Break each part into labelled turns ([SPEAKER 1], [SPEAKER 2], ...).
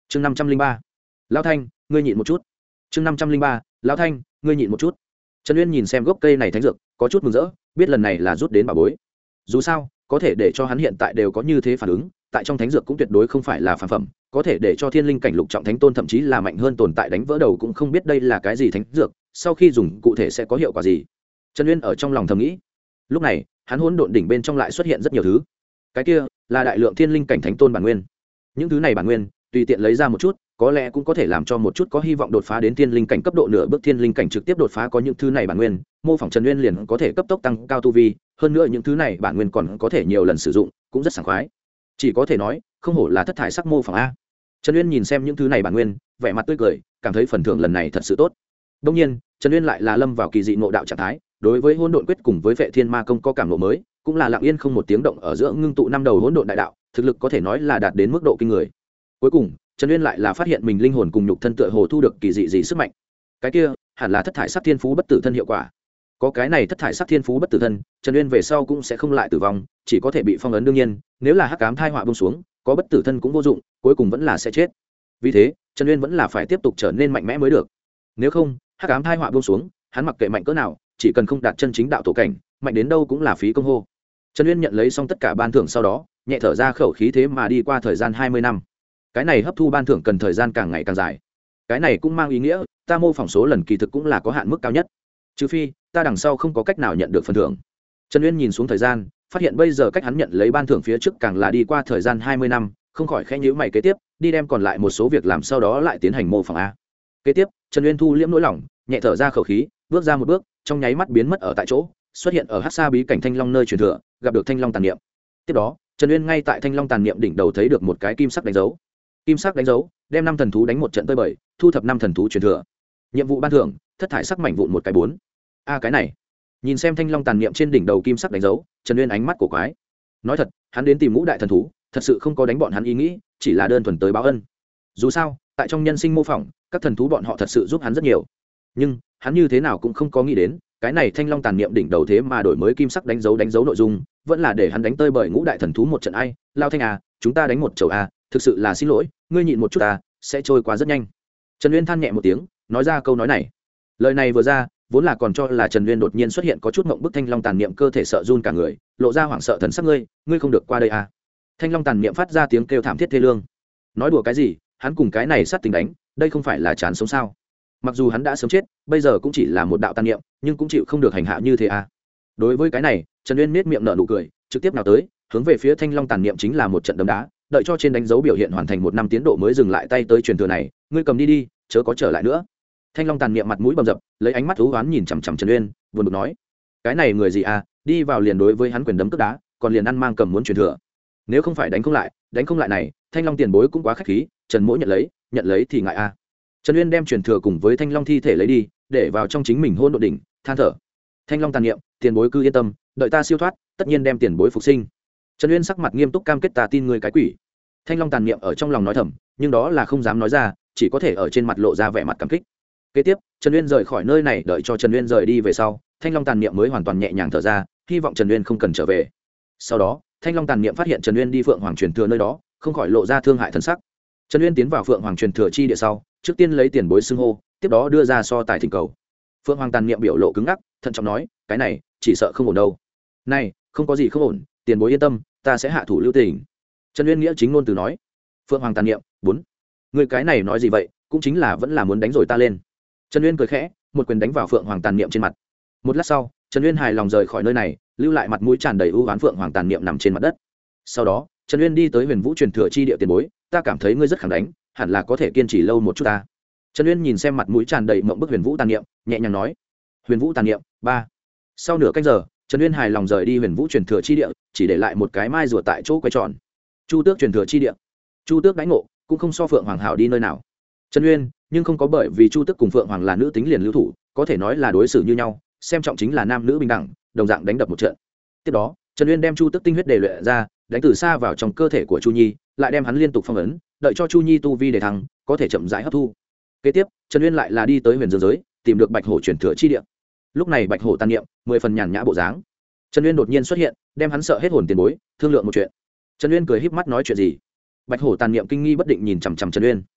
[SPEAKER 1] chương 503. Lão Thanh, ngươi nhịn một chút. chương 503. Lão Thanh, ngươi nhịn một chút. Trần Uyên nhìn xem gốc cây này thánh dược, có chút mừng rỡ, biết lần này là rút đến bảo bối. Dù sao, có thể để cho hắn hiện tại đều có như thế phản ứng, tại trong thánh dược cũng tuyệt đối không phải là phàm phẩm, có thể để cho thiên linh cảnh lục trọng thánh tôn thậm chí là mạnh hơn tồn tại đánh vỡ đầu cũng không biết đây là cái gì thánh dược, sau khi dùng cụ thể sẽ có hiệu quả gì. Trần Uyên ở trong lòng thầm nghĩ. Lúc này, hắn hỗn độn đỉnh bên trong lại xuất hiện rất nhiều thứ. Cái kia là đại lượng thiên linh cảnh thánh tôn bản nguyên. Những thứ này bản nguyên, tùy tiện lấy ra một chút, có lẽ cũng có thể làm cho một chút có hy vọng đột phá đến thiên linh cảnh cấp độ nửa bước thiên linh cảnh trực tiếp đột phá có những thứ này bản nguyên, mô phỏng Trần Uyên liền có thể cấp tốc tăng cao tu vi, hơn nữa những thứ này bản nguyên còn có thể nhiều lần sử dụng, cũng rất sảng khoái. Chỉ có thể nói, không hổ là thất thải sắc mô phỏng a. Trần Uyên nhìn xem những thứ này bản nguyên, vẻ mặt tươi cười, cảm thấy phần thưởng lần này thật sự tốt. Đương nhiên, Trần Uyên lại là lâm vào kỳ dị ngộ đạo trạng thái, đối với hỗn độn quyết cùng với Vệ Thiên Ma công có cảm ngộ mới, cũng là lặng yên không một tiếng động ở giữa ngưng tụ năm đầu hỗn độn đại đạo, thực lực có thể nói là đạt đến mức độ kinh người. Cuối cùng, Trần Uyên lại là phát hiện mình linh hồn cùng nhục thân tựa hồ thu được kỳ dị gì sức mạnh. Cái kia, hẳn là thất thải sắc thiên phú bất tử thân hiệu quả. Có cái này thất thải sắc thiên phú bất tử thân, Trần Uyên về sau cũng sẽ không lại tử vong, chỉ có thể bị phong ấn đương nhiên, nếu là hắc ám thai họa buông xuống, có bất tử thân cũng vô dụng, cuối cùng vẫn là sẽ chết. Vì thế, Trần Uyên vẫn là phải tiếp tục trở nên mạnh mẽ mới được. Nếu không, hắc ám thai họa buông xuống, hắn mặc kệ mạnh cỡ nào, chỉ cần không đạt chân chính đạo tổ cảnh, mạnh đến đâu cũng là phí công hô. Trần Uyên nhận lấy xong tất cả ban thưởng sau đó, nhẹ thở ra khẩu khí thế mà đi qua thời gian 20 năm. Cái này hấp thu ban thưởng cần thời gian càng ngày càng dài. Cái này cũng mang ý nghĩa, ta mô phỏng số lần kỳ thực cũng là có hạn mức cao nhất. Trừ phi, ta đằng sau không có cách nào nhận được phần thưởng. Trần Uyên nhìn xuống thời gian, phát hiện bây giờ cách hắn nhận lấy ban thưởng phía trước càng là đi qua thời gian 20 năm, không khỏi khẽ nhíu mày kế tiếp, đi đem còn lại một số việc làm sau đó lại tiến hành mô phỏng a. Kế tiếp, Trần Uyên thu liễm nỗi lòng, nhẹ thở ra khẩu khí, bước ra một bước, trong nháy mắt biến mất ở tại chỗ, xuất hiện ở Hắc Sa bí cảnh Thanh Long nơi truyền thừa, gặp được Thanh Long tàn niệm. Tiếp đó, Trần Uyên ngay tại Thanh Long tàn niệm đỉnh đầu thấy được một cái kim sắc đánh dấu. Kim sắc đánh dấu, đem 5 thần thú đánh một trận tơi bời, thu thập 5 thần thú truyền thừa. Nhiệm vụ ban thưởng, thất thải sắc mảnh vụn một cái 4. Cái này. Nhìn xem Thanh Long tàn niệm trên đỉnh đầu kim sắc đánh dấu, Trần Uyên ánh mắt cổ quái. Nói thật, hắn đến tìm ngũ đại thần thú, thật sự không có đánh bọn hắn ý nghĩ, chỉ là đơn thuần tới báo ân. Dù sao, tại trong nhân sinh mô phỏng, các thần thú bọn họ thật sự giúp hắn rất nhiều. Nhưng, hắn như thế nào cũng không có nghĩ đến, cái này Thanh Long tàn niệm đỉnh đầu thế mà đổi mới kim sắc đánh dấu nội dung, vẫn là để hắn đánh tơi bởi ngũ đại thần thú một trận ai, Lao Thanh à, chúng ta đánh một chầu à, thực sự là xin lỗi, ngươi nhịn một chút à, sẽ trôi qua rất nhanh. Trần Uyên than nhẹ một tiếng, nói ra câu nói này. Lời này vừa ra, vốn là còn cho là Trần Uyên đột nhiên xuất hiện có chút ngộng bức Thanh Long tàn niệm cơ thể sợ run cả người, lộ ra hoảng sợ thần sắc ngươi không được qua đây à. Thanh Long tàn niệm phát ra tiếng kêu thảm thiết thê lương. Nói đùa cái gì, hắn cùng cái này sát tình đánh, đây không phải là chán sống sao? Mặc dù hắn đã sớm chết, bây giờ cũng chỉ là một đạo tàn niệm, nhưng cũng chịu không được hành hạ như thế à. Đối với cái này, Trần Uyên nét miệng nở nụ cười, trực tiếp nào tới, hướng về phía Thanh Long tàn niệm chính là một trận đấm đá, đợi cho trên đánh dấu biểu hiện hoàn thành 1 năm tiến độ mới dừng lại tay tới truyền thừa này, ngươi cầm đi đi, chớ có trở lại nữa. Thanh Long tàn niệm mặt mũi bầm dập, lấy ánh mắt thú oán nhìn chằm chằm Trần Uyên, buồn bực nói: cái này người gì à, đi vào liền đối với hắn quyền đấm cước đá, còn liền ăn mang cầm muốn truyền thừa. Nếu không phải đánh không lại này, Thanh Long tiền bối cũng quá khách khí, Trần Mỗ nhận lấy thì ngại à. Trần Uyên đem truyền thừa cùng với Thanh Long thi thể lấy đi, để vào trong chính mình hôn độn đỉnh, than thở: Thanh Long tàn niệm, tiền bối cứ yên tâm, đợi ta siêu thoát, tất nhiên đem tiền bối phục sinh. Trần Uyên sắc mặt nghiêm túc cam kết ta tin ngươi cái quỷ. Thanh Long tàn niệm ở trong lòng nói thầm, nhưng đó là không dám nói ra, chỉ có thể ở trên mặt lộ ra vẻ mặt cảm kích. Kế tiếp, Trần Uyên rời khỏi nơi này, đợi cho Trần Uyên rời đi về sau, Thanh Long tàn niệm mới hoàn toàn nhẹ nhàng thở ra, hy vọng Trần Uyên không cần trở về. Sau đó, Thanh Long tàn niệm phát hiện Trần Uyên đi Phượng Hoàng truyền thừa nơi đó, không khỏi lộ ra thương hại thần sắc. Trần Uyên tiến vào Phượng Hoàng truyền thừa chi địa sau, trước tiên lấy tiền bối xưng hô, tiếp đó đưa ra so tài thỉnh cầu. Phượng Hoàng tàn niệm biểu lộ cứng ngắc, thận trọng nói: cái này, chỉ sợ không ổn đâu. Này, không có gì không ổn, tiền bối yên tâm, ta sẽ hạ thủ lưu tình. Trần Uyên nghĩa chính ngôn từ nói. Phượng Hoàng tàn niệm 4. Người cái này nói gì vậy, cũng chính là vẫn là muốn đánh rồi ta lên. Trần Uyên cười khẽ, một quyền đánh vào Phượng Hoàng tàn niệm trên mặt. Một lát sau, Trần Uyên hài lòng rời khỏi nơi này, lưu lại mặt mũi tràn đầy ưu oán Phượng Hoàng tàn niệm nằm trên mặt đất. Sau đó, Trần Uyên đi tới Huyền Vũ truyền thừa chi địa tiền bối, ta cảm thấy ngươi rất khẳng đánh, hẳn là có thể kiên trì lâu một chút ta. Trần Uyên nhìn xem mặt mũi tràn đầy mộng bức Huyền Vũ tàn niệm, nhẹ nhàng nói: Huyền Vũ tàn niệm 3. Sau nửa canh giờ, Trần Uyên hài lòng rời đi Huyền Vũ truyền thừa chi địa, chỉ để lại một cái mai rùa tại chỗ quay tròn. Chu Tước truyền thừa chi địa. Chu Tước đánh ngộ, cũng không so Phượng Hoàng hảo đi nơi nào. Trần Uyên, nhưng không có bởi vì Chu Tước cùng Phượng Hoàng là nữ tính liền lưu thủ, có thể nói là đối xử như nhau, xem trọng chính là nam nữ bình đẳng, đồng dạng đánh đập một trận. Tiếp đó, Trần Uyên đem Chu Tước tinh huyết đề luyện ra, đánh từ xa vào trong cơ thể của Chu Nhi, lại đem hắn liên tục phong ấn, đợi cho Chu Nhi tu vi để thăng, có thể chậm rãi hấp thu. Kế tiếp, Trần Uyên lại là đi tới Huyền Dương giới, tìm được Bạch Hổ truyền thừa chi địa. Lúc này Bạch Hổ tàn niệm, 10 phần nhàn nhã bộ dáng. Trần Uyên đột nhiên xuất hiện, đem hắn sợ hết hồn tiền bối, thương lượng một chuyện. Trần Uyên cười híp mắt nói chuyện gì? Bạch Hổ tàn niệm kinh nghi bất định nhìn chằm chằm Trần Uyên.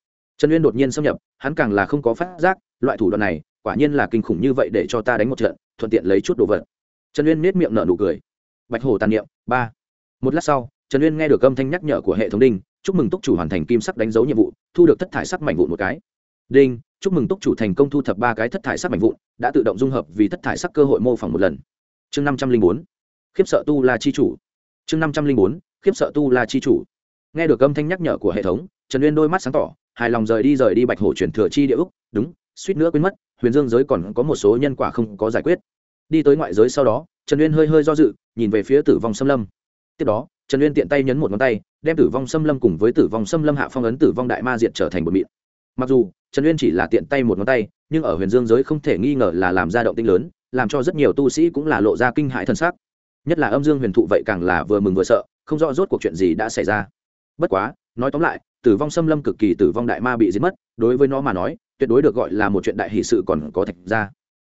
[SPEAKER 1] Trần Uyên đột nhiên xâm nhập, hắn càng là không có phát giác, loại thủ đoạn này quả nhiên là kinh khủng như vậy, để cho ta đánh một trận thuận tiện lấy chút đồ vật. Trần Uyên nét miệng nở nụ cười. Bạch hổ tàn niệm 3. Một lát sau, Trần Uyên nghe được âm thanh nhắc nhở của hệ thống đinh, chúc mừng túc chủ hoàn thành kim sắc đánh dấu nhiệm vụ, thu được thất thải sắc mảnh vụn một cái. Đinh, chúc mừng túc chủ thành công thu thập 3 cái thất thải sắc mảnh vụn, đã tự động dung hợp vì thất thải sắc cơ hội mô phỏng một lần. Chương 504. Khiếp sợ tu la chi chủ. Chương 504. Khiếp sợ tu la chi chủ. Nghe được âm thanh nhắc nhở của hệ thống, Trần Uyên đôi mắt sáng tỏ, hài lòng rời đi Bạch hổ truyền thừa chi địa úc, đúng, suýt nữa quên mất, huyền dương giới còn có một số nhân quả không có giải quyết. Đi tới ngoại giới sau đó, Trần Uyên hơi do dự, nhìn về phía Tử vong xâm lâm. Tiếp đó, Trần Uyên tiện tay nhấn một ngón tay, đem Tử vong xâm lâm cùng với Tử vong xâm lâm hạ phong ấn Tử vong đại ma diệt trở thành một mịn. Mặc dù Trần Uyên chỉ là tiện tay một ngón tay, nhưng ở huyền dương giới không thể nghi ngờ là làm ra động tĩnh lớn, làm cho rất nhiều tu sĩ cũng là lộ ra kinh hãi thần sắc. Nhất là Âm Dương Huyền Thụ vậy càng là vừa mừng vừa sợ, không rõ rốt cuộc chuyện gì đã xảy ra. Bất quá, nói tóm lại, Tử vong xâm lâm cực kỳ tử vong đại ma bị giết mất, đối với nó mà nói, tuyệt đối được gọi là một chuyện đại hỷ sự, còn có Thạch gia.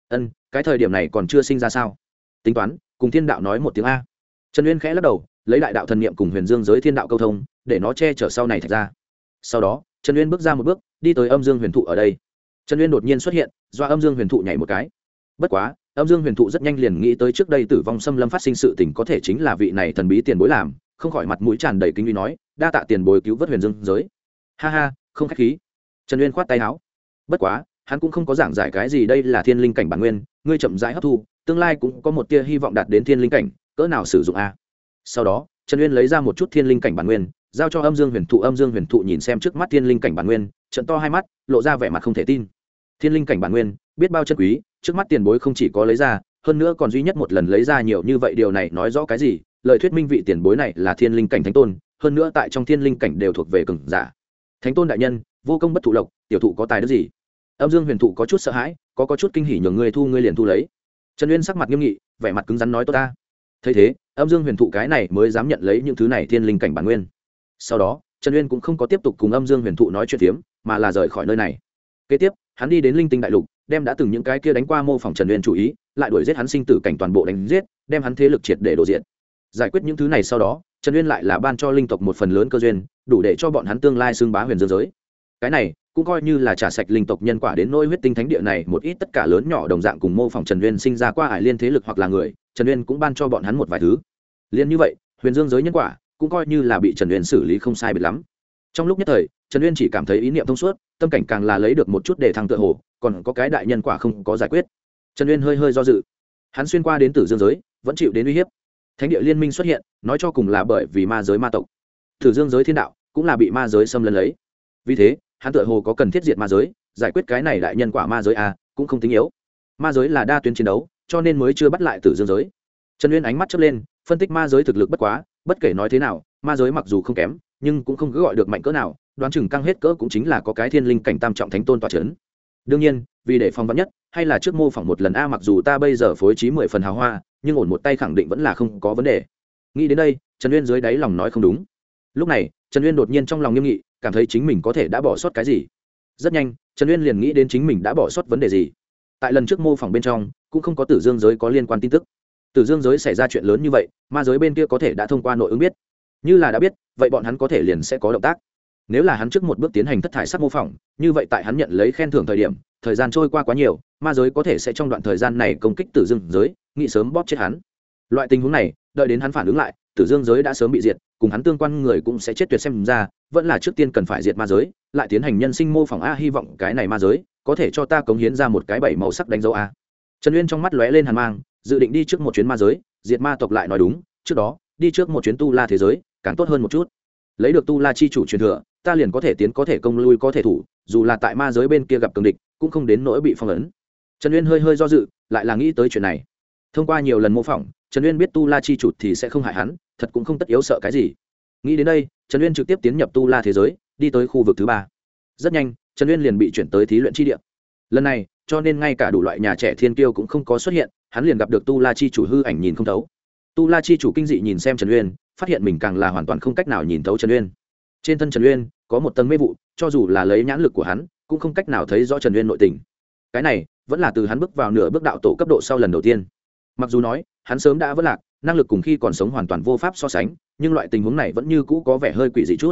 [SPEAKER 1] Cái thời điểm này còn chưa sinh ra sao? Tính toán, cùng thiên đạo nói một tiếng a. Trần Uyên khẽ lắc đầu, lấy đại đạo thần niệm cùng huyền dương giới thiên đạo câu thông, để nó che chở sau này Thạch gia. Sau đó, Trần Uyên bước ra một bước, đi tới Âm Dương Huyền Thụ ở đây. Trần Uyên đột nhiên xuất hiện, do Âm Dương Huyền Thụ nhảy một cái. Bất quá, Âm Dương Huyền Thụ rất nhanh liền nghĩ tới trước đây Tử vong xâm lâm phát sinh sự tình có thể chính là vị này thần bí tiền bối làm, không khỏi mặt mũi tràn đầy kính uy nói, đa tạ tiền bối cứu vớt huyền dương giới. Ha ha, không khách khí. Trần Uyên khoát tay áo. Bất quá, hắn cũng không có giảng giải cái gì đây là thiên linh cảnh bản nguyên, ngươi chậm rãi hấp thu, tương lai cũng có một tia hy vọng đạt đến thiên linh cảnh, cỡ nào sử dụng a. Sau đó, Trần Uyên lấy ra một chút thiên linh cảnh bản nguyên, giao cho Âm Dương Huyền Thụ. Âm Dương Huyền Thụ nhìn xem trước mắt thiên linh cảnh bản nguyên, trợn to hai mắt, lộ ra vẻ mặt không thể tin. Thiên linh cảnh bản nguyên, biết bao chân quý, trước mắt tiền bối không chỉ có lấy ra, hơn nữa còn duy nhất một lần lấy ra nhiều như vậy, điều này nói rõ cái gì? Lời thuyết minh vị tiền bối này là thiên linh cảnh thánh tôn, hơn nữa tại trong thiên linh cảnh đều thuộc về cường giả. Thánh tôn đại nhân, vô công bất thụ lộc, tiểu thụ có tài đức gì? Âm Dương Huyền Thụ có chút sợ hãi, có chút kinh hỉ, nhường ngươi thu ngươi liền thu lấy. Trần Uyên sắc mặt nghiêm nghị, vẻ mặt cứng rắn nói tốt ta. Thấy thế, Âm Dương Huyền Thụ cái này mới dám nhận lấy những thứ này thiên linh cảnh bản nguyên. Sau đó, Trần Uyên cũng không có tiếp tục cùng Âm Dương Huyền Thụ nói chuyện phiếm, mà là rời khỏi nơi này. Kế tiếp, hắn đi đến Linh Tinh đại lục, đem đã từng những cái kia đánh qua mô phỏng Trần Uyên chủ ý, lại đuổi giết hắn sinh tử cảnh toàn bộ đánh giết, đem hắn thế lực triệt để đổ diện. Giải quyết những thứ này sau đó, Trần Uyên lại là ban cho linh tộc một phần lớn cơ duyên, đủ để cho bọn hắn tương lai xưng bá huyền dương giới. Cái này cũng coi như là trả sạch linh tộc nhân quả đến nỗi huyết tinh thánh địa này một ít tất cả lớn nhỏ đồng dạng cùng mô phỏng Trần Uyên sinh ra qua ải liên thế lực hoặc là người, Trần Uyên cũng ban cho bọn hắn một vài thứ. Liên như vậy, huyền dương giới nhân quả cũng coi như là bị Trần Uyên xử lý không sai biệt lắm. Trong lúc nhất thời, Trần Uyên chỉ cảm thấy ý niệm thông suốt, tâm cảnh càng là lấy được một chút để thăng tựa hồ, còn có cái đại nhân quả không có giải quyết. Trần Uyên hơi do dự. Hắn xuyên qua đến Tử Dương giới, vẫn chịu đến uy hiếp. Thánh địa liên minh xuất hiện, nói cho cùng là bởi vì ma giới ma tộc. Tử Dương giới thiên đạo cũng là bị ma giới xâm lấn lấy. Vì thế, hắn tựa hồ có cần thiết diệt ma giới, giải quyết cái này đại nhân quả ma giới cũng không tính yếu. Ma giới là đa tuyến chiến đấu, cho nên mới chưa bắt lại Tử Dương giới. Trần Uyên ánh mắt chớp lên, phân tích ma giới thực lực bất quá, bất kể nói thế nào, ma giới mặc dù không kém, nhưng cũng không cứ gọi được mạnh cỡ nào, đoán chừng căng hết cỡ cũng chính là có cái thiên linh cảnh tam trọng thánh tôn tọa chấn. Đương nhiên, vì để phòng vắn nhất, hay là trước mô phỏng một lần mặc dù ta bây giờ phối trí 10 phần hào hoa, nhưng ổn một tay khẳng định vẫn là không có vấn đề. Nghĩ đến đây, Trần Uyên dưới đáy lòng nói không đúng. Lúc này, Trần Uyên đột nhiên trong lòng nghiêm nghị, cảm thấy chính mình có thể đã bỏ sót cái gì. Rất nhanh, Trần Uyên liền nghĩ đến chính mình đã bỏ sót vấn đề gì. Tại lần trước mô phỏng bên trong, cũng không có Tử Dương giới có liên quan tin tức. Tử Dương giới xảy ra chuyện lớn như vậy, ma giới bên kia có thể đã thông qua nội ứng biết. Như là đã biết, vậy bọn hắn có thể liền sẽ có động tác. Nếu là hắn trước một bước tiến hành thất thải sắc mô phỏng, như vậy tại hắn nhận lấy khen thưởng thời điểm, thời gian trôi qua quá nhiều, ma giới có thể sẽ trong đoạn thời gian này công kích Tử Dương giới, nghĩ sớm bóp chết hắn. Loại tình huống này, đợi đến hắn phản ứng lại, Tử Dương giới đã sớm bị diệt, cùng hắn tương quan người cũng sẽ chết tuyệt, xem ra vẫn là trước tiên cần phải diệt ma giới, lại tiến hành nhân sinh mô phỏng hy vọng cái này ma giới có thể cho ta cống hiến ra một cái bảy màu sắc đánh dấu Trần Uyên trong mắt lóe lên hàn mang, dự định đi trước một chuyến ma giới, diệt ma tộc lại nói đúng, trước đó đi trước một chuyến tu la thế giới càng tốt hơn một chút. Lấy được tu la chi chủ truyền thừa, ta liền có thể tiến có thể công, lui có thể thủ, dù là tại ma giới bên kia gặp cường địch cũng không đến nỗi bị phong ấn. Trần Uyên hơi do dự, lại là nghĩ tới chuyện này. Thông qua nhiều lần mô phỏng, Trần Uyên biết tu la chi chủ thì sẽ không hại hắn, thật cũng không tất yếu sợ cái gì. Nghĩ đến đây, Trần Uyên trực tiếp tiến nhập tu la thế giới, đi tới khu vực thứ 3. Rất nhanh, Trần Uyên liền bị chuyển tới thí luyện chi địa. Lần này, cho nên ngay cả đủ loại nhà trẻ thiên kiêu cũng không có xuất hiện, hắn liền gặp được tu la chi chủ hư ảnh nhìn không thấu. Tu la chi chủ kinh dị nhìn xem Trần Uyên, phát hiện mình càng là hoàn toàn không cách nào nhìn thấu Trần Uyên. Trên thân Trần Uyên có một tầng mê vụ, cho dù là lấy nhãn lực của hắn cũng không cách nào thấy rõ Trần Uyên nội tình. Cái này vẫn là từ hắn bước vào nửa bước đạo tổ cấp độ sau lần đầu tiên. Mặc dù nói hắn sớm đã vỡ lạc, năng lực cùng khi còn sống hoàn toàn vô pháp so sánh, nhưng loại tình huống này vẫn như cũ có vẻ hơi quỷ dị chút.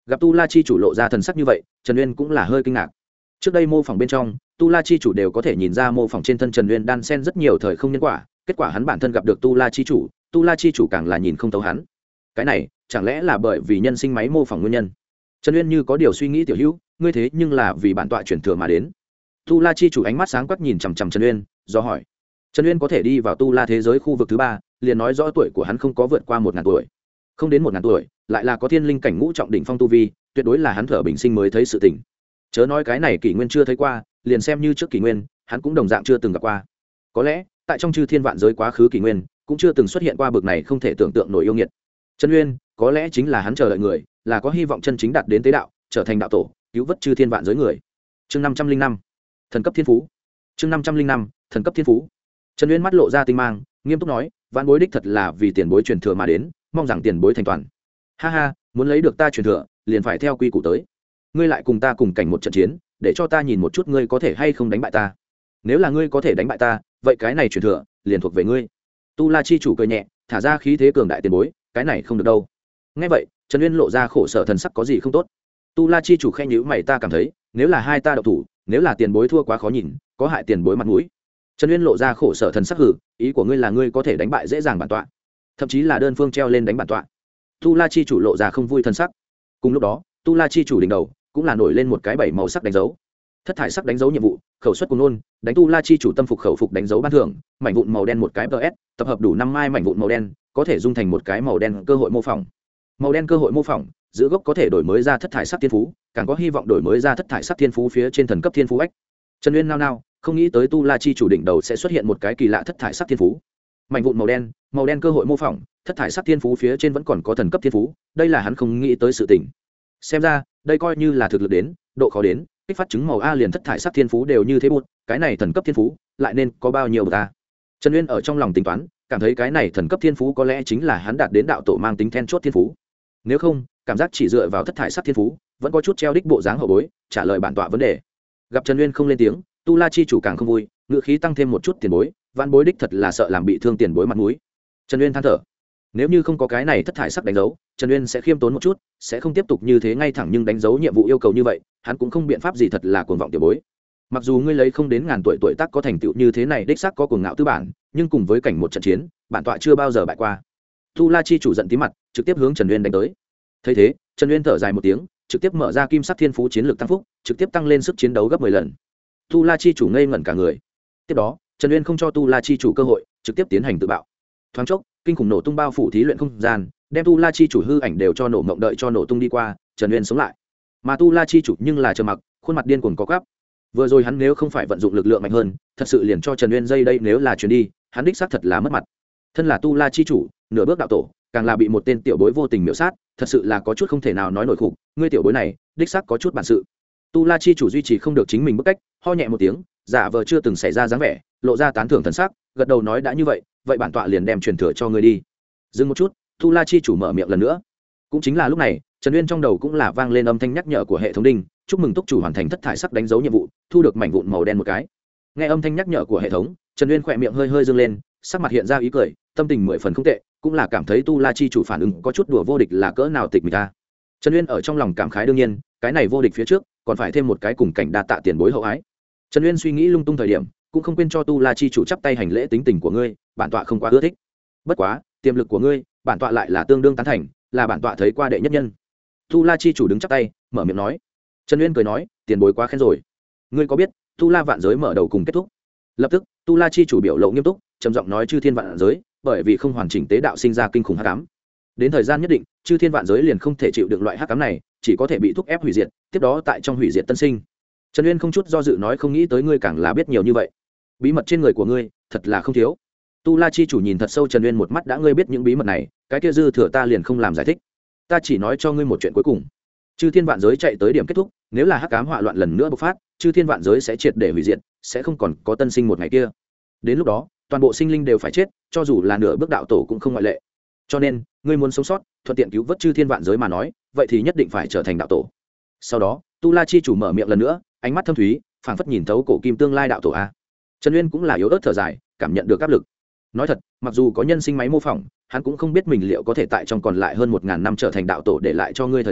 [SPEAKER 1] Gặp tu la chi chủ lộ ra thần sắc như vậy, Trần Uyên cũng là hơi kinh ngạc. Trước đây mô phỏng bên trong, tu la chi chủ đều có thể nhìn ra mô phỏng trên thân Trần Uyên đan xen rất nhiều thời không nhân quả, kết quả hắn bản thân gặp được tu la chi chủ càng là nhìn không thấu hắn. Cái này chẳng lẽ là bởi vì nhân sinh máy mô phỏng nguyên nhân? Trần Uyên như có điều suy nghĩ, tiểu hữu, ngươi thế nhưng là vì bản tọa chuyển thừa mà đến. Tu la chi chủ ánh mắt sáng quắc nhìn chằm chằm Trần Uyên, do hỏi. Trần Uyên có thể đi vào tu la thế giới khu vực thứ 3, liền nói rõ tuổi của hắn không có vượt qua 1000 tuổi. Không đến 1000 tuổi, lại là có thiên linh cảnh ngũ trọng đỉnh phong tu vi, tuyệt đối là hắn thở bình sinh mới thấy sự tình. Chớ nói cái này kỷ nguyên chưa thấy qua, liền xem như trước kỷ nguyên, hắn cũng đồng dạng chưa từng gặp qua. Có lẽ, tại trong chư thiên vạn giới quá khứ kỷ nguyên, cũng chưa từng xuất hiện qua bực này không thể tưởng tượng nổi yêu nghiệt. Trần Uyên, có lẽ chính là hắn chờ đợi người, là có hy vọng chân chính đạt đến tế đạo, trở thành đạo tổ, cứu vớt chư thiên vạn giới người. Chương 505, thần cấp thiên phú. Chương 505, thần cấp thiên phú. Trần Uyên mắt lộ ra tinh mang, nghiêm túc nói, vạn bối đích thật là vì tiền bối truyền thừa mà đến, mong rằng tiền bối thành toàn. Ha ha, muốn lấy được ta truyền thừa, liền phải theo quy củ tới. Ngươi lại cùng ta cùng cảnh một trận chiến, để cho ta nhìn một chút ngươi có thể hay không đánh bại ta. Nếu là ngươi có thể đánh bại ta, vậy cái này truyền thừa liền thuộc về ngươi. Tu La chi chủ cười nhẹ, thả ra khí thế cường đại tiền bối, cái này không được đâu. Nghe vậy, Trần Uyên lộ ra khổ sở thần sắc, có gì không tốt? Tu La chi chủ khẽ nhíu mày, ta cảm thấy, nếu là hai ta độc thủ, nếu là tiền bối thua quá khó nhìn, có hại tiền bối mặt mũi. Trần Uyên lộ ra khổ sở thần sắc, hử, ý của ngươi là ngươi có thể đánh bại dễ dàng bản tọa, thậm chí là đơn phương treo lên đánh bản tọa. Tu La chi chủ lộ ra không vui thần sắc. Cùng lúc đó, Tu La chi chủ đỉnh đầu cũng là nổi lên một cái 7 màu sắc đánh dấu. Thất thải sắc đánh dấu nhiệm vụ, khẩu suất cùng nôn, đánh Tu La chi chủ tâm phục khẩu phục đánh dấu ban thưởng, mảnh vụn màu đen một cái PS, tập hợp đủ 5 mai mảnh vụn màu đen, có thể dung thành một cái màu đen cơ hội mô phỏng. Màu đen cơ hội mô phỏng, giữ gốc có thể đổi mới ra thất thải sắc thiên phú, càng có hy vọng đổi mới ra thất thải sắc thiên phú phía trên thần cấp thiên phú ách. Trần Uyên nao, không nghĩ tới Tu La chi chủ đỉnh đầu sẽ xuất hiện một cái kỳ lạ thất thải sắc thiên phú. Mảnh vụn màu đen cơ hội mô phỏng, thất thải sắc thiên phú phía trên vẫn còn có thần cấp thiên phú, đây là hắn không nghĩ tới sự tình. Xem ra, đây coi như là thực lực đến, độ khó đến, kích phát chứng màu A liền thất thải sắc thiên phú đều như thế một, cái này thần cấp thiên phú lại nên có bao nhiêu ta. Trần Uyên ở trong lòng tính toán, cảm thấy cái này thần cấp thiên phú có lẽ chính là hắn đạt đến đạo tổ mang tính then chốt thiên phú. Nếu không, cảm giác chỉ dựa vào thất thải sắc thiên phú, vẫn có chút treo đích bộ dáng hậu bối, trả lời bản tọa vấn đề. Gặp Trần Uyên không lên tiếng, Tu La chi chủ càng không vui, ngữ khí tăng thêm một chút, tiền bối, vạn bối đích thật là sợ làm bị thương tiền bối mặt mũi. Trần Uyên than thở, nếu như không có cái này thất thải sắc đánh dấu, Trần Uyên sẽ khiêm tốn một chút, sẽ không tiếp tục như thế ngay thẳng, nhưng đánh dấu nhiệm vụ yêu cầu như vậy, hắn cũng không biện pháp gì, thật là cuồng vọng tiểu bối. Mặc dù ngươi lấy không đến ngàn tuổi tuổi tác có thành tựu như thế này, đích xác có cuồng ngạo tư bản, nhưng cùng với cảnh một trận chiến, bản tọa chưa bao giờ bại qua. Tu La chi chủ giận tí mặt, trực tiếp hướng Trần Uyên đánh tới. Thấy thế, Trần Uyên thở dài một tiếng, trực tiếp mở ra kim sắc thiên phú chiến lược tăng phúc, trực tiếp tăng lên sức chiến đấu gấp 10 lần. Tu La chi chủ ngây ngẩn cả người. Tiếp đó, Trần Uyên không cho Tu La chi chủ cơ hội, trực tiếp tiến hành tự bạo. Thoáng chốc, kinh khủng nổ tung bao phủ thí luyện không gian, đem Tu La chi chủ hư ảnh đều cho nổ mộng, đợi cho nổ tung đi qua, Trần Uyên sống lại. Mà Tu La chi chủ nhưng là trầm mặc, khuôn mặt điên cuồng có quắp. Vừa rồi hắn nếu không phải vận dụng lực lượng mạnh hơn, thật sự liền cho Trần Uyên dây đây, nếu là chuyến đi, hắn đích xác thật là mất mặt. Thân là Tu La chi chủ, nửa bước đạo tổ, càng là bị một tên tiểu bối vô tình miểu sát, thật sự là có chút không thể nào nói nổi khủng, ngươi tiểu bối này, đích xác có chút bản sự. Tu La chi chủ duy trì không được chính mình bức cách, ho nhẹ một tiếng, giả vờ chưa từng xảy ra dáng vẻ, lộ ra tán thưởng thần sắc, gật đầu nói đã như vậy, vậy bản tọa liền đem truyền thừa cho ngươi đi. Dừng một chút, Tu La chi chủ mở miệng lần nữa. Cũng chính là lúc này, Trần Uyên trong đầu cũng là vang lên âm thanh nhắc nhở của hệ thống đinh, chúc mừng túc chủ hoàn thành thất thải sắc đánh dấu nhiệm vụ, thu được mảnh vụn màu đen một cái. Nghe âm thanh nhắc nhở của hệ thống, Trần Uyên khỏe miệng hơi hơi dương lên, sắc mặt hiện ra ý cười, tâm tình 10 phần không tệ, cũng là cảm thấy Tu La chi chủ phản ứng có chút đùa vô địch là cỡ nào tịch mịch ta. Trần Uyên ở trong lòng cảm khái, đương nhiên, cái này vô địch phía trước, còn phải thêm một cái cùng cảnh đa tạ tiền bối hậu ái. Trần Uyên suy nghĩ lung tung thời điểm, cũng không quên cho Tu La chi chủ chắp tay hành lễ, tính tình của ngươi, bản tọa không quá ưa thích. Bất quá, tiềm lực của ngươi, bản tọa lại là tương đương tán thành, là bản tọa thấy qua đệ nhất nhân. Tu La chi chủ đứng chắp tay, mở miệng nói. Trần Uyên cười nói, tiền bối quá khen rồi. Ngươi có biết, Tu La vạn giới mở đầu cùng kết thúc? Lập tức, Tu La chi chủ biểu lộ nghiêm túc, trầm giọng nói, chư thiên vạn giới, bởi vì không hoàn chỉnh tế đạo sinh ra kinh khủng hắc ám. Đến thời gian nhất định, chư thiên vạn giới liền không thể chịu được loại hắc ám này, chỉ có thể bị thúc ép hủy diệt, tiếp đó tại trong hủy diệt tân sinh. Trần Uyên không chút do dự nói, không nghĩ tới ngươi càng là biết nhiều như vậy. Bí mật trên người của ngươi, thật là không thiếu. Tu La chi chủ nhìn thật sâu Trần Uyên một mắt, đã ngươi biết những bí mật này, cái kia dư thừa ta liền không làm giải thích. Ta chỉ nói cho ngươi một chuyện cuối cùng. Chư thiên vạn giới chạy tới điểm kết thúc, nếu là hắc ám hỏa loạn lần nữa bộc phát, chư thiên vạn giới sẽ triệt để hủy diệt, sẽ không còn có tân sinh một ngày kia. Đến lúc đó, toàn bộ sinh linh đều phải chết, cho dù là nửa bước đạo tổ cũng không ngoại lệ. Cho nên, ngươi muốn sống sót, thuận tiện cứu vớt chư thiên vạn giới mà nói, vậy thì nhất định phải trở thành đạo tổ. Sau đó, Tu La chi chủ mở miệng lần nữa, ánh mắt thâm thúy, phảng phất nhìn thấu cổ kim tương lai đạo tổ a. Trần Uyên cũng là yếu ớt thở dài, cảm nhận được áp lực. Nói thật, mặc dù có nhân sinh máy mô phỏng, hắn cũng không biết mình liệu có thể tại trong còn lại hơn 1000 năm trở thành đạo tổ, để lại cho ngươi thời gian,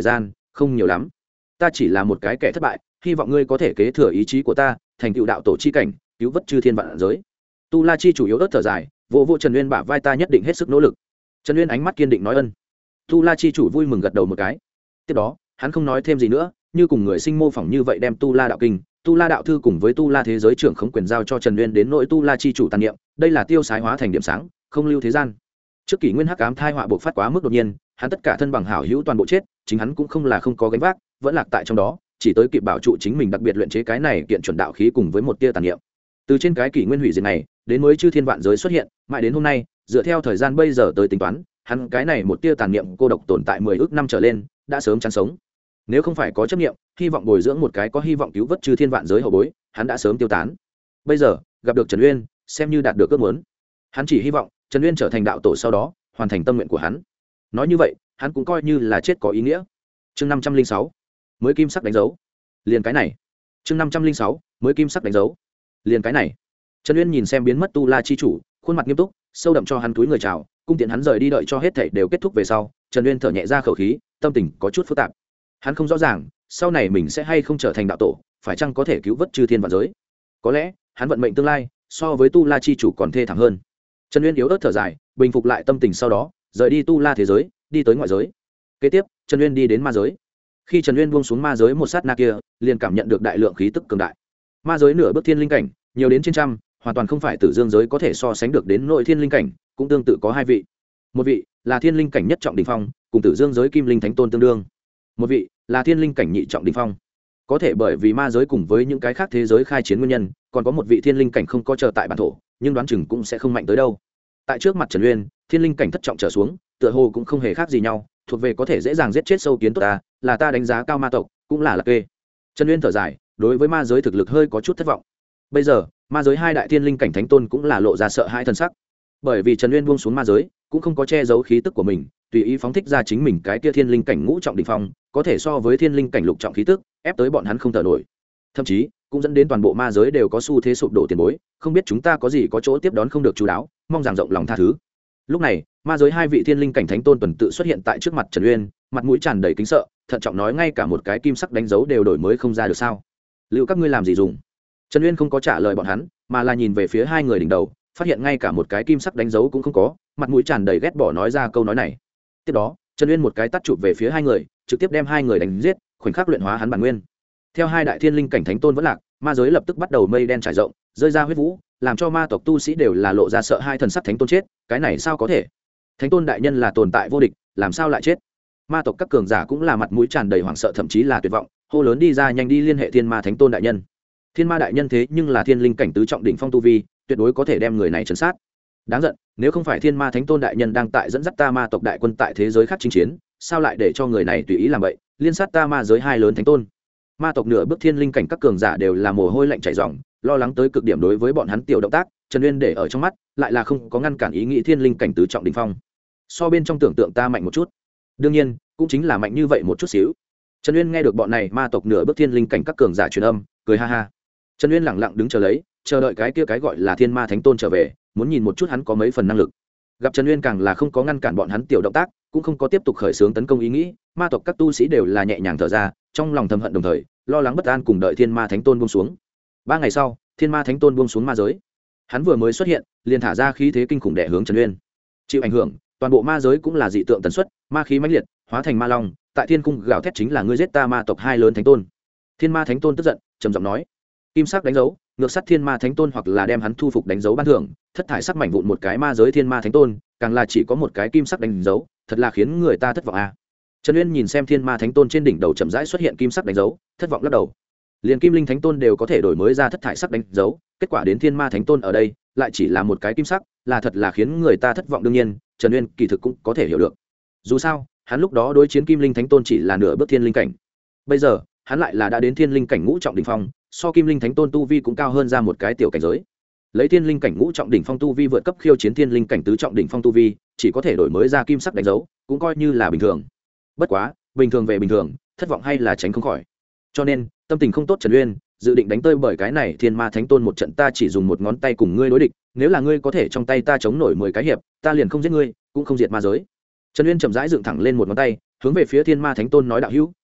[SPEAKER 1] không nhiều lắm. Ta chỉ là một cái kẻ thất bại, hy vọng ngươi có thể kế thừa ý chí của ta, thành tựu đạo tổ chi cảnh, cứu vớt chư thiên vạn giới. Tu La chi chủ yếu ớt thở dài, vỗ vỗ Trần Uyên bả vai, ta nhất định hết sức nỗ lực. Trần Uyên ánh mắt kiên định nói ân. Tu La chi chủ vui mừng gật đầu một cái. Tiếp đó hắn không nói thêm gì nữa, như cùng người sinh mô phỏng như vậy đem Tu La đạo kinh, Tu La đạo thư cùng với Tu La thế giới trưởng khống quyền giao cho Trần Uyên. Đến nội Tu La chi chủ tàn niệm, đây là tiêu sái hóa thành điểm sáng, không lưu thế gian. Trước kỷ nguyên hắc ám thai họa bộc phát quá mức đột nhiên, hắn tất cả thân bằng hảo hữu toàn bộ chết, chính hắn cũng không là không có gánh vác, vẫn lạc tại trong đó, chỉ tới kịp bảo trụ chính mình, đặc biệt luyện chế cái này kiện chuẩn đạo khí cùng với một tia tàn niệm. Từ trên cái kỷ nguyên hủy diệt này, đến mới chư thiên vạn giới xuất hiện, mãi đến hôm nay, dựa theo thời gian bây giờ tới tính toán, hắn cái này một tia tàn niệm cô độc tồn tại 10 ức năm trở lên, đã sớm chán sống. Nếu không phải có chấp niệm, hy vọng bồi dưỡng một cái có hy vọng cứu vớt chư thiên vạn giới hậu bối, hắn đã sớm tiêu tán. Bây giờ, gặp được Trần Uyên, xem như đạt được ước muốn. Hắn chỉ hy vọng Trần Uyên trở thành đạo tổ, sau đó hoàn thành tâm nguyện của hắn. Nói như vậy, hắn cũng coi như là chết có ý nghĩa. Chương 506, mới kim sắc đánh dấu. Liền cái này. Chương 506, mới kim sắc đánh dấu. Liền cái này. Trần Uyên nhìn xem biến mất Tu La chi chủ, khuôn mặt nghiêm túc, sâu đậm cho hắn túi người chào, cung tiễn hắn rời đi, đợi cho hết thảy đều kết thúc về sau, Trần Uyên thở nhẹ ra khẩu khí, tâm tình có chút phức tạp. Hắn không rõ ràng, sau này mình sẽ hay không trở thành đạo tổ, phải chăng có thể cứu vớt chư thiên vạn giới. Có lẽ, hắn vận mệnh tương lai so với Tu La chi chủ còn thê thảm hơn. Trần Uyên yếu ớt thở dài, bình phục lại tâm tình, sau đó rời đi Tu La thế giới, đi tới ngoại giới. Kế tiếp, Trần Uyên đi đến ma giới. Khi Trần Uyên buông xuống ma giới một sát na kia, liền cảm nhận được đại lượng khí tức cường đại. Ma giới nửa bước thiên linh cảnh, nhiều đến trên trăm, hoàn toàn không phải Tử Dương giới có thể so sánh được. Đến nội thiên linh cảnh, cũng tương tự có hai vị. Một vị là thiên linh cảnh nhất trọng đỉnh phong, cùng Tử Dương giới Kim Linh Thánh Tôn tương đương. Một vị là thiên linh cảnh nhị trọng đỉnh phong. Có thể bởi vì ma giới cùng với những cái khác thế giới khai chiến nguyên nhân, còn có một vị thiên linh cảnh không có chờ tại bản thổ, nhưng đoán chừng cũng sẽ không mạnh tới đâu. Tại trước mặt Trần Uyên, thiên linh cảnh thất trọng trở xuống, tựa hồ cũng không hề khác gì nhau, thuộc về có thể dễ dàng giết chết sâu kiến tốt ta, là ta đánh giá cao ma tộc, cũng là kê. Trần Uyên thở dài, đối với ma giới thực lực hơi có chút thất vọng. Bây giờ, ma giới hai đại thiên linh cảnh thánh tôn cũng là lộ ra sợ hãi thần sắc. Bởi vì Trần Uyên buông xuống ma giới, cũng không có che giấu khí tức của mình, tùy ý phóng thích ra chính mình cái kia thiên linh cảnh ngũ trọng đỉnh phong, có thể so với thiên linh cảnh lục trọng khí tức, ép tới bọn hắn không thở nổi. Thậm chí, cũng dẫn đến toàn bộ ma giới đều có xu thế sụp đổ tiền bối, không biết chúng ta có gì có chỗ tiếp đón không được chú đáo, mong rằng rộng lòng tha thứ. Lúc này, ma giới hai vị thiên linh cảnh thánh tôn tuần tự xuất hiện tại trước mặt Trần Uyên, mặt mũi tràn đầy kính sợ, thận trọng nói, ngay cả một cái kim sắc đánh dấu đều đổi mới không ra được sao? Liệu các ngươi làm gì dùng? Trần Uyên không có trả lời bọn hắn, mà là nhìn về phía hai người đỉnh đầu, phát hiện ngay cả một cái kim sắc đánh dấu cũng không có, mặt mũi tràn đầy ghét bỏ nói ra câu nói này. Tiếp đó, Trần Uyên một cái tát chụp về phía hai người, trực tiếp đem hai người đánh giết, khoảnh khắc luyện hóa hắn bản nguyên. Theo hai đại thiên linh cảnh thánh tôn vẫn lạc, ma giới lập tức bắt đầu mây đen trải rộng, rơi ra huyết vũ, làm cho ma tộc tu sĩ đều là lộ ra sợ hai thần sắc. Thánh tôn chết, cái này sao có thể? Thánh tôn đại nhân là tồn tại vô địch, làm sao lại chết? Ma tộc các cường giả cũng là mặt mũi tràn đầy hoảng sợ, thậm chí là tuyệt vọng, hô lớn đi ra, nhanh đi liên hệ thiên ma thánh tôn đại nhân. Thiên ma đại nhân thế nhưng là thiên linh cảnh tứ trọng đỉnh phong tu vi, tuyệt đối có thể đem người này trấn sát. Đáng giận, nếu không phải thiên ma thánh tôn đại nhân đang tại dẫn dắt ta ma tộc đại quân tại thế giới khác chinh chiến, sao lại để cho người này tùy ý làm vậy, liên sát ta ma giới hai lớn thánh tôn? Ma tộc nửa bước thiên linh cảnh các cường giả đều là mồ hôi lạnh chảy ròng, lo lắng tới cực điểm. đối với bọn hắn tiểu động tác, Trần Uyên để ở trong mắt, lại là không có ngăn cản ý nghĩ thiên linh cảnh tứ trọng đỉnh phong. So bên trong tưởng tượng ta mạnh một chút, đương nhiên cũng chính là mạnh như vậy một chút xíu. Trần Uyên nghe được bọn này ma tộc nửa bước thiên linh cảnh các cường giả truyền âm, cười ha ha. Trần Uyên lẳng lặng đứng chờ đợi cái kia cái gọi là thiên ma thánh tôn trở về, muốn nhìn một chút hắn có mấy phần năng lực. Gặp Trần Uyên càng là không có ngăn cản bọn hắn tiểu động tác, cũng không có tiếp tục khởi xướng tấn công ý nghĩ, ma tộc các tu sĩ đều là nhẹ nhàng thở ra, trong lòng thầm hận đồng thời lo lắng bất an, cùng đợi thiên ma thánh tôn buông xuống. 3 ngày sau, thiên ma thánh tôn buông xuống ma giới. Hắn vừa mới xuất hiện, liền thả ra khí thế kinh khủng đè hướng Trần Uyên. Chịu ảnh hưởng, toàn bộ ma giới cũng là dị tượng tần suất, ma khí mãnh liệt, hóa thành ma long, tại thiên cung gào thét, chính là ngươi giết ta ma tộc hai lớn thánh tôn. Thiên ma thánh tôn tức giận, trầm giọng nói: kim sắc đánh dấu, ngược sát thiên ma thánh tôn, hoặc là đem hắn thu phục đánh dấu ban thưởng, thất thải sắc mảnh vụn một cái ma giới thiên ma thánh tôn, càng là chỉ có một cái kim sắc đánh dấu, thật là khiến người ta thất vọng a. Trần Uyên nhìn xem thiên ma thánh tôn trên đỉnh đầu chậm rãi xuất hiện kim sắc đánh dấu, thất vọng lắc đầu. Liền Kim Linh Thánh Tôn đều có thể đổi mới ra thất thải sắc đánh dấu, kết quả đến thiên ma thánh tôn ở đây lại chỉ là một cái kim sắc, là thật là khiến người ta thất vọng. Đương nhiên, Trần Uyên kỳ thực cũng có thể hiểu được. Dù sao, hắn lúc đó đối chiến Kim Linh Thánh Tôn chỉ là nửa bước thiên linh cảnh. Bây giờ, hắn lại là đã đến thiên linh cảnh ngũ trọng đỉnh phong, so Kim Linh Thánh Tôn tu vi cũng cao hơn ra một cái tiểu cảnh giới. Lấy thiên linh cảnh ngũ trọng đỉnh phong tu vi vượt cấp khiêu chiến thiên linh cảnh tứ trọng đỉnh phong tu vi, chỉ có thể đổi mới ra kim sắc đánh dấu, cũng coi như là bình thường. Bất quá, bình thường về bình thường, thất vọng hay là tránh không khỏi. Cho nên, tâm tình không tốt Trần Uyên dự định đánh tơi bởi cái này thiên ma thánh tôn một trận. Ta chỉ dùng một ngón tay cùng ngươi đối địch, nếu là ngươi có thể trong tay ta chống nổi 10 cái hiệp, ta liền không giết ngươi, cũng không diệt ma giới. Trần Uyên chậm rãi dựng thẳng lên một ngón tay, hướng về phía thiên ma thánh tôn nói: đạo hữu,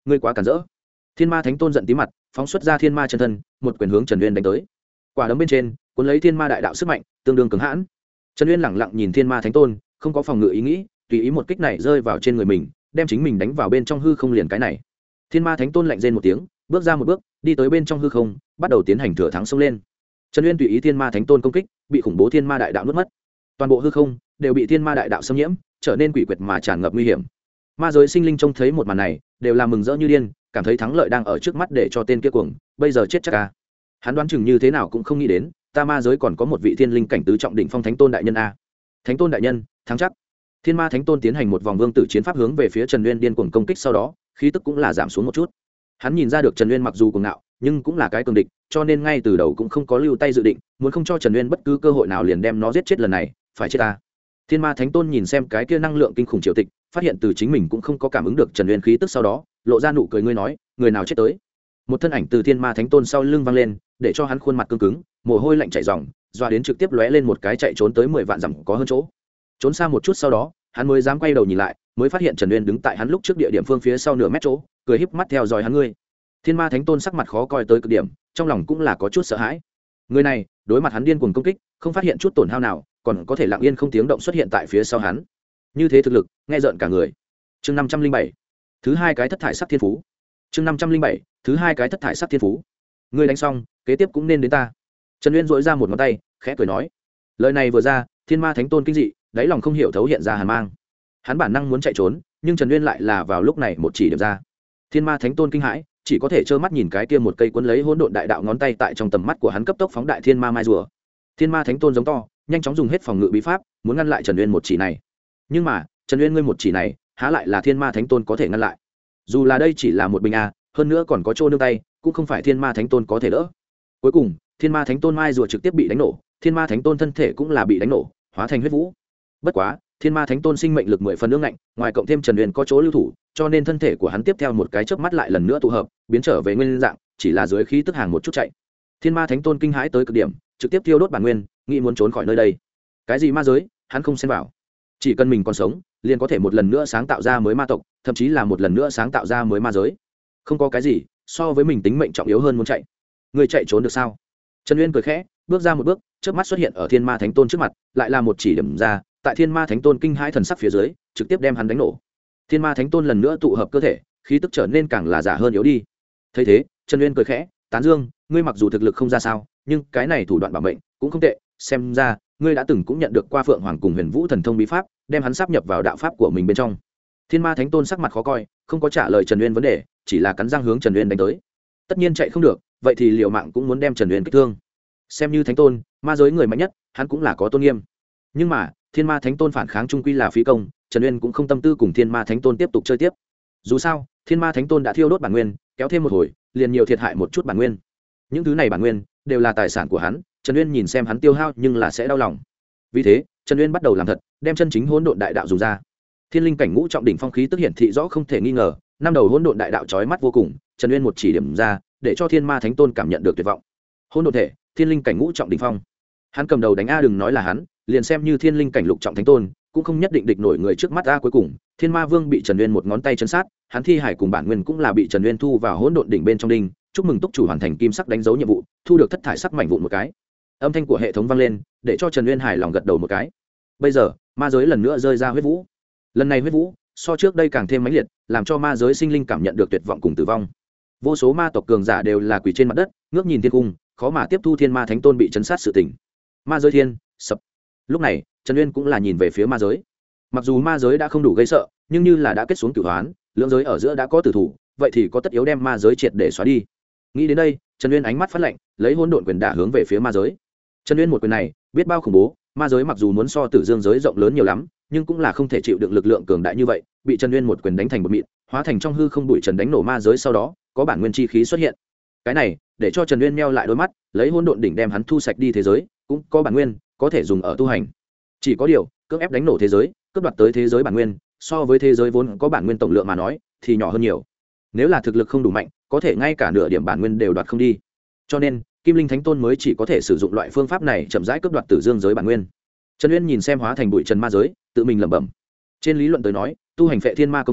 [SPEAKER 1] ngươi quá cản rỡ. Thiên ma thánh tôn giận tí mặt, phóng xuất ra thiên ma chân thân, một quyền hướng Trần Uyên đánh tới. Quả đấm bên trên cuốn lấy thiên ma đại đạo sức mạnh, tương đương cứng hãn. Trần Uyên lẳng lặng nhìn thiên ma thánh tôn, không có phòng ngự ý nghĩ, tùy ý một kích này rơi vào trên người mình, đem chính mình đánh vào bên trong hư không liền cái này. Thiên ma thánh tôn lạnh rên một tiếng, bước ra một bước, đi tới bên trong hư không, bắt đầu tiến hành thừa thắng xông lên. Trần Uyên tùy ý thiên ma thánh tôn công kích, bị khủng bố thiên ma đại đạo nuốt mất. Toàn bộ hư không đều bị thiên ma đại đạo xâm nhiễm, trở nên quỷ quyệt mà tràn ngập nguy hiểm. Ma giới sinh linh trông thấy một màn này, đều là mừng rỡ như điên, cảm thấy thắng lợi đang ở trước mắt để cho tên kia cuồng, bây giờ chết chắc a. Hắn đoán chừng như thế nào cũng không nghĩ đến, ta ma giới còn có một vị thiên linh cảnh tứ trọng đỉnh phong thánh tôn đại nhân a. Thánh tôn đại nhân, thắng chắc. Thiên ma thánh tôn tiến hành một vòng vương tử chiến pháp hướng về phía Trần Uyên điên cuồng công kích, sau đó khí tức cũng là giảm xuống một chút. Hắn nhìn ra được Trần Uyên mặc dù cuồng ngạo, nhưng cũng là cái cường địch, cho nên ngay từ đầu cũng không có lưu tay dự định, muốn không cho Trần Uyên bất cứ cơ hội nào liền đem nó giết chết, lần này phải chết ta. Thiên ma thánh tôn nhìn xem cái kia năng lượng kinh khủng triều tịch, phát hiện từ chính mình cũng không có cảm ứng được Trần Uyên khí tức, sau đó lộ ra nụ cười, ngươi nói người nào chết tới. Một thân ảnh từ thiên ma thánh tôn sau lưng vang lên, để cho hắn khuôn mặt cứng cứng, mồ hôi lạnh chảy ròng, doa đến trực tiếp lóe lên một cái chạy trốn tới 10 vạn dặm có hơn chỗ. Trốn xa một chút sau đó, hắn mới dám quay đầu nhìn lại, mới phát hiện Trần Uyên đứng tại hắn lúc trước địa điểm phương phía sau nửa mét chỗ, cười híp mắt theo dõi hắn. Ngươi. Thiên ma thánh tôn sắc mặt khó coi tới cực điểm, trong lòng cũng là có chút sợ hãi. Người này đối mặt hắn điên cuồng công kích, không phát hiện chút tổn hao nào, còn có thể lặng yên không tiếng động xuất hiện tại phía sau hắn, như thế thực lực nghe rợn cả người. Chương 507, thứ hai cái thất thải sắc thiên phú. Chương 507, thứ hai cái thất thải sắc thiên phú. Ngươi đánh xong, kế tiếp cũng nên đến ta. Trần Uyên dỗi ra một ngón tay, khẽ cười nói. Lời này vừa ra, thiên ma thánh tôn kinh dị, đáy lòng không hiểu thấu hiện ra hàn mang. Hắn bản năng muốn chạy trốn, nhưng Trần Uyên lại là vào lúc này một chỉ điểm ra. Thiên ma thánh tôn kinh hãi, chỉ có thể trơ mắt nhìn cái kia một cây cuốn lấy hỗn độn đại đạo ngón tay tại trong tầm mắt của hắn cấp tốc phóng đại thiên ma mai rùa. Thiên ma thánh tôn giống to, nhanh chóng dùng hết phòng ngự bí pháp, muốn ngăn lại Trần Uyên một chỉ này. Nhưng mà, Trần Uyên ngươi một chỉ này, há lại là thiên ma thánh tôn có thể ngăn lại. Dù là đây chỉ là một bình a, hơn nữa còn có chỗ nương tay, cũng không phải thiên ma thánh tôn có thể đỡ. Cuối cùng, thiên ma thánh tôn mai rùa trực tiếp bị đánh nổ, thiên ma thánh tôn thân thể cũng là bị đánh nổ, hóa thành huyết vũ. Bất quá, thiên ma thánh tôn sinh mệnh lực 10 phần ương ngạnh, ngoài cộng thêm Trần Uyên có chỗ lưu thủ, cho nên thân thể của hắn tiếp theo một cái chớp mắt lại lần nữa tụ hợp, biến trở về nguyên dạng, chỉ là dưới khí tức hàng một chút chạy. Thiên ma thánh tôn kinh hãi tới cực điểm, trực tiếp tiêu đốt bản nguyên, nghĩ muốn trốn khỏi nơi đây. Cái gì ma giới, hắn không xen vào. Chỉ cần mình còn sống, liền có thể một lần nữa sáng tạo ra mới ma tộc, thậm chí là một lần nữa sáng tạo ra mới ma giới. Không có cái gì so với mình tính mệnh trọng yếu hơn muốn chạy. Người chạy trốn được sao? Trần Uyên cười khẽ, bước ra một bước, chớp mắt xuất hiện ở thiên ma thánh tôn trước mặt, lại là một chỉ điểm ra, tại thiên ma thánh tôn kinh hãi thần sắc phía dưới, trực tiếp đem hắn đánh nổ. Thiên ma thánh tôn lần nữa tụ hợp cơ thể, khí tức trở nên càng là giả hơn yếu đi. Thấy thế, Trần Uyên cười khẽ, tán dương, ngươi mặc dù thực lực không ra sao, nhưng cái này thủ đoạn bảo mệnh cũng không tệ, xem ra ngươi đã từng cũng nhận được qua Phượng Hoàng cùng Huyền Vũ thần thông bí pháp, đem hắn sáp nhập vào đạo pháp của mình bên trong. Thiên ma thánh tôn sắc mặt khó coi, không có trả lời Trần Uyên vấn đề, chỉ là cắn răng hướng Trần Uyên đánh tới. Tất nhiên chạy không được, vậy thì liều mạng cũng muốn đem Trần Uyên kích thương. Xem như thánh tôn, ma giới người mạnh nhất, hắn cũng là có tôn nghiêm. Nhưng mà, thiên ma thánh tôn phản kháng trung quy là phí công, Trần Uyên cũng không tâm tư cùng thiên ma thánh tôn tiếp tục chơi tiếp. Dù sao, thiên ma thánh tôn đã thiêu đốt bản nguyên, kéo thêm một hồi, liền nhiều thiệt hại một chút bản nguyên. Những thứ này bản nguyên đều là tài sản của hắn, Trần Uyên nhìn xem hắn tiêu hao nhưng là sẽ đau lòng. Vì thế, Trần Uyên bắt đầu làm thật, đem chân chính hỗn độn đại đạo dùng ra. Thiên linh cảnh ngũ trọng đỉnh phong khí tức hiển thị rõ không thể nghi ngờ, năm đầu hỗn độn đại đạo chói mắt vô cùng, Trần Uyên một chỉ điểm ra, để cho thiên ma thánh tôn cảm nhận được tuyệt vọng. Hỗn độn thể, thiên linh cảnh ngũ trọng đỉnh phong. Hắn cầm đầu đánh a, đừng nói là hắn, liền xem như thiên linh cảnh lục trọng thánh tôn, cũng không nhất định địch nổi người trước mắt a. Cuối cùng, Thiên Ma Vương bị Trần Uyên một ngón tay chấn sát, hắn thi hải cùng bản nguyên cũng là bị Trần Uyên thu vào hỗn độn đỉnh bên trong đinh. Chúc mừng túc chủ hoàn thành kim sắc đánh dấu nhiệm vụ, thu được thất thải sắc mảnh vụn một cái. Âm thanh của hệ thống vang lên, để cho Trần Uyên hài lòng gật đầu một cái. Bây giờ, ma giới lần nữa rơi ra huyết vũ. Lần này huyết vũ so trước đây càng thêm mãnh liệt, làm cho ma giới sinh linh cảm nhận được tuyệt vọng cùng tử vong. Vô số ma tộc cường giả đều là quỳ trên mặt đất, ngước nhìn thiên cung, khó mà tiếp thu thiên ma thánh tôn bị chấn sát sự tình. Ma giới thiên sập. Lúc này, Trần Uyên cũng là nhìn về phía ma giới. Mặc dù ma giới đã không đủ gây sợ, nhưng như là đã kết xuống cửu hoán, lưỡng giới ở giữa đã có tử thủ, vậy thì có tất yếu đem ma giới triệt để xóa đi. Nghĩ đến đây, Trần Uyên ánh mắt phát lạnh, lấy hỗn độn quyền đả hướng về phía ma giới. Trần Uyên một quyền này, biết bao khủng bố, ma giới mặc dù muốn so Tử Dương giới rộng lớn nhiều lắm, nhưng cũng là không thể chịu đựng lực lượng cường đại như vậy, bị Trần Uyên một quyền đánh thành một mịn, hóa thành trong hư không bụi trần đánh nổ ma giới, sau đó, có bản nguyên chi khí xuất hiện. Cái này, để cho Trần Uyên meo lại đôi mắt, lấy hỗn độn đỉnh đem hắn thu sạch đi thế giới, cũng có bản nguyên, có thể dùng ở tu hành. Chỉ có điều, cưỡng ép đánh nổ thế giới, cướp đoạt tới thế giới bản nguyên, so với thế giới vốn có bản nguyên tổng lượng mà nói, thì nhỏ hơn nhiều. Nếu là thực lực không đủ mạnh, có thể ngay cả nửa điểm bản nguyên đều đoạt không đi. Cho nên, Kim Linh Thánh Tôn mới chỉ có thể sử dụng loại phương pháp này chậm rãi cướp đoạt Tử Dương giới bản nguyên. Trần Uyên nhìn xem hóa thành bụi trần ma giới, tự mình lẩm bẩm. Trên lý luận tới nói, tu hành Phệ Thiên Ma công hắn,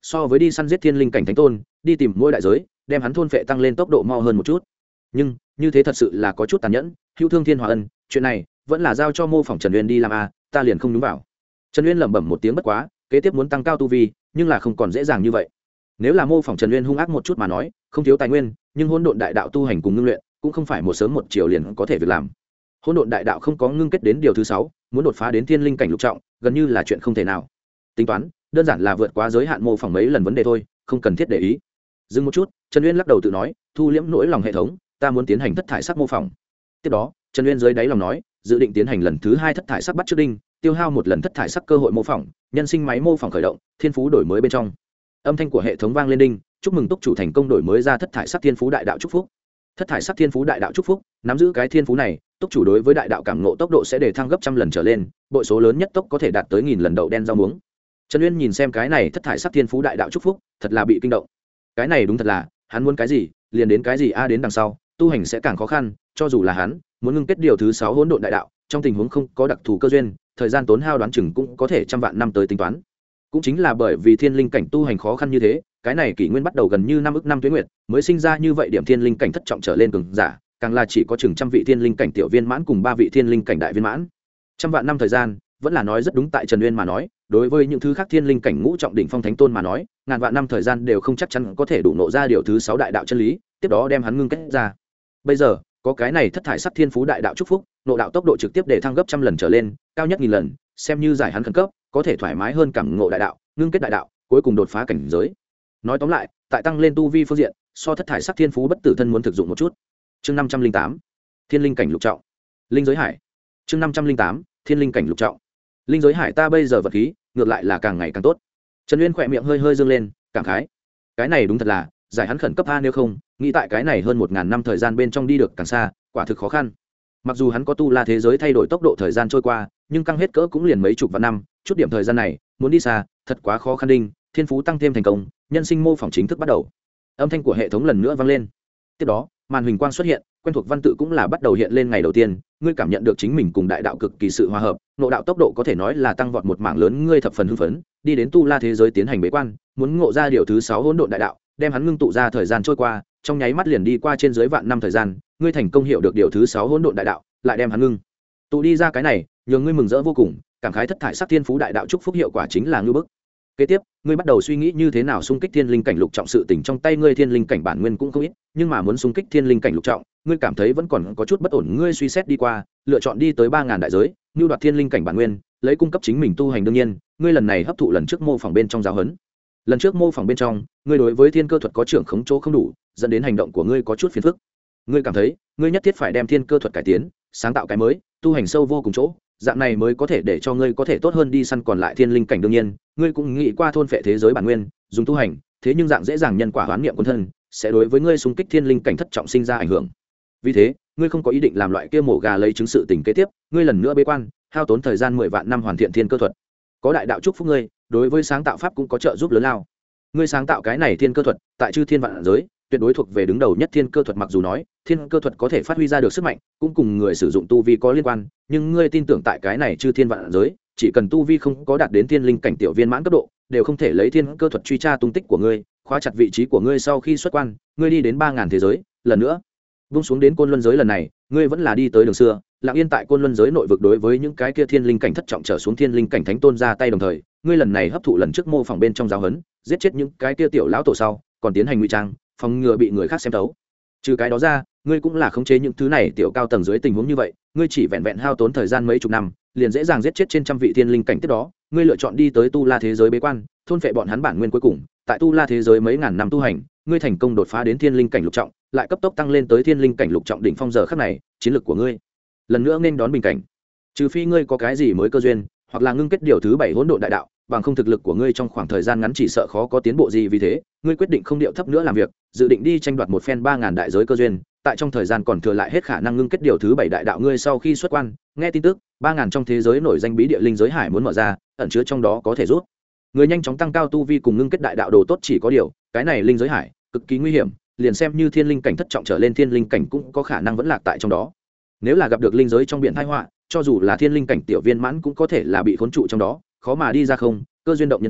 [SPEAKER 1] so với đi săn giết thiên linh cảnh thánh tôn đi tìm mỗi đại giới đem hắn thôn phệ tăng lên tốc độ mo hơn một chút. Nhưng như thế thật sự là có chút tàn nhẫn. Hữu thương thiên hòa ân, chuyện này vẫn là giao cho mô phỏng Trần Uyên đi làm a, ta liền không đúng vào. Trần Uyên lẩm bẩm một tiếng bất quá, kế tiếp muốn tăng cao tu vi nhưng là không còn dễ dàng như vậy. Nếu là mô phỏng Trần Uyên hung ác một chút mà nói, không thiếu tài nguyên, nhưng hỗn độn đại đạo tu hành cùng ngưng luyện cũng không phải một sớm một chiều liền có thể việc làm. Hỗn độn đại đạo không có ngưng kết đến điều thứ 6, muốn đột phá đến thiên linh cảnh lục trọng gần như là chuyện không thể nào. Tính toán đơn giản là vượt quá giới hạn mô phỏng mấy lần vấn đề thôi, không cần thiết để ý. Dừng một chút, Trần Uyên lắc đầu tự nói, thu liễm nỗi lòng hệ thống, ta muốn tiến hành thất thải sắc mô phỏng. Tiếp đó Trần Uyên dưới đáy lòng nói, dự định tiến hành lần thứ 2 thất thải sắc bắt trước đinh, tiêu hao một lần thất thải sắc cơ hội mô phỏng, nhân sinh máy mô phỏng khởi động, thiên phú đổi mới bên trong. Âm thanh của hệ thống vang lên đinh, chúc mừng túc chủ thành công đổi mới ra thất thải sắc thiên phú đại đạo chúc phúc. Thất thải sắc thiên phú đại đạo chúc phúc, nắm giữ cái thiên phú này, túc chủ đối với đại đạo cảm ngộ tốc độ sẽ để thăng gấp trăm lần trở lên, bội số lớn nhất tốc có thể đạt tới 1000 lần đậu đen rau muống. Trần Uyên nhìn xem cái này thất thải sắc thiên phú đại đạo chúc phúc, thật là bị kinh động. Cái này đúng thật là, hắn muốn cái gì, liền đến cái gì a, đến đằng sau, tu hành sẽ càng khó khăn, cho dù là hắn muốn ngưng kết điều thứ 6 hỗn độn đại đạo, trong tình huống không có đặc thù cơ duyên, thời gian tốn hao đoán chừng cũng có thể trăm vạn năm tới tính toán. Cũng chính là bởi vì thiên linh cảnh tu hành khó khăn như thế, cái này kỷ nguyên bắt đầu gần như 5 ức năm tuế nguyệt, mới sinh ra như vậy điểm thiên linh cảnh thất trọng trở lên cường giả, càng là chỉ có chừng trăm vị thiên linh cảnh tiểu viên mãn cùng 3 vị thiên linh cảnh đại viên mãn. Trăm vạn năm thời gian, vẫn là nói rất đúng tại Trần Uyên mà nói, đối với những thứ khác thiên linh cảnh ngũ trọng đỉnh phong thánh tôn mà nói, ngàn vạn năm thời gian đều không chắc chắn có thể đủ nộ ra điều thứ 6 đại đạo chân lý, tiếp đó đem hắn ngưng kết ra. Bây giờ, có cái này thất thải sắc thiên phú đại đạo chúc phúc, nộ đạo tốc độ trực tiếp để thăng gấp trăm lần trở lên, cao nhất 1000 lần, xem như giải hắn khẩn cấp, có thể thoải mái hơn cảm ngộ đại đạo, ngưng kết đại đạo, cuối cùng đột phá cảnh giới. Nói tóm lại, tại tăng lên tu vi phương diện, so thất thải sắc thiên phú bất tử thân muốn thực dụng một chút. Chương 508, thiên linh cảnh lục trọng. Linh giới hải. Chương 508, thiên linh cảnh lục trọng. Linh giới hải ta bây giờ vật khí, ngược lại là càng ngày càng tốt. Trần Uyên khỏe miệng hơi hơi dương lên, cảm khái. Cái này đúng thật là, giải hắn khẩn cấp a, nếu không, nghĩ tại cái này hơn 1000 năm thời gian bên trong đi được càng xa, quả thực khó khăn. Mặc dù hắn có tu la thế giới thay đổi tốc độ thời gian trôi qua, nhưng căng hết cỡ cũng liền mấy chục vạn năm, chút điểm thời gian này, muốn đi xa, thật quá khó khăn đinh, thiên phú tăng thêm thành công, nhân sinh mô phỏng chính thức bắt đầu. Âm thanh của hệ thống lần nữa vang lên. Tiếp đó, màn hình quang xuất hiện, quen thuộc văn tự cũng là bắt đầu hiện lên ngày đầu tiên, ngươi cảm nhận được chính mình cùng đại đạo cực kỳ sự hòa hợp, ngộ đạo tốc độ có thể nói là tăng vọt một mảng lớn, ngươi thập phần hưng phấn, đi đến tu la thế giới tiến hành bế quan, muốn ngộ ra điều thứ 6 hỗn độn đại đạo, đem hắn ngưng tụ ra thời gian trôi qua, trong nháy mắt liền đi qua trên dưới vạn năm thời gian, ngươi thành công hiểu được điều thứ 6 hỗn độn đại đạo, lại đem hắn ngưng tụ đi ra, cái này nhường ngươi mừng rỡ vô cùng, cảm khái thất thải sắc thiên phú đại đạo chúc phúc hiệu quả chính là ngư bức. Kế tiếp, ngươi bắt đầu suy nghĩ như thế nào xung kích thiên linh cảnh lục trọng, sự tình trong tay ngươi thiên linh cảnh bản nguyên cũng không ít, nhưng mà muốn xung kích thiên linh cảnh lục trọng, ngươi cảm thấy vẫn còn có chút bất ổn, ngươi suy xét đi qua, lựa chọn đi tới 3000 đại giới, nưu đoạt thiên linh cảnh bản nguyên, lấy cung cấp chính mình tu hành. đương nhiên, ngươi lần này hấp thụ lần trước mô phỏng bên trong giáo huấn. Lần trước mô phỏng bên trong, ngươi đối với thiên cơ thuật có trưởng khống chỗ không đủ, dẫn đến hành động của ngươi có chút phiền phức. Ngươi cảm thấy, ngươi nhất thiết phải đem thiên cơ thuật cải tiến, sáng tạo cái mới, tu hành sâu vô cùng chỗ, dạng này mới có thể để cho ngươi có thể tốt hơn đi săn còn lại thiên linh cảnh. đương nhiên, ngươi cũng nghĩ qua thôn phệ thế giới bản nguyên, dùng tu hành, thế nhưng dạng dễ dàng nhân quả hoán niệm quân thân, sẽ đối với ngươi xung kích thiên linh cảnh thất trọng sinh ra ảnh hưởng. Vì thế, ngươi không có ý định làm loại kia mổ gà lấy trứng sự tình kế tiếp, ngươi lần nữa bế quan, hao tốn thời gian 10 vạn năm hoàn thiện thiên cơ thuật. Có đại đạo chúc phúc ngươi, đối với sáng tạo pháp cũng có trợ giúp lớn lao. Ngươi sáng tạo cái này thiên cơ thuật, tại chư thiên vạn giới, tuyệt đối thuộc về đứng đầu nhất thiên cơ thuật. Mặc dù nói thiên cơ thuật có thể phát huy ra được sức mạnh, cũng cùng người sử dụng tu vi có liên quan, nhưng ngươi tin tưởng tại cái này chư thiên vạn giới, chỉ cần tu vi không có đạt đến thiên linh cảnh tiểu viên mãn cấp độ, đều không thể lấy thiên cơ thuật truy tra tung tích của ngươi, khóa chặt vị trí của ngươi. Sau khi xuất quan, ngươi đi đến 3000 thế giới, lần nữa buông xuống đến côn luân giới. Lần này ngươi vẫn là đi tới đường xưa, lặng yên tại côn luân giới nội vực đối với những cái kia thiên linh cảnh thất trọng trở xuống thiên linh cảnh thánh tôn ra tay, đồng thời ngươi lần này hấp thụ lần trước mô phỏng bên trong giáo huấn, giết chết những cái kia tiểu lão tổ sau, còn tiến hành ngụy trang, phòng ngừa bị người khác xem thấu. Trừ cái đó ra, ngươi cũng là khống chế những thứ này tiểu cao tầng dưới tình huống như vậy, ngươi chỉ vẹn vẹn hao tốn thời gian mấy chục năm, liền dễ dàng giết chết trên trăm vị thiên linh cảnh. Tiếp đó, ngươi lựa chọn đi tới tu la thế giới bế quan, thôn phệ bọn hắn bản nguyên. Cuối cùng, tại tu la thế giới mấy ngàn năm tu hành, ngươi thành công đột phá đến thiên linh cảnh lục trọng, lại cấp tốc tăng lên tới thiên linh cảnh lục trọng đỉnh phong. Giờ khắc này, chiến lược của ngươi lần nữa nên đón bình cảnh. Trừ phi ngươi có cái gì mới cơ duyên, hoặc là ngưng kết điều thứ 7 hỗn độn đại đạo, bằng không thực lực của ngươi trong khoảng thời gian ngắn chỉ sợ khó có tiến bộ gì. Vì thế, ngươi quyết định không điệu thấp nữa làm việc, dự định đi tranh đoạt một phen 3000 đại giới cơ duyên, tại trong thời gian còn thừa lại hết khả năng ngưng kết điều thứ 7 đại đạo. Ngươi sau khi xuất quan, nghe tin tức 3000 trong thế giới nổi danh bí địa linh giới hải muốn mở ra, ẩn chứa trong đó có thể giúp người nhanh chóng tăng cao tu vi cùng ngưng kết đại đạo đồ tốt. Chỉ có điều, cái này linh giới hải cực kỳ nguy hiểm, liền xem như thiên linh cảnh thất trọng trở lên thiên linh cảnh cũng có khả năng vẫn lạc tại trong đó. Nếu là gặp được linh giới trong biển tai họa, cho dù là thiên linh cảnh tiểu viên mãn cũng có thể là bị khốn trụ trong đó, khó mà đi ra. Không cơ duyên động nhân tâm,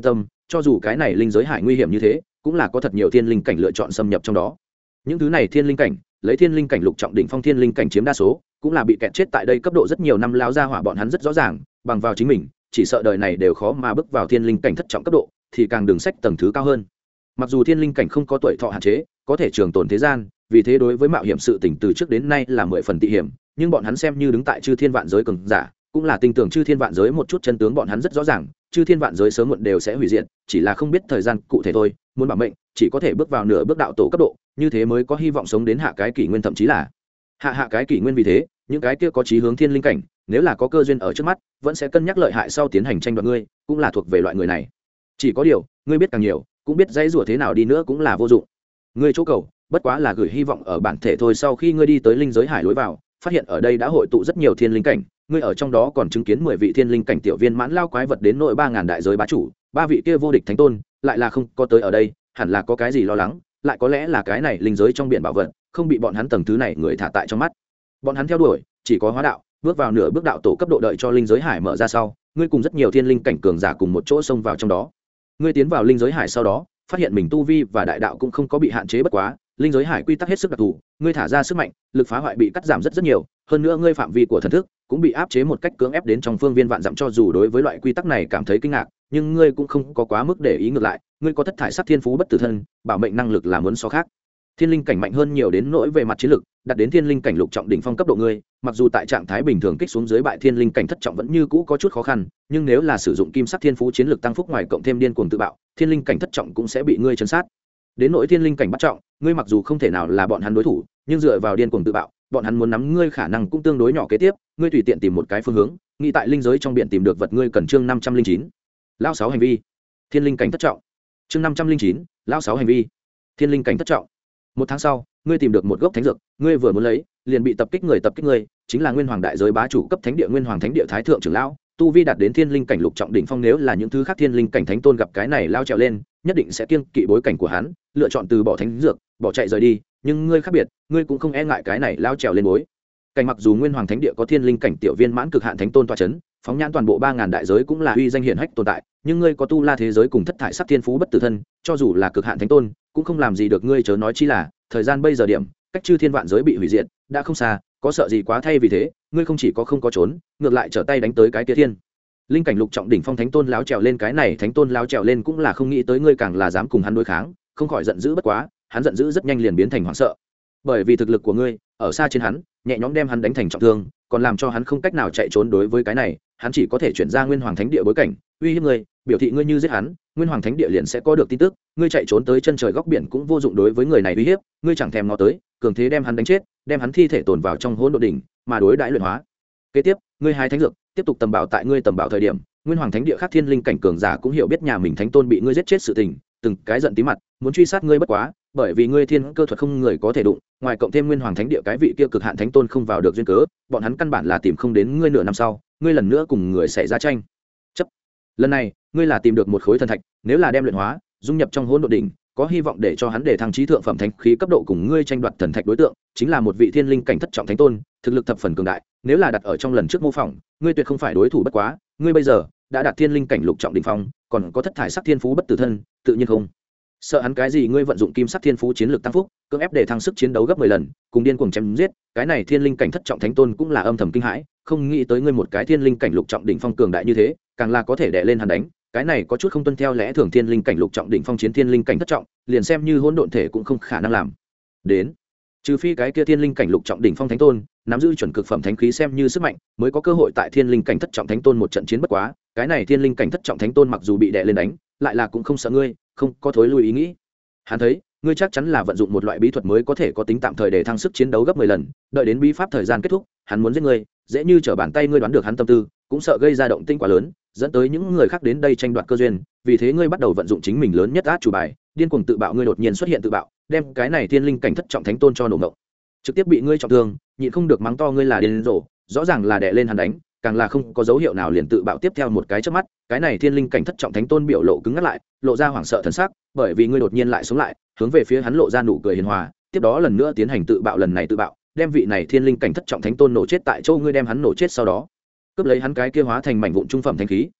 [SPEAKER 1] cho dù cái này linh giới hải nguy hiểm như thế cũng là có thật nhiều thiên linh cảnh lựa chọn xâm nhập trong đó. Những thứ này thiên linh cảnh lấy thiên linh cảnh lục trọng đỉnh phong thiên linh cảnh chiếm đa số, cũng là bị kẹt chết tại đây cấp độ rất nhiều năm. Lao ra hỏa bọn hắn rất rõ ràng, bằng vào chính mình chỉ sợ đời này đều khó mà bước vào thiên linh cảnh thất trọng cấp độ, thì càng đường sách tầng thứ cao hơn. Mặc dù thiên linh cảnh không có tuổi thọ hạn chế, có thể trường tồn thế gian, vì thế đối với mạo hiểm sự tỉnh từ trước đến nay là 10 phần tị hiểm, nhưng bọn hắn xem như đứng tại chư thiên vạn giới cường giả, cũng là tin tưởng chư thiên vạn giới một chút chân tướng. Bọn hắn rất rõ ràng chư thiên vạn giới sớm muộn đều sẽ hủy diệt, chỉ là không biết thời gian cụ thể thôi. Muốn bảo mệnh chỉ có thể bước vào nửa bước đạo tổ cấp độ, như thế mới có hy vọng sống đến hạ cái kỷ nguyên, thậm chí là hạ cái kỷ nguyên. Vì thế những cái kia có chí hướng thiên linh cảnh, nếu là có cơ duyên ở trước mắt, vẫn sẽ cân nhắc lợi hại sau tiến hành tranh đoạt. Ngươi cũng là thuộc về loại người này, chỉ có điều ngươi biết càng nhiều, cũng biết dãy rủa thế nào đi nữa cũng là vô dụng. Ngươi chỗ cầu bất quá là gửi hy vọng ở bản thể thôi. Sau khi ngươi đi tới linh giới hải lối vào, phát hiện ở đây đã hội tụ rất nhiều thiên linh cảnh, ngươi ở trong đó còn chứng kiến 10 vị thiên linh cảnh tiểu viên mãn lao quái vật, đến nội 3000 đại giới bá chủ, 3 vị kia vô địch thánh tôn lại là không có tới ở đây, hẳn là có cái gì lo lắng, lại có lẽ là cái này linh giới trong biển bảo vật không bị bọn hắn tầng thứ này người thả tại trong mắt. Bọn hắn theo đuổi chỉ có hóa đạo, bước vào nửa bước đạo tổ cấp độ. Đợi cho linh giới hải mở ra sau, ngươi cùng rất nhiều thiên linh cảnh cường giả cùng một chỗ xông vào trong đó. Ngươi tiến vào linh giới hải sau đó, phát hiện mình tu vi và đại đạo cũng không có bị hạn chế. Bất quá linh giới hải quy tắc hết sức đặc thù, ngươi thả ra sức mạnh, lực phá hoại bị cắt giảm rất nhiều, hơn nữa ngươi phạm vi của thần thức cũng bị áp chế một cách cưỡng ép đến trong phương viên vạn dặm. Cho dù đối với loại quy tắc này cảm thấy kinh ngạc, nhưng ngươi cũng không có quá mức để ý. Ngược lại, ngươi có thất thải sắc thiên phú bất tử thân, bảo mệnh năng lực là muốn so khác thiên linh cảnh mạnh hơn nhiều, đến nỗi về mặt chiến lực đạt đến thiên linh cảnh lục trọng đỉnh phong cấp độ. Ngươi mặc dù tại trạng thái bình thường kích xuống dưới bại thiên linh cảnh thất trọng vẫn như cũ có chút khó khăn, nhưng nếu là sử dụng kim sắc thiên phú chiến lực tăng phúc ngoài cộng thêm điên cuồng tự bạo, thiên linh cảnh thất trọng cũng sẽ bị ngươi chấn sát. Đến nỗi thiên linh cảnh bắt trọng, ngươi mặc dù không thể nào là bọn hắn đối thủ, nhưng dựa vào điên cuồng tự bạo, bọn hắn muốn nắm ngươi khả năng cũng tương đối nhỏ. Kế tiếp ngươi tùy tiện tìm một cái phương hướng, nghĩ tại linh giới trong biển tìm được vật ngươi cần. Chương 509 lao 6 hành vi thiên linh cảnh thất trọng. Chương 509 lao 6 hành vi thiên linh cảnh thất trọng. Một tháng sau, ngươi tìm được một gốc thánh dược, ngươi vừa muốn lấy liền bị tập kích. Người tập kích ngươi chính là nguyên hoàng đại giới bá chủ cấp thánh địa nguyên hoàng thánh địa thái thượng trưởng lão, tu vi đạt đến thiên linh cảnh lục trọng đỉnh phong. Nếu là những thứ khác thiên linh cảnh thánh tôn gặp cái này lao trèo lên, nhất định sẽ kiêng kỵ bối cảnh của hắn, lựa chọn từ bỏ thánh dược, bỏ chạy rời đi. Nhưng ngươi khác biệt, ngươi cũng không e ngại cái này lao trèo lên bối cảnh. Mặc dù nguyên hoàng thánh địa có thiên linh cảnh tiểu viên mãn cực hạn thánh tôn tọa chấn, phóng nhãn toàn bộ 3000 đại giới cũng là uy danh hiển hách tồn tại, nhưng ngươi có tu la thế giới cùng thất thải sắc thiên phú bất tử thân, cho dù là cực hạn thánh tôn cũng không làm gì được ngươi, chớ nói chi là thời gian bây giờ điểm cách chư thiên vạn giới bị hủy diệt đã không xa, có sợ gì quá. Thay vì thế ngươi không chỉ có không có trốn, ngược lại trở tay đánh tới cái kia thiên linh cảnh lục trọng đỉnh phong thánh tôn láo trèo lên. Cái này thánh tôn láo trèo lên cũng là không nghĩ tới ngươi càng là dám cùng hắn đối kháng, không khỏi giận dữ. Bất quá hắn giận dữ rất nhanh liền biến thành hoảng sợ, bởi vì thực lực của ngươi ở xa trên hắn, nhẹ nhõm đem hắn đánh thành trọng thương, còn làm cho hắn không cách nào chạy trốn. Đối với cái này, hắn chỉ có thể chuyển ra nguyên hoàng thánh địa bối cảnh uy hiếp ngươi, biểu thị ngươi như giết hắn, nguyên hoàng thánh địa liền sẽ có được tin tức, ngươi chạy trốn tới chân trời góc biển cũng vô dụng. đối với người này uy hiếp, ngươi chẳng thèm ngó tới, cường thế đem hắn đánh chết, đem hắn thi thể tồn vào trong hỗn độn đỉnh mà đối đãi luyện hóa. Kế tiếp ngươi hai thánh dược tiếp tục tầm bảo. Tại ngươi tầm bảo thời điểm, nguyên hoàng thánh địa khác thiên linh cảnh cường giả cũng hiểu biết nhà mình thánh tôn bị ngươi giết chết sự tình, từng cái giận tí mặt muốn truy sát ngươi. Bất quá bởi vì ngươi thiên cơ thuật không người có thể đụng, ngoài cộng thêm nguyên hoàng thánh địa cái vị kia cực hạn thánh tôn không vào được duyên cớ, bọn hắn căn bản là tìm không đến ngươi. Nửa năm sau, ngươi lần nữa cùng người xảy ra tranh chấp. Lần này ngươi là tìm được một khối thần thạch, nếu là đem luyện hóa dung nhập trong hỗn độn đỉnh, có hy vọng để cho hắn để thăng trí thượng phẩm thánh khí cấp độ. Cùng ngươi tranh đoạt thần thạch đối tượng chính là một vị thiên linh cảnh thất trọng thánh tôn, thực lực thập phần cường đại, nếu là đặt ở trong lần trước mô phỏng, ngươi tuyệt không phải đối thủ. Bất quá ngươi bây giờ đã đạt thiên linh cảnh lục trọng đỉnh phong, còn có thất thải sắc thiên phú bất tử thân, tự nhiên không sợ hắn cái gì. Ngươi vận dụng kim sắc thiên phú chiến lược tăng phúc, cưỡng ép để thăng sức chiến đấu gấp 10 lần, cùng điên cuồng chém giết cái này thiên linh cảnh thất trọng thánh tôn, cũng là âm thầm kinh hãi, không nghĩ tới ngươi một cái thiên linh cảnh lục trọng đỉnh phong cường đại như thế, càng là có thể đè lên hắn đánh. Cái này có chút không tuân theo lẽ thường, thiên linh cảnh lục trọng đỉnh phong chiến thiên linh cảnh thất trọng, liền xem như hỗn độn thể cũng không khả năng làm đến, trừ phi cái kia thiên linh cảnh lục trọng đỉnh phong thánh tôn nắm giữ chuẩn cực phẩm thánh khí xem như sức mạnh, mới có cơ hội tại thiên linh cảnh thất trọng thánh tôn một trận chiến. Bất quá cái này thiên linh cảnh thất trọng thánh tôn mặc dù bị đè lên đánh, lại là cũng không sợ ngươi, không có thối lui ý nghĩ. Hắn thấy ngươi chắc chắn là vận dụng một loại bí thuật mới có thể có tính tạm thời để thăng sức chiến đấu gấp 10 lần, đợi đến bí pháp thời gian kết thúc, hắn muốn giết ngươi dễ như trở bàn tay. Ngươi đoán được hắn tâm tư, cũng sợ gây ra động tĩnh quá lớn, dẫn tới những người khác đến đây tranh đoạt cơ duyên, vì thế ngươi bắt đầu vận dụng chính mình lớn nhất át chủ bài, điên cuồng tự bạo. Ngươi đột nhiên xuất hiện tự bạo, đem cái này thiên linh cảnh thất trọng thánh tôn cho nổ ngộng, trực tiếp bị ngươi trọng thương, nhịn không được mắng to ngươi là điên rồ, rõ ràng là đè lên hắn đánh, càng là không có dấu hiệu nào liền tự bạo. Tiếp theo một cái chớp mắt, cái này thiên linh cảnh thất trọng thánh tôn biểu lộ cứng ngắt lại, lộ ra hoảng sợ thần sắc, bởi vì ngươi đột nhiên lại sống lại, hướng về phía hắn lộ ra nụ cười hiền hòa, tiếp đó lần nữa tiến hành tự bạo. Lần này tự bạo đem vị này thiên linh cảnh thất trọng thánh tôn nổ chết tại chỗ. Ngươi đem hắn nổ chết sau đó, cướp lấy hắn cái kia hóa thành mảnh vụn trung phẩm thánh khí,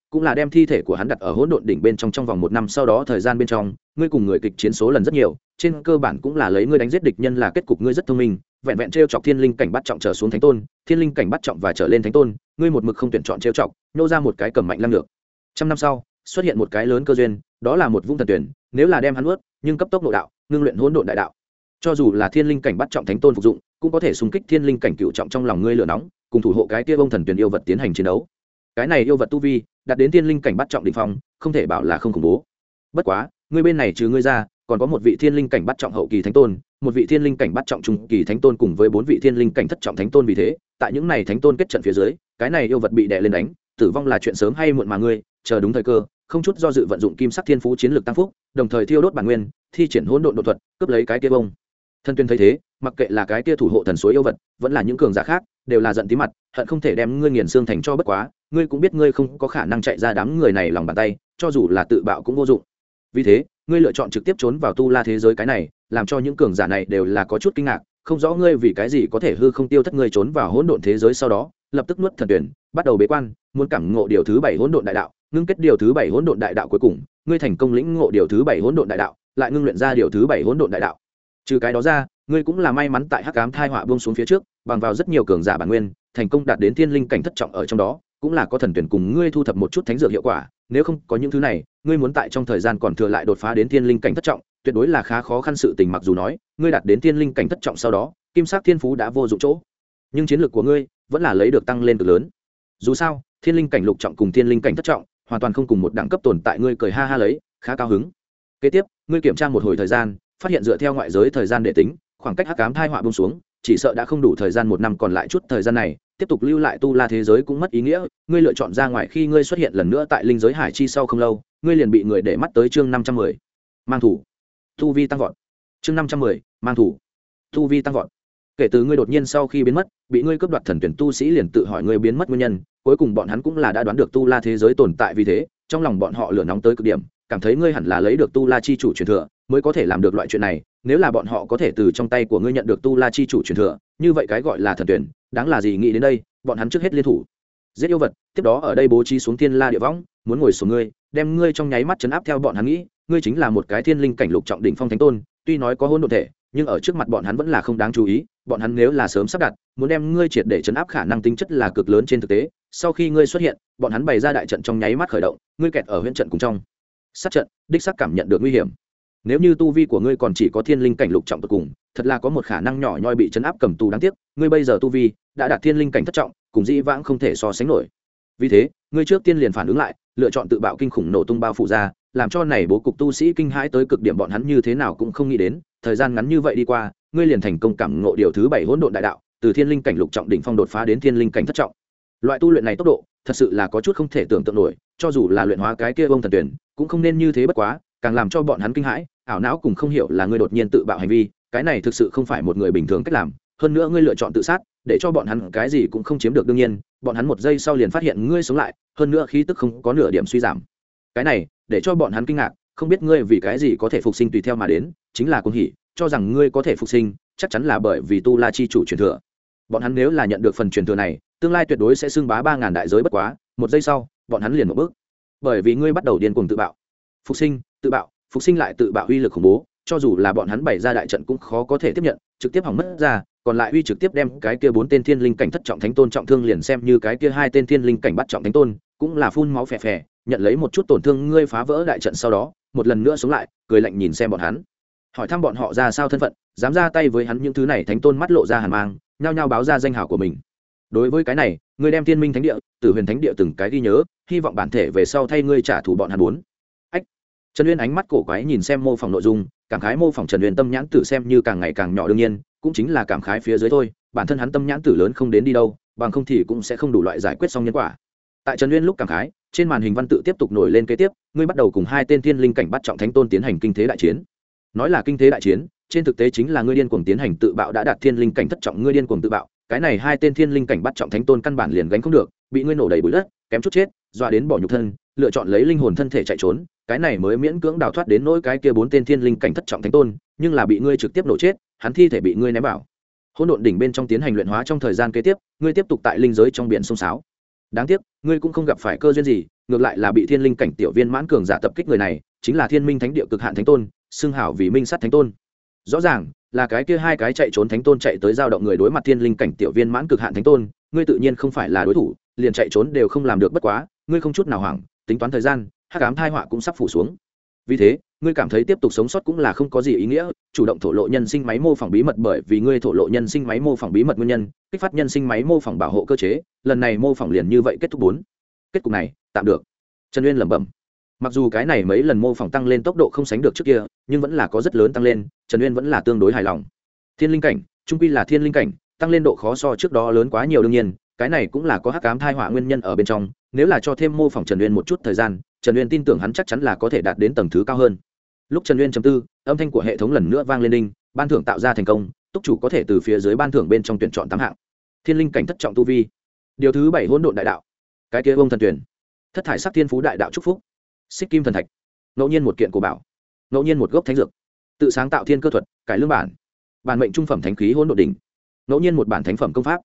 [SPEAKER 1] cũng là đem thi thể của hắn đặt ở hỗn độn đỉnh bên trong vòng 1 năm sau đó thời gian bên trong ngươi cùng người kịch chiến số lần rất nhiều, trên cơ bản cũng là lấy ngươi đánh giết địch nhân là kết cục. Ngươi rất thông minh, vẹn vẹn trêu chọc thiên linh cảnh bắt trọng trở xuống thánh tôn, thiên linh cảnh bắt trọng và trở lên thánh tôn, ngươi một mực không tuyển chọn trêu chọc, nô ra một cái cầm mạnh lăng được. 100 năm sau xuất hiện một cái lớn cơ duyên, đó là một vũng thần tuyển, nếu là đem hắn nuốt nhưng cấp tốc nội đạo ngưng luyện hỗn độn đại đạo, cho dù là thiên linh cảnh bắt trọng thánh tôn phục dụng cũng có thể xung kích thiên linh cảnh cựu trọng trong lòng ngươi lửa nóng, cùng thủ hộ cái kia bông thần tuyển yêu vật tiến hành chiến đấu. Cái này yêu vật tu vi đạt đến thiên linh cảnh bắt trọng đỉnh phong, không thể bảo là không khủng bố. Bất quá ngươi bên này trừ ngươi ra còn có một vị thiên linh cảnh bắt trọng hậu kỳ thánh tôn, một vị thiên linh cảnh bắt trọng trung kỳ thánh tôn cùng với 4 vị thiên linh cảnh thất trọng thánh tôn. Vì thế tại những này thánh tôn kết trận phía dưới, cái này yêu vật bị đè lên đánh, tử vong là chuyện sớm hay muộn mà ngươi chờ đúng thời cơ, không chút do dự vận dụng kim sắc thiên phú chiến lược tăng phúc, đồng thời thiêu đốt bản nguyên, thi triển hỗn độn độ thuật, cướp lấy cái kia bông thân tuyên. thấy thế, mặc kệ là cái kia thủ hộ thần suối yêu vật vẫn là những cường giả khác, đều là giận tí mặt, hận không thể đem ngươi nghiền xương thành cho. Bất quá ngươi cũng biết ngươi không có khả năng chạy ra đám người này lòng bàn tay, cho dù là tự bạo cũng vô dụng. Vì thế ngươi lựa chọn trực tiếp trốn vào tu la thế giới, cái này làm cho những cường giả này đều là có chút kinh ngạc, không rõ ngươi vì cái gì có thể hư không tiêu thất. Ngươi trốn vào hỗn độn thế giới sau đó lập tức nuốt thần tuyển, bắt đầu bế quan, muốn cảm ngộ điều thứ 7 hỗn độn đại đạo, ngưng kết điều thứ 7 hỗn độn đại đạo. Cuối cùng ngươi thành công lĩnh ngộ điều thứ 7 hỗn độn đại đạo, lại ngưng luyện ra điều thứ 7 hỗn độn đại đạo. Trừ cái đó ra, ngươi cũng là may mắn tại hắc ám thai họa buông xuống phía trước, bằng vào rất nhiều cường giả bản nguyên, thành công đạt đến thiên linh cảnh thất trọng, ở trong đó cũng là có thần tuyển cùng ngươi thu thập một chút thánh dược hiệu quả. Nếu không có những thứ này, ngươi muốn tại trong thời gian còn thừa lại đột phá đến thiên linh cảnh thất trọng, tuyệt đối là khá khó khăn sự tình. Mặc dù nói ngươi đạt đến thiên linh cảnh thất trọng sau đó, kim sắc thiên phú đã vô dụng chỗ, nhưng chiến lược của ngươi vẫn là lấy được tăng lên cực lớn. Dù sao thiên linh cảnh lục trọng cùng thiên linh cảnh thất trọng hoàn toàn không cùng một đẳng cấp tồn tại. Ngươi cười ha ha lấy, khá cao hứng. Kế tiếp ngươi kiểm tra một hồi thời gian, phát hiện dựa theo ngoại giới thời gian để tính, khoảng cách hắc ám thai họa buông xuống chỉ sợ đã không đủ thời gian 1 năm, còn lại chút thời gian này tiếp tục lưu lại tu la thế giới cũng mất ý nghĩa. Ngươi lựa chọn ra ngoài. Khi ngươi xuất hiện lần nữa tại linh giới hải chi sau không lâu, ngươi liền bị người để mắt tới. Chương 510 mang thủ, tu vi tăng vọt. Chương 510 mang thủ, tu vi tăng vọt. Kể từ ngươi đột nhiên sau khi biến mất, bị ngươi cướp đoạt thần tuyển tu sĩ liền tự hỏi ngươi biến mất nguyên nhân, cuối cùng bọn hắn cũng là đã đoán được tu la thế giới tồn tại. Vì thế trong lòng bọn họ lửa nóng tới cực điểm, cảm thấy ngươi hẳn là lấy được tu la chi chủ truyền thừa mới có thể làm được loại chuyện này. Nếu là bọn họ có thể từ trong tay của ngươi nhận được tu la chi chủ truyền thừa, như vậy cái gọi là thần tuyển đáng là gì? Nghĩ đến đây, bọn hắn trước hết liên thủ giết yêu vật, tiếp đó ở đây bố trí xuống thiên la địa võng, muốn ngồi xuống ngươi, đem ngươi trong nháy mắt chấn áp. Theo bọn hắn nghĩ, ngươi chính là một cái thiên linh cảnh lục trọng đỉnh phong thánh tôn, tuy nói có hỗn độn thể, nhưng ở trước mặt bọn hắn vẫn là không đáng chú ý. Bọn hắn nếu là sớm sắp đặt, muốn đem ngươi triệt để chấn áp khả năng tính chất là cực lớn. Trên thực tế, sau khi ngươi xuất hiện, bọn hắn bày ra đại trận trong nháy mắt khởi động, ngươi kẹt ở huyễn trận cùng trong sát trận, đích xác cảm nhận được nguy hiểm. Nếu như tu vi của ngươi còn chỉ có thiên linh cảnh lục trọng tột cùng, thật là có một khả năng nhỏ nhoi bị chấn áp cầm tù. Đáng tiếc ngươi bây giờ tu vi đã đạt thiên linh cảnh thất trọng, cùng dĩ vãng không thể so sánh nổi. Vì thế ngươi trước tiên liền phản ứng lại, lựa chọn tự bạo kinh khủng nổ tung bao phủ ra, làm cho này bố cục tu sĩ kinh hãi tới cực điểm. Bọn hắn như thế nào cũng không nghĩ đến, thời gian ngắn như vậy đi qua, ngươi liền thành công cảm ngộ điều thứ 7 hỗn độn đại đạo, từ thiên linh cảnh lục trọng đỉnh phong đột phá đến thiên linh cảnh thất trọng. Loại tu luyện này tốc độ thật sự là có chút không thể tưởng tượng nổi, cho dù là luyện hóa cái kia bông thần tuyển cũng không nên như thế. Bất quá càng làm cho bọn hắn kinh hãi, ảo não cùng không hiểu là ngươi đột nhiên tự bạo hành vi, cái này thực sự không phải một người bình thường cách làm. Hơn nữa ngươi lựa chọn tự sát, để cho bọn hắn cái gì cũng không chiếm được. đương nhiên bọn hắn 1 giây sau liền phát hiện ngươi sống lại, hơn nữa khí tức không có nửa điểm suy giảm. Cái này để cho bọn hắn kinh ngạc, không biết ngươi vì cái gì có thể phục sinh. Tùy theo mà đến chính là cuồng hỉ, cho rằng ngươi có thể phục sinh chắc chắn là bởi vì tu la chi chủ truyền thừa. Bọn hắn nếu là nhận được phần truyền thừa này, tương lai tuyệt đối sẽ xưng bá 3000 đại giới. Bất quá 1 giây sau bọn hắn liền một bước, bởi vì ngươi bắt đầu điên cuồng tự bạo. Phục sinh, tự bạo, phục sinh lại tự bạo, uy lực khủng bố, cho dù là bọn hắn bày ra đại trận cũng khó có thể tiếp nhận, trực tiếp hỏng mất ra. Còn lại uy trực tiếp đem cái kia 4 tên thiên linh cảnh thất trọng thánh tôn trọng thương, liền xem như cái kia 2 tên thiên linh cảnh bắt trọng thánh tôn cũng là phun máu phè phè, nhận lấy một chút tổn thương. Ngươi phá vỡ đại trận sau đó một lần nữa sống lại, cười lạnh nhìn xem bọn hắn, hỏi thăm bọn họ ra sao thân phận, dám ra tay với hắn. Những thứ này thánh tôn mắt lộ ra hàn mang, nhao nhao báo ra danh hào của mình. Đối với cái này, ngươi đem thiên minh thánh địa, tử huyền thánh địa từng cái ghi nhớ, hy vọng bản thể về sau thay ngươi trả thù bọn hắn. 4. Trần Uyên ánh mắt cổ quái nhìn xem mô phỏng nội dung, cảm khái mô phỏng Trần Uyên tâm nhãn tử xem như càng ngày càng nhỏ, đương nhiên cũng chính là cảm khái phía dưới thôi, bản thân hắn tâm nhãn tử lớn không đến đi đâu, bằng không thì cũng sẽ không đủ loại giải quyết xong nhân quả. Tại Trần Uyên lúc cảm khái, trên màn hình văn tự tiếp tục nổi lên kế tiếp, ngươi bắt đầu cùng 2 tên thiên linh cảnh bắt trọng thánh tôn tiến hành kinh thế đại chiến. Nói là kinh thế đại chiến, trên thực tế chính là ngươi điên cuồng tiến hành tự bạo, đã đạt thiên linh cảnh thất trọng, ngươi điên cuồng tự bạo, cái này 2 tên thiên linh cảnh bắt trọng thánh tôn căn bản liền gánh không được, bị ngươi nổ đầy bụi đất, kém chút chết, dọa đến bỏ nhục thân, lựa chọn lấy linh hồn thân thể chạy trốn, cái này mới miễn cưỡng đào thoát đến nỗi cái kia 4 tên thiên linh cảnh thất trọng thánh tôn, nhưng là bị ngươi trực tiếp nổ chết, hắn thi thể bị ngươi ném vào hỗn độn đỉnh bên trong tiến hành luyện hóa. Trong thời gian kế tiếp, ngươi tiếp tục tại linh giới trong biển sông sáo, đáng tiếc ngươi cũng không gặp phải cơ duyên gì, ngược lại là bị thiên linh cảnh tiểu viên mãn cường giả tập kích. Người này chính là thiên minh thánh địa cực hạn thánh tôn, xưng hảo vì minh sát thánh tôn. Rõ ràng là cái kia hai cái chạy trốn thánh tôn chạy tới giao động người đối mặt thiên linh cảnh tiểu viên mãn cực hạn thánh tôn, ngươi tự nhiên không phải là đối thủ, liền chạy trốn đều không làm được. Bất quá ngươi không chút nào hoảng, tính toán thời gian, hắc ám thai họa cũng sắp phủ xuống. Vì thế ngươi cảm thấy tiếp tục sống sót cũng là không có gì ý nghĩa, chủ động thổ lộ nhân sinh máy mô phỏng bí mật. Bởi vì ngươi thổ lộ nhân sinh máy mô phỏng bí mật nguyên nhân, kích phát nhân sinh máy mô phỏng bảo hộ cơ chế, lần này mô phỏng liền như vậy kết thúc. Kết cục này tạm được. Trần Uyên lẩm bẩm. Mặc dù cái này mấy lần mô phỏng tăng lên tốc độ không sánh được trước kia, nhưng vẫn là có rất lớn tăng lên, Trần Uyên vẫn là tương đối hài lòng. Thiên linh cảnh trung quy là thiên linh cảnh, tăng lên độ khó so trước đó lớn quá nhiều. đương nhiên cái này cũng là có hắc ám thai họa nguyên nhân ở bên trong, nếu là cho thêm mô phỏng Trần Uyên một chút thời gian, Trần Uyên tin tưởng hắn chắc chắn là có thể đạt đến tầng thứ cao hơn. Lúc Trần Uyên trầm tư, âm thanh của hệ thống lần nữa vang lên đinh, ban thưởng tạo ra thành công, túc chủ có thể từ phía dưới ban thưởng bên trong tuyển chọn 8 hạng. Thiên linh cảnh thất trọng tu vi, điều thứ 7 hỗn độn đại đạo, cái kia bông thần tuyển, thất thải sắc thiên phú đại đạo chúc phúc, xích kim thần thạch, ngẫu nhiên một kiện cổ bảo, ngẫu nhiên một gốc thánh dược, tự sáng tạo thiên cơ thuật, cải lương bản, bản mệnh trung phẩm thánh khí hỗn độn đỉnh, ngẫu nhiên một bản thánh phẩm công pháp.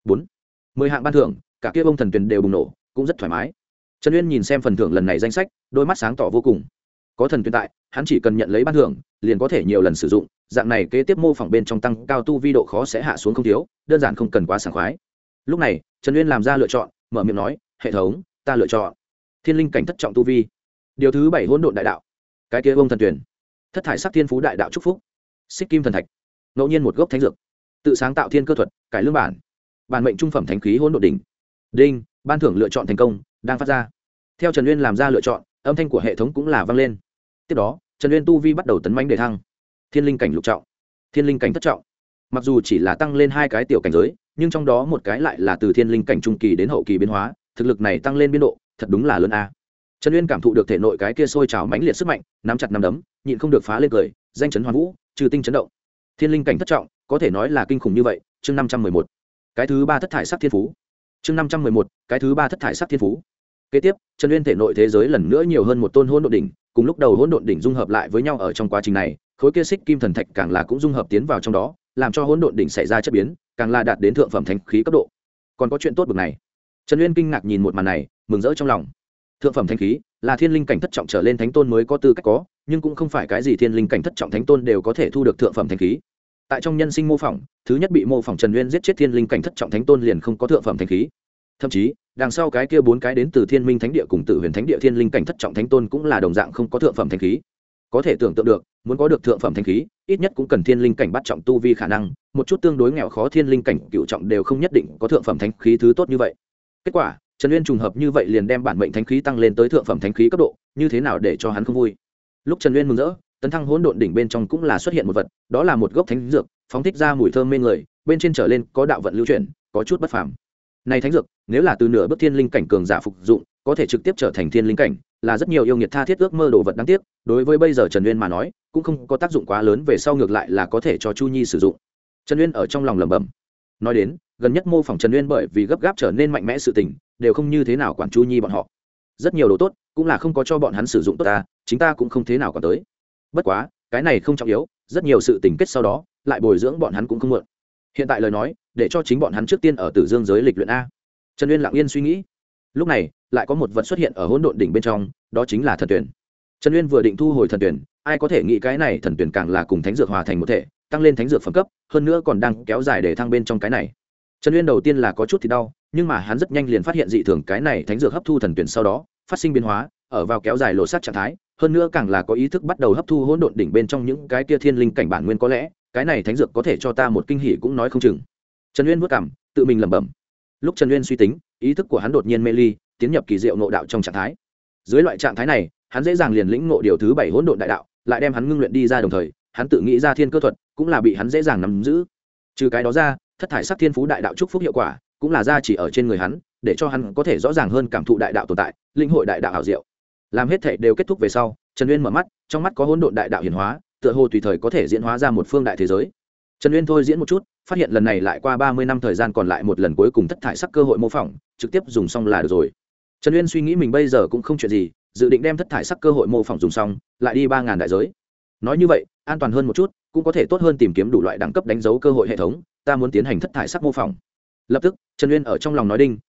[SPEAKER 1] 10 hạng ban thưởng, cả kia bông thần tuyển đều bùng nổ, cũng rất thoải mái. Trần Uyên nhìn xem phần thưởng lần này danh sách, đôi mắt sáng tỏ vô cùng. Có thần tuyển tại, hắn chỉ cần nhận lấy ban thưởng, liền có thể nhiều lần sử dụng, dạng này kế tiếp mô phỏng bên trong tăng cao tu vi độ khó sẽ hạ xuống không thiếu, đơn giản không cần quá sảng khoái. Lúc này Trần Uyên làm ra lựa chọn, mở miệng nói, hệ thống, ta lựa chọn thiên linh cảnh thất trọng tu vi, điều thứ 7 hỗn độn đại đạo, cái kia bông thần tuyển, thất thải sắc thiên phú đại đạo chúc phúc, xích kim thần thạch, ngẫu nhiên một gốc thánh dược, tự sáng tạo thiên cơ thuật, cải lương bản, bản mệnh trung phẩm thánh khí hỗn độn đỉnh. Đinh, ban thưởng lựa chọn thành công, đang phát ra. Theo Trần Uyên làm ra lựa chọn, âm thanh của hệ thống cũng là vang lên. Tiếp đó Trần Uyên tu vi bắt đầu tấn mãnh đề thăng, thiên linh cảnh lục trọng, thiên linh cảnh thất trọng. Mặc dù chỉ là tăng lên 2 cái tiểu cảnh giới, nhưng trong đó một cái lại là từ thiên linh cảnh trung kỳ đến hậu kỳ biến hóa, thực lực này tăng lên biên độ thật đúng là lớn a. Trần Uyên cảm thụ được thể nội cái kia sôi trào mãnh liệt sức mạnh, nắm chặt nắm đấm, nhịn không được phá lên cười, danh chấn hoàn vũ, trừ tinh chấn động. Thiên linh cảnh thất trọng, có thể nói là kinh khủng như vậy. Chương 511, cái thứ 3 thất thải sắc thiên phú. Chương 511, cái thứ 3 thất thải sắc thiên phú. Kế tiếp, Trần Uyên thể nội thế giới lần nữa nhiều hơn một tôn hỗn độn đỉnh, cùng lúc đầu hỗn độn đỉnh dung hợp lại với nhau. Ở trong quá trình này, khối kia xích kim thần thạch càng là cũng dung hợp tiến vào trong đó, làm cho hỗn độn đỉnh xảy ra chất biến, càng là đạt đến thượng phẩm thánh khí cấp độ. Còn có chuyện tốt bực này. Trần Uyên kinh ngạc nhìn một màn này, mừng rỡ trong lòng. Thượng phẩm thánh khí là thiên linh cảnh thất trọng trở lên thánh tôn mới có tư cách có, nhưng cũng không phải cái gì thiên linh cảnh thất trọng thánh tôn đều có thể thu được thượng phẩm thánh khí. Tại trong nhân sinh mô phỏng, thứ nhất bị mô phỏng Trần Uyên giết chết thiên linh cảnh thất trọng thánh tôn liền không có thượng phẩm thánh khí. Thậm chí đằng sau cái kia 4 cái đến từ thiên minh thánh địa cùng tử huyền thánh địa thiên linh cảnh thất trọng thánh tôn cũng là đồng dạng không có thượng phẩm thánh khí. Có thể tưởng tượng được, muốn có được thượng phẩm thánh khí, ít nhất cũng cần thiên linh cảnh bắt trọng tu vi khả năng, một chút tương đối nghèo khó thiên linh cảnh cựu trọng đều không nhất định có thượng phẩm thánh khí thứ tốt như vậy. Kết quả Trần Uyên trùng hợp như vậy liền đem bản mệnh thánh khí tăng lên tới thượng phẩm thánh khí cấp độ, như thế nào để cho hắn không vui. Lúc Trần Uyên mừng rỡ, tấn thăng hỗn độn đỉnh bên trong cũng là xuất hiện một vật, đó là một gốc thánh dược, phóng thích ra mùi thơm mê người, bên trên trở lên có đạo vận lưu chuyển, có chút bất phàm. Này thánh dược, nếu là từ nửa bước thiên linh cảnh cường giả phục dụng, có thể trực tiếp trở thành thiên linh cảnh, là rất nhiều yêu nghiệt tha thiết ước mơ đồ vật. Đáng tiếc, đối với bây giờ Trần Uyên mà nói, cũng không có tác dụng quá lớn, về sau ngược lại là có thể cho Chu Nhi sử dụng. Trần Uyên ở trong lòng lẩm bẩm. Nói đến, gần nhất mô phỏng Trần Uyên bởi vì gấp gáp trở nên mạnh mẽ sự tình, đều không như thế nào quản Chu Nhi bọn họ. Rất nhiều đồ tốt, cũng là không có cho bọn hắn sử dụng tốt ta, chính ta cũng không thế nào quản tới. Bất quá, cái này không trọng yếu, rất nhiều sự tình kết sau đó, lại bồi dưỡng bọn hắn cũng không muộn. Hiện tại lời nói, để cho chính bọn hắn trước tiên ở Tử Dương giới lịch luyện a. Trần Uyên lặng yên suy nghĩ. Lúc này, lại có một vật xuất hiện ở hỗn độn đỉnh bên trong, đó chính là thần tuyển. Trần Uyên vừa định thu hồi thần tuyển, ai có thể nghĩ cái này thần tuyển càng là cùng thánh dược hòa thành một thể, tăng lên thánh dược phẩm cấp, hơn nữa còn đang kéo dài để thăng bên trong cái này. Trần Uyên đầu tiên là có chút thì đau, nhưng mà hắn rất nhanh liền phát hiện dị thường, cái này thánh dược hấp thu thần tuyển sau đó, phát sinh biến hóa, ở vào kéo dài lộ sát trạng thái, hơn nữa càng là có ý thức bắt đầu hấp thu hỗn độn đỉnh bên trong những cái kia thiên linh cảnh bản nguyên, có lẽ cái này thánh dược có thể cho ta một kinh hỉ cũng nói không chừng. Trần Uyên vuốt cằm, tự mình lẩm bẩm. Lúc Trần Uyên suy tính, ý thức của hắn đột nhiên mê ly, tiến nhập kỳ diệu ngộ đạo trong trạng thái. Dưới loại trạng thái này, hắn dễ dàng liền lĩnh ngộ điều thứ 7 hỗn độn đại đạo, lại đem hắn ngưng luyện đi ra, đồng thời, hắn tự nghĩ ra thiên cơ thuật, cũng là bị hắn dễ dàng nắm giữ. Trừ cái đó ra, thất thải sắc thiên phú đại đạo chúc phúc hiệu quả, cũng là gia chỉ ở trên người hắn, để cho hắn có thể rõ ràng hơn cảm thụ đại đạo tồn tại, linh hội đại đạo ảo diệu. Làm hết thảy đều kết thúc về sau, Trần Uyên mở mắt, trong mắt có hỗn độn đại đạo hiển hóa, tựa hồ tùy thời có thể diễn hóa ra một phương đại thế giới. Trần Uyên thôi diễn một chút, phát hiện lần này lại qua 30 năm thời gian, còn lại một lần cuối cùng thất thải sắc cơ hội mô phỏng, trực tiếp dùng xong là được rồi. Trần Uyên suy nghĩ mình bây giờ cũng không chuyện gì, dự định đem thất thải sắc cơ hội mô phỏng dùng xong, lại đi 3000 đại giới. Nói như vậy, an toàn hơn một chút, cũng có thể tốt hơn tìm kiếm đủ loại đẳng cấp đánh dấu cơ hội hệ thống, ta muốn tiến hành thất thải sắc mô phỏng. Lập tức, Trần Uyên ở trong lòng nói đinh,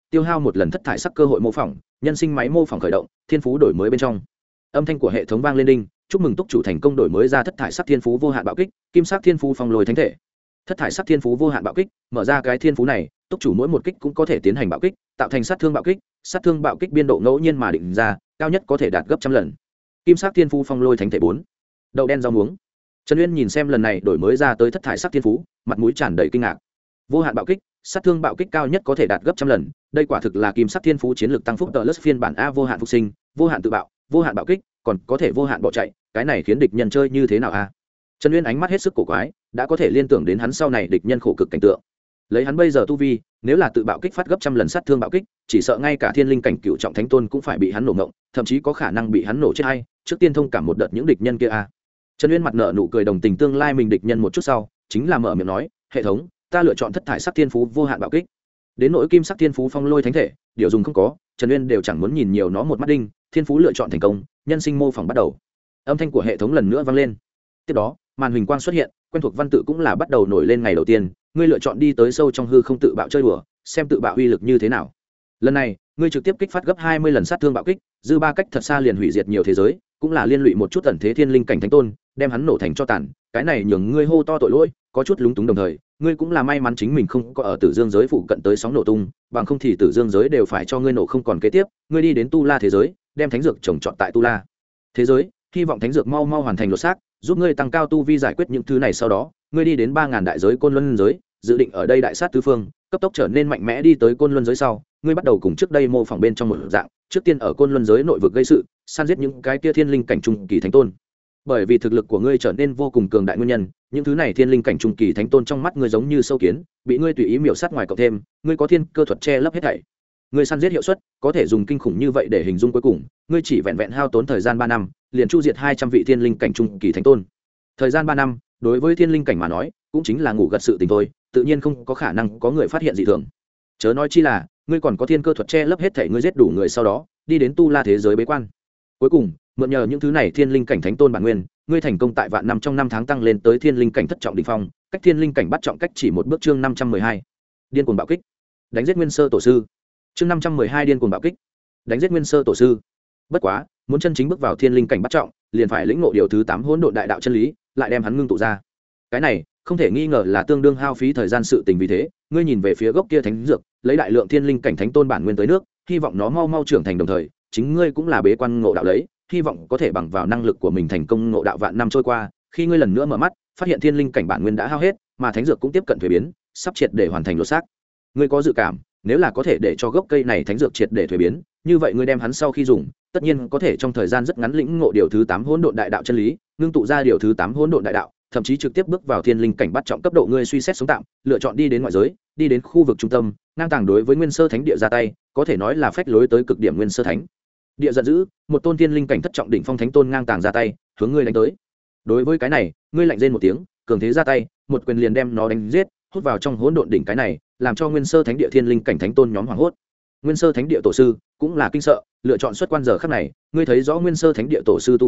[SPEAKER 1] tiêu hao một lần thất thải sắc cơ hội mô phỏng, nhân sinh máy mô phỏng khởi động, thiên phú đổi mới bên trong. Âm thanh của hệ thống vang lên đinh, chúc mừng túc chủ thành công đổi mới ra thất thải sắc thiên phú vô hạn bạo kích, kim sắc thiên phú phong lôi thánh thể. Thất thải sắc thiên phú vô hạn bạo kích, mở ra cái thiên phú này, túc chủ mỗi một kích cũng có thể tiến hành bạo kích, tạo thành sát thương bạo kích biên độ ngẫu nhiên mà định ra, cao nhất có thể đạt gấp trăm lần. Kim sắc thiên phú phong lôi thánh thể 4. Đậu đen rau muống. Trần Uyên nhìn xem lần này đổi mới ra tới thất thải sắc thiên phú, mặt mũi tràn đầy kinh ngạc. Vô hạn bạo kích, sát thương bạo kích cao nhất có thể đạt gấp trăm lần, đây quả thực là kim sắc thiên phú chiến lược tăng phúc plus phiên bản a, vô hạn phục sinh, vô hạn tự bạo, vô hạn bạo kích, còn có thể vô hạn bỏ chạy, cái này khiến địch nhân chơi như thế nào a? Trần Uyên ánh mắt hết sức cổ quái, đã có thể liên tưởng đến hắn sau này địch nhân khổ cực cảnh tượng. Lấy hắn bây giờ tu vi, nếu là tự bạo kích phát gấp trăm lần sát thương bạo kích, chỉ sợ ngay cả thiên linh cảnh cựu trọng thánh tôn cũng phải bị hắn nổ ngộng, thậm chí có khả năng bị hắn nổ chết hay. Trước tiên thông cảm một đợt những địch nhân kia a. Trần Uyên mặt nở nụ cười đồng tình tương lai mình địch nhân một chút sau, chính là mở miệng nói, hệ thống, ta lựa chọn thất thải sắc thiên phú vô hạn bạo kích. Đến nỗi kim sắc thiên phú phong lôi thánh thể, điều dùng không có, Trần Uyên đều chẳng muốn nhìn nhiều nó một mắt đinh, thiên phú lựa chọn thành công, nhân sinh mô phỏng bắt đầu. Âm thanh của hệ thống lần nữa vang lên. Tiếp đó, màn huỳnh quang xuất hiện, quen thuộc văn tự cũng là bắt đầu nổi lên ngày đầu tiên, ngươi lựa chọn đi tới sâu trong hư không tự bạo chơi đùa, xem tự bạo uy lực như thế nào. Lần này, ngươi trực tiếp kích phát gấp 20 lần sát thương bạo kích, dư ba cách thật xa liền hủy diệt nhiều thế giới, cũng là liên lụy một chút ẩn thế thiên linh cảnh thánh tôn, đem hắn nổ thành cho tàn, cái này nhường ngươi hô to tội lỗi, có chút lúng túng đồng thời, ngươi cũng là may mắn chính mình không có ở Tử Dương giới phụ cận tới sóng nổ tung, bằng không thì Tử Dương giới đều phải cho ngươi nổ không còn kế tiếp, ngươi đi đến Tu La thế giới, đem thánh dược trồng trọt tại Tu La thế giới, hy vọng thánh dược mau mau hoàn thành lột xác, giúp ngươi tăng cao tu vi giải quyết những thứ này, sau đó, ngươi đi đến 3000 đại giới Côn Luân giới, dự định ở đây đại sát tứ phương, cấp tốc trở nên mạnh mẽ đi tới Côn Luân giới sau, ngươi bắt đầu cùng trước đây mô phỏng bên trong một dạng, trước tiên ở Côn Luân giới nội vực gây sự, săn giết những cái kia thiên linh cảnh trung kỳ thánh tôn. Bởi vì thực lực của ngươi trở nên vô cùng cường đại nguyên nhân, những thứ này thiên linh cảnh trung kỳ thánh tôn trong mắt ngươi giống như sâu kiến, bị ngươi tùy ý miểu sát ngoài cộng thêm, ngươi có thiên cơ thuật che lấp hết thảy. Ngươi săn giết hiệu suất có thể dùng kinh khủng như vậy để hình dung, cuối cùng, ngươi chỉ vẹn vẹn hao tốn thời gian 3 năm, liền chu diệt 200 vị thiên linh cảnh trung kỳ thánh tôn. Thời gian 3 năm, đối với thiên linh cảnh mà nói, cũng chính là ngủ gật sự tình thôi, tự nhiên không có khả năng có người phát hiện dị thường. Chớ nói chi là, ngươi còn có thiên cơ thuật che lấp hết thảy, ngươi giết đủ người sau đó, đi đến Tu La thế giới bế quan. Cuối cùng, mượn nhờ những thứ này thiên linh cảnh thánh tôn bản nguyên, ngươi thành công tại vạn năm trong năm tháng tăng lên tới thiên linh cảnh thất trọng đỉnh phong, cách thiên linh cảnh bắt trọng cách chỉ một bước. Chương 512. Điên cuồng bạo kích. Đánh giết nguyên sơ tổ sư. Chương 512 điên cuồng bạo kích. Đánh giết nguyên sơ tổ sư. Bất quá, muốn chân chính bước vào thiên linh cảnh bắt trọng, liền phải lĩnh ngộ điều thứ 8 hỗn độn đại đạo chân lý, lại đem hắn ngưng tụ ra. Cái này, không thể nghi ngờ là tương đương hao phí thời gian sự tình, vì thế, ngươi nhìn về phía gốc kia thánh dược, lấy đại lượng thiên linh cảnh thánh tôn bản nguyên tới nước, hy vọng nó mau mau trưởng thành, đồng thời, chính ngươi cũng là bế quan ngộ đạo lấy, hy vọng có thể bằng vào năng lực của mình thành công ngộ đạo. Vạn năm trôi qua, khi ngươi lần nữa mở mắt, phát hiện thiên linh cảnh bản nguyên đã hao hết, mà thánh dược cũng tiếp cận thuế biến, sắp triệt để hoàn thành lột xác. Ngươi có dự cảm, nếu là có thể để cho gốc cây này thánh dược triệt để thuế biến, như vậy ngươi đem hắn sau khi dùng, tất nhiên có thể trong thời gian rất ngắn lĩnh ngộ điều thứ 8 hỗn độn đại đạo chân lý, ngưng tụ ra điều thứ 8 hỗn độn đại đạo, thậm chí trực tiếp bước vào thiên linh cảnh bắt trọng cấp độ. Ngươi suy xét sống tạm, lựa chọn đi đến ngoại giới, đi đến khu vực trung tâm, ngang tàng đối với nguyên sơ thánh địa ra tay, có thể nói là phách lối tới cực điểm. Nguyên sơ thánh địa giận dữ, một tôn thiên linh cảnh thất trọng đỉnh phong thánh tôn ngang tàng ra tay, hướng ngươi đánh tới. Đối với cái này, ngươi lạnh rên một tiếng, cường thế ra tay, một quyền liền đem nó đánh giết, hút vào trong hỗn độn đỉnh. cái này làm cho nguyên sơ thánh địa thiên linh cảnh thánh tôn nhóm hoảng hốt. Nguyên sơ thánh địa tổ sư cũng là kinh sợ, lựa chọn xuất quan giờ khắc này, ngươi thấy rõ nguyên sơ thánh địa tổ sư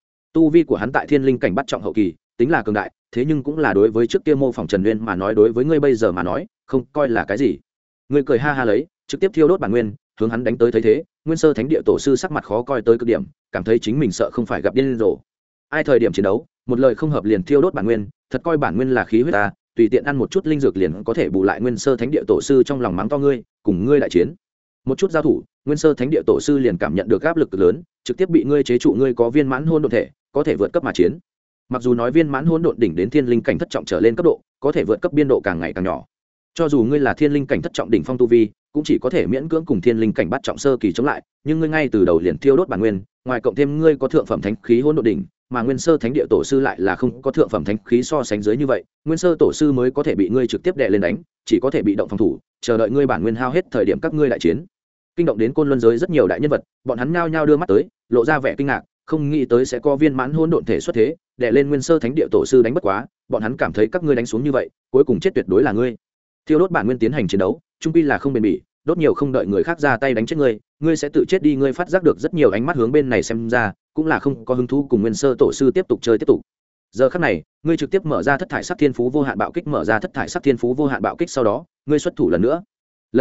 [SPEAKER 1] tu vi của hắn tại thiên linh cảnh bắt trọng hậu kỳ, tính là cường đại, thế nhưng cũng là đối với trước kia mô phỏng Trần Uyên mà nói, đối với ngươi bây giờ mà nói, không coi là cái gì. Ngươi cười ha ha lấy, trực tiếp thiêu đốt bản nguyên, hướng hắn đánh tới. Thấy thế, nguyên sơ thánh địa tổ sư sắc mặt khó coi tới cực điểm, cảm thấy chính mình sợ không phải gặp điên rồ. Ai thời điểm chiến đấu, một lời không hợp liền thiêu đốt bản nguyên, thật coi bản nguyên là khí huyết ta, tùy tiện ăn một chút linh dược liền có thể bù lại. Nguyên sơ thánh địa tổ sư trong lòng mắng to ngươi, cùng ngươi đại chiến. Một chút giao thủ, nguyên sơ thánh địa tổ sư liền cảm nhận được áp lực lớn, trực tiếp bị ngươi chế trụ. Ngươi có viên mãn hôn độn thể, có thể vượt cấp mà chiến. Mặc dù nói viên mãn hôn độn đỉnh đến thiên linh cảnh thất trọng trở lên cấp độ, có thể vượt cấp biên độ càng ngày càng nhỏ. Cho dù ngươi là thiên linh cảnh thất trọng đỉnh phong tu vi, cũng chỉ có thể miễn cưỡng cùng thiên linh cảnh bắt trọng sơ kỳ chống lại, nhưng ngươi ngay từ đầu liền thiêu đốt bản nguyên, ngoài cộng thêm ngươi có thượng phẩm thánh khí hỗn độn đỉnh, mà nguyên sơ thánh địa tổ sư lại là không có thượng phẩm thánh khí, so sánh dưới như vậy, nguyên sơ tổ sư mới có thể bị ngươi trực tiếp đè lên đánh, chỉ có thể bị động phòng thủ, chờ đợi ngươi bản nguyên hao hết thời điểm các ngươi đại chiến. Kinh động đến Côn Luân giới rất nhiều đại nhân vật, bọn hắn nhao nhao đưa mắt tới, lộ ra vẻ kinh ngạc, không nghĩ tới sẽ có viên mãn hỗn độn thể xuất thế, đè lên nguyên sơ thánh địa tổ sư đánh. Bất quá, bọn hắn cảm thấy các ngươi đánh xuống như vậy, cuối cùng chết tuyệt đối là ngươi. Thiêu đốt bản nguyên tiến hành chiến đấu, trung quy là không bền bỉ, đốt nhiều không đợi người khác ra tay đánh chết ngươi, ngươi sẽ tự chết đi. Ngươi phát giác được rất nhiều ánh mắt hướng bên này xem ra, cũng là không có hứng thú cùng nguyên sơ tổ sư tiếp tục chơi tiếp tục. Giờ khắc này, ngươi trực tiếp mở ra thất thải sắc thiên phú vô hạn bạo kích, mở ra thất thải sắc thiên phú vô hạn bạo kích, sau đó, ngươi xuất thủ lần nữa. Lần này,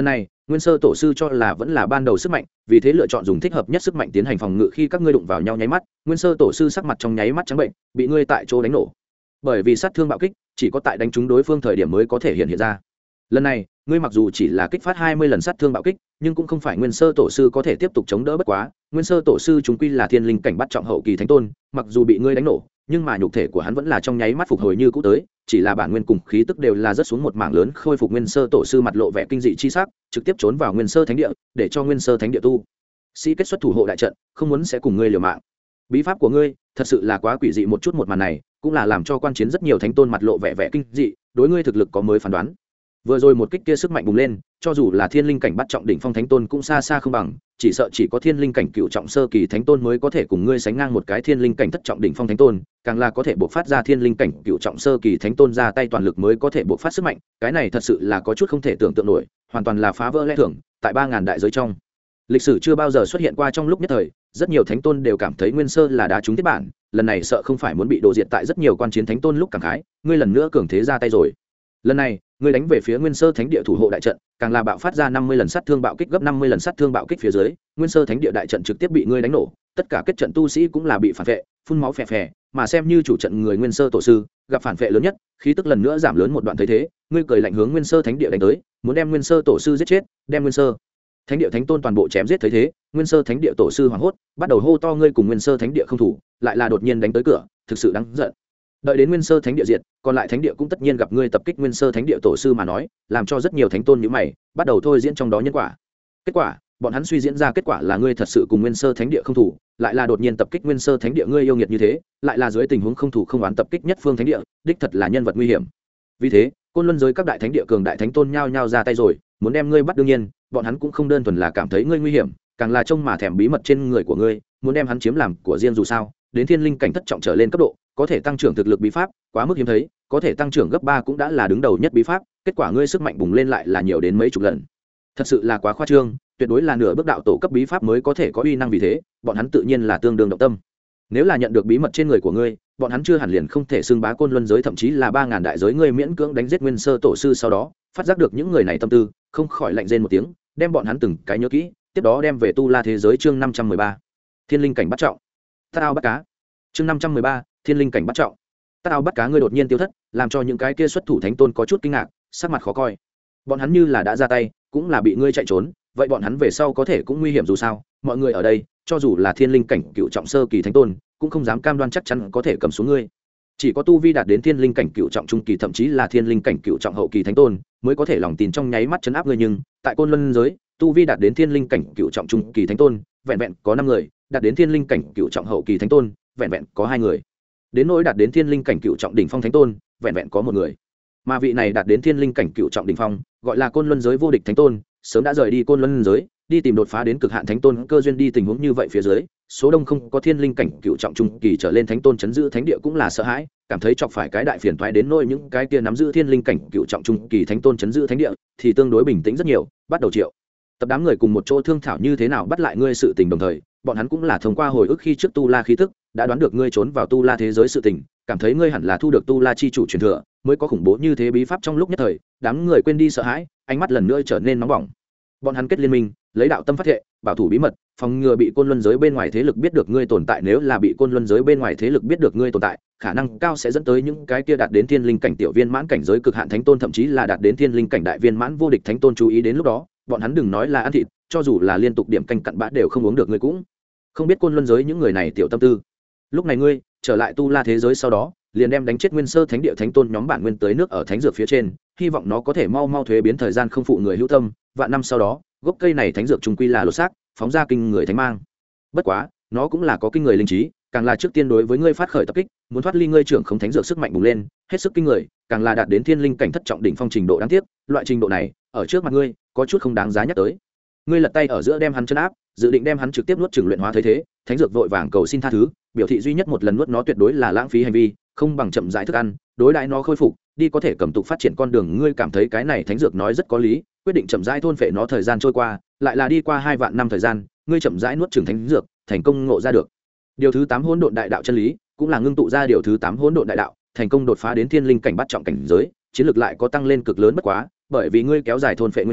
[SPEAKER 1] Nguyên Sơ tổ sư cho là vẫn là ban đầu sức mạnh, vì thế lựa chọn dùng thích hợp nhất sức mạnh tiến hành phòng ngự. Khi các ngươi đụng vào nhau nháy mắt, Nguyên Sơ tổ sư sắc mặt trong nháy mắt trắng bệnh, bị ngươi tại chỗ đánh nổ. Bởi vì sát thương bạo kích, chỉ có tại đánh trúng đối phương thời điểm mới có thể hiện ra. Lần này, ngươi mặc dù chỉ là kích phát 20 lần sát thương bạo kích, nhưng cũng không phải Nguyên Sơ tổ sư có thể tiếp tục chống đỡ. Bất quá, Nguyên Sơ tổ sư chúng quy là thiên linh cảnh bắt trọng hậu kỳ thánh tôn, mặc dù bị ngươi đánh nổ, nhưng mà nhục thể của hắn vẫn là trong nháy mắt phục hồi như cũ tới, chỉ là bản nguyên cùng khí tức đều là rất xuống một mảng lớn. Khôi phục Nguyên Sơ tổ sư mặt lộ vẻ kinh dị chi sắc, trực tiếp trốn vào Nguyên Sơ thánh địa, để cho Nguyên Sơ thánh địa tu sĩ kết xuất thủ hộ đại trận, không muốn sẽ cùng ngươi liều mạng. Bí pháp của ngươi thật sự là quá quỷ dị. Một chút một màn này cũng là làm cho quan chiến rất nhiều thánh tôn mặt lộ vẻ vẻ kinh dị, đối ngươi thực lực có mới phán đoán. Vừa rồi một kích kia sức mạnh bùng lên, cho dù là thiên linh cảnh bắt trọng đỉnh phong thánh tôn cũng xa xa không bằng, chỉ sợ chỉ có thiên linh cảnh cựu trọng sơ kỳ thánh tôn mới có thể cùng ngươi sánh ngang. Một cái thiên linh cảnh thất trọng đỉnh phong thánh tôn, càng là có thể bộc phát ra thiên linh cảnh cựu trọng sơ kỳ thánh tôn ra tay toàn lực mới có thể bộc phát sức mạnh. Cái này thật sự là có chút không thể tưởng tượng nổi, hoàn toàn là phá vỡ lẽ thường. Tại 3000 đại giới trong lịch sử chưa bao giờ xuất hiện qua. Trong lúc nhất thời, rất nhiều thánh tôn đều cảm thấy Nguyên Sơ là đá trúng thiết bản, lần này sợ không phải muốn bị đổ diệt. Tại rất nhiều quan chiến thánh tôn lúc cảm khái, ngươi lần nữa cường thế ra tay rồi. Lần này, ngươi đánh về phía Nguyên Sơ thánh địa thủ hộ đại trận, càng là bạo phát ra 50 lần sát thương bạo kích, gấp 50 lần sát thương bạo kích phía dưới, Nguyên Sơ thánh địa đại trận trực tiếp bị ngươi đánh nổ, tất cả kết trận tu sĩ cũng là bị phản vệ, phun máu phè phè, mà xem như chủ trận người Nguyên Sơ tổ sư, gặp phản vệ lớn nhất, khí tức lần nữa giảm lớn một đoạn. Thấy thế, ngươi cười lạnh hướng Nguyên Sơ thánh địa đánh tới, muốn đem Nguyên Sơ tổ sư giết chết, đem Nguyên Sơ thánh địa thánh tôn toàn bộ chém giết. Thấy thế, Nguyên Sơ thánh địa tổ sư hoảng hốt, bắt đầu hô to ngươi cùng Nguyên Sơ thánh địa không thủ, lại là đột nhiên đánh tới cửa, thực sự đáng giận. Đợi đến Nguyên Sơ thánh địa diệt, còn lại thánh địa cũng tất nhiên gặp ngươi tập kích Nguyên Sơ thánh địa tổ sư mà nói, làm cho rất nhiều thánh tôn nhíu mày, bắt đầu thôi diễn trong đó nhân quả. Kết quả, bọn hắn suy diễn ra kết quả là ngươi thật sự cùng Nguyên Sơ thánh địa không thủ, lại là đột nhiên tập kích Nguyên Sơ thánh địa. Ngươi yêu nghiệt như thế, lại là dưới tình huống không thủ không oán tập kích nhất phương thánh địa, đích thật là nhân vật nguy hiểm. Vì thế, côn luân giới các đại thánh địa cường đại thánh tôn nhao nhao ra tay rồi, muốn đem ngươi bắt. đương nhiên, bọn hắn cũng không đơn thuần là cảm thấy ngươi nguy hiểm, càng là trông mà thèm bí mật trên người của ngươi, muốn đem hắn chiếm làm của riêng. Dù sao, đến thiên linh cảnh thất trọng trở lên cấp độ, có thể tăng trưởng thực lực bí pháp quá mức hiếm thấy, có thể tăng trưởng gấp 3 cũng đã là đứng đầu nhất bí pháp. Kết quả ngươi sức mạnh bùng lên lại là nhiều đến mấy chục lần, thật sự là quá khoa trương, tuyệt đối là nửa bước đạo tổ cấp bí pháp mới có thể có uy năng. Vì thế, bọn hắn tự nhiên là tương đương động tâm. Nếu là nhận được bí mật trên người của ngươi, bọn hắn chưa hẳn liền không thể xưng bá côn luân giới, thậm chí là 3000 đại giới. Ngươi miễn cưỡng đánh giết Nguyên Sơ tổ sư, sau đó phát giác được những người này tâm tư, không khỏi lạnh rên một tiếng, đem bọn hắn từng cái nhớ kỹ, tiếp đó đem về tu la thế giới. Chương 513, thiên linh cảnh bắt trọng. Tao bắt cá. Chương 513, thiên linh cảnh bắt trọng. Tao bắt cá. Ngươi đột nhiên tiêu thất, làm cho những cái kia xuất thủ thánh tôn có chút kinh ngạc, sắc mặt khó coi. Bọn hắn như là đã ra tay, cũng là bị ngươi chạy trốn, vậy bọn hắn về sau có thể cũng nguy hiểm. Dù sao, mọi người ở đây, cho dù là thiên linh cảnh cựu trọng sơ kỳ thánh tôn, cũng không dám cam đoan chắc chắn có thể cầm xuống ngươi. Chỉ có tu vi đạt đến thiên linh cảnh cựu trọng trung kỳ, thậm chí là thiên linh cảnh cựu trọng hậu kỳ thánh tôn, mới có thể lòng tin trong nháy mắt chấn áp ngươi. Nhưng tại côn luân giới, tu vi đạt đến thiên linh cảnh cựu trọng trung kỳ thánh tôn, vẹn vẹn có 5 người, đạt đến thiên linh cảnh cựu trọng hậu kỳ thánh tôn, vẹn vẹn có 2 người. Đến nỗi đạt đến thiên linh cảnh cựu trọng đỉnh phong thánh tôn, vẹn vẹn có 1 người. Mà vị này đạt đến thiên linh cảnh cựu trọng đỉnh phong, gọi là côn luân giới vô địch thánh tôn, sớm đã rời đi côn luân giới, đi tìm đột phá đến cực hạn thánh tôn cơ duyên. Đi tình huống như vậy phía dưới, số đông không có thiên linh cảnh cựu trọng trung kỳ trở lên thánh tôn chấn giữ thánh địa cũng là sợ hãi, cảm thấy chọc phải cái đại phiền toái. Đến nỗi những cái kia nắm giữ thiên linh cảnh cựu trọng trung kỳ thánh tôn chấn giữ thánh địa thì tương đối bình tĩnh rất nhiều, bắt đầu triệu tập đám người cùng một chỗ thương thảo như thế nào bắt lại ngươi. Sự tình đồng thời, bọn hắn cũng là thông qua hồi ức khi trước tu la khí tức, đã đoán được ngươi trốn vào tu la thế giới sự tình, cảm thấy ngươi hẳn là thu được tu la chi chủ truyền thừa, mới có khủng bố như thế bí pháp. Trong lúc nhất thời, đám người quên đi sợ hãi, ánh mắt lần nữa trở nên nóng bỏng. Bọn hắn kết liên minh, lấy đạo tâm phát thệ, bảo thủ bí mật, phòng ngừa bị côn luân giới bên ngoài thế lực biết được ngươi tồn tại. Nếu là bị côn luân giới bên ngoài thế lực biết được ngươi tồn tại, khả năng cao sẽ dẫn tới những cái kia đạt đến thiên linh cảnh tiểu viên mãn cảnh giới cực hạn thánh tôn, thậm chí là đạt đến thiên linh cảnh đại viên mãn vô địch thánh tôn chú ý. Đến lúc đó, bọn hắn đừng nói là ăn thịt, cho dù là liên tục điểm canh cặn bã đều không uống được. Ngươi cũng không biết côn luân giới những người này tiểu tâm tư. Lúc này ngươi trở lại tu la thế giới sau đó, liền đem đánh chết Nguyên Sơ thánh địa thánh tôn nhóm bản nguyên tới nước ở thánh dược phía trên, hy vọng nó có thể mau mau thuế biến thời gian không phụ người hữu tâm. Vạn năm sau đó, gốc cây này thánh dược trung quy là lột xác, phóng ra kinh người thánh mang. Bất quá, nó cũng là có kinh người linh trí, càng là trước tiên đối với ngươi phát khởi tập kích, muốn thoát ly ngươi trưởng không thánh dược sức mạnh bùng lên, hết sức kinh người, càng là đạt đến thiên linh cảnh thất trọng đỉnh phong trình độ. Đáng tiếc, loại trình độ này, ở trước mặt ngươi, có chút không đáng giá nhắc tới. Ngươi lật tay ở giữa đem hắn trấn áp, dự định đem hắn trực tiếp nuốt chửng luyện hóa. Thấy thế, thánh dược vội vàng cầu xin tha thứ, biểu thị duy nhất một lần nuốt nó tuyệt đối là lãng phí hành vi, không bằng chậm rãi thức ăn, đối đãi nó khôi phục, đi có thể cầm tục phát triển con đường. Ngươi cảm thấy cái này thánh dược nói rất có lý, quyết định chậm rãi thôn phệ nó. Thời gian trôi qua, lại là đi qua 2 vạn năm thời gian, ngươi chậm rãi nuốt chửng thánh dược, thành công ngộ ra được điều thứ 8 hỗn độn đại đạo chân lý, cũng là ngưng tụ ra điều thứ 8 hỗn độn đại đạo, thành công đột phá đến thiên linh cảnh bắt trọng cảnh giới, chiến lược lại có tăng lên cực lớn. Bất quá, bởi vì ngươi kéo dài thôn phệ nguyên nhân,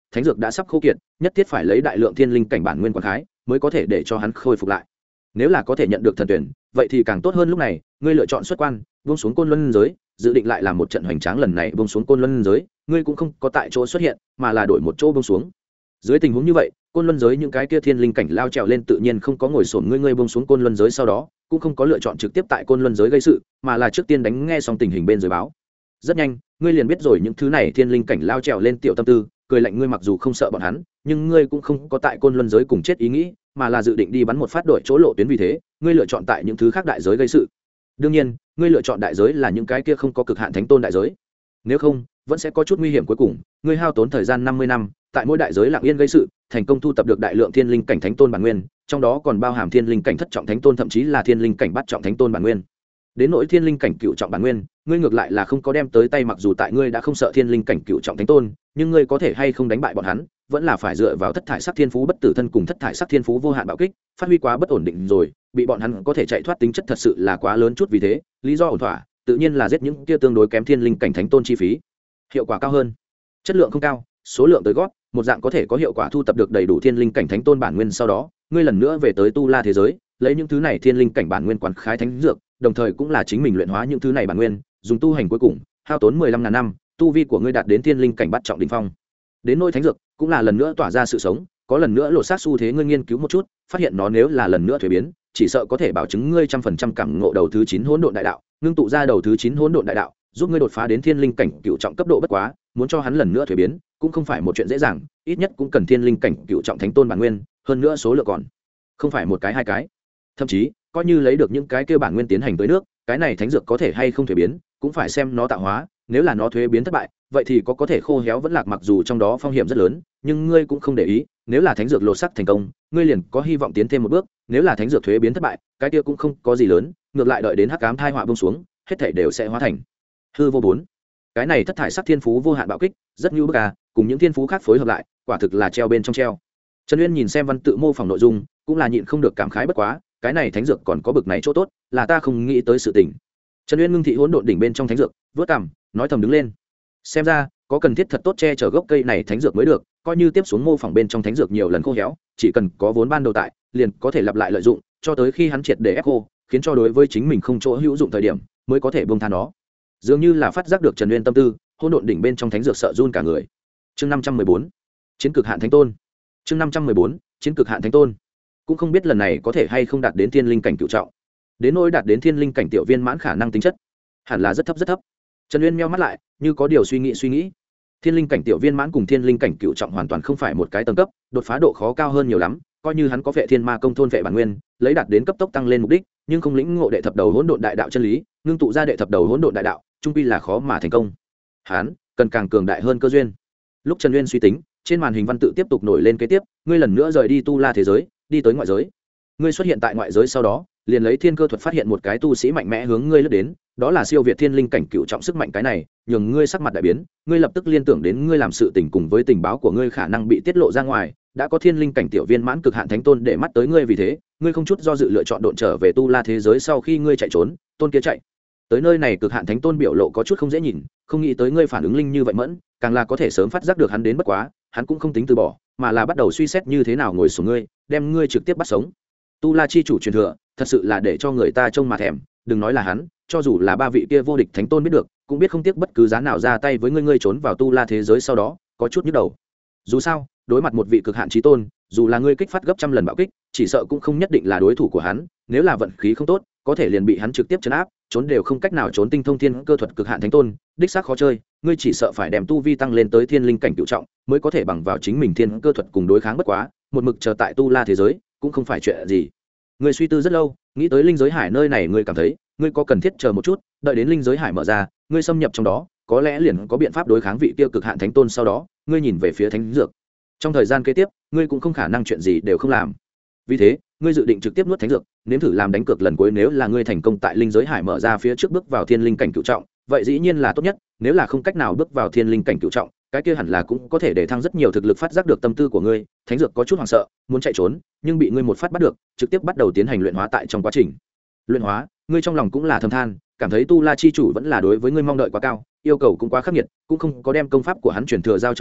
[SPEAKER 1] thánh dược đã sắp khô kiệt, nhất thiết phải lấy đại lượng thiên linh cảnh bản nguyên quảng khái mới có thể để cho hắn khôi phục lại. Nếu là có thể nhận được thần tuyển, vậy thì càng tốt hơn. Lúc này ngươi lựa chọn xuất quan, buông xuống côn luân giới, dự định lại làm một trận hoành tráng. Lần này buông xuống côn luân giới, ngươi cũng không có tại chỗ xuất hiện, mà là đổi một chỗ buông xuống. Dưới tình huống như vậy, côn luân giới những cái kia thiên linh cảnh lao trèo lên tự nhiên không có ngồi xổm. Ngươi buông xuống côn luân giới sau đó cũng không có lựa chọn trực tiếp tại côn luân giới gây sự, mà là trước tiên đánh nghe xong tình hình bên dưới báo. Rất nhanh ngươi liền biết rồi những thứ này thiên linh cảnh lao trèo lên tiểu tâm tư, cười lạnh. Ngươi mặc dù không sợ bọn hắn, nhưng ngươi cũng không có tại côn luân giới cùng chết ý nghĩ, mà là dự định đi bắn một phát đổi chỗ lộ tuyến. Vì thế ngươi lựa chọn tại những thứ khác đại giới gây sự. Đương nhiên ngươi lựa chọn đại giới là những cái kia không có cực hạn thánh tôn đại giới, nếu không vẫn sẽ có chút nguy hiểm. Cuối cùng ngươi hao tốn thời gian 50 năm tại mỗi đại giới lặng yên gây sự, thành công thu tập được đại lượng thiên linh cảnh thánh tôn bản nguyên, trong đó còn bao hàm thiên linh cảnh thất trọng thánh tôn, thậm chí là thiên linh cảnh bát trọng thánh tôn bản nguyên. Đến nỗi thiên linh cảnh cựu trọng bản nguyên, ngươi ngược lại là không có đem tới tay. Mặc dù tại ngươi đã không sợ thiên linh cảnh cựu trọng thánh tôn, nhưng ngươi có thể hay không đánh bại bọn hắn vẫn là phải dựa vào thất thải sắc thiên phú bất tử thân cùng thất thải sắc thiên phú vô hạn bạo kích. Phát huy quá bất ổn định rồi, bị bọn hắn có thể chạy thoát tính chất thật sự là quá lớn chút. Vì thế lý do ổn thỏa tự nhiên là giết những kia tương đối kém thiên linh cảnh thánh tôn, chi phí hiệu quả cao hơn, chất lượng không cao, số lượng tới gót một dạng có thể có hiệu quả. Thu tập được đầy đủ thiên linh cảnh thánh tôn bản nguyên sau đó, ngươi lần nữa về tới tu la thế giới, lấy những thứ này thiên linh cảnh bản nguyên quán khái thánh dược, đồng thời cũng là chính mình luyện hóa những thứ này bản nguyên, dùng tu hành. Cuối cùng hao tốn 15.000 năm, tu vi của ngươi đạt đến thiên linh cảnh bát trọng đỉnh phong. Đến nỗi thánh dược cũng là lần nữa tỏa ra sự sống, có lần nữa lột xác xu thế. Ngươi nghiên cứu một chút, phát hiện nó nếu là lần nữa thuế biến, chỉ sợ có thể bảo chứng ngươi 100% cảm ngộ đầu thứ 9 hỗn độn đại đạo, ngưng tụ ra đầu thứ 9 hỗn độn đại đạo, giúp ngươi đột phá đến thiên linh cảnh cựu trọng cấp độ. Bất quá muốn cho hắn lần nữa thuế biến cũng không phải một chuyện dễ dàng, ít nhất cũng cần thiên linh cảnh cựu trọng thánh tôn bản nguyên, hơn nữa số lượng còn không phải một cái hai cái. Thậm chí coi như lấy được những cái kia bản nguyên tiến hành tới nước, cái này thánh dược có thể hay không thuế biến cũng phải xem nó tạo hóa. Nếu là nó thuế biến thất bại, vậy thì có thể khô héo vẫn lạc. Mặc dù trong đó phong hiểm rất lớn, nhưng ngươi cũng không để ý. Nếu là thánh dược lột sắc thành công, ngươi liền có hy vọng tiến thêm một bước. Nếu là thánh dược thuế biến thất bại, cái kia cũng không có gì lớn, ngược lại đợi đến hắc ám thai họa buông xuống, hết thảy đều sẽ hóa thành hư vô. 4. Cái này thất thải sắc thiên phú vô hạn bạo kích, rất như bức cùng những thiên phú khác phối hợp lại, quả thực là treo bên trong treo. Trần Uyên nhìn xem văn tự mô phỏng nội dung, cũng là nhịn không được cảm khái. Bất quá cái này thánh dược còn có bực này chỗ tốt, là ta không nghĩ tới sự tình. Trần Uyên ngưng thị hỗn độn đỉnh bên trong thánh dược, vớt cằm, nói thầm đứng lên. Xem ra có cần thiết thật tốt che chở gốc cây này thánh dược mới được. Coi như tiếp xuống mô phỏng bên trong thánh dược nhiều lần khô héo, chỉ cần có vốn ban đầu tại, liền có thể lặp lại lợi dụng, cho tới khi hắn triệt để ép khô, khiến cho đối với chính mình không chỗ hữu dụng thời điểm, mới có thể buông tha nó. Dường như là phát giác được Trần Uyên tâm tư, hỗn độn đỉnh bên trong thánh dược sợ run cả người. Chương 514, chiến cực hạn thánh tôn. Chương 514, chiến cực hạn thánh tôn. Cũng không biết lần này có thể hay không đạt đến thiên linh cảnh cửu trọng. Đến nỗi đạt đến thiên linh cảnh tiểu viên mãn khả năng tính chất, hẳn là rất thấp rất thấp. Trần Uyên meo mắt lại, như có điều suy nghĩ. Thiên linh cảnh tiểu viên mãn cùng thiên linh cảnh cửu trọng hoàn toàn không phải một cái tầng cấp, đột phá độ khó cao hơn nhiều lắm. Coi như hắn có vệ thiên ma công thôn vệ bản nguyên, lấy đạt đến cấp tốc tăng lên mục đích, nhưng không lĩnh ngộ đệ thập đầu hỗn độn đại đạo chân lý, ngưng tụ ra đệ thập đầu hỗn độn đại đạo, trung quy là khó mà thành công. Hắn cần càng cường đại hơn cơ duyên. Lúc Trần Uyên suy tính, trên màn hình văn tự tiếp tục nổi lên kế tiếp, ngươi lần nữa rời đi tu la thế giới, đi tới ngoại giới. Ngươi xuất hiện tại ngoại giới sau đó, liền lấy thiên cơ thuật phát hiện một cái tu sĩ mạnh mẽ hướng ngươi lướt đến, đó là siêu việt thiên linh cảnh cựu trọng sức mạnh. Cái này nhường ngươi sắc mặt đại biến, ngươi lập tức liên tưởng đến ngươi làm sự tình cùng với tình báo của ngươi khả năng bị tiết lộ ra ngoài, đã có thiên linh cảnh tiểu viên mãn cực hạn thánh tôn để mắt tới ngươi. Vì thế ngươi không chút do dự lựa chọn độn trở về tu la thế giới. Sau khi ngươi chạy trốn, tôn kia chạy tới nơi này cực hạn thánh tôn biểu lộ có chút không dễ nhìn, không nghĩ tới ngươi phản ứng linh như vậy mẫn, càng là có thể sớm phát giác được hắn đến. Bất quá hắn cũng không tính từ bỏ, mà là bắt đầu suy xét như thế nào ngồi xuống ngươi, đem ngươi trực tiếp bắt sống. Tu la chi chủ truyền thừa thật sự là để cho người ta trông mà thèm, đừng nói là hắn, cho dù là ba vị kia vô địch thánh tôn biết được, cũng biết không tiếc bất cứ giá nào ra tay với ngươi. Ngươi trốn vào tu la thế giới sau đó có chút nhức đầu. Dù sao đối mặt một vị cực hạn chí tôn, dù là ngươi kích phát gấp trăm lần bạo kích, chỉ sợ cũng không nhất định là đối thủ của hắn. Nếu là vận khí không tốt, có thể liền bị hắn trực tiếp trấn áp, trốn đều không cách nào trốn. Tinh thông thiên cơ thuật cực hạn thánh tôn đích xác khó chơi, ngươi chỉ sợ phải đem tu vi tăng lên tới thiên linh cảnh cửu trọng mới có thể bằng vào chính mình thiên cơ thuật cùng đối kháng. Bất quá một mực chờ tại tu la thế giới cũng không phải chuyện gì. Ngươi suy tư rất lâu, nghĩ tới linh giới hải nơi này, ngươi cảm thấy ngươi có cần thiết chờ một chút, đợi đến linh giới hải mở ra, ngươi xâm nhập trong đó, có lẽ liền có biện pháp đối kháng vị kia cực hạn thánh tôn. Sau đó ngươi nhìn về phía thánh dược, trong thời gian kế tiếp ngươi cũng không khả năng chuyện gì đều không làm. Vì thế ngươi dự định trực tiếp nuốt thánh dược, nếm thử làm đánh cược lần cuối. Nếu là ngươi thành công tại linh giới hải mở ra phía trước bước vào thiên linh cảnh cửu trọng, vậy dĩ nhiên là tốt nhất. Nếu là không cách nào bước vào thiên linh cảnh cửu trọng, cái kia hẳn là cũng có thể để thăng rất nhiều thực lực. Phát giác được tâm tư của ngươi, thánh dược có chút hoảng sợ, muốn chạy trốn, nhưng bị ngươi một phát bắt được, trực tiếp bắt đầu tiến hành luyện hóa. Tại trong quá trình luyện hóa, ngươi trong lòng cũng là thầm than, cảm thấy tu la chi chủ vẫn là đối với ngươi mong đợi quá cao, yêu cầu cũng quá khắc nghiệt, cũng không có đem công pháp của hắn truyền thừa giao cho ngươi.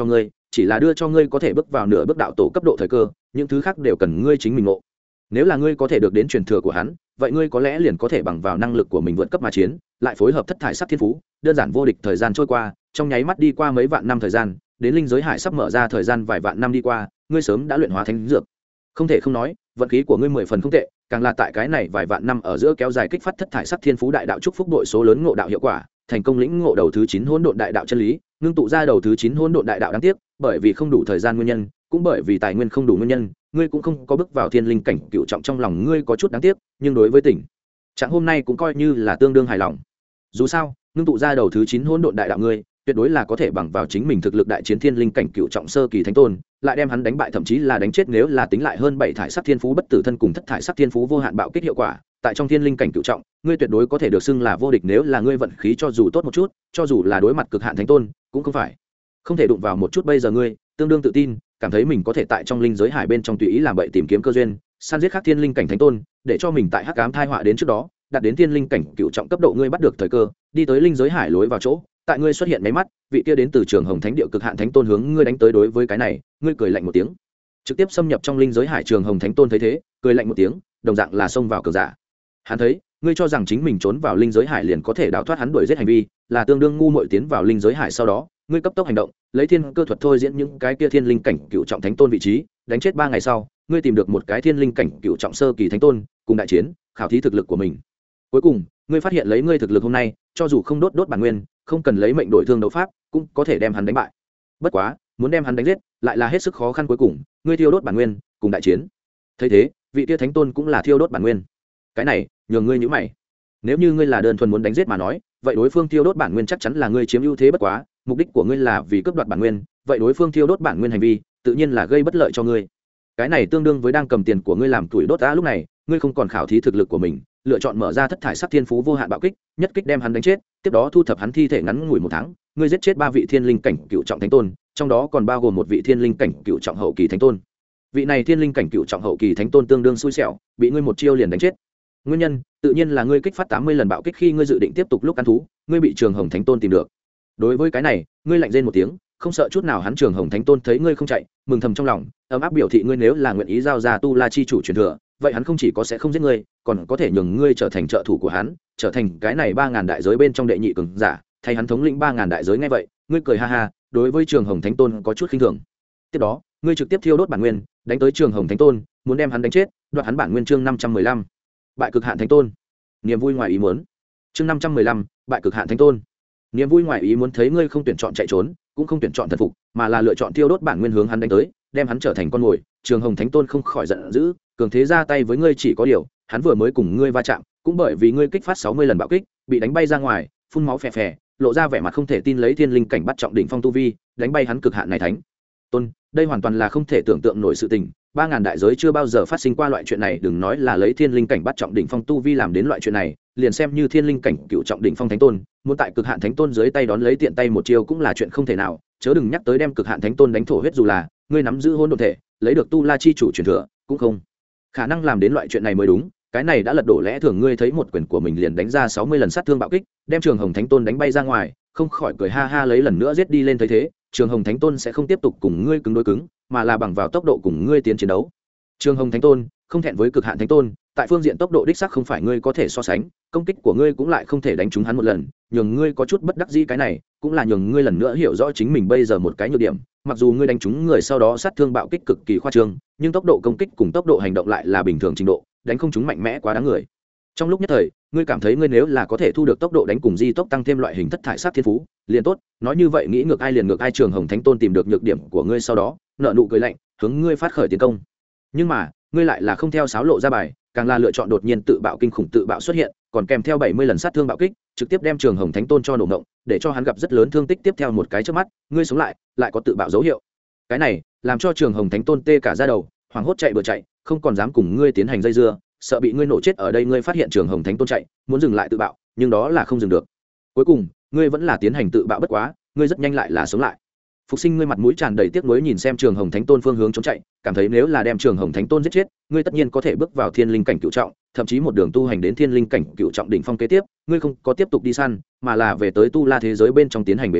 [SPEAKER 1] chỉ là đưa cho ngươi có thể bước vào nửa bước đạo tổ cấp độ thời cơ, những thứ khác đều cần ngươi chính mình ngộ. Nếu là ngươi có thể được đến truyền thừa của hắn, vậy ngươi có lẽ liền có thể bằng vào năng lực của mình vượt cấp mà chiến, lại phối hợp thất thải sắc thiên phú, đơn giản vô địch. Thời gian trôi qua, trong nháy mắt đi qua mấy vạn năm thời gian, đến linh giới hải sắp mở ra thời gian vài vạn năm đi qua, ngươi sớm đã luyện hóa thánh dược. Không thể không nói, vận khí của ngươi 10 phần không tệ, càng là tại cái này vài vạn năm ở giữa kéo dài kích phát thất thải sắc thiên phú đại đạo chúc phúc đội số lớn ngộ đạo hiệu quả, thành công lĩnh ngộ đầu thứ 9 hỗn độn đại đạo chân lý, ngưng tụ ra đầu thứ 9 hỗn độn đại đạo. Đáng tiếc, bởi vì không đủ thời gian nguyên nhân, cũng bởi vì tài nguyên không đủ nguyên nhân, ngươi cũng không có bước vào thiên linh cảnh cựu trọng. Trong lòng ngươi có chút đáng tiếc, nhưng đối với tình trạng hôm nay cũng coi như là tương đương hài lòng. Dù sao, ngưng tụ ra đầu thứ 9 hỗn độn đại đạo ngươi, tuyệt đối là có thể bằng vào chính mình thực lực đại chiến thiên linh cảnh cựu trọng sơ kỳ thánh tôn, lại đem hắn đánh bại, thậm chí là đánh chết. Nếu là tính lại hơn 7 thải sắc thiên phú bất tử thân cùng thất thải sắc thiên phú vô hạn bạo kích hiệu quả, tại trong thiên linh cảnh cựu trọng, ngươi tuyệt đối có thể được xưng là vô địch. Nếu là ngươi vận khí cho dù tốt một chút, cho dù là đối mặt cực hạn thánh tôn, cũng không phải không thể đụng vào một chút. Bây giờ ngươi tương đương tự tin, cảm thấy mình có thể tại trong linh giới hải bên trong tùy ý làm bậy, tìm kiếm cơ duyên, săn giết khác thiên linh cảnh thánh tôn, để cho mình tại hắc ám thai họa đến trước đó đạt đến thiên linh cảnh cựu trọng cấp độ. Ngươi bắt được thời cơ, đi tới linh giới hải lối vào chỗ, tại ngươi xuất hiện mấy mắt, vị kia đến từ trường hồng thánh địa cực hạn thánh tôn hướng ngươi đánh tới. Đối với cái này, ngươi cười lạnh một tiếng, trực tiếp xâm nhập trong linh giới hải. Trường hồng thánh tôn thấy thế, cười lạnh một tiếng, đồng dạng là xông vào cường giả. Hắn thấy ngươi cho rằng chính mình trốn vào linh giới hải liền có thể đào thoát hắn đuổi giết hành vi, là tương đương ngu muội. Tiến vào linh giới hải sau đó, ngươi cấp tốc hành động, lấy thiên cơ thuật thôi diễn những cái kia thiên linh cảnh cựu trọng thánh tôn vị trí, đánh chết 3 ngày sau, ngươi tìm được một cái thiên linh cảnh cựu trọng sơ kỳ thánh tôn, cùng đại chiến, khảo thí thực lực của mình. Cuối cùng, ngươi phát hiện lấy ngươi thực lực hôm nay, cho dù không đốt bản nguyên, không cần lấy mệnh đổi thương đấu pháp, cũng có thể đem hắn đánh bại. Bất quá, muốn đem hắn đánh giết, lại là hết sức khó khăn. Cuối cùng, ngươi thiêu đốt bản nguyên, cùng đại chiến. Thấy thế, vị tia thánh tôn cũng là thiêu đốt bản nguyên. Cái này, nhường ngươi nhíu mày. Nếu như ngươi là đơn thuần muốn đánh giết mà nói, vậy đối phương thiêu đốt bản nguyên chắc chắn là ngươi chiếm ưu thế. Bất quá, mục đích của ngươi là vì cướp đoạt bản nguyên, vậy đối phương thiêu đốt bản nguyên hành vi, tự nhiên là gây bất lợi cho ngươi. Cái này tương đương với đang cầm tiền của ngươi làm tuổi đốt. Lúc này, ngươi không còn khảo thí thực lực của mình, lựa chọn mở ra thất thải sắc thiên phú vô hạn bạo kích, nhất kích đem hắn đánh chết, tiếp đó thu thập hắn thi thể. Ngắn ngủi 1 tháng, ngươi giết chết 3 vị thiên linh cảnh cựu trọng thánh tôn, trong đó còn bao gồm một vị thiên linh cảnh cựu trọng hậu kỳ thánh tôn. Vị này thiên linh cảnh cựu trọng hậu kỳ thánh tôn tương đương xui xẻo, bị ngươi một chiêu liền đánh chết. Nguyên nhân tự nhiên là ngươi kích phát 80 lần bạo kích. Khi ngươi dự định tiếp tục lúc ăn thú, ngươi bị trường hồng thánh tôn tìm được. Đối với cái này, ngươi lạnh rên một tiếng, không sợ chút nào. Hắn trường hồng thánh tôn thấy ngươi không chạy, mừng thầm trong lòng, ấm áp biểu thị ngươi nếu là nguyện ý giao ra tu la chi chủ truyền thừa, vậy hắn không chỉ có sẽ không giết ngươi, còn có thể nhường ngươi trở thành trợ thủ của hắn, trở thành cái này 3000 đại giới bên trong đệ nhị cường giả, thay hắn thống lĩnh 3000 đại giới. Nghe vậy, ngươi cười ha ha, đối với trường hồng thánh tôn có chút khinh thường. Tiếp đó, ngươi trực tiếp thiêu đốt bản nguyên, đánh tới trường hồng thánh tôn, muốn đem hắn đánh chết, đoạt hắn bản nguyên. Chương 515, bại cực hạn thánh tôn. Niềm vui ngoài ý muốn. Chương 515, bại cực hạn thánh tôn. Niềm vui ngoài ý muốn. Thấy ngươi không tuyển chọn chạy trốn, cũng không tuyển chọn thần phục, mà là lựa chọn thiêu đốt bản nguyên hướng hắn đánh tới, đem hắn trở thành con mồi. Trường hồng thánh tôn không khỏi giận dữ, cường thế ra tay với ngươi. Chỉ có điều, hắn vừa mới cùng ngươi va chạm, cũng bởi vì ngươi kích phát 60 lần bạo kích, bị đánh bay ra ngoài, phun máu phè phè, lộ ra vẻ mặt không thể tin. Lấy thiên linh cảnh bắt trọng đỉnh phong tu vi, đánh bay hắn cực hạn này thánh tôn, đây hoàn toàn là không thể tưởng tượng nổi sự tình. 3000 đại giới chưa bao giờ phát sinh qua loại chuyện này. Đừng nói là lấy thiên linh cảnh bắt trọng đỉnh phong tu vi làm đến loại chuyện này, liền xem như thiên linh cảnh cựu trọng đỉnh phong thánh tôn, muốn tại cực hạn thánh tôn dưới tay đón lấy tiện tay một chiêu cũng là chuyện không thể nào, chớ đừng nhắc tới đem cực hạn thánh tôn đánh thổ huyết. Dù là ngươi nắm giữ hỗn độn thể, lấy được tu la chi chủ truyền thừa, cũng không khả năng làm đến loại chuyện này mới đúng. Cái này đã lật đổ lẽ thường. Ngươi thấy một quyền của mình liền đánh ra 60 lần sát thương bạo kích, đem trường hồng thánh tôn đánh bay ra ngoài, không khỏi cười ha ha, lấy lần nữa giết đi lên. Thấy thế, trường hồng thánh tôn sẽ không tiếp tục cùng ngươi cứng đối cứng, mà là bằng vào tốc độ cùng ngươi tiến chiến đấu. Trường hồng thánh tôn không thẹn với cực hạn thánh tôn, tại phương diện tốc độ đích xác không phải ngươi có thể so sánh, công kích của ngươi cũng lại không thể đánh trúng hắn một lần, nhường ngươi có chút bất đắc dĩ. Cái này cũng là nhường ngươi lần nữa hiểu rõ chính mình bây giờ một cái nhược điểm. Mặc dù ngươi đánh trúng người sau đó sát thương bạo kích cực kỳ khoa trương, nhưng tốc độ công kích cùng tốc độ hành động lại là bình thường trình độ, đánh không trúng mạnh mẽ quá đáng người. Trong lúc nhất thời, ngươi cảm thấy ngươi nếu là có thể thu được tốc độ đánh cùng di tốc tăng thêm loại hình thất thải sát thiên phú, liền tốt. Nói như vậy nghĩ ngược ai liền ngược ai. Trường hồng thánh tôn tìm được nhược điểm của ngươi sau đó, nợ nụ cười lạnh, hướng ngươi phát khởi tiến công. Nhưng mà, ngươi lại là không theo sáo lộ ra bài, càng là lựa chọn đột nhiên tự bạo. Kinh khủng tự bạo xuất hiện, còn kèm theo 70 lần sát thương bạo kích, trực tiếp đem trường hồng thánh tôn cho nổ ngộng, để cho hắn gặp rất lớn thương tích. Tiếp theo một cái trước mắt, ngươi sống lại có tự bạo dấu hiệu. Cái này làm cho trường hồng thánh tôn tê cả da đầu, hoảng hốt chạy bừa chạy, không còn dám cùng ngươi tiến hành dây dưa, sợ bị ngươi nổ chết ở đây. Ngươi phát hiện trường hồng thánh tôn chạy, muốn dừng lại tự bạo, nhưng đó là không dừng được. Cuối cùng, ngươi vẫn là tiến hành tự bạo. Bất quá, ngươi rất nhanh lại là sống lại. Phục sinh, ngươi mặt mũi tràn đầy tiếc nuối nhìn xem trường hồng thánh tôn phương hướng trốn chạy, cảm thấy nếu là đem trường hồng thánh tôn giết chết, ngươi tất nhiên có thể bước vào thiên linh cảnh cựu trọng, thậm chí một đường tu hành đến thiên linh cảnh cựu trọng đỉnh phong. Kế tiếp, ngươi không có tiếp tục đi săn, mà là về tới tu la thế giới bên trong tiến hành bế quan,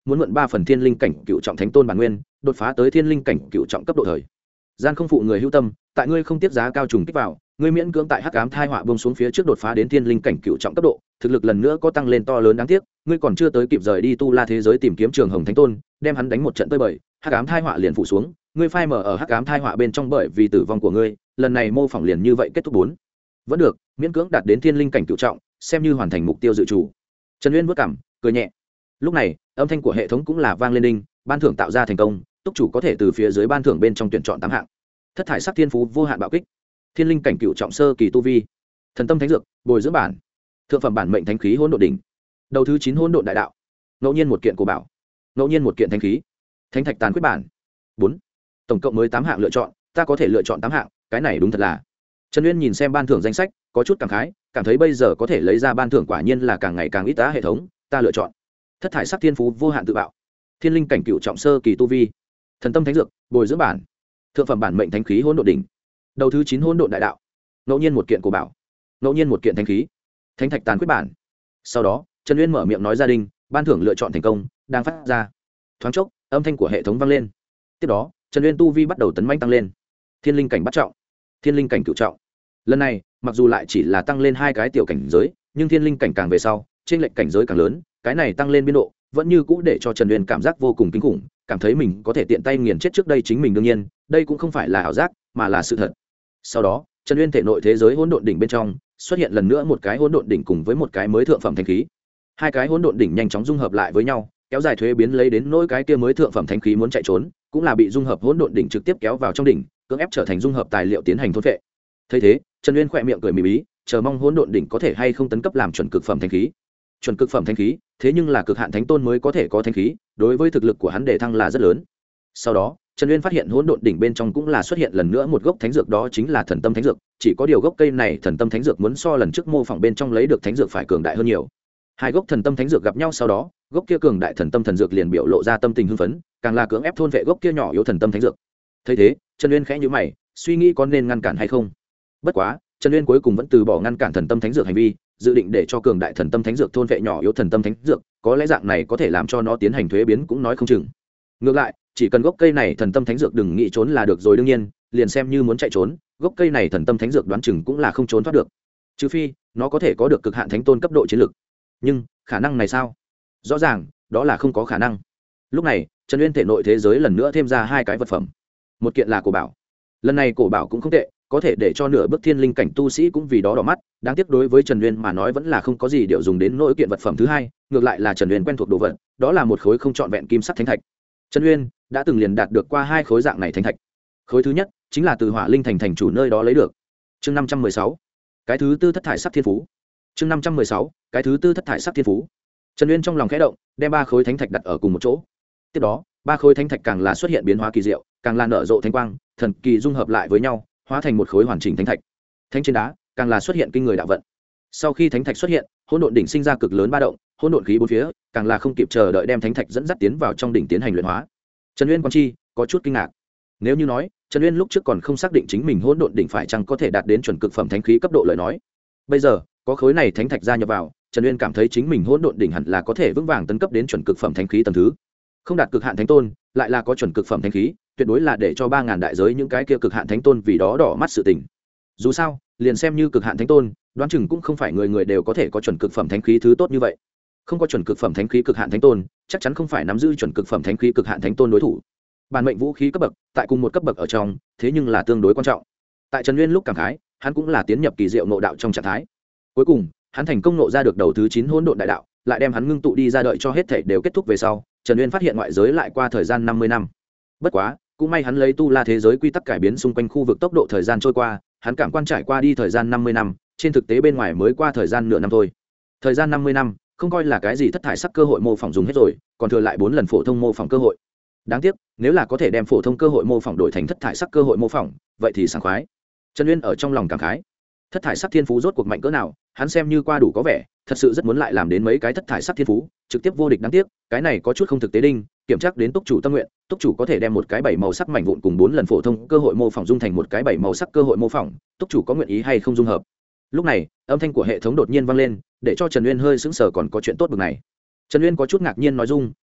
[SPEAKER 1] muốn mượn 3 phần thiên linh cảnh cựu trọng thánh tôn bản nguyên đột phá tới thiên linh cảnh cựu trọng cấp độ thời gian không phụ người hữu tâm, tại ngươi không tiếp giá cao trùng kích vào, ngươi miễn cưỡng tại hắc ám thai họa bông xuống phía trước đột phá đến thiên linh cảnh cựu trọng cấp độ, thực lực lần nữa có tăng lên to lớn. đáng tiếc ngươi còn chưa tới kịp rời đi tu la thế giới tìm kiếm trường hồng thánh tôn, đem hắn đánh một trận tơi bời, hắc ám thai họa liền phủ xuống, ngươi phai mở ở hắc ám thai họa bên trong bởi vì tử vong của ngươi, lần này mô phỏng liền như vậy kết thúc. 4 vẫn được, miễn cưỡng đạt đến thiên linh cảnh cựu trọng, xem như hoàn thành mục tiêu dự trù. Trần Uyên vất cảm cười nhẹ. Lúc này âm thanh của hệ thống cũng là vang lên đinh, ban thưởng tạo ra thành công, túc chủ có thể từ phía dưới ban thưởng bên trong tuyển chọn 8 hạng. Thất thải sắc thiên phú vô hạn bạo kích, thiên linh cảnh cựu trọng sơ kỳ tu vi, thần tâm thánh dược bồi dưỡng bản, thượng phẩm bản mệnh thánh khí hỗn độn đỉnh, đầu thứ 9 hỗn độn đại đạo, ngẫu nhiên một kiện cổ bảo, ngẫu nhiên một kiện thánh khí, thánh thạch tàn quyết bản. 4 tổng cộng mới 8 hạng lựa chọn, ta có thể lựa chọn 8 hạng, cái này đúng thật là. Trần Uyên nhìn xem ban thưởng danh sách, có chút cảm khái, cảm thấy bây giờ có thể lấy ra ban thưởng quả nhiên là càng ngày càng ít á. Hệ thống, ta lựa chọn thất thải sắc thiên phú vô hạn tự bạo, thiên linh cảnh cựu trọng sơ kỳ tu vi, thần tâm thánh dược bồi dưỡng bản, thượng phẩm bản mệnh thánh khí hỗn độn đỉnh, đầu thứ 9 hỗn độn đại đạo, ngẫu nhiên một kiện cổ bảo, ngẫu nhiên một kiện thánh khí, thánh thạch tàn quyết bản. Sau đó Trần Uyên mở miệng nói gia đình, ban thưởng lựa chọn thành công đang phát ra. Thoáng chốc âm thanh của hệ thống vang lên, tiếp đó Trần Uyên tu vi bắt đầu tấn mãnh tăng lên, thiên linh cảnh bắt trọng, thiên linh cảnh cựu trọng. Lần này mặc dù lại chỉ là tăng lên 2 cái tiểu cảnh giới, nhưng thiên linh cảnh càng về sau trên lệnh cảnh giới càng lớn, cái này tăng lên biên độ vẫn như cũ để cho Trần Uyên cảm giác vô cùng kinh khủng, cảm thấy mình có thể tiện tay nghiền chết trước đây chính mình. đương nhiên đây cũng không phải là ảo giác mà là sự thật. Sau đó Trần Uyên thể nội thế giới hỗn độn đỉnh bên trong xuất hiện lần nữa một cái hỗn độn đỉnh cùng với một cái mới thượng phẩm thánh khí, 2 cái hỗn độn đỉnh nhanh chóng dung hợp lại với nhau, kéo dài thuế biến lấy đến nỗi cái kia mới thượng phẩm thánh khí muốn chạy trốn cũng là bị dung hợp hỗn độn đỉnh trực tiếp kéo vào trong đỉnh, cưỡng ép trở thành dung hợp tài liệu tiến hành thôn phệ. Thấy thế Trần Uyên khỏe miệng cười mỉm bí, chờ mong hỗn độn đỉnh có thể hay không tấn cấp làm chuẩn cực phẩm thánh khí. Chuẩn cực phẩm thánh khí thế nhưng là cực hạn thánh tôn mới có thể có thánh khí, đối với thực lực của hắn đề thăng là rất lớn. Sau đó Trần Uyên phát hiện hỗn độn đỉnh bên trong cũng là xuất hiện lần nữa một gốc thánh dược, đó chính là thần tâm thánh dược, chỉ có điều gốc cây này thần tâm thánh dược muốn so lần trước mô phỏng bên trong lấy được thánh dược phải cường đại hơn nhiều. 2 gốc thần tâm thánh dược gặp nhau sau đó, gốc kia cường đại thần tâm thần dược liền biểu lộ ra tâm tình hưng phấn, càng là cưỡng ép thôn vệ gốc kia nhỏ yếu thần tâm thánh dược. Thấy thế Trần Uyên khẽ nhíu mày, suy nghĩ có nên ngăn cản hay không. Bất quá Trần Uyên cuối cùng vẫn từ bỏ ngăn cản thần tâm thánh dược hành vi, dự định để cho cường đại thần tâm thánh dược thôn vệ nhỏ yếu thần tâm thánh dược, có lẽ dạng này có thể làm cho nó tiến hành thuế biến cũng nói không chừng. Ngược lại chỉ cần gốc cây này thần tâm thánh dược đừng nghĩ trốn là được rồi. đương nhiên liền xem như muốn chạy trốn, gốc cây này thần tâm thánh dược đoán chừng cũng là không trốn thoát được, trừ phi nó có thể có được cực hạn thánh tôn cấp độ chiến lực. Nhưng khả năng này sao? Rõ ràng đó là không có khả năng. Lúc này Trần Uyên thể nội thế giới lần nữa thêm ra 2 cái vật phẩm, một kiện là cổ bảo, lần này cổ bảo cũng không tệ, có thể để cho nửa bước thiên linh cảnh tu sĩ cũng vì đó đỏ mắt. Đáng tiếc đối với Trần Uyên mà nói vẫn là không có gì điều dùng đến nỗi kiện vật phẩm thứ hai, ngược lại là Trần Uyên quen thuộc đồ vật, đó là một khối không trọn vẹn kim sắc thánh thạch. Trần Uyên đã từng liền đạt được qua 2 khối dạng này thánh thạch. Khối thứ nhất chính là từ Hỏa Linh thành thành chủ nơi đó lấy được. Chương 516, cái thứ tư thất thải sắc thiên phú. Chương 516, cái thứ tư thất thải sắc thiên phú. Trần Uyên trong lòng khẽ động, đem 3 khối thánh thạch đặt ở cùng một chỗ. Tiếp đó 3 khối thánh thạch càng là xuất hiện biến hóa kỳ diệu, càng là nở rộ thánh quang, thần kỳ dung hợp lại với nhau, hóa thành một khối hoàn chỉnh thánh thạch. Thánh trên đá càng là xuất hiện kinh người đạo vận. Sau khi thánh thạch xuất hiện, hỗn độn đỉnh sinh ra cực lớn ba động, hỗn độn khí bốn phía, càng là không kịp chờ đợi đem thánh thạch dẫn dắt tiến vào trong đỉnh tiến hành luyện hóa. Trần Uyên quan chi có chút kinh ngạc. Nếu như nói Trần Uyên lúc trước còn không xác định chính mình hỗn độn đỉnh phải chăng có thể đạt đến chuẩn cực phẩm thánh khí cấp độ lời nói, bây giờ có khối này thánh thạch gia nhập vào, Trần Uyên cảm thấy chính mình hỗn độn đỉnh hẳn là có thể vững vàng tấn cấp đến chuẩn cực phẩm thánh khí tầng thứ. Không đạt cực hạn thánh tôn, lại là có chuẩn cực phẩm thánh khí, tuyệt đối là để cho 3000 đại giới những cái kia cực hạn thánh tôn vì đó đỏ mắt sự tình. Dù sao liền xem như cực hạn thánh tôn, đoán chừng cũng không phải người người đều có thể có chuẩn cực phẩm thánh khí thứ tốt như vậy. Không có chuẩn cực phẩm thánh khí cực hạn thánh tôn, chắc chắn không phải nắm giữ chuẩn cực phẩm thánh khí cực hạn thánh tôn đối thủ. Bản mệnh vũ khí cấp bậc tại cùng một cấp bậc ở trong, thế nhưng là tương đối quan trọng. Tại Trần Uyên lúc cảm khái, hắn cũng là tiến nhập kỳ diệu ngộ đạo trong trạng thái. Cuối cùng hắn thành công ngộ ra được đầu thứ 9 hỗn độn đại đạo, lại đem hắn ngưng tụ đi ra, đợi cho hết thảy đều kết thúc về sau, Trần Uyên phát hiện ngoại giới lại qua thời gian 50 năm. Bất quá cũng may hắn lấy tu la thế giới quy tắc cải biến xung quanh khu vực tốc độ thời gian trôi qua, hắn cảm quan trải qua đi thời gian 50 năm, trên thực tế bên ngoài mới qua thời gian nửa năm thôi. Thời gian 50 năm không coi là cái gì thất thải sắc cơ hội mô phỏng dùng hết rồi, còn thừa lại 4 lần phổ thông mô phỏng cơ hội. Đáng tiếc nếu là có thể đem phổ thông cơ hội mô phỏng đổi thành thất thải sắc cơ hội mô phỏng, vậy thì sảng khoái. Trần Uyên ở trong lòng cảm khái, thất thải sắc thiên phú rốt cuộc mạnh cỡ nào, hắn xem như qua đủ có vẻ, thật sự rất muốn lại làm đến mấy cái thất thải sắc thiên phú trực tiếp vô địch. Đáng tiếc cái này có chút không thực tế đinh, kiểm tra đến túc chủ tâm nguyện, túc chủ có thể đem một cái 7 màu sắc mảnh vụn cùng 4 lần phổ thông cơ hội mô phỏng dung thành một cái 7 màu sắc cơ hội mô phỏng, túc chủ có nguyện ý hay không dung hợp. Lúc này âm thanh của hệ thống đột nhiên vang lên, để cho Trần Uyên hơi sững sờ, còn có chuyện tốt bực này. Trần Uyên có chút ngạc nhiên nói dung,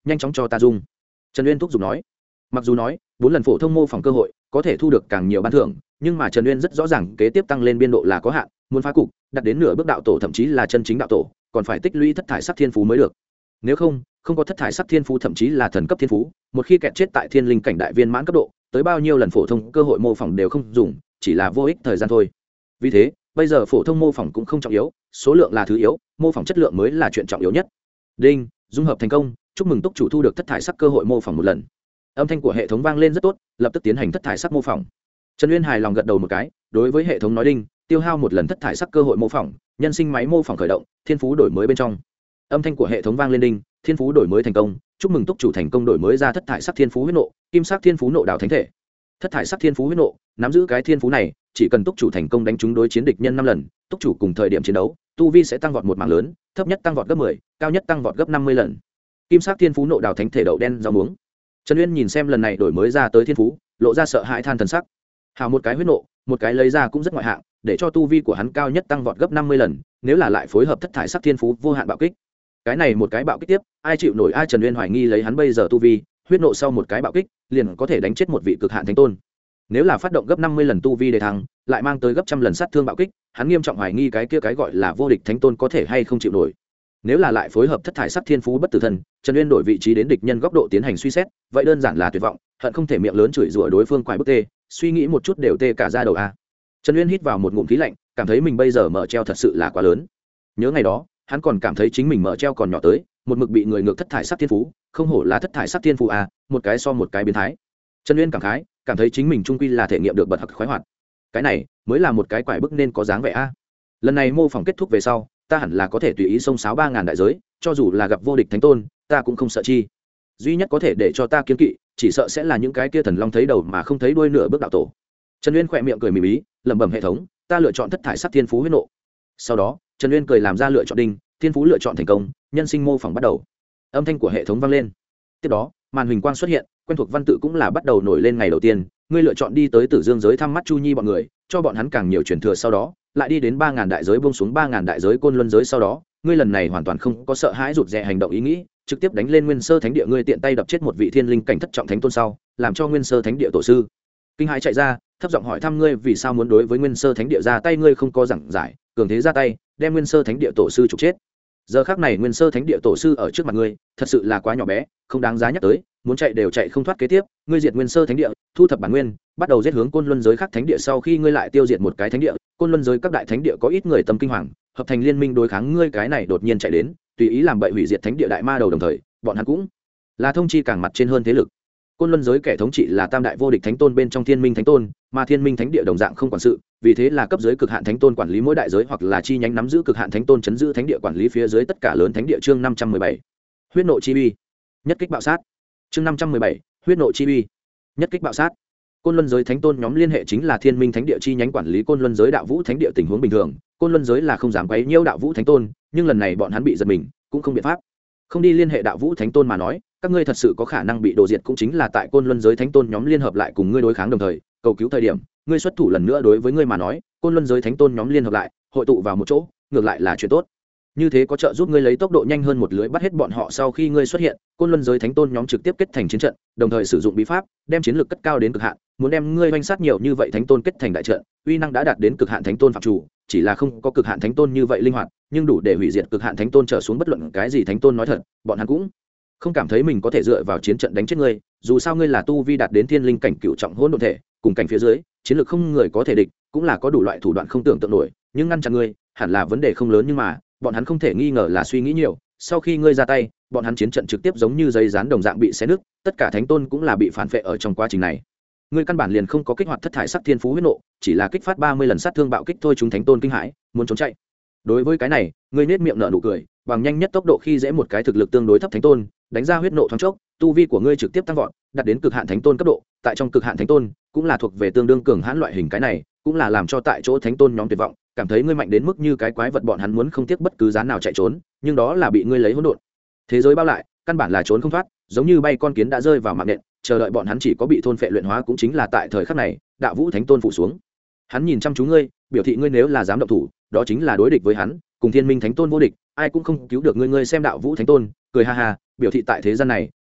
[SPEAKER 1] nhanh chóng cho ta dung. Trần Uyên thúc giục nói. Mặc dù nói 4 lần phổ thông mô phỏng cơ hội có thể thu được càng nhiều ban thưởng, nhưng mà Trần Uyên rất rõ ràng kế tiếp tăng lên biên độ là có hạn, muốn phá cục đặt đến nửa bước đạo tổ thậm chí là chân chính đạo tổ còn phải tích lũy thất thải sắc thiên phú mới được. Nếu không có thất thải sắc thiên phú thậm chí là thần cấp thiên phú, một khi kẹt chết tại thiên linh cảnh đại viên mãn cấp độ, tới bao nhiêu lần phổ thông cơ hội mô phỏng đều không dùng, chỉ là vô ích thời gian thôi. Vì thế bây giờ phổ thông mô phỏng cũng không trọng yếu, số lượng là thứ yếu, mô phỏng chất lượng mới là chuyện trọng yếu nhất. Đinh, dung hợp thành công, chúc mừng túc chủ thu được thất thải sắc cơ hội mô phỏng một lần. Âm thanh của hệ thống vang lên rất tốt, lập tức tiến hành thất thải sắc mô phỏng. Trần Uyên hài lòng gật đầu một cái, đối với hệ thống nói đinh, tiêu hao một lần thất thải sắc cơ hội mô phỏng, nhân sinh máy mô phỏng khởi động, thiên phú đổi mới bên trong. Âm thanh của hệ thống vang lên đinh, thiên phú đổi mới thành công, chúc mừng túc chủ thành công đổi mới ra thất thải sắc thiên phú huyết nộ, kim sắc thiên phú nộ đạo thánh thể. Thất thải sắc thiên phú huyết nộ, nắm giữ cái thiên phú này, chỉ cần túc chủ thành công đánh trúng đối chiến địch nhân 5 lần, túc chủ cùng thời điểm chiến đấu, tu vi sẽ tăng vọt một mảng lớn, thấp nhất tăng vọt gấp 10, cao nhất tăng vọt gấp 50 lần. Kim sắc thiên phú nộ đạo thánh thể đậu đen rau muống. Trần Uyên nhìn xem lần này đổi mới ra tới thiên phú, lộ ra sợ hãi than thần sắc. Hào một cái huyết nộ, một cái lấy ra cũng rất ngoại hạng, để cho tu vi của hắn cao nhất tăng vọt gấp 50 lần, nếu là lại phối hợp thất thải sắc thiên phú vô hạn bạo kích. Cái này một cái bạo kích tiếp, ai chịu nổi ai. Trần Uyên hoài nghi lấy hắn bây giờ tu vi, huyết nộ sau một cái bạo kích, liền có thể đánh chết một vị cực hạn thánh tôn. Nếu là phát động gấp 50 lần tu vi để thắng, lại mang tới gấp trăm lần sát thương bạo kích, hắn nghiêm trọng hoài nghi cái kia cái gọi là vô địch thánh tôn có thể hay không chịu nổi. Nếu là lại phối hợp thất thải sắc thiên phú bất tử thần, Trần Uyên đổi vị trí đến địch nhân góc độ tiến hành suy xét, vậy đơn giản là tuyệt vọng, hận không thể miệng lớn chửi rủa đối phương quái bức tê, suy nghĩ một chút đều tê cả da đầu a. Trần Uyên hít vào một ngụm khí lạnh, cảm thấy mình bây giờ mở treo thật sự là quá lớn. Nhớ ngày đó, hắn còn cảm thấy chính mình mở treo còn nhỏ tới, một mực bị người ngược thất thải sắc thiên phú, không hổ là thất thải sắc thiên phú a, một cái so một cái biến thái. Trần Uyên cảm khái, cảm thấy chính mình trung quy là thể nghiệm được bật học khoái hoạt. Cái này mới là một cái quải bức nên có dáng vẻ a. Lần này mô phỏng kết thúc về sau, ta hẳn là có thể tùy ý xông xáo 3000 đại giới, cho dù là gặp vô địch thánh tôn, ta cũng không sợ chi. Duy nhất có thể để cho ta kiêng kỵ, chỉ sợ sẽ là những cái kia thần long thấy đầu mà không thấy đuôi nửa bước đạo tổ. Trần Uyên khỏe miệng cười mỉm ý, lẩm bẩm hệ thống, ta lựa chọn thất thải sắc thiên phú huyết nộ. Sau đó, Trần Uyên cười làm ra lựa chọn đinh, thiên phú lựa chọn thành công, nhân sinh mô phỏng bắt đầu. Âm thanh của hệ thống vang lên. Tiếp đó, màn hình quang xuất hiện, quen thuộc văn tự cũng là bắt đầu nổi lên ngày đầu tiên, ngươi lựa chọn đi tới Tử Dương giới thăm mắt Chu Nhi bọn người, cho bọn hắn càng nhiều truyền thừa, sau đó lại đi đến 3000 đại giới buông xuống 3000 đại giới Côn Luân giới, sau đó ngươi lần này hoàn toàn không có sợ hãi rụt rè hành động ý nghĩ, trực tiếp đánh lên Nguyên Sơ Thánh Địa, ngươi tiện tay đập chết một vị thiên linh cảnh thất trọng thánh tôn sau, làm cho Nguyên Sơ Thánh Địa tổ sư kinh hãi chạy ra, thấp giọng hỏi thăm ngươi vì sao muốn đối với Nguyên Sơ Thánh Địa ra tay, ngươi không có giảng giải, cường thế ra tay, đem Nguyên Sơ Thánh Địa tổ sư trục chết. Giờ khắc này Nguyên Sơ Thánh Địa tổ sư ở trước mặt ngươi, thật sự là quá nhỏ bé, không đáng giá nhắc tới, muốn chạy đều chạy không thoát. Kế tiếp, ngươi diệt Nguyên Sơ Thánh Địa, thu thập bản nguyên, bắt đầu giết hướng Côn Luân giới khác thánh địa, sau khi ngươi lại tiêu diệt một cái thánh địa, Côn Luân giới các đại thánh địa có ít người tâm kinh hoàng, hợp thành liên minh đối kháng ngươi. Cái này đột nhiên chạy đến, tùy ý làm bậy hủy diệt thánh địa đại ma đầu, đồng thời, bọn hắn cũng là thông chi càng mặt trên hơn thế lực. Côn Luân giới kẻ thống trị là tam đại vô địch thánh tôn bên trong Thiên Minh Thánh Tôn, mà Thiên Minh Thánh Địa đồng dạng không quản sự, vì thế là cấp dưới cực hạn thánh tôn quản lý mỗi đại giới, hoặc là chi nhánh nắm giữ cực hạn thánh tôn chấn giữ thánh địa quản lý phía dưới tất cả lớn thánh địa. Chương 517, huyết nộ chi uy, nhất kích bạo sát. Chương 517, huyết nộ chi uy, nhất kích bạo sát. Côn Luân giới thánh tôn nhóm liên hệ chính là Thiên Minh Thánh Địa chi nhánh quản lý Côn Luân giới Đạo Vũ Thánh Địa. Tình huống bình thường, Côn Luân giới là không dám quấy nhiễu Đạo Vũ Thánh Tôn, nhưng lần này bọn hắn bị giật mình, cũng không biện pháp. Không đi liên hệ Đạo Vũ Thánh Tôn mà nói, các ngươi thật sự có khả năng bị đổ diệt, cũng chính là tại Côn Luân giới thánh tôn nhóm liên hợp lại cùng ngươi đối kháng, đồng thời cầu cứu thời điểm, ngươi xuất thủ lần nữa, đối với ngươi mà nói, Côn Luân giới thánh tôn nhóm liên hợp lại, hội tụ vào một chỗ, ngược lại là chuyện tốt. Như thế có trợ giúp ngươi lấy tốc độ nhanh hơn một lưới bắt hết bọn họ. Sau khi ngươi xuất hiện, Côn Luân giới thánh tôn nhóm trực tiếp kết thành chiến trận, đồng thời sử dụng bí pháp, đem chiến lược cất cao đến cực hạn, muốn đem ngươi oanh sát nhiều như vậy thánh tôn kết thành đại trận, uy năng đã đạt đến cực hạn thánh tôn phạm chủ, chỉ là không có cực hạn thánh tôn như vậy linh hoạt, nhưng đủ để hủy diệt cực hạn thánh tôn trở xuống bất luận cái gì thánh tôn. Nói thật, bọn hắn cũng không cảm thấy mình có thể dựa vào chiến trận đánh chết ngươi, dù sao ngươi là tu vi đạt đến thiên linh cảnh cựu trọng hỗn độn thể, cùng cảnh phía dưới, chiến lược không người có thể địch, cũng là có đủ loại thủ đoạn không tưởng tượng nổi, nhưng ngăn chặn ngươi hẳn là vấn đề không lớn. Nhưng mà bọn hắn không thể nghi ngờ là suy nghĩ nhiều, sau khi ngươi ra tay, bọn hắn chiến trận trực tiếp giống như giấy dán đồng dạng bị xé nứt, tất cả thánh tôn cũng là bị phản phệ ở trong quá trình này. Ngươi căn bản liền không có kích hoạt thất thải sắc thiên phú huyết nộ, chỉ là kích phát 30 lần sát thương bạo kích thôi, chúng thánh tôn kinh hãi, muốn trốn chạy. Đối với cái này, ngươi nết miệng nở nụ cười, bằng nhanh nhất tốc độ khi dễ một cái thực lực tương đối thấp thánh tôn, đánh ra huyết nộ thoáng chốc, tu vi của ngươi trực tiếp tăng vọt, đạt đến cực hạn thánh tôn cấp độ, tại trong cực hạn thánh tôn cũng là thuộc về tương đương cường hãn loại hình. Cái này cũng là làm cho tại chỗ thánh tôn nhóm tuyệt vọng, cảm thấy ngươi mạnh đến mức như cái quái vật, bọn hắn muốn không tiếc bất cứ giá nào chạy trốn, nhưng đó là bị ngươi lấy hỗn độn thế giới bao lại, căn bản là trốn không thoát, giống như bay con kiến đã rơi vào mạng nện, chờ đợi bọn hắn chỉ có bị thôn phệ luyện hóa. Cũng chính là tại thời khắc này, Đạo Vũ Thánh Tôn phủ xuống, hắn nhìn chăm chú ngươi, biểu thị ngươi nếu là dám động thủ, đó chính là đối địch với hắn, cùng Thiên Minh Thánh Tôn vô địch, ai cũng không cứu được ngươi. Ngươi xem Đạo Vũ Thánh Tôn cười ha ha, biểu thị tại thế gian này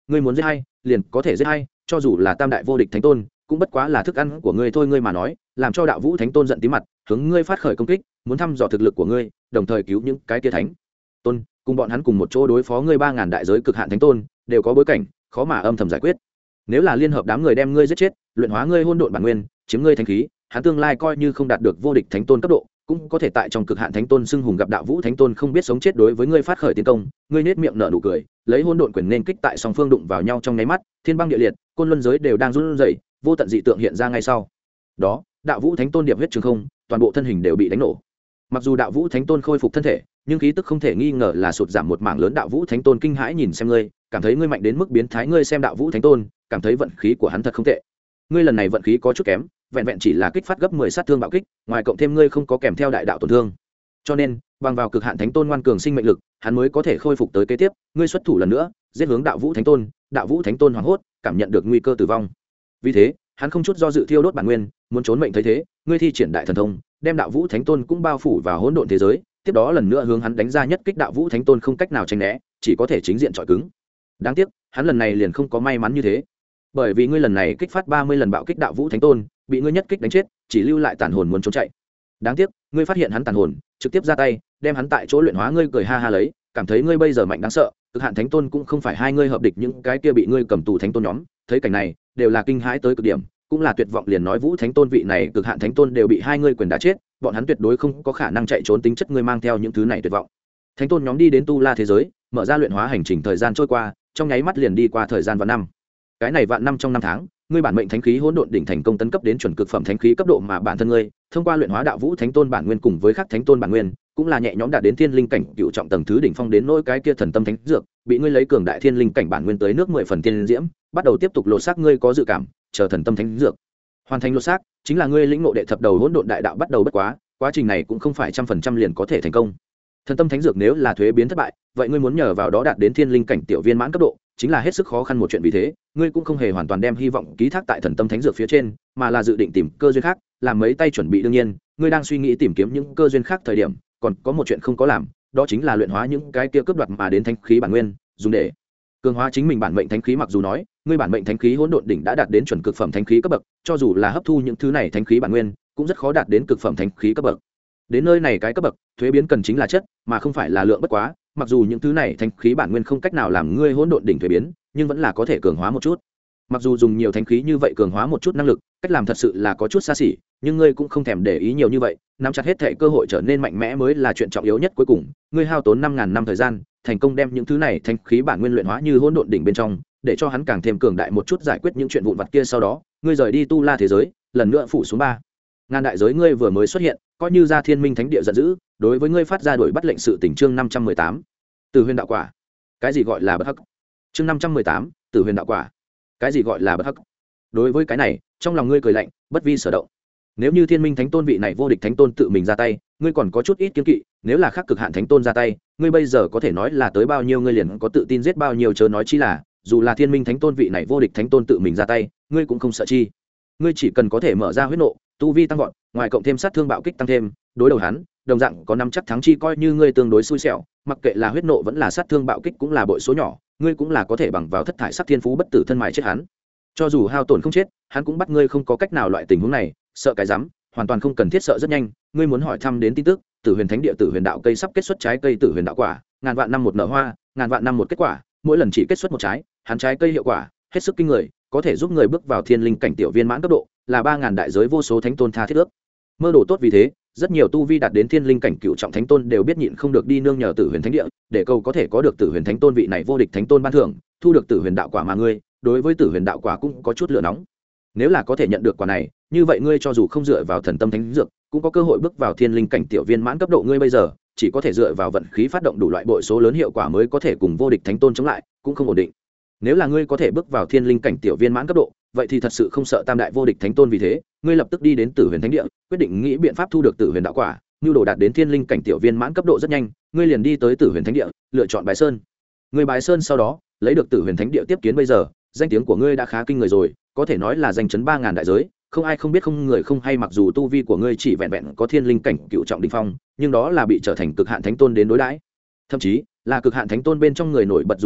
[SPEAKER 1] ngươi muốn giết hay liền có thể giết hay, cho dù là tam đại vô địch thánh tôn cũng bất quá là thức ăn của ngươi thôi. Ngươi mà nói làm cho đạo vũ thánh tôn giận tí mặt, hướng ngươi phát khởi công kích, muốn thăm dò thực lực của ngươi, đồng thời cứu những cái kia thánh tôn cùng bọn hắn cùng một chỗ đối phó ngươi 3.000 đại giới cực hạn thánh tôn, đều có bối cảnh khó mà âm thầm giải quyết. Nếu là liên hợp đám người đem ngươi giết chết, luyện hóa ngươi hỗn độn bản nguyên, chiếm ngươi thánh khí, hắn tương lai coi như không đạt được vô địch thánh tôn cấp độ, cũng có thể tại trong cực hạn thánh tôn xưng hùng gặp đạo vũ thánh tôn không biết sống chết đối với ngươi phát khởi tiến công. Ngươi nết miệng nở nụ cười, lấy hỗn độn quyền nên kích tại song phương đụng vào nhau trong nháy mắt, thiên băng địa liệt, côn luân giới đều đang run rẩy, vô tận dị tượng hiện ra ngay sau đó. Đạo vũ thánh tôn điệp huyết trường không, toàn bộ thân hình đều bị đánh nổ. Mặc dù đạo vũ thánh tôn khôi phục thân thể, nhưng khí tức không thể nghi ngờ là sụt giảm một mảng lớn. Đạo vũ thánh tôn kinh hãi nhìn xem ngươi, cảm thấy ngươi mạnh đến mức biến thái. Ngươi xem đạo vũ thánh tôn, cảm thấy vận khí của hắn thật không tệ. Ngươi lần này vận khí có chút kém, vẹn vẹn chỉ là kích phát gấp 10 sát thương bạo kích, ngoài cộng thêm ngươi không có kèm theo đại đạo tổn thương, cho nên bằng vào cực hạn thánh tôn ngoan cường sinh mệnh lực, hắn mới có thể khôi phục tới kế tiếp. Ngươi xuất thủ lần nữa, giết hướng đạo vũ thánh tôn. Đạo vũ thánh tôn hoảng hốt, cảm nhận được nguy cơ tử vong, vì thế hắn không chút do dự thiêu đốt bản nguyên, muốn trốn mệnh. thấy thế, ngươi thi triển đại thần thông, đem đạo vũ thánh tôn cũng bao phủ vào hỗn độn thế giới, tiếp đó lần nữa hướng hắn đánh ra nhất kích. Đạo vũ thánh tôn không cách nào tránh né, chỉ có thể chính diện chọi cứng. Đáng tiếc hắn lần này liền không có may mắn như thế, bởi vì ngươi lần này kích phát 30 lần bạo kích đạo vũ thánh tôn, bị ngươi nhất kích đánh chết, chỉ lưu lại tàn hồn muốn trốn chạy. Đáng tiếc ngươi phát hiện hắn tàn hồn, trực tiếp ra tay đem hắn tại chỗ luyện hóa. Ngươi cười ha ha lấy, cảm thấy ngươi bây giờ mạnh đáng sợ. Cực hạn thánh tôn cũng không phải hai ngươi hợp địch, những cái kia bị ngươi cầm tù thánh tôn nhóm thấy cảnh này đều là kinh hãi tới cực điểm, cũng là tuyệt vọng. Liền nói vũ thánh tôn vị này cực hạn thánh tôn đều bị hai ngươi quyền đá chết, bọn hắn tuyệt đối không có khả năng chạy trốn. tính chất ngươi mang theo những thứ này tuyệt vọng, thánh tôn nhóm đi đến tu la thế giới, mở ra luyện hóa hành trình. thời gian trôi qua trong nháy mắt liền đi qua thời gian vạn năm. Cái này vạn năm trong 5 tháng, ngươi bản mệnh thánh khí hỗn độn đỉnh thành công tấn cấp đến chuẩn cực phẩm thánh khí cấp độ, mà bản thân ngươi thông qua luyện hóa đạo vũ thánh tôn bản nguyên cùng với các thánh tôn bản nguyên, cũng là nhẹ nhõm đạt đến thiên linh cảnh cựu trọng tầng thứ đỉnh phong. đến nỗi cái kia thần tâm thánh dược, bị ngươi lấy cường đại thiên linh cảnh bản nguyên tới nước 10 phần thiên diễm, bắt đầu tiếp tục lột xác. Ngươi có dự cảm, chờ thần tâm thánh dược hoàn thành lột xác, chính là ngươi lĩnh ngộ đệ thập đầu hỗn độn đại đạo bắt đầu. bất quá quá trình này cũng không phải 100% liền có thể thành công. Thần tâm thánh dược nếu là thuế biến thất bại, vậy ngươi muốn nhờ vào đó đạt đến thiên linh cảnh tiểu viên mãn cấp độ, chính là hết sức khó khăn một chuyện. vì thế ngươi cũng không hề hoàn toàn đem hy vọng ký thác tại thần tâm thánh dược phía trên, mà là dự định tìm cơ duyên khác, làm mấy tay chuẩn bị. đương nhiên ngươi đang suy nghĩ tìm kiếm những cơ duyên khác thời điểm, còn có một chuyện không có làm, đó chính là luyện hóa những cái kia cướp đoạt mà đến thánh khí bản nguyên, dùng để cường hóa chính mình bản mệnh thánh khí. mặc dù nói ngươi bản mệnh thánh khí hỗn độn đỉnh đã đạt đến chuẩn cực phẩm thánh khí cấp bậc, cho dù là hấp thu những thứ này thánh khí bản nguyên, cũng rất khó đạt đến cực phẩm thánh khí cấp bậc. Đến nơi này cái cấp bậc thuế biến cần chính là chất mà không phải là lượng. bất quá mặc dù những thứ này thánh khí bản nguyên không cách nào làm ngươi hỗn độn đỉnh thuế biến, nhưng vẫn là có thể cường hóa một chút. Mặc dù dùng nhiều thánh khí như vậy cường hóa một chút năng lực, cách làm thật sự là có chút xa xỉ, nhưng ngươi cũng không thèm để ý nhiều như vậy, nắm chặt hết thảy cơ hội trở nên mạnh mẽ mới là chuyện trọng yếu nhất. cuối cùng ngươi hao tốn 5.000 năm thời gian, thành công đem những thứ này thánh khí bản nguyên luyện hóa như hỗn độn đỉnh bên trong, để cho hắn càng thêm cường đại một chút, giải quyết những chuyện vụn vặt kia. sau đó ngươi rời đi tu la thế giới, lần nữa phủ xuống 3.000 đại giới. ngươi vừa mới xuất hiện, coi như ra thiên minh thánh địa giận dữ, đối với ngươi phát ra đuổi bắt lệnh sự tỉnh. chương 518, Tử huyền đạo quả. Cái gì gọi là bất hắc? chương 518, Tử huyền đạo quả. Cái gì gọi là bất hắc? Đối với cái này, trong lòng ngươi cười lạnh, bất vi sở động. Nếu như thiên minh thánh tôn vị này vô địch thánh tôn tự mình ra tay, ngươi còn có chút ít kiêng kỵ. Nếu là khác cực hạn thánh tôn ra tay, ngươi bây giờ có thể nói là tới bao nhiêu ngươi liền có tự tin giết bao nhiêu. Chớ nói chi là dù là thiên minh thánh tôn vị này vô địch thánh tôn tự mình ra tay, ngươi cũng không sợ chi. Ngươi chỉ cần có thể mở ra huyết nộ, tu vi tăng vọt, ngoài cộng thêm sát thương bạo kích tăng thêm, đối đầu hắn đồng dạng có năm chắc thắng chi. coi như ngươi tương đối xui xẻo, mặc kệ là huyết nộ vẫn là sát thương bạo kích cũng là bội số nhỏ, ngươi cũng là có thể bằng vào thất thải sắc thiên phú bất tử thân mài chết hắn. cho dù hao tổn không chết, hắn cũng bắt ngươi không có cách nào. loại tình huống này sợ cái rắm, hoàn toàn không cần thiết sợ. rất nhanh ngươi muốn hỏi thăm đến tin tức, Tử huyền thánh địa Tử huyền đạo cây sắp kết xuất trái cây Tử huyền đạo quả, ngàn vạn năm một nở hoa, ngàn vạn năm một kết quả, mỗi lần chỉ kết xuất một trái. hắn trái cây hiệu quả hết sức kinh người, có thể giúp người bước vào thiên linh cảnh tiểu viên mãn cấp độ, là 3.000 đại giới vô số thánh tôn tha thiết ước mơ đồ tốt. vì thế rất nhiều tu vi đạt đến thiên linh cảnh cựu trọng thánh tôn đều biết nhịn không được đi nương nhờ Tử huyền thánh địa, để cầu có thể có được Tử huyền thánh tôn vị này vô địch thánh tôn ban thưởng, thu được Tử huyền đạo quả. mà ngươi đối với Tử huyền đạo quả cũng có chút lửa nóng. Nếu là có thể nhận được quả này, như vậy ngươi cho dù không dựa vào thần tâm thánh dược, cũng có cơ hội bước vào thiên linh cảnh tiểu viên mãn cấp độ. ngươi bây giờ chỉ có thể dựa vào vận khí phát động đủ loại bội số lớn hiệu quả mới có thể cùng vô địch thánh tôn chống lại, cũng không ổn định. Nếu là ngươi có thể bước vào thiên linh cảnh tiểu viên mãn cấp độ, vậy thì thật sự không sợ tam đại vô địch thánh tôn. vì thế ngươi lập tức đi đến Tử huyền thánh địa, quyết định nghĩ biện pháp thu được Tử huyền đạo quả, nhu đồ đạt đến thiên linh cảnh tiểu viên mãn cấp độ. rất nhanh ngươi liền đi tới Tử huyền thánh địa, lựa chọn bái sơn. ngươi bái sơn sau đó lấy được Tử huyền thánh địa tiếp kiến. bây giờ danh tiếng của ngươi đã khá kinh người rồi, có thể nói là danh chấn 3.000 đại giới, không ai không biết không người không hay. mặc dù tu vi của ngươi chỉ vẹn vẹn có thiên linh cảnh cựu trọng đỉnh phong, nhưng đó là bị trở thành cực hạn thánh tôn đến đối đãi, thậm chí là cực hạn thánh tôn bên trong người nổi bật. dù sao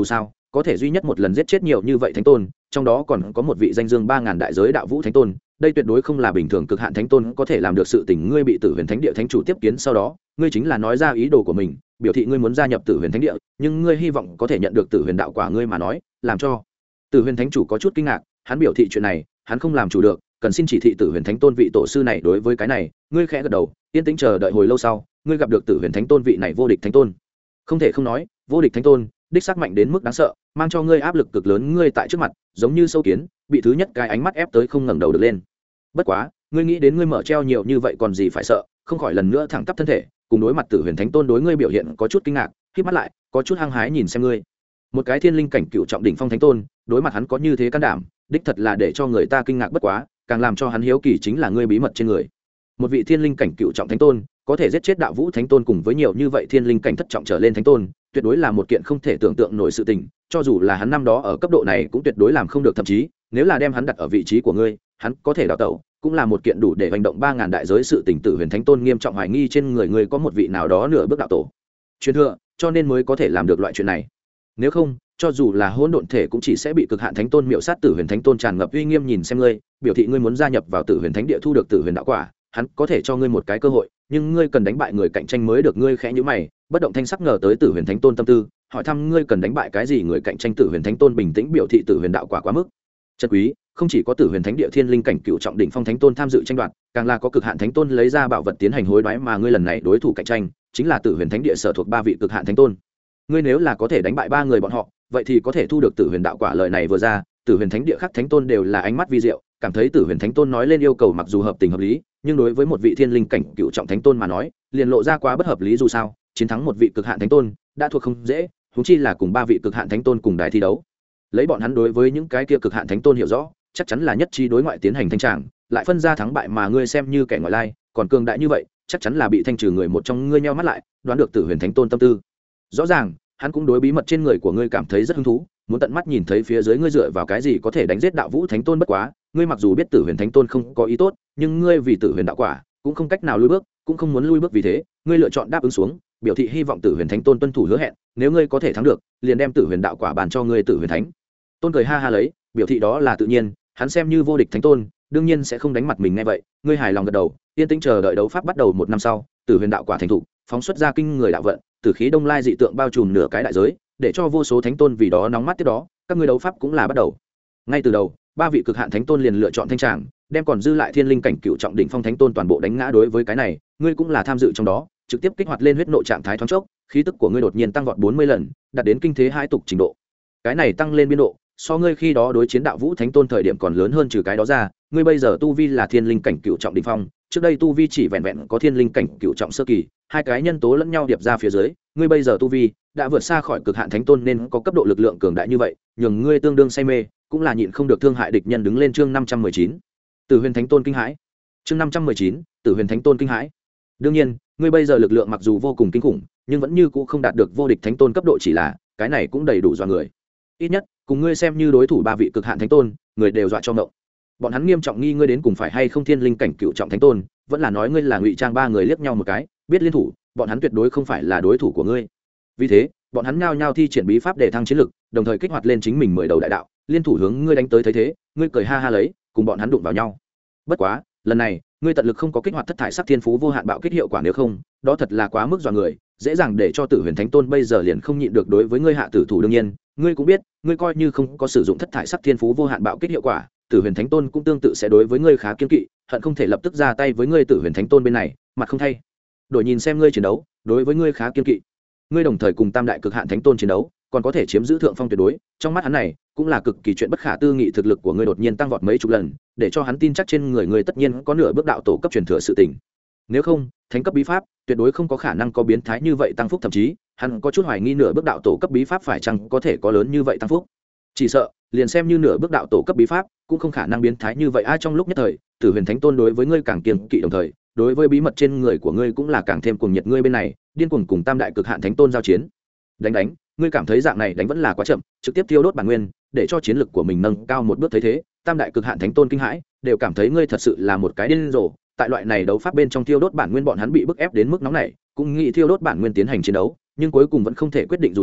[SPEAKER 1] có thể duy nhất một lần giết chết nhiều như vậy thánh tôn, trong đó còn có một vị danh dương 3000 đại giới đạo vũ thánh tôn, đây tuyệt đối không là bình thường cực hạn thánh tôn có thể làm được sự tình. Ngươi bị Tử Huyền Thánh Địa thánh chủ tiếp kiến sau đó, ngươi chính là nói ra ý đồ của mình, biểu thị ngươi muốn gia nhập Tử Huyền Thánh Địa, nhưng ngươi hy vọng có thể nhận được Tử Huyền đạo quả, ngươi mà nói, làm cho Tử Huyền thánh chủ có chút kinh ngạc, hắn biểu thị chuyện này, hắn không làm chủ được, cần xin chỉ thị Tử Huyền thánh tôn vị tổ sư này. Đối với cái này, ngươi khẽ gật đầu, yên tĩnh chờ đợi. Hồi lâu sau, ngươi gặp được Tử Huyền thánh tôn vị này vô địch thánh tôn. Không thể không nói, vô địch thánh tôn đích xác mạnh đến mức đáng sợ, mang cho ngươi áp lực cực lớn. Ngươi tại trước mặt giống như sâu kiến, bị thứ nhất cái ánh mắt ép tới không ngẩng đầu được lên. Bất quá, ngươi nghĩ đến ngươi mở treo nhiều như vậy còn gì phải sợ, không khỏi lần nữa thẳng tắp thân thể, cùng đối mặt Tử Huyền thánh tôn đối ngươi biểu hiện có chút kinh ngạc, khép mắt lại, có chút hăng hái nhìn xem ngươi. Một cái thiên linh cảnh cựu trọng đỉnh phong thánh tôn, đối mặt hắn có như thế can đảm, đích thật là để cho người ta kinh ngạc. Bất quá, càng làm cho hắn hiếu kỳ chính là ngươi bí mật trên người. Một vị thiên linh cảnh cựu trọng thánh tôn có thể giết chết đạo vũ thánh tôn cùng với nhiều như vậy thiên linh cảnh thất trọng trở lên thánh tôn, tuyệt đối là một kiện không thể tưởng tượng nổi sự tình. Cho dù là hắn năm đó ở cấp độ này cũng tuyệt đối làm không được, thậm chí nếu là đem hắn đặt ở vị trí của ngươi, hắn có thể đào tẩu, cũng là một kiện đủ để hành động 3000 đại giới sự tình. Tử Huyền thánh tôn nghiêm trọng hoài nghi trên người ngươi có một vị nào đó nửa bước đạo tổ truyền thừa, cho nên mới có thể làm được loại chuyện này. Nếu không, cho dù là hỗn độn thể cũng chỉ sẽ bị cực hạn thánh tôn miệu sát. Tử Huyền thánh tôn tràn ngập uy nghiêm nhìn xem ngươi, biểu thị ngươi muốn gia nhập vào Tử Huyền thánh địa thu được Tử Huyền đạo quả, hắn có thể cho ngươi một cái cơ hội, nhưng ngươi cần đánh bại người cạnh tranh mới được. Ngươi khẽ nhíu mày, bất động thanh sắc ngờ tới Tử Huyền thánh tôn tâm tư, hỏi thăm ngươi cần đánh bại cái gì người cạnh tranh. Tử Huyền thánh tôn bình tĩnh biểu thị Tử Huyền đạo quả quá mức chân quý, không chỉ có Tử Huyền thánh địa thiên linh cảnh cựu trọng đỉnh phong thánh tôn tham dự tranh đoạt, càng là có cực hạn thánh tôn lấy ra bảo vật tiến hành hối đoái, mà ngươi lần này đối thủ cạnh tranh chính là Tử Huyền thánh địa sở thuộc 3 vị cực hạn thánh tôn. Ngươi nếu là có thể đánh bại 3 người bọn họ, vậy thì có thể thu được Tử Huyền đạo quả. Lời này vừa ra, Tử Huyền thánh địa khác thánh tôn đều là ánh mắt vi diệu, cảm thấy Tử Huyền thánh tôn nói lên yêu cầu mặc dù hợp tình hợp lý, nhưng đối với một vị thiên linh cảnh cựu trọng thánh tôn mà nói, liền lộ ra quá bất hợp lý. Dù sao, chiến thắng một vị cực hạn thánh tôn đã thuộc không dễ, huống chi là cùng 3 vị cực hạn thánh tôn cùng đài thi đấu. Lấy bọn hắn đối với những cái kia cực hạn thánh tôn hiểu rõ, chắc chắn là nhất trí đối ngoại tiến hành thanh tràng, lại phân ra thắng bại, mà ngươi xem như kẻ ngoại lai, còn cường đại như vậy, chắc chắn là bị thanh trừ người một trong. Ngươi nheo mắt lại, đoán được Tử Huyền thánh tôn tâm tư. Rõ ràng, hắn cũng đối bí mật trên người của ngươi cảm thấy rất hứng thú, muốn tận mắt nhìn thấy phía dưới ngươi dựa vào cái gì có thể đánh giết đạo vũ thánh tôn. Bất quá, ngươi mặc dù biết Tử Huyền thánh tôn không có ý tốt, nhưng ngươi vì Tử Huyền đạo quả cũng không cách nào lùi bước, cũng không muốn lùi bước, vì thế ngươi lựa chọn đáp ứng xuống, biểu thị hy vọng Tử Huyền thánh tôn tuân thủ hứa hẹn, nếu ngươi có thể thắng được, liền đem Tử Huyền đạo quả bàn cho ngươi. Tử Huyền thánh tôn cười ha ha lấy, biểu thị đó là tự nhiên, hắn xem như vô địch thánh tôn, đương nhiên sẽ không đánh mặt mình. nghe vậy, ngươi hài lòng gật đầu, yên tĩnh chờ đợi đấu pháp bắt đầu. 1 năm sau, Tử Huyền đạo quả thành thục, phóng xuất ra kinh người đạo vận, tử khí đông lai dị tượng bao trùm nửa cái đại giới, để cho vô số thánh tôn vì đó nóng mắt. tiếp đó, các ngươi đấu pháp cũng là bắt đầu. Ngay từ đầu, 3 vị cực hạn thánh tôn liền lựa chọn thanh tràng, đem còn dư lại thiên linh cảnh cựu trọng đỉnh phong thánh tôn toàn bộ đánh ngã. Đối với cái này, ngươi cũng là tham dự trong đó, trực tiếp kích hoạt lên huyết nộ trạng thái. Thoáng chốc, khí tức của ngươi đột nhiên tăng vọt 40 lần, đạt đến kinh thế hai tục trình độ. Cái này tăng lên biên độ, so ngươi khi đó đối chiến đạo vũ thánh tôn thời điểm còn lớn hơn. Trừ cái đó ra, ngươi bây giờ tu vi là thiên linh cảnh cựu trọng đỉnh phong, trước đây tu vi chỉ vẹn vẹn có thiên linh cảnh cựu trọng sơ kỳ, hai cái nhân tố lẫn nhau điệp ra phía dưới, ngươi bây giờ tu vi đã vượt xa khỏi cực hạn thánh tôn, nên có cấp độ lực lượng cường đại như vậy, nhường ngươi tương đương say mê, cũng là nhịn không được thương hại địch nhân. Đứng lên. Chương 519, Tử Huyền thánh tôn kinh hãi. Chương 519, Tử Huyền thánh tôn kinh hãi. Đương nhiên, ngươi bây giờ lực lượng mặc dù vô cùng kinh khủng, nhưng vẫn như cũ không đạt được vô địch thánh tôn cấp độ, chỉ là cái này cũng đầy đủ dọa người. Ít nhất cùng ngươi xem như đối thủ 3 vị cực hạn thánh tôn, người đều dọa cho ngộng. Bọn hắn nghiêm trọng nghi ngươi đến cùng phải hay không thiên linh cảnh cựu trọng thánh tôn, vẫn là nói ngươi là ngụy trang. 3 người liếc nhau một cái, biết liên thủ, bọn hắn tuyệt đối không phải là đối thủ của ngươi. Vì thế, bọn hắn nhao nhao thi triển bí pháp để thăng chiến lực, đồng thời kích hoạt lên chính mình 10 đầu đại đạo, liên thủ hướng ngươi đánh tới. Thấy thế, ngươi cười ha ha lấy, cùng bọn hắn đụng vào nhau. Bất quá, lần này, ngươi tận lực không có kích hoạt thất thải sắc thiên phú vô hạn bạo kích hiệu quả, nếu không, đó thật là quá mức dọa người, dễ dàng để cho Tử Huyền thánh tôn bây giờ liền không nhịn được đối với ngươi hạ tử thủ. Đương nhiên, ngươi cũng biết, ngươi coi như không có sử dụng thất thải sắc thiên phú vô hạn bạo kích hiệu quả, Tử Huyền thánh tôn cũng tương tự sẽ đối với ngươi khá kiên kỵ, hận không thể lập tức ra tay với ngươi. Tử Huyền thánh tôn bên này, mặt không thay đổi nhìn xem ngươi chiến đấu, đối với ngươi khá kiên kỵ. Ngươi đồng thời cùng tam đại cực hạn thánh tôn chiến đấu, còn có thể chiếm giữ thượng phong tuyệt đối, trong mắt hắn này cũng là cực kỳ chuyện bất khả tư nghị. Thực lực của ngươi đột nhiên tăng vọt mấy chục lần, để cho hắn tin chắc trên người ngươi tất nhiên có nửa bước đạo tổ cấp truyền thừa sự tình. Nếu không, thánh cấp bí pháp tuyệt đối không có khả năng có biến thái như vậy tăng phúc, thậm chí hắn có chút hoài nghi nửa bước đạo tổ cấp bí pháp phải chăng có thể có lớn như vậy tăng phúc. Chỉ sợ liền xem như nửa bước đạo tổ cấp bí pháp cũng không khả năng biến thái như vậy. Trong lúc nhất thời, Tử Huyền thánh tôn đối với ngươi càng kiêng kỵ, đồng thời đối với bí mật trên người của ngươi cũng là càng thêm cuồng nhiệt. Ngươi bên này điên cuồng cùng tam đại cực hạn thánh tôn giao chiến, đánh, ngươi cảm thấy dạng này đánh vẫn là quá chậm, trực tiếp thiêu đốt bản nguyên, để cho chiến lực của mình nâng cao một bước. Thấy thế, tam đại cực hạn thánh tôn kinh hãi, đều cảm thấy ngươi thật sự là một cái điên rồ. Tại loại này đấu pháp bên trong thiêu đốt bản nguyên, bọn hắn bị bức ép đến mức nóng này, cũng nghĩ thiêu đốt bản nguyên tiến hành chiến đấu, nhưng cuối cùng vẫn không thể quyết định. Dù sao,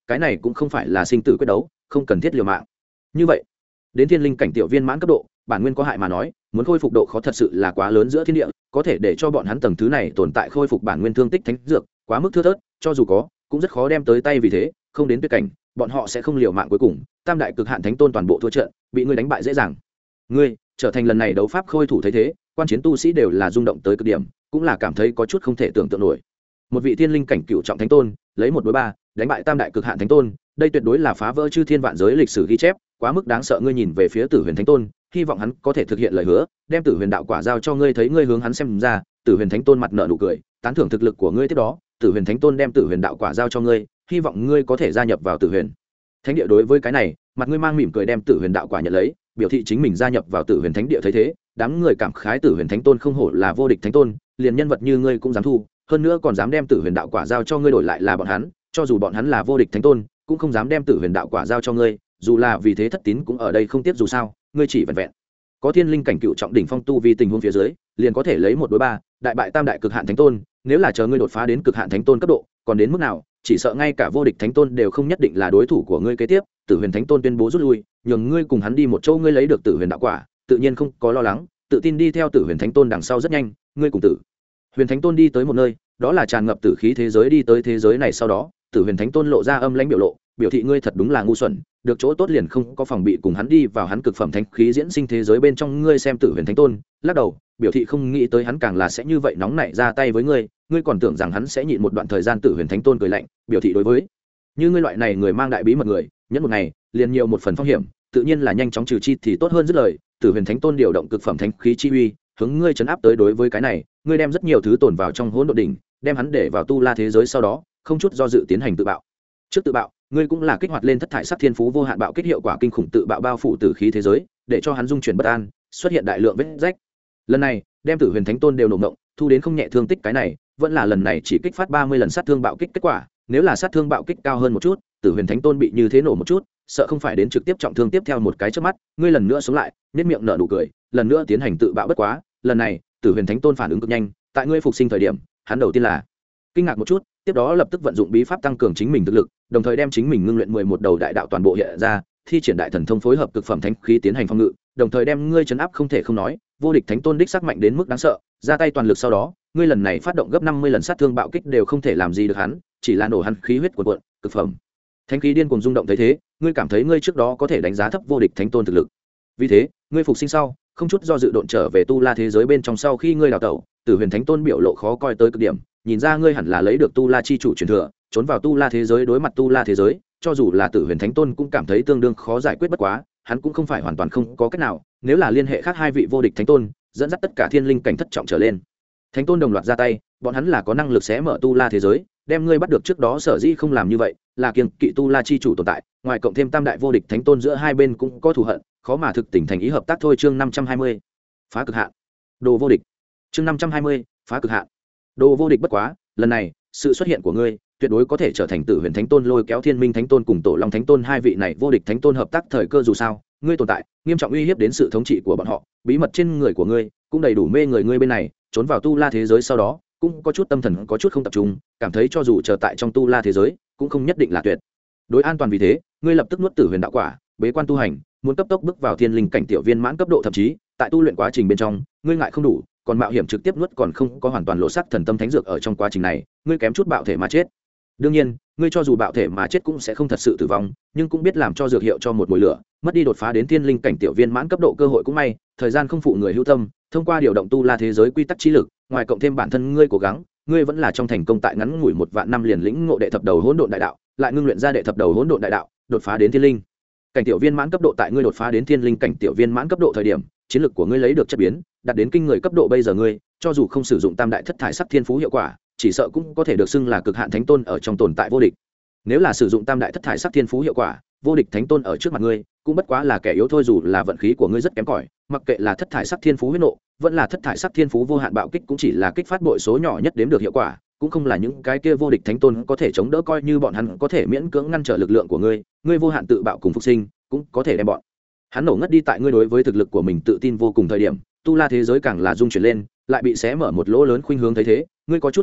[SPEAKER 1] cái này cũng không phải là sinh tử quyết đấu, không cần thiết liều mạng. Như vậy đến thiên linh cảnh tiểu viên mãn cấp độ, bản nguyên có hại mà nói, muốn khôi phục độ khó thật sự là quá lớn giữa thiên địa, có thể để cho bọn hắn tầng thứ này tồn tại khôi phục bản nguyên thương tích thánh dược quá mức thưa thớt, cho dù có cũng rất khó đem tới tay, vì thế không đến tuyệt cảnh bọn họ sẽ không liều mạng. Cuối cùng tam đại cực hạn thánh tôn toàn bộ thua trận, bị ngươi đánh bại dễ dàng. Ngươi trở thành lần này đấu pháp khôi thủ, thấy thế quan chiến tu sĩ đều là rung động tới cực điểm, cũng là cảm thấy có chút không thể tưởng tượng nổi. Một vị thiên linh cảnh cựu trọng thánh tôn lấy 1-3 đánh bại tam đại cực hạn thánh tôn, đây tuyệt đối là phá vỡ chư thiên vạn giới lịch sử ghi chép, quá mức đáng sợ. Ngươi nhìn về phía Tử Huyền Thánh Tôn, hy vọng hắn có thể thực hiện lời hứa, đem Tử Huyền đạo quả giao cho ngươi. Thấy ngươi hướng hắn xem ra, Tử Huyền Thánh Tôn mặt nở nụ cười, tán thưởng thực lực của ngươi. Tiếp đó Tử Huyền Thánh Tôn đem Tử Huyền đạo quả giao cho ngươi, hy vọng ngươi có thể gia nhập vào Tử Huyền Thánh địa. Đối với cái này, mặt ngươi mang mỉm cười đem Tử Huyền đạo quả nhận lấy, biểu thị chính mình gia nhập vào Tử Huyền Thánh địa. Thấy thế đám người cảm khái, Tử Huyền Thánh Tôn không hổ là vô địch thánh tôn, liền nhân vật như ngươi cũng dám thu, hơn nữa còn dám đem Tử Huyền đạo quả giao cho ngươi. Đổi lại là bọn hắn, cho dù bọn hắn là vô địch thánh tôn cũng không dám đem Tử Huyền đạo quả giao cho ngươi, dù là vì thế thất tín cũng ở đây không tiếc. Dù sao ngươi chỉ vẹn vẹn có thiên linh cảnh cựu trọng đỉnh phong tu vi, tình huống phía dưới liền có thể lấy 1-3 đại bại tam đại cực hạn thánh tôn. Nếu là chờ ngươi đột phá đến cực hạn thánh tôn cấp độ, còn đến mức nào, chỉ sợ ngay cả vô địch thánh tôn đều không nhất định là đối thủ của ngươi. Kế tiếp Tử Huyền Thánh Tôn tuyên bố rút lui, nhường ngươi cùng hắn đi một chỗ. Ngươi lấy được Tử Huyền đạo quả, tự nhiên không có lo lắng, tự tin đi theo Tử Huyền Thánh Tôn đằng sau. Rất nhanh ngươi cùng Tử Huyền Thánh Tôn đi tới một nơi, đó là tràn ngập tử khí thế giới. Đi tới thế giới này sau đó, Tử Huyền Thánh Tôn lộ ra âm lãnh biểu lộ, biểu thị ngươi thật đúng là ngu xuẩn, được chỗ tốt liền không có phòng bị, cùng hắn đi vào hắn cực phẩm thánh khí diễn sinh thế giới bên trong. Ngươi xem Tử Huyền Thánh Tôn lắc đầu, biểu thị không nghĩ tới hắn càng là sẽ như vậy nóng nảy ra tay với ngươi, ngươi còn tưởng rằng hắn sẽ nhịn một đoạn thời gian. Tử Huyền Thánh Tôn cười lạnh, biểu thị đối với như ngươi loại này người mang đại bí mật người, nhẫn một ngày liền nhiều một phần phong hiểm, tự nhiên là nhanh chóng trừ chi thì tốt hơn. Dứt lời, Tử Huyền Thánh Tôn điều động cực phẩm thánh khí chi uy, hướng ngươi chấn áp tới. Đối với cái này, ngươi đem rất nhiều thứ tồn vào trong hỗn độn đỉnh, đem hắn để vào tu la thế giới, sau đó không chút do dự tiến hành tự bạo. Trước tự bạo, ngươi cũng là kích hoạt lên thất thải sắc thiên phú vô hạn bạo kích, hiệu quả kinh khủng tự bạo bao phủ tử khí thế giới, để cho hắn dung chuyển bất an, xuất hiện đại lượng vết rách. Lần này đem Tử Huyền Thánh Tôn đều nổ động, thu đến không nhẹ thương tích. Cái này vẫn là lần này chỉ kích phát 30 lần sát thương bạo kích kết quả, nếu là sát thương bạo kích cao hơn một chút, Tử Huyền Thánh Tôn bị như thế nổ một chút, sợ không phải đến trực tiếp trọng thương. Tiếp theo một cái chớp mắt, ngươi lần nữa sống lại, nhếch miệng nở nụ cười, lần nữa tiến hành tự bạo. Bất quá lần này Tử Huyền Thánh Tôn phản ứng cực nhanh, tại ngươi phục sinh thời điểm, hắn đầu tiên là kinh ngạc một chút, tiếp đó lập tức vận dụng bí pháp tăng cường chính mình thực lực, đồng thời đem chính mình ngưng luyện 11 đầu đại đạo toàn bộ hiện ra, thi triển đại thần thông phối hợp cực phẩm thánh khí tiến hành phòng ngự, đồng thời đem ngươi chấn áp. không thể không nói, vô địch thánh tôn đích sắc mạnh đến mức đáng sợ, ra tay toàn lực sau đó, ngươi lần này phát động gấp 50 lần sát thương bạo kích đều không thể làm gì được hắn, chỉ là nổ hắn khí huyết cuồn cuộn, cực phẩm thánh khí điên cuồng rung động. Thấy thế ngươi cảm thấy ngươi trước đó có thể đánh giá thấp vô địch thánh tôn thực lực, vì thế ngươi phục sinh sau không chút do dự độn trở về tu la thế giới bên trong. Sau khi ngươi đào tẩu, Tử Huyền Thánh Tôn biểu lộ khó coi tới cực điểm, nhìn ra ngươi hẳn là lấy được tu la chi chủ truyền thừa, trốn vào tu la thế giới. Đối mặt tu la thế giới, cho dù là Tử Huyền Thánh Tôn cũng cảm thấy tương đương khó giải quyết. Bất quá hắn cũng không phải hoàn toàn không có cách nào, nếu là liên hệ khác hai vị vô địch thánh tôn, dẫn dắt tất cả thiên linh cảnh thất trọng trở lên thánh tôn đồng loạt ra tay, bọn hắn là có năng lực xé mở tu la thế giới, đem ngươi bắt được. Trước đó sở dĩ không làm như vậy là kiêng kỵ tu la chi chủ tồn tại, ngoài cộng thêm tam đại vô địch thánh tôn, giữa hai bên cũng có thù hận, khó mà thực tình thành ý hợp tác thôi. Chương 520 phá cực hạn đồ vô địch. Chương 520 phá cực hạn đồ vô địch. Bất quá lần này sự xuất hiện của ngươi tuyệt đối có thể trở thành Tử Huyền Thánh Tôn lôi kéo Thiên Minh Thánh Tôn cùng Tổ Long Thánh Tôn hai vị này vô địch thánh tôn hợp tác thời cơ. Dù sao ngươi tồn tại nghiêm trọng uy hiếp đến sự thống trị của bọn họ, bí mật trên người của ngươi cũng đầy đủ mê người. Ngươi bên này trốn vào tu la thế giới sau đó cũng có chút tâm thần có chút không tập trung, cảm thấy cho dù chờ tại trong tu la thế giới cũng không nhất định là tuyệt đối an toàn, vì thế ngươi lập tức nuốt Tử Huyền đạo quả, bế quan tu hành, muốn cấp tốc bước vào thiên linh cảnh tiểu viên mãn cấp độ. Thậm chí tại tu luyện quá trình bên trong, ngươi ngại không đủ, còn mạo hiểm trực tiếp nuốt còn không có hoàn toàn lộ sắc thần tâm thánh dược. ở trong quá trình này ngươi kém chút bạo thể mà chết. đương nhiên ngươi cho dù bạo thể mà chết cũng sẽ không thật sự tử vong, nhưng cũng biết làm cho dược hiệu cho một mùi lửa, mất đi đột phá đến thiên linh cảnh tiểu viên mãn cấp độ cơ hội. cũng may thời gian không phụ người hữu tâm, thông qua điều động tu la thế giới quy tắc trí lực, ngoài cộng thêm bản thân ngươi cố gắng, ngươi vẫn là trong thành công tại ngắn ngủi 1 vạn năm liền lĩnh ngộ đệ thập đầu hỗn độn đại đạo, lại ngưng luyện ra đệ thập đầu hỗn độn đại đạo, đột phá đến thiên linh cảnh tiểu viên mãn cấp độ. tại ngươi đột phá đến thiên linh cảnh tiểu viên mãn cấp độ thời điểm, chiến lực của ngươi lấy được chất biến, đạt đến kinh người cấp độ. bây giờ ngươi cho dù không sử dụng tam đại thất thải sắc thiên phú hiệu quả, chỉ sợ cũng có thể được xưng là cực hạn thánh tôn ở trong tồn tại vô địch. Nếu là sử dụng tam đại thất thải sắc thiên phú hiệu quả, vô địch thánh tôn ở trước mặt ngươi cũng bất quá là kẻ yếu thôi. dù là vận khí của ngươi rất kém cỏi, mặc kệ là thất thải sắc thiên phú huyết nộ vẫn là thất thải sắc thiên phú vô hạn bạo kích, cũng chỉ là kích phát bội số nhỏ nhất đếm được hiệu quả, cũng không là những cái kia vô địch thánh tôn có thể chống đỡ. coi như bọn hắn có thể miễn cưỡng ngăn trở lực lượng của ngươi, ngươi vô hạn tự bạo cùng phục sinh cũng có thể đem bọn hắn nổ ngất đi. tại ngươi đối với thực lực của mình tự tin vô cùng thời điểm, tu la thế giới càng là dung chuyển lên, lại bị xé mở một lỗ lớn khuynh hướng. thấy thế ngươi có chút kinh ngạc,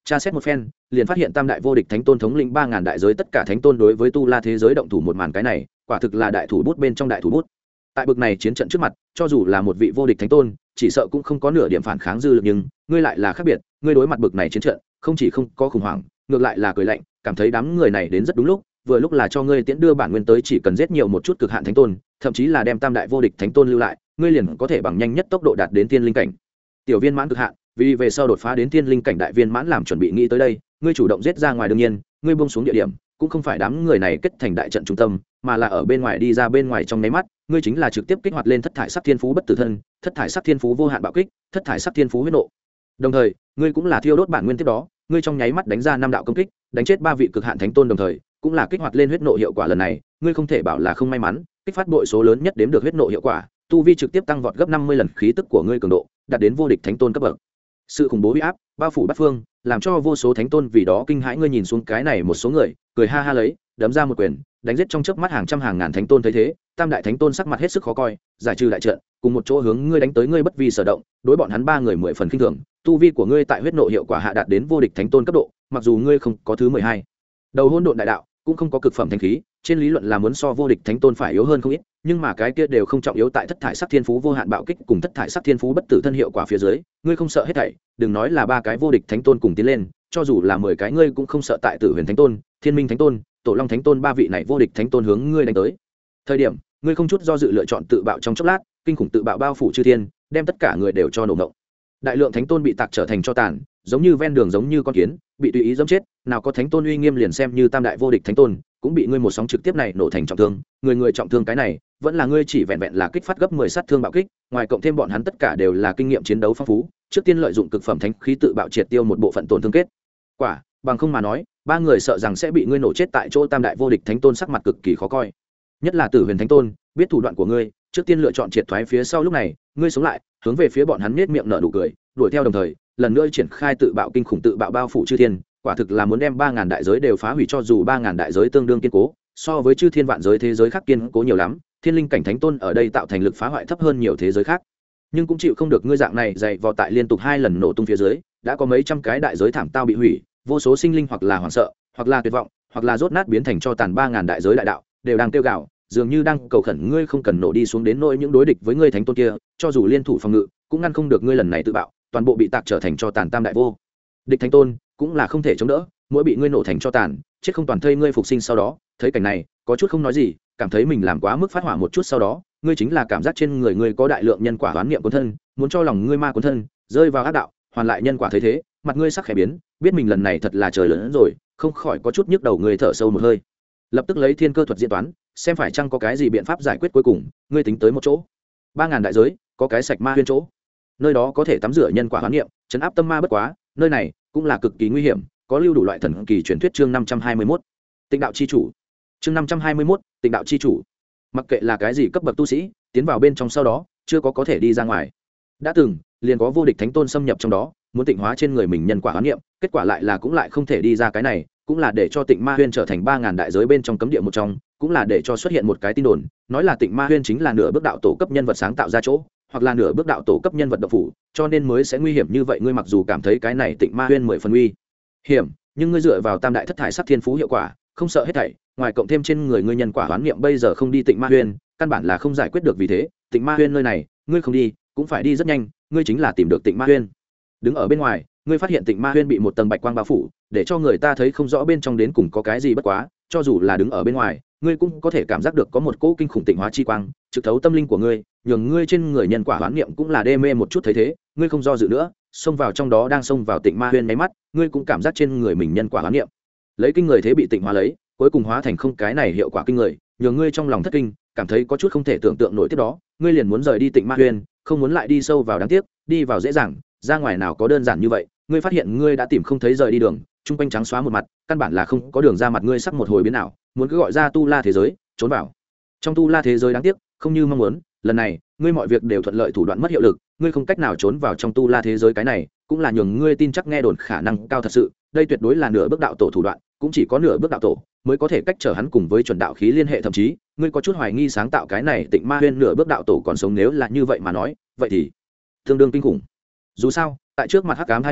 [SPEAKER 1] tra xét một phen liền phát hiện tam đại vô địch thánh tôn thống lĩnh 3.000 đại giới tất cả thánh tôn đối với tu la thế giới động thủ một màn, cái này quả thực là đại thủ bút bên trong đại thủ bút. Tại bực này chiến trận trước mặt, cho dù là một vị vô địch thánh tôn chỉ sợ cũng không có nửa điểm phản kháng dư lực, nhưng ngươi lại là khác biệt. Ngươi đối mặt bực này chiến trận không chỉ không có khủng hoảng, ngược lại là cười lạnh, cảm thấy đám người này đến rất đúng lúc, vừa lúc là cho ngươi tiễn đưa bản nguyên tới, chỉ cần giết nhiều một chút cực hạn thánh tôn, thậm chí là đem tam đại vô địch thánh tôn lưu lại, ngươi liền có thể bằng nhanh nhất tốc độ đạt đến tiên linh cảnh tiểu viên mãn cực hạn. Vì về sau đột phá đến tiên linh cảnh đại viên mãn làm chuẩn bị, nghĩ tới đây ngươi chủ động giết ra ngoài. đương nhiên ngươi buông xuống địa điểm cũng không phải đám người này kết thành đại trận trung tâm, mà là ở bên ngoài đi ra bên ngoài trong nháy mắt, ngươi chính là trực tiếp kích hoạt lên thất thải sắc thiên phú bất tử thân, thất thải sắc thiên phú vô hạn bạo kích, thất thải sắc thiên phú huyết nộ. Đồng thời ngươi cũng là thiêu đốt bản nguyên, tiếp đó ngươi trong nháy mắt đánh ra 5 đạo công kích, đánh chết 3 vị cực hạn thánh tôn, đồng thời cũng là kích hoạt lên huyết nộ hiệu quả. Lần này ngươi không thể bảo là không may mắn, kích phát bội số lớn nhất đếm được huyết nộ hiệu quả, tu vi trực tiếp tăng vọt gấp 50 lần, khí tức của ngươi cường độ đạt đến vô địch thánh tôn cấp bậc. Sự khủng bố uy áp bao phủ bát phương, làm cho vô số thánh tôn vì đó kinh hãi. Ngươi nhìn xuống cái này một số người, cười ha ha lấy, đấm ra một quyền, đánh giết trong chớp mắt hàng trăm hàng ngàn thánh tôn. Thấy thế, tam đại thánh tôn sắc mặt hết sức khó coi, giải trừ đại trận, cùng một chỗ hướng ngươi đánh tới. Ngươi bất vi sở động, đối bọn hắn 3 người 10 phần khinh thường. Tu vi của ngươi tại huyết nộ hiệu quả hạ đạt đến vô địch thánh tôn cấp độ, mặc dù ngươi không có thứ 12 đầu hỗn độn đại đạo, cũng không có cực phẩm thánh khí, trên lý luận là muốn so vô địch thánh tôn phải yếu hơn không ít, nhưng mà cái kia đều không trọng yếu. Tại thất thải sắc thiên phú vô hạn bạo kích cùng thất thải sắc thiên phú bất tử thân hiệu quả phía dưới, ngươi không sợ hết thảy. Đừng nói là 3 cái vô địch thánh tôn cùng tiến lên, cho dù là 10 cái ngươi cũng không sợ. Tại Tử Huyền thánh tôn, Thiên Minh thánh tôn, Tổ Long thánh tôn 3 vị này vô địch thánh tôn hướng ngươi đánh tới thời điểm, ngươi không chút do dự lựa chọn tự bạo. Trong chốc lát, kinh khủng tự bạo bao phủ chư thiên, đem tất cả người đều cho nổ ngộng. Đại lượng thánh tôn bị tạc trở thành tro tàn, giống như ven đường, giống như con kiến bị tùy ý giẫm chết. Nào có thánh tôn uy nghiêm, liền xem như tam đại vô địch thánh tôn cũng bị ngươi một sóng trực tiếp này nổ thành trọng thương. Người trọng thương, cái này vẫn là ngươi chỉ vẹn vẹn là kích phát gấp 10 sát thương bạo kích, ngoài cộng thêm bọn hắn tất cả đều là kinh nghiệm chiến đấu phong phú, trước tiên lợi dụng cực phẩm thánh khí tự bạo triệt tiêu một bộ phận tổn thương kết quả. Bằng không mà nói, 3 người sợ rằng sẽ bị ngươi nổ chết tại chỗ. Tam đại vô địch thánh tôn sắc mặt cực kỳ khó coi, nhất là Tử Huyền thánh tôn biết thủ đoạn của ngươi, trước tiên lựa chọn triệt thoái phía sau. Lúc này ngươi sống lại, hướng về phía bọn hắn nhếch miệng nở nụ cười, đuổi theo, đồng thời lần nữa triển khai tự bạo. Kinh khủng tự bạo bao phủ chư thiên, quả thực là muốn đem 3.000 đại giới đều phá hủy. Cho dù 3.000 đại giới tương đương kiên cố, so với chư thiên vạn giới thế giới khác kiên cố nhiều lắm, thiên linh cảnh thánh tôn ở đây tạo thành lực phá hoại thấp hơn nhiều thế giới khác, nhưng cũng chịu không được ngươi dạng này dày vò. Tại liên tục 2 lần nổ tung phía dưới, đã có mấy trăm cái đại giới thảm tao bị hủy, vô số sinh linh hoặc là hoảng sợ, hoặc là tuyệt vọng, hoặc là rốt nát biến thành cho tàn. 3.000 đại giới đại đạo đều đang kêu gào, dường như đang cầu khẩn ngươi không cần nổ đi xuống. Đến nỗi những đối địch với ngươi thánh tôn kia, cho dù liên thủ phòng ngự cũng ngăn không được ngươi lần này tự bạo, toàn bộ bị tạc trở thành cho tàn. Tam đại vô địch thánh tôn cũng là không thể chống đỡ, mỗi bị ngươi nổ thành cho tàn, chết không toàn thây. Ngươi phục sinh sau đó thấy cảnh này, có chút không nói gì, cảm thấy mình làm quá mức phát hỏa một chút. Sau đó ngươi chính là cảm giác trên người ngươi có đại lượng nhân quả oán niệm cuốn thân, muốn cho lòng ngươi ma cuốn thân, rơi vào ác đạo, hoàn lại nhân quả. Thấy thế, mặt ngươi sắc khẽ biến, biết mình lần này thật là trời lớn hơn rồi, không khỏi có chút nhức đầu. Ngươi thở sâu một hơi, lập tức lấy thiên cơ thuật diễn toán, xem phải chăng có cái gì biện pháp giải quyết. Cuối cùng ngươi tính tới một chỗ, 3.000 đại giới có cái sạch ma huyên chỗ, nơi đó có thể tắm rửa nhân quả oán niệm, chấn áp tâm ma. Bất quá nơi này cũng là cực kỳ nguy hiểm, có lưu đủ loại thần kỳ truyền thuyết. Chương 521, Tịnh đạo chi chủ. Chương 521, Tịnh đạo chi chủ. Mặc kệ là cái gì cấp bậc tu sĩ, tiến vào bên trong sau đó chưa có thể đi ra ngoài. Đã từng liền có vô địch thánh tôn xâm nhập trong đó, muốn tịnh hóa trên người mình nhân quả oán niệm, kết quả lại là cũng lại không thể đi ra. Cái này cũng là để cho Tịnh Ma Huyên trở thành 3.000 đại giới bên trong cấm địa một trong, cũng là để cho xuất hiện một cái tin đồn, nói là Tịnh Ma Huyên chính là nửa bước đạo tổ cấp nhân vật sáng tạo ra chỗ, hoặc là nửa bước đạo tổ cấp nhân vật độc phủ, cho nên mới sẽ nguy hiểm như vậy. Ngươi mặc dù cảm thấy cái này Tịnh Ma Huyên 10 phần nguy hiểm, nhưng ngươi dựa vào tam đại thất thải sắc thiên phú hiệu quả, không sợ hết thảy, ngoài cộng thêm trên người ngươi nhân quả oán niệm bây giờ không đi Tịnh Ma Huyên, căn bản là không giải quyết được. Vì thế, Tịnh Ma Huyên nơi này, ngươi không đi, cũng phải đi rất nhanh, ngươi chính là tìm được Tịnh Ma Huyên. Đứng ở bên ngoài, ngươi phát hiện Tịnh Ma Huyên bị một tầng bạch quang bao phủ, để cho người ta thấy không rõ bên trong đến cùng có cái gì. Bất quá, cho dù là đứng ở bên ngoài, ngươi cũng có thể cảm giác được có một cỗ kinh khủng tịnh hóa chi quang trực thấu tâm linh của ngươi, nhường ngươi trên người nhân quả hoán niệm cũng là đê mê một chút. Thấy thế, ngươi không do dự nữa, xông vào trong đó. Đang xông vào Tịnh Ma Huyên nháy mắt, ngươi cũng cảm giác trên người mình nhân quả hoán niệm lấy kinh người thế bị tịnh hóa lấy, cuối cùng hóa thành không. Cái này hiệu quả kinh người, nhường ngươi trong lòng thất kinh, cảm thấy có chút không thể tưởng tượng nổi. Tiếp đó, ngươi liền muốn rời đi Tịnh Ma Huyên, không muốn lại đi sâu vào. Đáng tiếc, đi vào dễ dàng, ra ngoài nào có đơn giản như vậy. Ngươi phát hiện ngươi đã tìm không thấy rời đi đường, chung quanh trắng xóa một mặt, căn bản là không có đường ra. Mặt ngươi sắc một hồi biến ảo, muốn cứ gọi ra tu la thế giới, trốn vào trong tu la thế giới. Đáng tiếc, không như mong muốn, lần này ngươi mọi việc đều thuận lợi, thủ đoạn mất hiệu lực, ngươi không cách nào trốn vào trong tu la thế giới. Cái này cũng là nhường ngươi tin chắc nghe đồn khả năng cao thật sự. Đây tuyệt đối là nửa bước đạo tổ thủ đoạn, cũng chỉ có nửa bước đạo tổ mới có thể cách trở hắn cùng với chuẩn đạo khí liên hệ. Thậm chí ngươi có chút hoài nghi sáng tạo cái này Tịnh Ma Huyên nửa bước đạo tổ còn sống. Nếu là như vậy mà nói, vậy thì tương đương kinh khủng. Dù sao, tại trước mặt hắc ám tai họa,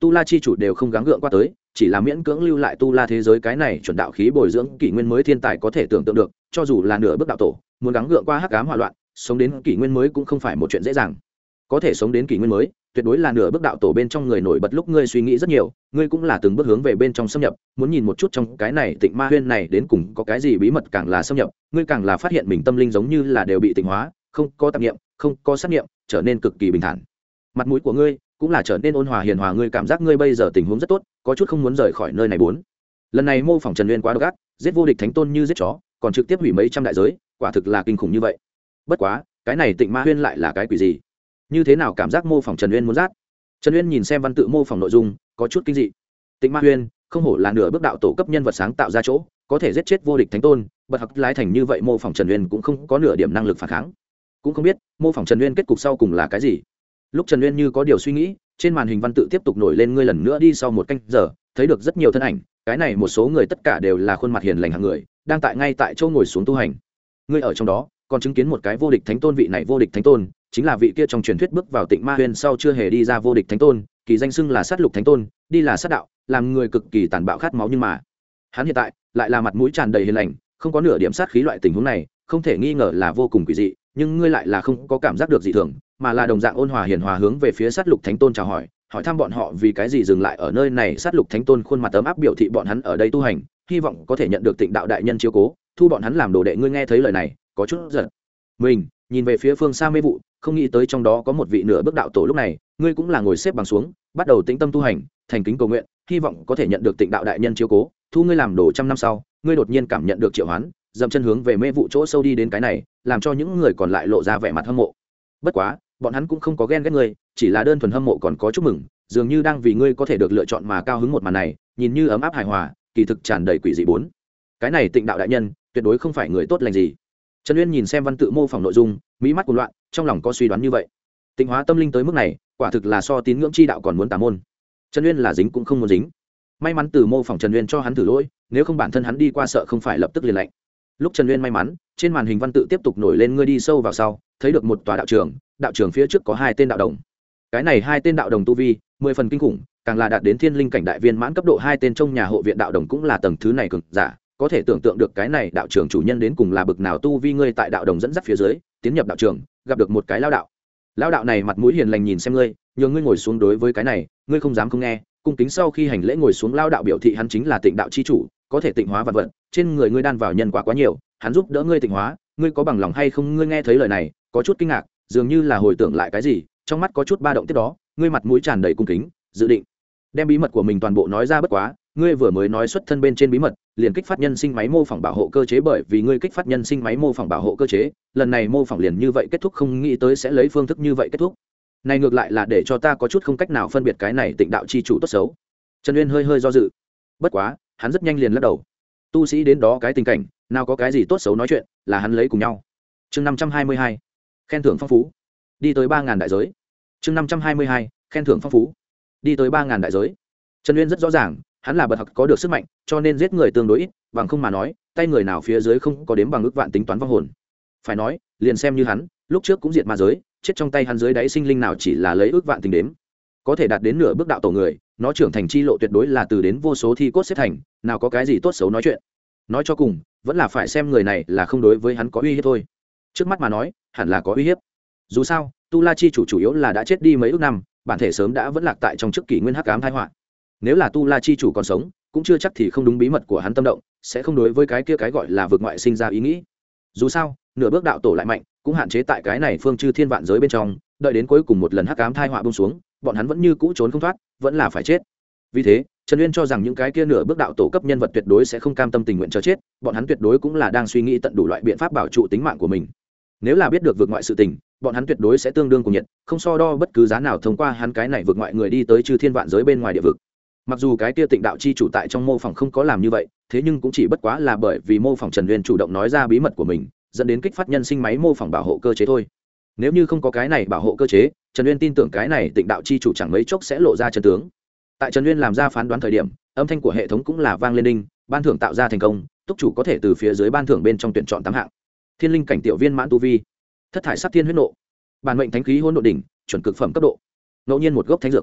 [SPEAKER 1] tu la chi chủ đều không gắng gượng qua tới, chỉ là miễn cưỡng lưu lại tu la thế giới cái này chuẩn đạo khí bồi dưỡng kỷ nguyên mới thiên tài có thể tưởng tượng được, cho dù là nửa bước đạo tổ muốn gắng gượng qua hắc ám hỏa loạn, sống đến kỷ nguyên mới cũng không phải một chuyện dễ dàng. Có thể sống đến kỷ nguyên mới tuyệt đối là nửa bước đạo tổ bên trong người nổi bật. Lúc ngươi suy nghĩ rất nhiều, ngươi cũng là từng bước hướng về bên trong xâm nhập, muốn nhìn một chút trong cái này Tịnh Ma Huyên này đến cùng có cái gì bí mật, càng là xâm nhập ngươi càng là phát hiện mình tâm linh giống như là đều bị tịnh hóa, không có tạp niệm, không có sát niệm, trở nên cực kỳ bình thản. Mặt mũi của ngươi cũng là trở nên ôn hòa hiền hòa, ngươi cảm giác ngươi bây giờ tình huống rất tốt, có chút không muốn rời khỏi nơi này. Bốn lần này mô phỏng Trần Uyên quá độc ác, giết vô địch thánh tôn như giết chó, còn trực tiếp hủy mấy trăm đại giới, quả thực là kinh khủng như vậy. Bất quá cái này Tịnh Ma Huyên lại là cái quỷ gì? Như thế nào cảm giác mô phỏng Trần Uyên muốn rát? Trần Uyên nhìn xem văn tự mô phỏng nội dung có chút kinh dị. Tịnh Ma Huyên không hổ là nửa bước đạo tổ cấp nhân vật sáng tạo ra chỗ, có thể giết chết vô địch thánh tôn, bật học lái thành như vậy. Mô phỏng Trần Uyên cũng không có nửa điểm năng lực phản kháng, cũng không biết mô phỏng Trần Uyên kết cục sau cùng là cái gì. Lúc Trần Uyên như có điều suy nghĩ, trên màn hình văn tự tiếp tục nổi lên. Ngươi lần nữa đi sau một canh giờ, thấy được rất nhiều thân ảnh, cái này một số người tất cả đều là khuôn mặt hiền lành hạng người, đang ngay tại chỗ ngồi xuống tu hành. Ngươi ở trong đó còn chứng kiến một cái vô địch thánh tôn. Vị này vô địch thánh tôn chính là vị kia trong truyền thuyết bước vào Tịnh Ma Huyên sau chưa hề đi ra vô địch thánh tôn, kỳ danh xưng là sát lục thánh tôn, đi là sát đạo, làm người cực kỳ tàn bạo khát máu, nhưng mà hắn hiện tại lại là mặt mũi tràn đầy hiền lành, không có nửa điểm sát khí. Loại tình huống này không thể nghi ngờ là vô cùng quỷ dị, nhưng ngươi lại là không có cảm giác được dị thường, mà là đồng dạng ôn hòa hiền hòa hướng về phía sát lục thánh tôn chào hỏi thăm bọn họ vì cái gì dừng lại ở nơi này. Sát lục thánh tôn khuôn mặt ấm áp biểu thị bọn hắn ở đây tu hành, hy vọng có thể nhận được Tịnh đạo đại nhân chiếu cố, thu bọn hắn làm đồ đệ. Ngươi nghe thấy lời này có chút giận mình, nhìn về phía phương xa mê vụ, không nghĩ tới trong đó có một vị nửa bước đạo tổ. Lúc này ngươi cũng là ngồi xếp bằng xuống, bắt đầu tĩnh tâm tu hành, thành kính cầu nguyện, hy vọng có thể nhận được Tịnh đạo đại nhân chiếu cố, thu ngươi làm đồ. 100 năm sau, ngươi đột nhiên cảm nhận được triệu hoán, dậm chân hướng về mê vụ chỗ sâu đi đến. Cái này làm cho những người còn lại lộ ra vẻ mặt hâm mộ. Bất quá bọn hắn cũng không có ghen ghét ngươi, chỉ là đơn thuần hâm mộ, còn có chúc mừng, dường như đang vì ngươi có thể được lựa chọn mà cao hứng. Một màn này nhìn như ấm áp hài hòa, kỳ thực tràn đầy quỷ dị. Bốn cái này Tịnh đạo đại nhân tuyệt đối không phải người tốt lành gì. Trần Uyên nhìn xem văn tự mô phỏng nội dung, mỹ mắt cuồng loạn, trong lòng có suy đoán như vậy. Tịnh hóa tâm linh tới mức này, quả thực là so tín ngưỡng chi đạo còn muốn tà môn. Trần Uyên là dính cũng không muốn dính. May mắn từ mô phỏng Trần Uyên cho hắn thử lỗi, nếu không bản thân hắn đi qua sợ không phải lập tức liền lạnh. Lúc Trần Uyên may mắn, trên màn hình văn tự tiếp tục nổi lên. Ngươi đi sâu vào sau, thấy được một tòa đạo trường, đạo trường phía trước có 2 tên đạo đồng. Cái này 2 tên đạo đồng tu vi 10 phần kinh khủng, càng là đạt đến thiên linh cảnh đại viên mãn cấp độ. 2 tên trong nhà hộ viện đạo đồng cũng là tầng thứ này cường giả, có thể tưởng tượng được cái này đạo trường chủ nhân đến cùng là bực nào tu vi. Ngươi tại đạo đồng dẫn dắt phía dưới tiến nhập đạo trường, gặp được một cái lao đạo. Lao đạo này mặt mũi hiền lành nhìn xem ngươi, nhường ngươi ngồi xuống. Đối với cái này ngươi không dám không nghe, cung kính sau khi hành lễ ngồi xuống. Lao đạo biểu thị hắn chính là Tịnh đạo chi chủ, có thể tịnh hóa vạn vật, trên người ngươi đan vào nhân quả quá nhiều, hắn giúp đỡ ngươi tịnh hóa, ngươi có bằng lòng hay không? Ngươi nghe thấy lời này có chút kinh ngạc, dường như là hồi tưởng lại cái gì, trong mắt có chút ba động. Tiếp đó ngươi mặt mũi tràn đầy cung kính, dự định đem bí mật của mình toàn bộ nói ra. Bất quá ngươi vừa mới nói xuất thân bên trên bí mật, liền kích phát nhân sinh máy mô phỏng bảo hộ cơ chế. Bởi vì ngươi kích phát nhân sinh máy mô phỏng bảo hộ cơ chế, lần này mô phỏng liền như vậy kết thúc. Không nghĩ tới sẽ lấy phương thức như vậy kết thúc, này ngược lại là để cho ta có chút không cách nào phân biệt cái này Tịnh đạo chi chủ tốt xấu. Trần Uyên hơi do dự, bất quá hắn rất nhanh liền lắc đầu. Tu sĩ đến đó cái tình cảnh, nào có cái gì tốt xấu nói chuyện, là hắn lấy cùng nhau. Chương 522, khen thưởng phong phú, đi tới 3000 đại giới. Chương 522, khen thưởng phong phú, đi tới 3000 đại giới. Trần Uyên rất rõ ràng, hắn là bậc học có được sức mạnh, cho nên giết người tương đối ít, bằng không mà nói, tay người nào phía dưới không có đếm bằng ước vạn tính toán vong hồn. Phải nói, liền xem như hắn, lúc trước cũng diệt ma giới, chết trong tay hắn dưới đáy sinh linh nào chỉ là lấy ước vạn tính đếm. Có thể đạt đến nửa bước đạo tổ người, nó trưởng thành chi lộ tuyệt đối là từ đến vô số thi cốt xếp thành, nào có cái gì tốt xấu nói chuyện. Nói cho cùng, vẫn là phải xem người này là không đối với hắn có uy hiếp thôi. Trước mắt mà nói, hẳn là có uy hiếp. Dù sao, Tu La chi chủ yếu là đã chết đi mấy ước năm, bản thể sớm đã vẫn lạc tại trong trước kỷ nguyên hắc ám tai họa. Nếu là Tu La chi chủ còn sống, cũng chưa chắc thì không đúng bí mật của hắn tâm động, sẽ không đối với cái kia cái gọi là vực ngoại sinh ra ý nghĩ. Dù sao, nửa bước đạo tổ lại mạnh, cũng hạn chế tại cái này phương chư thiên vạn giới bên trong, đợi đến cuối cùng một lần hắc ám tai họa buông xuống, bọn hắn vẫn như cũ trốn không thoát, vẫn là phải chết. Vì thế, Trần Uyên cho rằng những cái kia nửa bước đạo tổ cấp nhân vật tuyệt đối sẽ không cam tâm tình nguyện chờ chết, bọn hắn tuyệt đối cũng là đang suy nghĩ tận đủ loại biện pháp bảo trụ tính mạng của mình. Nếu là biết được vượt ngoại sự tình, bọn hắn tuyệt đối sẽ tương đương cùng nhiệt, không so đo bất cứ giá nào thông qua hắn cái này vượt ngoại người đi tới chư thiên vạn giới bên ngoài địa vực. Mặc dù cái kia Tịnh đạo chi chủ tại trong mô phỏng không có làm như vậy, thế nhưng cũng chỉ bất quá là bởi vì mô phỏng Trần Uyên chủ động nói ra bí mật của mình, dẫn đến kích phát nhân sinh máy mô phỏng bảo hộ cơ chế thôi. Nếu như không có cái này bảo hộ cơ chế, Trần Uyên tin tưởng cái này Tịnh đạo chi chủ chẳng mấy chốc sẽ lộ ra chân tướng. Tại Trần Uyên làm ra phán đoán thời điểm, âm thanh của hệ thống cũng là vang lên đinh, ban thưởng tạo ra thành công, túc chủ có thể từ phía dưới ban thưởng bên trong tuyển chọn 8 hạng. Thiên linh cảnh tiểu viên mãn tu vi, thất thải sắc thiên huyết nộ, bản mệnh thánh khí hỗn độn đỉnh, chuẩn cực phẩm cấp độ, ngẫu nhiên một gốc thánh dược,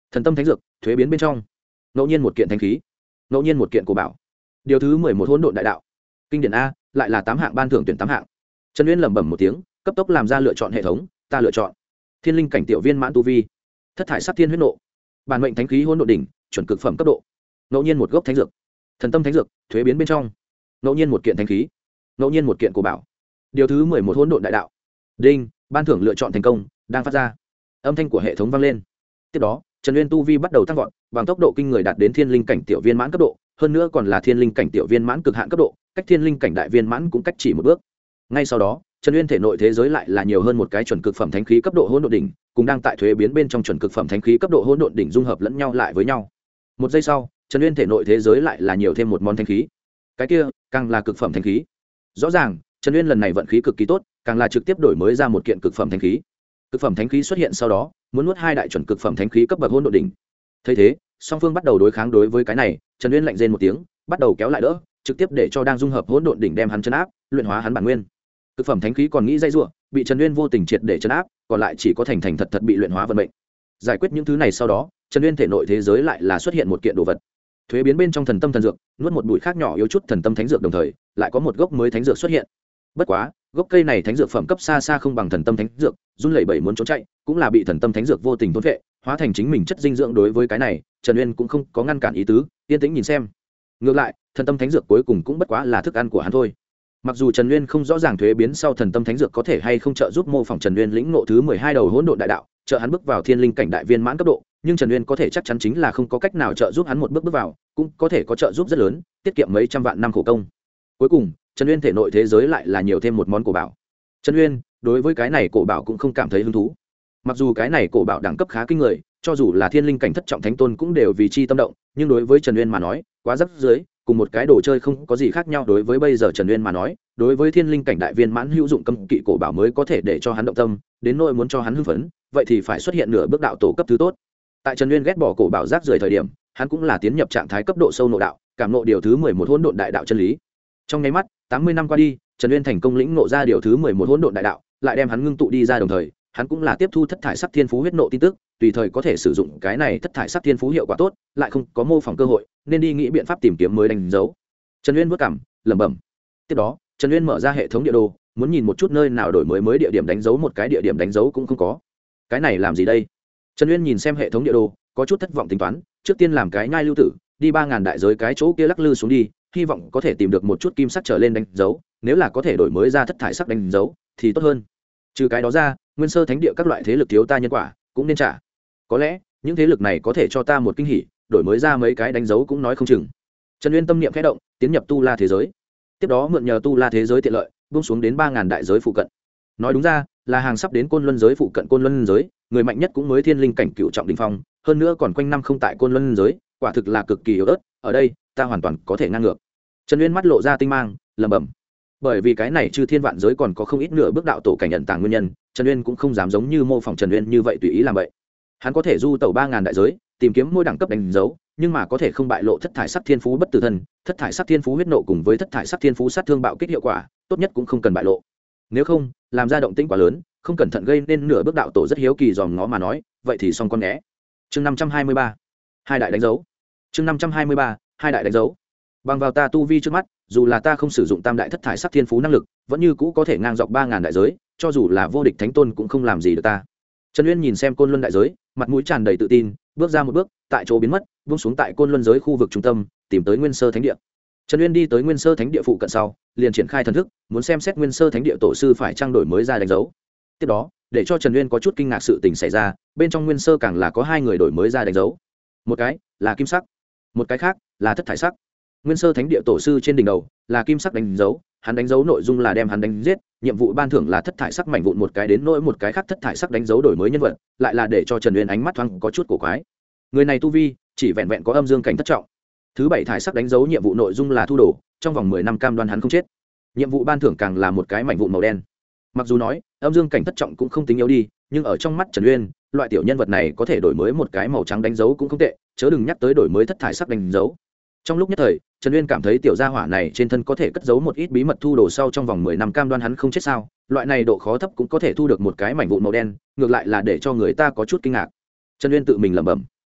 [SPEAKER 1] thần tâm thánh dược thuế biến bên trong, ngẫu nhiên một kiện thánh khí, ngẫu nhiên một kiện cổ bảo. Điều thứ 11 hỗn độn đại đạo. Kinh điển a, lại là 8 hạng ban thưởng tuyển 8 hạng. Trần Uyên lẩm bẩm một tiếng, cấp tốc làm ra lựa chọn hệ thống, ta lựa chọn thiên linh cảnh tiểu viên mãn tu vi, thất thải sắc thiên huyết nộ, bản mệnh thánh khí hỗn độn đỉnh, chuẩn cực phẩm cấp độ, ngẫu nhiên một gốc thánh dược, thần tâm thánh dược thuế biến bên trong, ngẫu nhiên một kiện thánh khí, ngẫu nhiên một kiện cổ bảo. Điều thứ 11 hỗn độn đại đạo. Đinh, ban thưởng lựa chọn thành công, đang phát ra. Âm thanh của hệ thống vang lên. Tiếp đó, Trần Uyên tu vi bắt đầu tăng vọt, bằng tốc độ kinh người đạt đến thiên linh cảnh tiểu viên mãn cấp độ, hơn nữa còn là thiên linh cảnh tiểu viên mãn cực hạn cấp độ, cách thiên linh cảnh đại viên mãn cũng cách chỉ một bước. Ngay sau đó, Trần Uyên thể nội thế giới lại là nhiều hơn một cái chuẩn cực phẩm thánh khí cấp độ hỗn độn đỉnh, cùng đang tại thuế biến bên trong chuẩn cực phẩm thánh khí cấp độ hỗn độn đỉnh dung hợp lẫn nhau lại với nhau. Một giây sau, Trần Uyên thể nội thế giới lại là nhiều thêm một món thánh khí. Cái kia, càng là cực phẩm thánh khí. Rõ ràng, Trần Uyên lần này vận khí cực kỳ tốt, càng là trực tiếp đổi mới ra một kiện cực phẩm thánh khí. Cực phẩm thánh khí xuất hiện sau đó, muốn nuốt hai đại chuẩn cực phẩm thánh khí cấp bậc hỗn độn đỉnh. Thấy thế, song phương bắt đầu đối kháng. Đối với cái này, Trần Uyên lạnh rên một tiếng, bắt đầu kéo lại đỡ, trực tiếp để cho đang dung hợp hỗn độn đỉnh đem hắn chấn áp, luyện hóa hắn bản nguyên. Cực phẩm thánh khí còn nghĩ dây rủa, bị Trần Uyên vô tình triệt để chấn áp, còn lại chỉ có thành thành thật thật bị luyện hóa vận mệnh. Giải quyết những thứ này sau đó, Trần Uyên thể nội thế giới lại là xuất hiện một kiện đồ vật. Thuế biến bên trong thần tâm thần dược, nuốt một bụi khác nhỏ yếu chút thần tâm thánh dược, đồng thời lại có một gốc mới thánh dược xuất hiện. Bất quá, gốc cây này thánh dược phẩm cấp xa xa không bằng thần tâm thánh dược, run lẩy bẩy muốn trốn chạy, cũng là bị thần tâm thánh dược vô tình thôn phệ, hóa thành chính mình chất dinh dưỡng. Đối với cái này, Trần Uyên cũng không có ngăn cản ý tứ, yên tĩnh nhìn xem. Ngược lại, thần tâm thánh dược cuối cùng cũng bất quá là thức ăn của hắn thôi. Mặc dù Trần Uyên không rõ ràng thuế biến sau thần tâm thánh dược có thể hay không trợ giúp mô phỏng Trần Uyên lĩnh ngộ thứ 12 đầu hỗn độn đại đạo, trợ hắn bước vào thiên linh cảnh đại viên mãn cấp độ, nhưng Trần Uyên có thể chắc chắn chính là không có cách nào trợ giúp hắn một bước vào, cũng có thể có trợ giúp rất lớn, tiết kiệm mấy trăm vạn năm khổ công. Cuối cùng, Trần Uyên thể nội thế giới lại là nhiều thêm một món cổ bảo. Trần Uyên đối với cái này cổ bảo cũng không cảm thấy hứng thú. Mặc dù cái này cổ bảo đẳng cấp khá kinh người, cho dù là thiên linh cảnh thất trọng thánh tôn cũng đều vì chi tâm động, nhưng đối với Trần Uyên mà nói, quá rắc rưới, cùng một cái đồ chơi không có gì khác nhau. Đối với bây giờ Trần Uyên mà nói, đối với thiên linh cảnh đại viên mãn hữu dụng cấm kỵ cổ bảo mới có thể để cho hắn động tâm, đến nỗi muốn cho hắn hưng phấn, vậy thì phải xuất hiện nửa bước đạo tổ cấp thứ tốt. Tại Trần Uyên ghét bỏ cổ bảo rác rưởi thời điểm, hắn cũng là tiến nhập trạng thái cấp độ sâu nội đạo, cảm ngộ điều thứ 11 hỗn độn đại đạo chân lý. Trong nháy mắt, 80 năm qua đi, Trần Uyên thành công lĩnh ngộ ra điều thứ 11 hỗn độn đại đạo, lại đem hắn ngưng tụ đi ra, đồng thời, hắn cũng là tiếp thu thất thải sắc thiên phú huyết nộ tin tức, tùy thời có thể sử dụng cái này thất thải sắc thiên phú hiệu quả tốt, lại không có mô phỏng cơ hội, nên đi nghĩ biện pháp tìm kiếm mới đánh dấu. Trần Uyên vất cảm, lẩm bẩm. Tiếp đó, Trần Uyên mở ra hệ thống địa đồ, muốn nhìn một chút nơi nào đổi mới địa điểm đánh dấu, một cái địa điểm đánh dấu cũng không có. Cái này làm gì đây? Trần Uyên nhìn xem hệ thống địa đồ, có chút thất vọng tính toán, trước tiên làm cái nhai lưu tử, đi 3000 đại giới cái chỗ kia lắc lư xuống đi, hy vọng có thể tìm được một chút kim sắc trở lên đánh dấu, nếu là có thể đổi mới ra thất thải sắc đánh dấu thì tốt hơn. Trừ cái đó ra, nguyên sơ thánh địa các loại thế lực thiếu ta nhân quả, cũng nên trả. Có lẽ, những thế lực này có thể cho ta một kinh hỉ, đổi mới ra mấy cái đánh dấu cũng nói không chừng. Trần Uyên tâm niệm khẽ động, tiến nhập tu la thế giới. Tiếp đó mượn nhờ tu la thế giới tiện lợi, buông xuống đến 3000 đại giới phụ cận. Nói đúng ra, là hàng sắp đến côn luân giới phụ cận. Côn luân giới, người mạnh nhất cũng mới thiên linh cảnh cựu trọng đỉnh phong, hơn nữa còn quanh năm không tại côn luân giới, quả thực là cực kỳ yếu ớt, ở đây, ta hoàn toàn có thể ngang ngược. Trần Uyên mắt lộ ra tinh mang, lẩm bẩm. Bởi vì cái này chư thiên vạn giới còn có không ít nửa bước đạo tổ cảnh ẩn tàng nguyên nhân, Trần Uyên cũng không dám giống như mô phỏng Trần Uyên như vậy tùy ý làm vậy. Hắn có thể du tẩu 3000 đại giới, tìm kiếm mỗi đẳng cấp đánh dấu, nhưng mà có thể không bại lộ thất thải sắc thiên phú bất tử thân, thất thải sắc thiên phú huyết nộ cùng với thất thải sắc thiên phú sát thương bạo kích hiệu quả, tốt nhất cũng không cần bại lộ. Nếu không, làm ra động tĩnh quá lớn, không cẩn thận gây nên nửa bước đạo tổ rất hiếu kỳ dòm ngó mà nói, vậy thì xong con né. Chương 523, hai đại đánh dấu. Chương 523, hai đại đánh dấu. Bằng vào ta tu vi trước mắt, dù là ta không sử dụng tam đại thất thải sắc thiên phú năng lực, vẫn như cũ có thể ngang dọc 3000 đại giới, cho dù là vô địch thánh tôn cũng không làm gì được ta. Trần Uyên nhìn xem côn luân đại giới, mặt mũi tràn đầy tự tin, bước ra một bước, tại chỗ biến mất, buông xuống tại côn luân giới khu vực trung tâm, tìm tới nguyên sơ thánh địa. Trần Uyên đi tới nguyên sơ thánh địa phụ cận sau, liền triển khai thần thức, muốn xem xét nguyên sơ thánh địa tổ sư phải trang đổi mới ra đánh dấu. Tiếp đó, để cho Trần Uyên có chút kinh ngạc sự tình xảy ra, bên trong nguyên sơ càng là có hai người đổi mới ra đánh dấu. Một cái là kim sắc, một cái khác là thất thải sắc. Nguyên sơ thánh địa tổ sư trên đỉnh đầu là kim sắc đánh dấu, hắn đánh dấu nội dung là đem hắn đánh giết, nhiệm vụ ban thưởng là thất thải sắc mảnh vụn một cái, đến nỗi một cái khác thất thải sắc đánh dấu đổi mới nhân vật, lại là để cho Trần Uyên ánh mắt thoáng có chút cổ quái. Người này tu vi chỉ vẹn vẹn có âm dương cảnh thất trọng. Thứ bảy thải sắc đánh dấu nhiệm vụ nội dung là thu đồ, trong vòng 10 năm cam đoan hắn không chết. Nhiệm vụ ban thưởng càng là một cái mảnh vụn màu đen. Mặc dù nói âm dương cảnh thất trọng cũng không tính yếu đi, nhưng ở trong mắt Trần Uyên, loại tiểu nhân vật này có thể đổi mới một cái màu trắng đánh dấu cũng không tệ, chớ đừng nhắc tới đổi mới thất thải sắc đánh dấu. Trong lúc nhất thời, Trần Uyên cảm thấy tiểu gia hỏa này trên thân có thể cất giấu một ít bí mật, thu đồ sau trong vòng 10 năm cam đoan hắn không chết sao? Loại này độ khó thấp cũng có thể thu được một cái mảnh vụn màu đen, ngược lại là để cho người ta có chút kinh ngạc. Trần Uyên tự mình lẩm bẩm.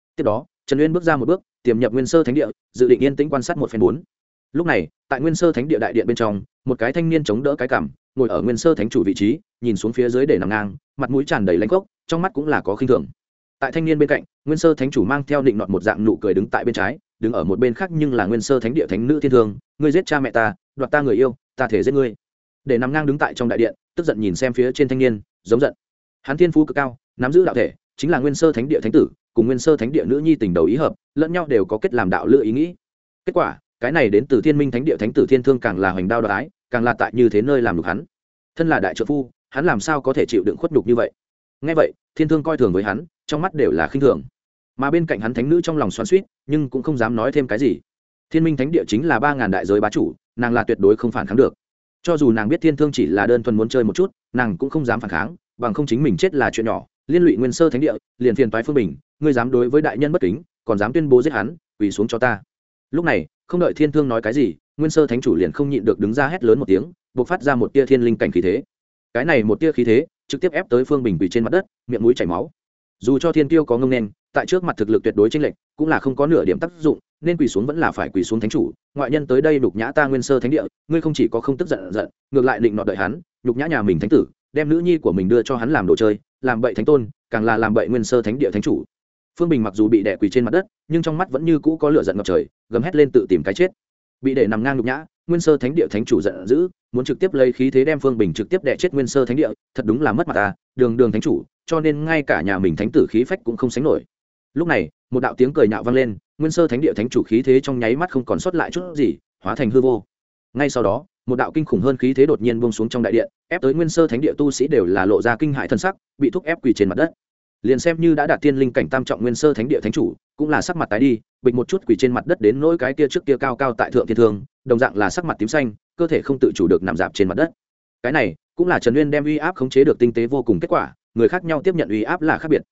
[SPEAKER 1] tiếp đó Trần Uyên bước ra một bước tiềm nhập Nguyên Sơ Thánh địa, dự định yên tĩnh quan sát một phen bốn. Lúc này tại Nguyên Sơ Thánh địa đại điện bên trong, một cái thanh niên chống đỡ cái cằm, ngồi ở Nguyên Sơ Thánh chủ vị trí, nhìn xuống phía dưới để nằm ngang, mặt mũi tràn đầy lãnh khốc, trong mắt cũng là có khinh thường. Tại thanh niên bên cạnh, Nguyên Sơ Thánh chủ mang theo định nọt một dạng nụ cười đứng tại bên trái, đứng ở một bên khác nhưng là Nguyên Sơ Thánh địa thánh nữ Thiên Thương, ngươi giết cha mẹ ta, đoạt ta người yêu, ta thể giết ngươi. Để nằm ngang đứng tại trong đại điện, tức giận nhìn xem phía trên thanh niên, giống giận. Hắn thiên phú cực cao, nắm giữ đạo thể, chính là Nguyên Sơ Thánh địa thánh tử, cùng Nguyên Sơ Thánh địa nữ nhi tình đầu ý hợp, lẫn nhau đều có kết làm đạo lữ ý nghĩ. Kết quả, cái này đến từ Thiên Minh Thánh địa thánh tử Thiên Thương càng là hoành đao đoạt ái, càng là tại như thế nơi làm nhục hắn. Thân là đại trợ phu, hắn làm sao có thể chịu đựng khuất nhục như vậy? Nghe vậy, Thiên Thương coi thường với hắn, trong mắt đều là khinh thường. Mà bên cạnh hắn thánh nữ trong lòng xoắn xuýt, nhưng cũng không dám nói thêm cái gì. Thiên Minh Thánh địa chính là 3000 đại giới bá chủ, nàng là tuyệt đối không phản kháng được. Cho dù nàng biết Thiên Thương chỉ là đơn thuần muốn chơi một chút, nàng cũng không dám phản kháng, bằng không chính mình chết là chuyện nhỏ, liên lụy Nguyên Sơ Thánh địa, liền phiền toái Phương Bình, ngươi dám đối với đại nhân bất kính, còn dám tuyên bố giết hắn, quỳ xuống cho ta. Lúc này, không đợi Thiên Thương nói cái gì, Nguyên Sơ Thánh chủ liền không nhịn được đứng ra hét lớn một tiếng, bộc phát ra một tia thiên linh cảnh khí thế. Cái này một tia khí thế, trực tiếp ép tới Phương Bình quỳ trên mặt đất, miệng mũi chảy máu. Dù cho Thiên Kiêu có ngông nên, tại trước mặt thực lực tuyệt đối chênh lệch, cũng là không có nửa điểm tác dụng, nên quỳ xuống vẫn là phải quỳ xuống thánh chủ. Ngoại nhân tới đây nhục nhã ta Nguyên Sơ Thánh địa, ngươi không chỉ có không tức giận, ngược lại định nọ đợi hắn, nhục nhã nhà mình thánh tử, đem nữ nhi của mình đưa cho hắn làm đồ chơi, làm bậy thánh tôn, càng là làm bậy Nguyên Sơ Thánh địa thánh chủ. Phương Bình mặc dù bị đè quỳ trên mặt đất, nhưng trong mắt vẫn như cũ có lửa giận ngập trời, gầm hét lên tự tìm cái chết. Bị để nằm ngang nhục nhã, Nguyên Sơ Thánh địa thánh chủ giận dữ, muốn trực tiếp lấy khí thế đem Phương Bình trực tiếp đè chết Nguyên Sơ Thánh địa, thật đúng là mất mặt ta, đường đường thánh chủ, cho nên ngay cả nhà mình thánh tử khí phách cũng không sánh nổi. Lúc này, một đạo tiếng cười nhạo vang lên, Nguyên Sơ Thánh địa thánh chủ khí thế trong nháy mắt không còn sót lại chút gì, hóa thành hư vô. Ngay sau đó, một đạo kinh khủng hơn khí thế đột nhiên buông xuống trong đại điện, ép tới Nguyên Sơ Thánh địa tu sĩ đều là lộ ra kinh hãi thân sắc, bị thúc ép quỳ trên mặt đất. Liền xem như đã đạt tiên linh cảnh tam trọng Nguyên Sơ Thánh địa thánh chủ, cũng là sắc mặt tái đi, bịch một chút quỳ trên mặt đất đến nỗi cái kia trước kia cao cao tại thượng thiên thương, đồng dạng là sắc mặt tím xanh, cơ thể không tự chủ được nằm dạp trên mặt đất. Cái này cũng là Trần Uyên đem uy áp khống chế được tinh tế vô cùng kết quả, người khác nhau tiếp nhận uy áp là khác biệt.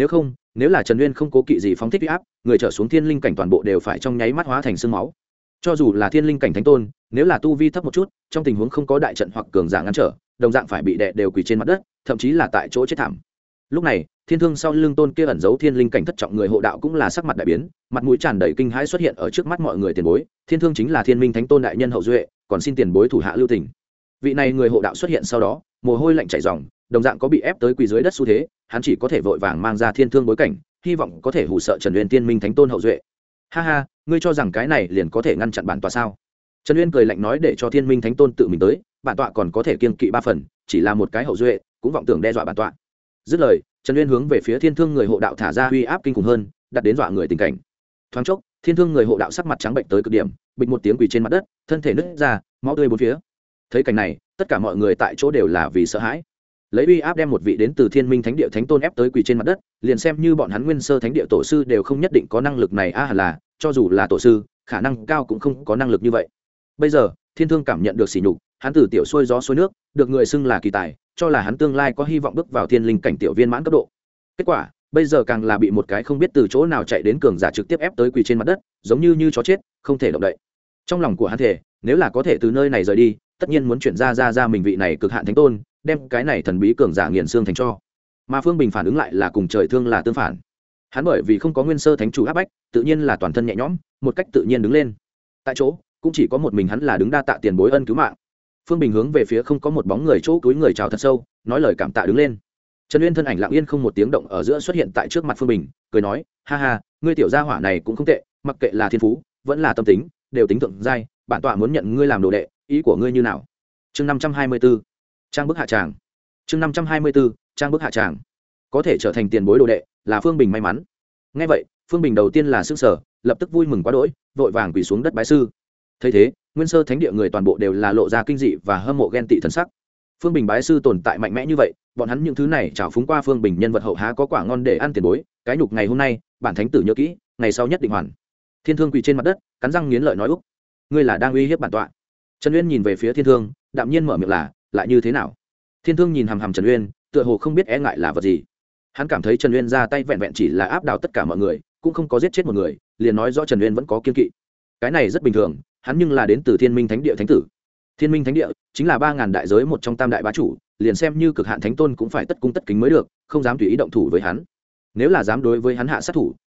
[SPEAKER 1] Nếu là Trần Uyên không cố kỵ gì phóng thích uy áp, người trở xuống thiên linh cảnh toàn bộ đều phải trong nháy mắt hóa thành xương máu. Cho dù là thiên linh cảnh thánh tôn, nếu là tu vi thấp một chút, trong tình huống không có đại trận hoặc cường giả ngăn trở, đồng dạng phải bị đè đều quỳ trên mặt đất, thậm chí là tại chỗ chết thảm. Lúc này, Thiên Thương sau lưng tôn kia ẩn giấu thiên linh cảnh thất trọng người hộ đạo cũng là sắc mặt đại biến, mặt mũi tràn đầy kinh hãi xuất hiện ở trước mắt mọi người tiền bối. Thiên Thương chính là Thiên Minh Thánh Tôn đại nhân hậu duệ, còn xin tiền bối thủ hạ lưu tình. Vị này người hộ đạo xuất hiện sau đó, mồ hôi lạnh chảy ròng, đồng dạng có bị ép tới quỳ dưới đất xu thế, hắn chỉ có thể vội vàng mang ra Thiên Thương bối cảnh, hy vọng có thể hù sợ Trần Uyên Thiên Minh Thánh Tôn hậu duệ. Ha ha, ngươi cho rằng cái này liền có thể ngăn chặn bản tọa sao? Trần Uyên cười lạnh nói, để cho Thiên Minh Thánh Tôn tự mình tới, bản tọa còn có thể kiêng kỵ 3 phần, chỉ là một cái hậu duệ, cũng vọng tưởng đe dọa bản tọa. Dứt lời, Trần Uyên hướng về phía Thiên Thương người hộ đạo thả ra uy áp kinh khủng hơn, đặt đến dọa người tình cảnh. Thoáng chốc, Thiên Thương người hộ đạo sắc mặt trắng bệnh tới cực điểm, bịch một tiếng quỳ trên mặt đất, thân thể nứt ra, máu tươi bốn phía. Thấy cảnh này, tất cả mọi người tại chỗ đều là vì sợ hãi. Lấy uy áp đem một vị đến từ Thiên Minh Thánh địa thánh tôn ép tới quỳ trên mặt đất, liền xem như bọn hắn Nguyên Sơ Thánh địa tổ sư đều không nhất định có năng lực này hẳn là, cho dù là tổ sư, khả năng cao cũng không có năng lực như vậy. Bây giờ, Thiên Thương cảm nhận được sỉ nhục, hắn từ tiểu xuôi gió xuôi nước, được người xưng là kỳ tài, cho là hắn tương lai có hy vọng bước vào thiên linh cảnh tiểu viên mãn cấp độ. Kết quả, bây giờ càng là bị một cái không biết từ chỗ nào chạy đến cường giả trực tiếp ép tới quỳ trên mặt đất, giống như chó chết, không thể động đậy. Trong lòng của hắn thể, nếu là có thể từ nơi này rời đi, tất nhiên muốn chuyển ra mình vị này cực hạn thánh tôn, đem cái này thần bí cường giả nghiền xương thành cho. Mà Phương Bình phản ứng lại là cùng trời thương là tương phản. Hắn bởi vì không có Nguyên Sơ Thánh chủ áp bách, tự nhiên là toàn thân nhẹ nhõm, một cách tự nhiên đứng lên. Tại chỗ, cũng chỉ có một mình hắn là đứng đa tạ tiền bối ân cứu mạng. Phương Bình hướng về phía không có một bóng người chỗ cúi người chào thật sâu, nói lời cảm tạ đứng lên. Trần Uyên thân ảnh lặng yên không một tiếng động ở giữa xuất hiện tại trước mặt Phương Bình, cười nói, ha ha, ngươi tiểu gia hỏa này cũng không tệ, mặc kệ là thiên phú, vẫn là tâm tính, đều tính thượng giai, bản tọa muốn nhận ngươi làm đồ đệ, ý của ngươi như nào? Chương 524, trang bức hạ tràng. Chương 524, trang bức hạ tràng. Có thể trở thành tiền bối đồ đệ, là Phương Bình may mắn. Nghe vậy, Phương Bình đầu tiên là sửng sở, lập tức vui mừng quá đỗi, vội vàng quỳ xuống đất bái sư. Thấy thế, Nguyên Sơ Thánh địa người toàn bộ đều là lộ ra kinh dị và hâm mộ ghen tị thần sắc. Phương Bình bái sư tồn tại mạnh mẽ như vậy, bọn hắn những thứ này trào phúng qua Phương Bình nhân vật hậu há có quả ngon để ăn tiền bối, cái nhục ngày hôm nay, bản thánh tử nhớ kỹ, ngày sau nhất định hoàn. Thiên Thương quỳ trên mặt đất, cắn răng nghiến lợi nói, úc, ngươi là đang uy hiếp bản tọa. Trần Uyên nhìn về phía Thiên Thương, đạm nhiên mở miệng là, lại như thế nào? Thiên Thương nhìn hằm hằm Trần Uyên, tựa hồ không biết e ngại là vật gì. Hắn cảm thấy Trần Uyên ra tay vẹn vẹn chỉ là áp đảo tất cả mọi người, cũng không có giết chết một người, liền nói rõ Trần Uyên vẫn có kiên kỵ. Cái này rất bình thường, hắn nhưng là đến từ Thiên Minh Thánh địa thánh tử. Thiên Minh Thánh địa chính là 3000 đại giới một trong tam đại bá chủ, liền xem như cực hạn thánh tôn cũng phải tất cung tất kính mới được, không dám tùy ý động thủ với hắn. Nếu là dám đối với hắn hạ sát thủ,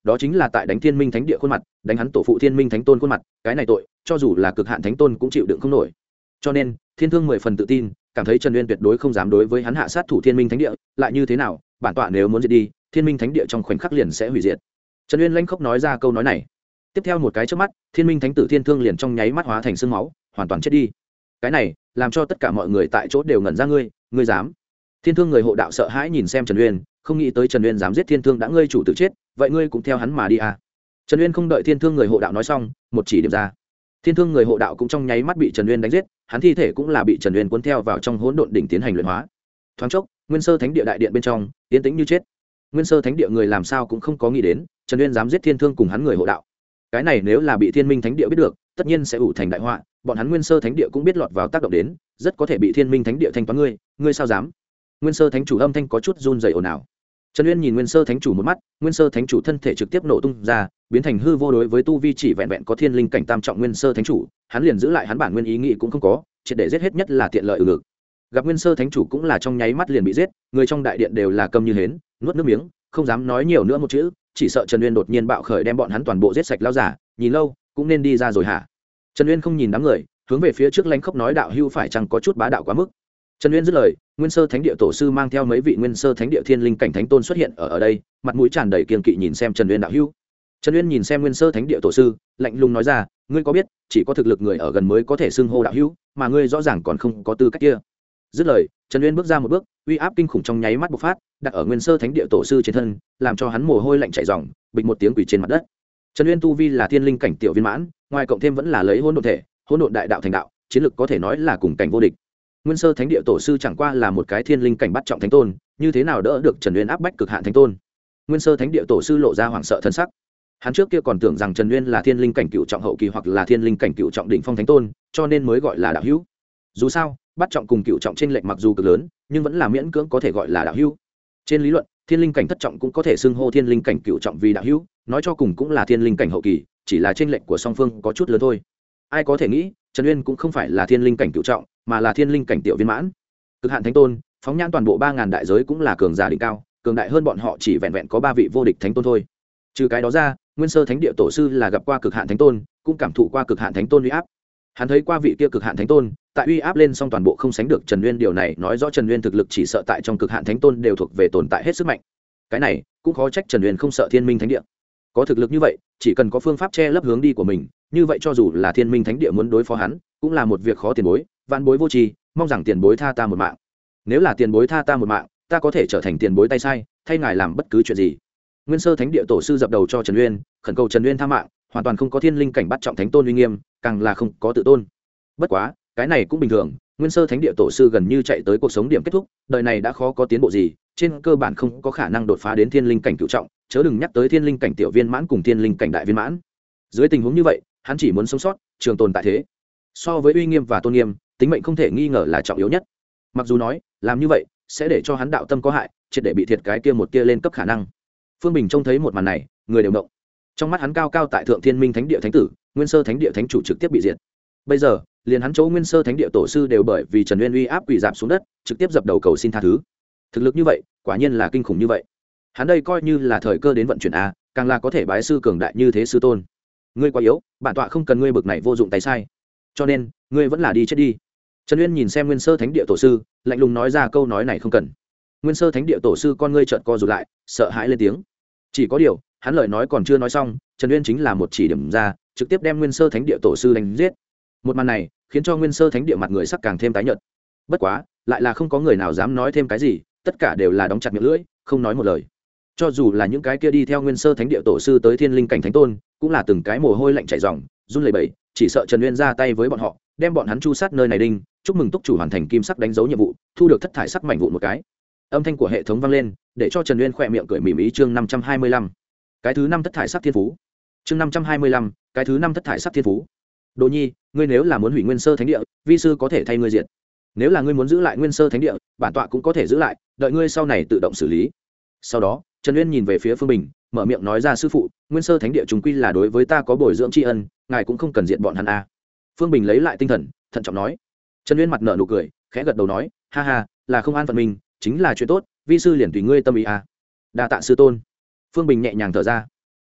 [SPEAKER 1] đó chính là tại đánh thiên minh thánh địa khuôn mặt, đánh hắn tổ phụ thiên minh thánh tôn khuôn mặt, cái này tội cho dù là cực hạn thánh tôn cũng chịu đựng không nổi. Cho nên thiên thương 10 phần tự tin, cảm thấy Trần Uyên tuyệt đối không dám đối với hắn hạ sát thủ thiên minh thánh địa, lại như thế nào bản tọa nếu muốn diệt đi thiên minh thánh địa trong khoảnh khắc liền sẽ hủy diệt. Trần Uyên lanh khóc nói ra câu nói này. Tiếp theo một cái chớp mắt, thiên minh thánh tử thiên thương liền trong nháy mắt hóa thành xương máu, hoàn toàn chết đi. Cái này làm cho tất cả mọi người tại chỗ đều ngẩn ra. Ngươi dám? Thiên thương người hộ đạo sợ hãi nhìn xem Trần Uyên, không nghĩ tới Trần Uyên dám giết thiên thương đã ngươi chủ tự chết, vậy ngươi cũng theo hắn mà đi à. Trần Uyên không đợi thiên thương người hộ đạo nói xong, một chỉ điểm ra. Thiên thương người hộ đạo cũng trong nháy mắt bị Trần Uyên đánh giết, hắn thi thể cũng là bị Trần Uyên cuốn theo vào trong hỗn độn đỉnh tiến hành luyện hóa. Thoáng chốc, Nguyên Sơ Thánh địa đại điện bên trong yên tĩnh như chết. Nguyên Sơ Thánh địa người làm sao cũng không có nghĩ đến Trần Uyên dám giết thiên thương cùng hắn người hộ đạo. Cái này nếu là bị Thiên Minh Thánh địa biết được, tất nhiên sẽ ủ thành đại họa, bọn hắn Nguyên Sơ Thánh địa cũng biết lọt vào tác động đến, rất có thể bị Thiên Minh Thánh địa thanh toán. Ngươi sao dám? Nguyên Sơ Thánh chủ âm thanh có chút run rẩy ồn ào. Trần Uyên nhìn Nguyên Sơ Thánh chủ một mắt, Nguyên Sơ Thánh chủ thân thể trực tiếp nổ tung ra, biến thành hư vô. Đối với tu vi chỉ vẹn vẹn có thiên linh cảnh tam trọng Nguyên Sơ Thánh chủ, hắn liền giữ lại hắn bản nguyên ý nghĩ cũng không có, chỉ để giết hết nhất là tiện lợi ngược. Gặp Nguyên Sơ Thánh chủ cũng là trong nháy mắt liền bị giết, người trong đại điện đều là câm như hến, nuốt nước miếng, không dám nói nhiều nữa một chữ, chỉ sợ Trần Uyên đột nhiên bạo khởi đem bọn hắn toàn bộ giết sạch lao giả, nhìn lâu cũng nên đi ra rồi hả? Trần Uyên không nhìn đám người, hướng về phía trước lãnh khốc nói đạo hưu phải chăng có chút bá đạo quá mức. Trần Uyên dứt lời, Nguyên Sơ Thánh địa tổ sư mang theo mấy vị Nguyên Sơ Thánh địa thiên linh cảnh thánh tôn xuất hiện ở đây, mặt mũi tràn đầy kiêng kỵ nhìn xem Trần Uyên đạo hưu. Trần Uyên nhìn xem Nguyên Sơ Thánh địa tổ sư, lạnh lùng nói ra, ngươi có biết, chỉ có thực lực người ở gần mới có thể xưng hô đạo hưu, mà ngươi rõ ràng còn không có tư cách kia. Dứt lời, Trần Uyên bước ra một bước, uy áp kinh khủng trong nháy mắt bộc phát, đặt ở Nguyên Sơ Thánh địa tổ sư trên thân, làm cho hắn mồ hôi lạnh chảy ròng, bịch một tiếng quỳ trên mặt đất. Trần Uyên tu vi là thiên linh cảnh tiểu viên mãn, ngoài cộng thêm vẫn là lấy hỗn độn thể, hỗn độn đại đạo thành đạo, chiến lực có thể nói là cùng cảnh vô địch. Nguyên Sơ Thánh địa tổ sư chẳng qua là một cái thiên linh cảnh bắt trọng thánh tôn, như thế nào đỡ được Trần Uyên áp bách cực hạn thánh tôn. Nguyên Sơ Thánh địa tổ sư lộ ra hoảng sợ thân sắc. Hắn trước kia còn tưởng rằng Trần Uyên là thiên linh cảnh cựu trọng hậu kỳ hoặc là thiên linh cảnh cựu trọng đỉnh phong thánh tôn, cho nên mới gọi là đạo hữu. Dù sao, bắt trọng cùng cựu trọng chênh lệch mặc dù cực lớn, nhưng vẫn là miễn cưỡng có thể gọi là đạo hữu. Trên lý luận, thiên linh cảnh thất trọng cũng có thể xưng hô thiên linh cảnh cựu trọng vì đạo hữu, nói cho cùng cũng là thiên linh cảnh hậu kỳ, chỉ là chênh lệch của song phương có chút lớn thôi. Ai có thể nghĩ, Trần Uyên cũng không phải là thiên linh cảnh cựu trọng, mà là thiên linh cảnh tiểu viên mãn. Cực hạn thánh tôn, phóng nhãn toàn bộ 3000 đại giới cũng là cường giả đỉnh cao, cường đại hơn bọn họ chỉ vẹn vẹn có 3 vị vô địch thánh tôn thôi. Trừ cái đó ra, Nguyên Sơ Thánh địa tổ sư là gặp qua cực hạn thánh tôn, cũng cảm thụ qua cực hạn thánh tôn uy áp. Hắn thấy qua vị kia cực hạn thánh tôn, tại uy áp lên song toàn bộ không sánh được Trần Uyên, điều này nói rõ Trần Uyên thực lực chỉ sợ tại trong cực hạn thánh tôn đều thuộc về tồn tại hết sức mạnh. Cái này cũng khó trách Trần Uyên không sợ Thiên Minh Thánh địa. Có thực lực như vậy, chỉ cần có phương pháp che lấp hướng đi của mình, như vậy cho dù là Thiên Minh Thánh địa muốn đối phó hắn, cũng là một việc khó tiền bối, vạn bối vô tri, mong rằng tiền bối tha ta một mạng. Nếu là tiền bối tha ta một mạng, ta có thể trở thành tiền bối tay sai, thay ngài làm bất cứ chuyện gì. Nguyên Sơ Thánh địa tổ sư dập đầu cho Trần Uyên, khẩn cầu Trần Uyên tha mạng, hoàn toàn không có thiên linh cảnh bắt trọng thánh tôn uy nghiêm, càng là không có tự tôn. Bất quá, cái này cũng bình thường, Nguyên Sơ Thánh địa tổ sư gần như chạy tới cuộc sống điểm kết thúc, đời này đã khó có tiến bộ gì, trên cơ bản không có khả năng đột phá đến thiên linh cảnh cửu trọng, chớ đừng nhắc tới thiên linh cảnh tiểu viên mãn cùng thiên linh cảnh đại viên mãn. Dưới tình huống như vậy, hắn chỉ muốn sống sót, trường tồn tại thế. So với uy nghiêm và tôn nghiêm, tính mệnh không thể nghi ngờ là trọng yếu nhất. Mặc dù nói, làm như vậy sẽ để cho hắn đạo tâm có hại, triệt để bị thiệt cái kia một kia lên cấp khả năng. Phương Bình trông thấy một màn này, người đều động. Trong mắt hắn cao cao tại thượng Thiên Minh Thánh địa thánh tử, Nguyên Sơ Thánh địa thánh chủ trực tiếp bị diệt. Bây giờ, liền hắn chỗ Nguyên Sơ Thánh địa tổ sư đều bởi vì Trần Uyên uy áp quỳ rạp xuống đất, trực tiếp dập đầu cầu xin tha thứ. Thực lực như vậy, quả nhiên là kinh khủng như vậy. Hắn đây coi như là thời cơ đến vận chuyển a, càng là có thể bái sư cường đại như thế sư tôn. Ngươi quá yếu, bản tọa không cần ngươi bực này vô dụng tay sai. Cho nên, ngươi vẫn là đi chết đi. Trần Uyên nhìn xem Nguyên Sơ Thánh địa tổ sư, lạnh lùng nói ra câu nói này không cần. Nguyên Sơ Thánh địa tổ sư con ngươi trợn co rụt lại, sợ hãi lên tiếng. Chỉ có điều, hắn lời nói còn chưa nói xong, Trần Uyên chính là một chỉ điểm ra, trực tiếp đem Nguyên Sơ Thánh địa tổ sư đánh giết. Một màn này khiến cho Nguyên Sơ Thánh địa mặt người sắc càng thêm tái nhợt. Bất quá, lại là không có người nào dám nói thêm cái gì, tất cả đều là đóng chặt miệng lưỡi, không nói một lời. Cho dù là những cái kia đi theo Nguyên Sơ Thánh địa tổ sư tới thiên linh cảnh thánh tôn, cũng là từng cái mồ hôi lạnh chảy ròng, run lẩy bẩy, chỉ sợ Trần Uyên ra tay với bọn họ, đem bọn hắn chu sát nơi này đinh. Chúc mừng túc chủ hoàn thành kim sắc đánh dấu nhiệm vụ, thu được thất thải sắc mảnh vụn một cái. Âm thanh của hệ thống vang lên, để cho Trần Uyên khỏe miệng cười mỉm ý. Chương 525, cái thứ 5 thất thải sắc thiên phú. Chương 525, cái thứ 5 thất thải sắc thiên phú. Đồ Nhi, ngươi nếu là muốn hủy Nguyên Sơ Thánh địa, vi sư có thể thay ngươi diệt. Nếu là ngươi muốn giữ lại Nguyên Sơ Thánh địa, bản tọa cũng có thể giữ lại, đợi ngươi sau này tự động xử lý. Sau đó, Trần Uyên nhìn về phía Phương Bình, mở miệng nói ra sư phụ, Nguyên Sơ Thánh địa chúng quy là đối với ta có bồi dưỡng tri ân, ngài cũng không cần diệt bọn hắn a. Phương Bình lấy lại tinh thần, thận trọng nói. Trần Uyên mặt nở nụ cười, khẽ gật đầu nói, ha ha, là không an phận mình, chính là chuyện tốt, vi sư liền tùy ngươi tâm ý a. Đa tạ sư tôn. Phương Bình nhẹ nhàng thở ra.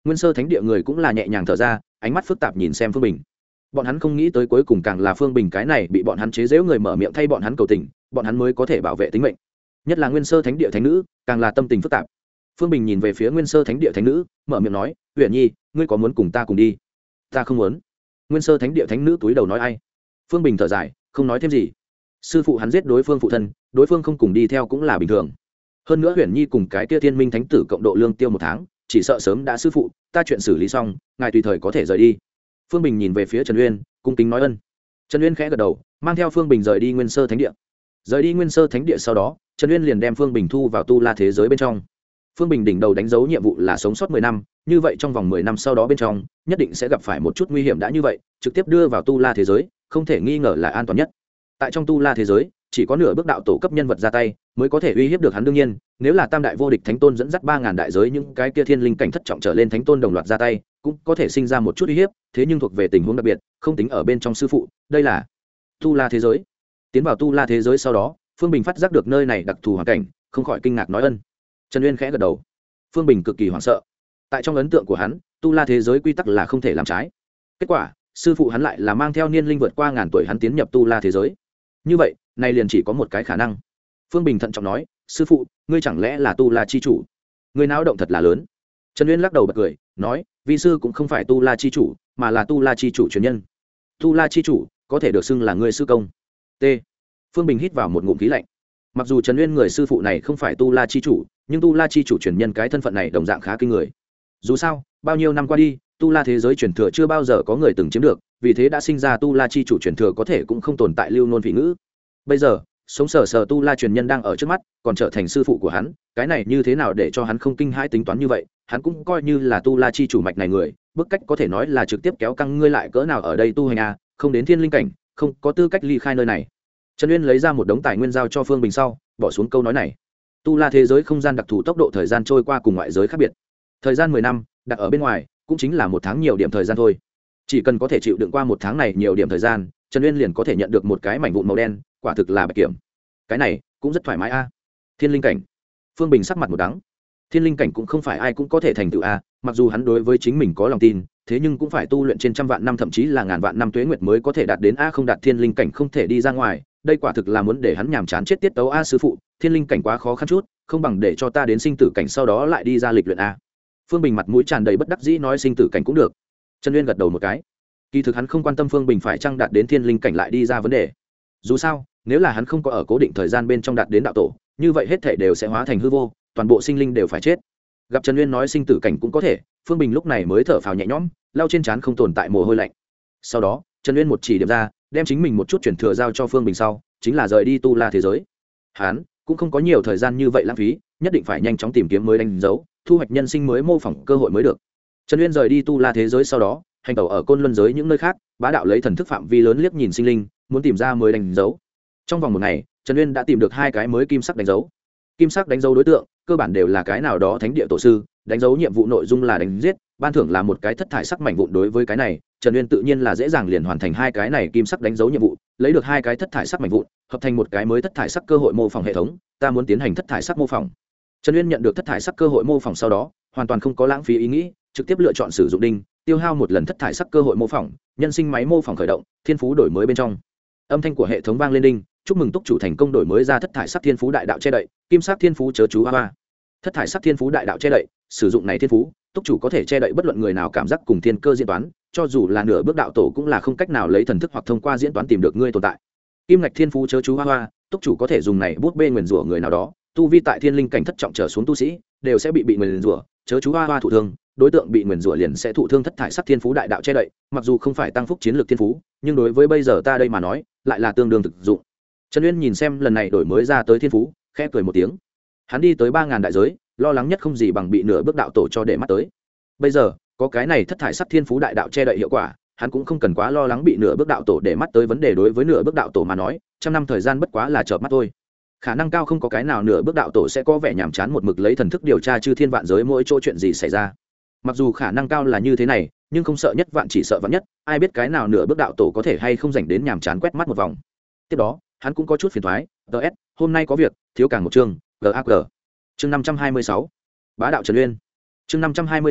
[SPEAKER 1] Nguyên Sơ Thánh Địa người cũng là nhẹ nhàng thở ra, ánh mắt phức tạp nhìn xem Phương Bình. Bọn hắn không nghĩ tới cuối cùng càng là Phương Bình cái này bị bọn hắn chế giễu người mở miệng thay bọn hắn cầu tình, bọn hắn mới có thể bảo vệ tính mệnh. Nhất là Nguyên Sơ Thánh Địa thánh nữ, càng là tâm tình phức tạp. Phương Bình nhìn về phía Nguyên Sơ Thánh Địa thánh nữ, mở miệng nói, "Uyển Nhi, ngươi có muốn cùng ta cùng đi?" "Ta không muốn." Nguyên Sơ Thánh Địa thánh nữ túi đầu nói ai. Phương Bình thở dài, không nói thêm gì. Sư phụ hắn giết đối phương phụ thân, đối phương không cùng đi theo cũng là bình thường. Hơn nữa Uyển Nhi cùng cái kia Thiên Minh thánh tử cộng độ lương tiêu 1 tháng, chỉ sợ sớm đã sư phụ, ta chuyện xử lý xong, ngài tùy thời có thể rời đi. Phương Bình nhìn về phía Trần Uyên, cung kính nói ân. Trần Uyên khẽ gật đầu, mang theo Phương Bình rời đi Nguyên Sơ Thánh Địa. Rời đi Nguyên Sơ Thánh Địa sau đó, Trần Uyên liền đem Phương Bình thu vào tu la thế giới bên trong. Phương Bình đỉnh đầu đánh dấu nhiệm vụ là sống sót 10 năm, như vậy trong vòng 10 năm sau đó bên trong, nhất định sẽ gặp phải một chút nguy hiểm đã như vậy, trực tiếp đưa vào tu la thế giới, không thể nghi ngờ là an toàn nhất. Tại trong tu la thế giới, chỉ có nửa bước đạo tổ cấp nhân vật ra tay, mới có thể uy hiếp được hắn đương nhiên, nếu là tam đại vô địch thánh tôn dẫn dắt 3000 đại giới những cái kia thiên linh cảnh thất trọng trở lên thánh tôn đồng loạt ra tay, cũng có thể sinh ra một chút uy hiếp, thế nhưng thuộc về tình huống đặc biệt, không tính ở bên trong sư phụ, đây là tu la thế giới. Tiến vào tu la thế giới sau đó, Phương Bình phát giác được nơi này đặc thù hoàn cảnh, không khỏi kinh ngạc nói ân. Trần Uyên khẽ gật đầu. Phương Bình cực kỳ hoảng sợ. Tại trong ấn tượng của hắn, tu la thế giới quy tắc là không thể làm trái. Kết quả, sư phụ hắn lại là mang theo niên linh vượt qua ngàn tuổi hắn tiến nhập tu la thế giới. Như vậy, này liền chỉ có một cái khả năng. Phương Bình thận trọng nói, sư phụ, ngươi chẳng lẽ là tu la chi chủ? Ngươi náo động thật là lớn. Trần Uyên lắc đầu bật cười, nói, vi sư cũng không phải tu la chi chủ, mà là tu la chi chủ truyền nhân. Tu la chi chủ có thể được xưng là người sư công. T. Phương Bình hít vào một ngụm khí lạnh. Mặc dù Trần Uyên người sư phụ này không phải tu la chi chủ, nhưng tu la chi chủ truyền nhân cái thân phận này đồng dạng khá kinh người. Dù sao, bao nhiêu năm qua đi, tu la thế giới truyền thừa chưa bao giờ có người từng chiếm được, vì thế đã sinh ra tu la chi chủ truyền thừa có thể cũng không tồn tại lưu nôn vị ngữ. Bây giờ, sống sờ sờ tu la truyền nhân đang ở trước mắt, còn trở thành sư phụ của hắn, cái này như thế nào để cho hắn không kinh hãi tính toán như vậy, hắn cũng coi như là tu la chi chủ mạch này người, bức cách có thể nói là trực tiếp kéo căng ngươi lại cỡ nào ở đây tu hành a, không đến thiên linh cảnh, không có tư cách ly khai nơi này. Trần Uyên lấy ra một đống tài nguyên giao cho Phương Bình sau, bỏ xuống câu nói này. Tu la thế giới không gian đặc thù tốc độ thời gian trôi qua cùng ngoại giới khác biệt. Thời gian 10 năm, đặt ở bên ngoài, cũng chính là 1 tháng nhiều điểm thời gian thôi. Chỉ cần có thể chịu đựng qua 1 tháng này nhiều điểm thời gian, Trần Uyên liền có thể nhận được một cái mảnh vụn màu đen, quả thực là bạch kiểm. Cái này cũng rất thoải mái a. Thiên linh cảnh. Phương Bình sắc mặt một đắng. Thiên linh cảnh cũng không phải ai cũng có thể thành tựu a, mặc dù hắn đối với chính mình có lòng tin, thế nhưng cũng phải tu luyện trên trăm vạn năm thậm chí là ngàn vạn năm tuế nguyệt mới có thể đạt đến a, không đạt thiên linh cảnh không thể đi ra ngoài, đây quả thực là muốn để hắn nhàm chán chết tiết tấu a. Sư phụ, thiên linh cảnh quá khó khăn chút, không bằng để cho ta đến sinh tử cảnh sau đó lại đi ra lịch luyện a. Phương Bình mặt mũi tràn đầy bất đắc dĩ nói sinh tử cảnh cũng được. Trần Uyên gật đầu một cái. Kỳ thực hắn không quan tâm Phương Bình phải chăng đạt đến thiên linh cảnh lại đi ra vấn đề. Dù sao, nếu là hắn không có ở cố định thời gian bên trong đạt đến đạo tổ, như vậy hết thể đều sẽ hóa thành hư vô, toàn bộ sinh linh đều phải chết. Gặp Trần Uyên nói sinh tử cảnh cũng có thể, Phương Bình lúc này mới thở phào nhẹ nhõm, lau trên trán không tồn tại mồ hôi lạnh. Sau đó, Trần Uyên một chỉ điểm ra, đem chính mình một chút chuyển thừa giao cho Phương Bình sau, chính là rời đi tu la thế giới. Hắn cũng không có nhiều thời gian như vậy lãng phí, nhất định phải nhanh chóng tìm kiếm mới đánh dấu, thu hoạch nhân sinh mới mô phỏng cơ hội mới được. Trần Uyên rời đi tu la thế giới sau đó, hành tẩu ở côn luân giới những nơi khác, bá đạo lấy thần thức phạm vi lớn liếc nhìn sinh linh, muốn tìm ra mới đánh dấu. Trong vòng 1 ngày, Trần Uyên đã tìm được 2 cái mới kim sắc đánh dấu. Kim sắc đánh dấu đối tượng cơ bản đều là cái nào đó thánh địa tổ sư, đánh dấu nhiệm vụ nội dung là đánh giết, ban thưởng là một cái thất thải sắc mảnh vụn. Đối với cái này, Trần Uyên tự nhiên là dễ dàng liền hoàn thành 2 cái này kim sắc đánh dấu nhiệm vụ, lấy được 2 cái thất thải sắc mảnh vụn, hợp thành một cái mới thất thải sắc cơ hội mô phỏng hệ thống. Ta muốn tiến hành thất thải sắc mô phỏng. Trần Uyên nhận được thất thải sắc cơ hội mô phỏng sau đó, hoàn toàn không có lãng phí ý nghĩ, trực tiếp lựa chọn sử dụng đinh, tiêu hao 1 lần thất thải sắc cơ hội mô phỏng, nhân sinh máy mô phỏng khởi động, thiên phú đổi mới bên trong. Âm thanh của hệ thống vang lên đinh, chúc mừng túc chủ thành công đổi mới ra thất thải sắc thiên phú đại đạo che đậy, kim sắc thiên phú chớ chú hoa. Thất thải sắc thiên phú đại đạo che đậy, sử dụng này thiên phú, túc chủ có thể che đậy bất luận người nào cảm giác cùng thiên cơ diễn toán, cho dù là nửa bước đạo tổ cũng là không cách nào lấy thần thức hoặc thông qua diễn toán tìm được ngươi tồn tại. Kim ngạch thiên phú chớ chú hoa, túc chủ có thể dùng này bút bê nguyền rủa người nào đó, tu vi tại thiên linh cảnh thất trọng trở xuống tu sĩ đều sẽ bị nguyền rủa, chớ chú hoa thụ thương, đối tượng bị nguyền rủa liền sẽ thụ thương. Thất thải sắc thiên phú đại đạo che đậy, mặc dù không phải tăng phúc chiến lược thiên phú, nhưng đối với bây giờ ta đây mà nói, lại là tương đương thực dụng. Trần Uyên nhìn xem lần này đổi mới ra tới thiên phú, khẽ cười một tiếng. Hắn đi tới 3000 đại giới, lo lắng nhất không gì bằng bị nửa bước đạo tổ cho để mắt tới. Bây giờ, có cái này thất thải sắc thiên phú đại đạo che đậy hiệu quả, hắn cũng không cần quá lo lắng bị nửa bước đạo tổ để mắt tới vấn đề. Đối với nửa bước đạo tổ mà nói, 100 năm thời gian bất quá là chợp mắt thôi. Khả năng cao không có cái nào nửa bước đạo tổ sẽ có vẻ nhàm chán một mực lấy thần thức điều tra chư thiên vạn giới mỗi chỗ chuyện gì xảy ra. Mặc dù khả năng cao là như thế này, nhưng không sợ nhất vạn chỉ sợ vạn nhất, ai biết cái nào nửa bước đạo tổ có thể hay không dành đến nhàm chán quét mắt một vòng. Tiếp đó, hắn cũng có chút phiền toái, DS, hôm nay có việc, thiếu càng một chương, GAG. Chương 526. Bá đạo Trần Uyên. Chương 526.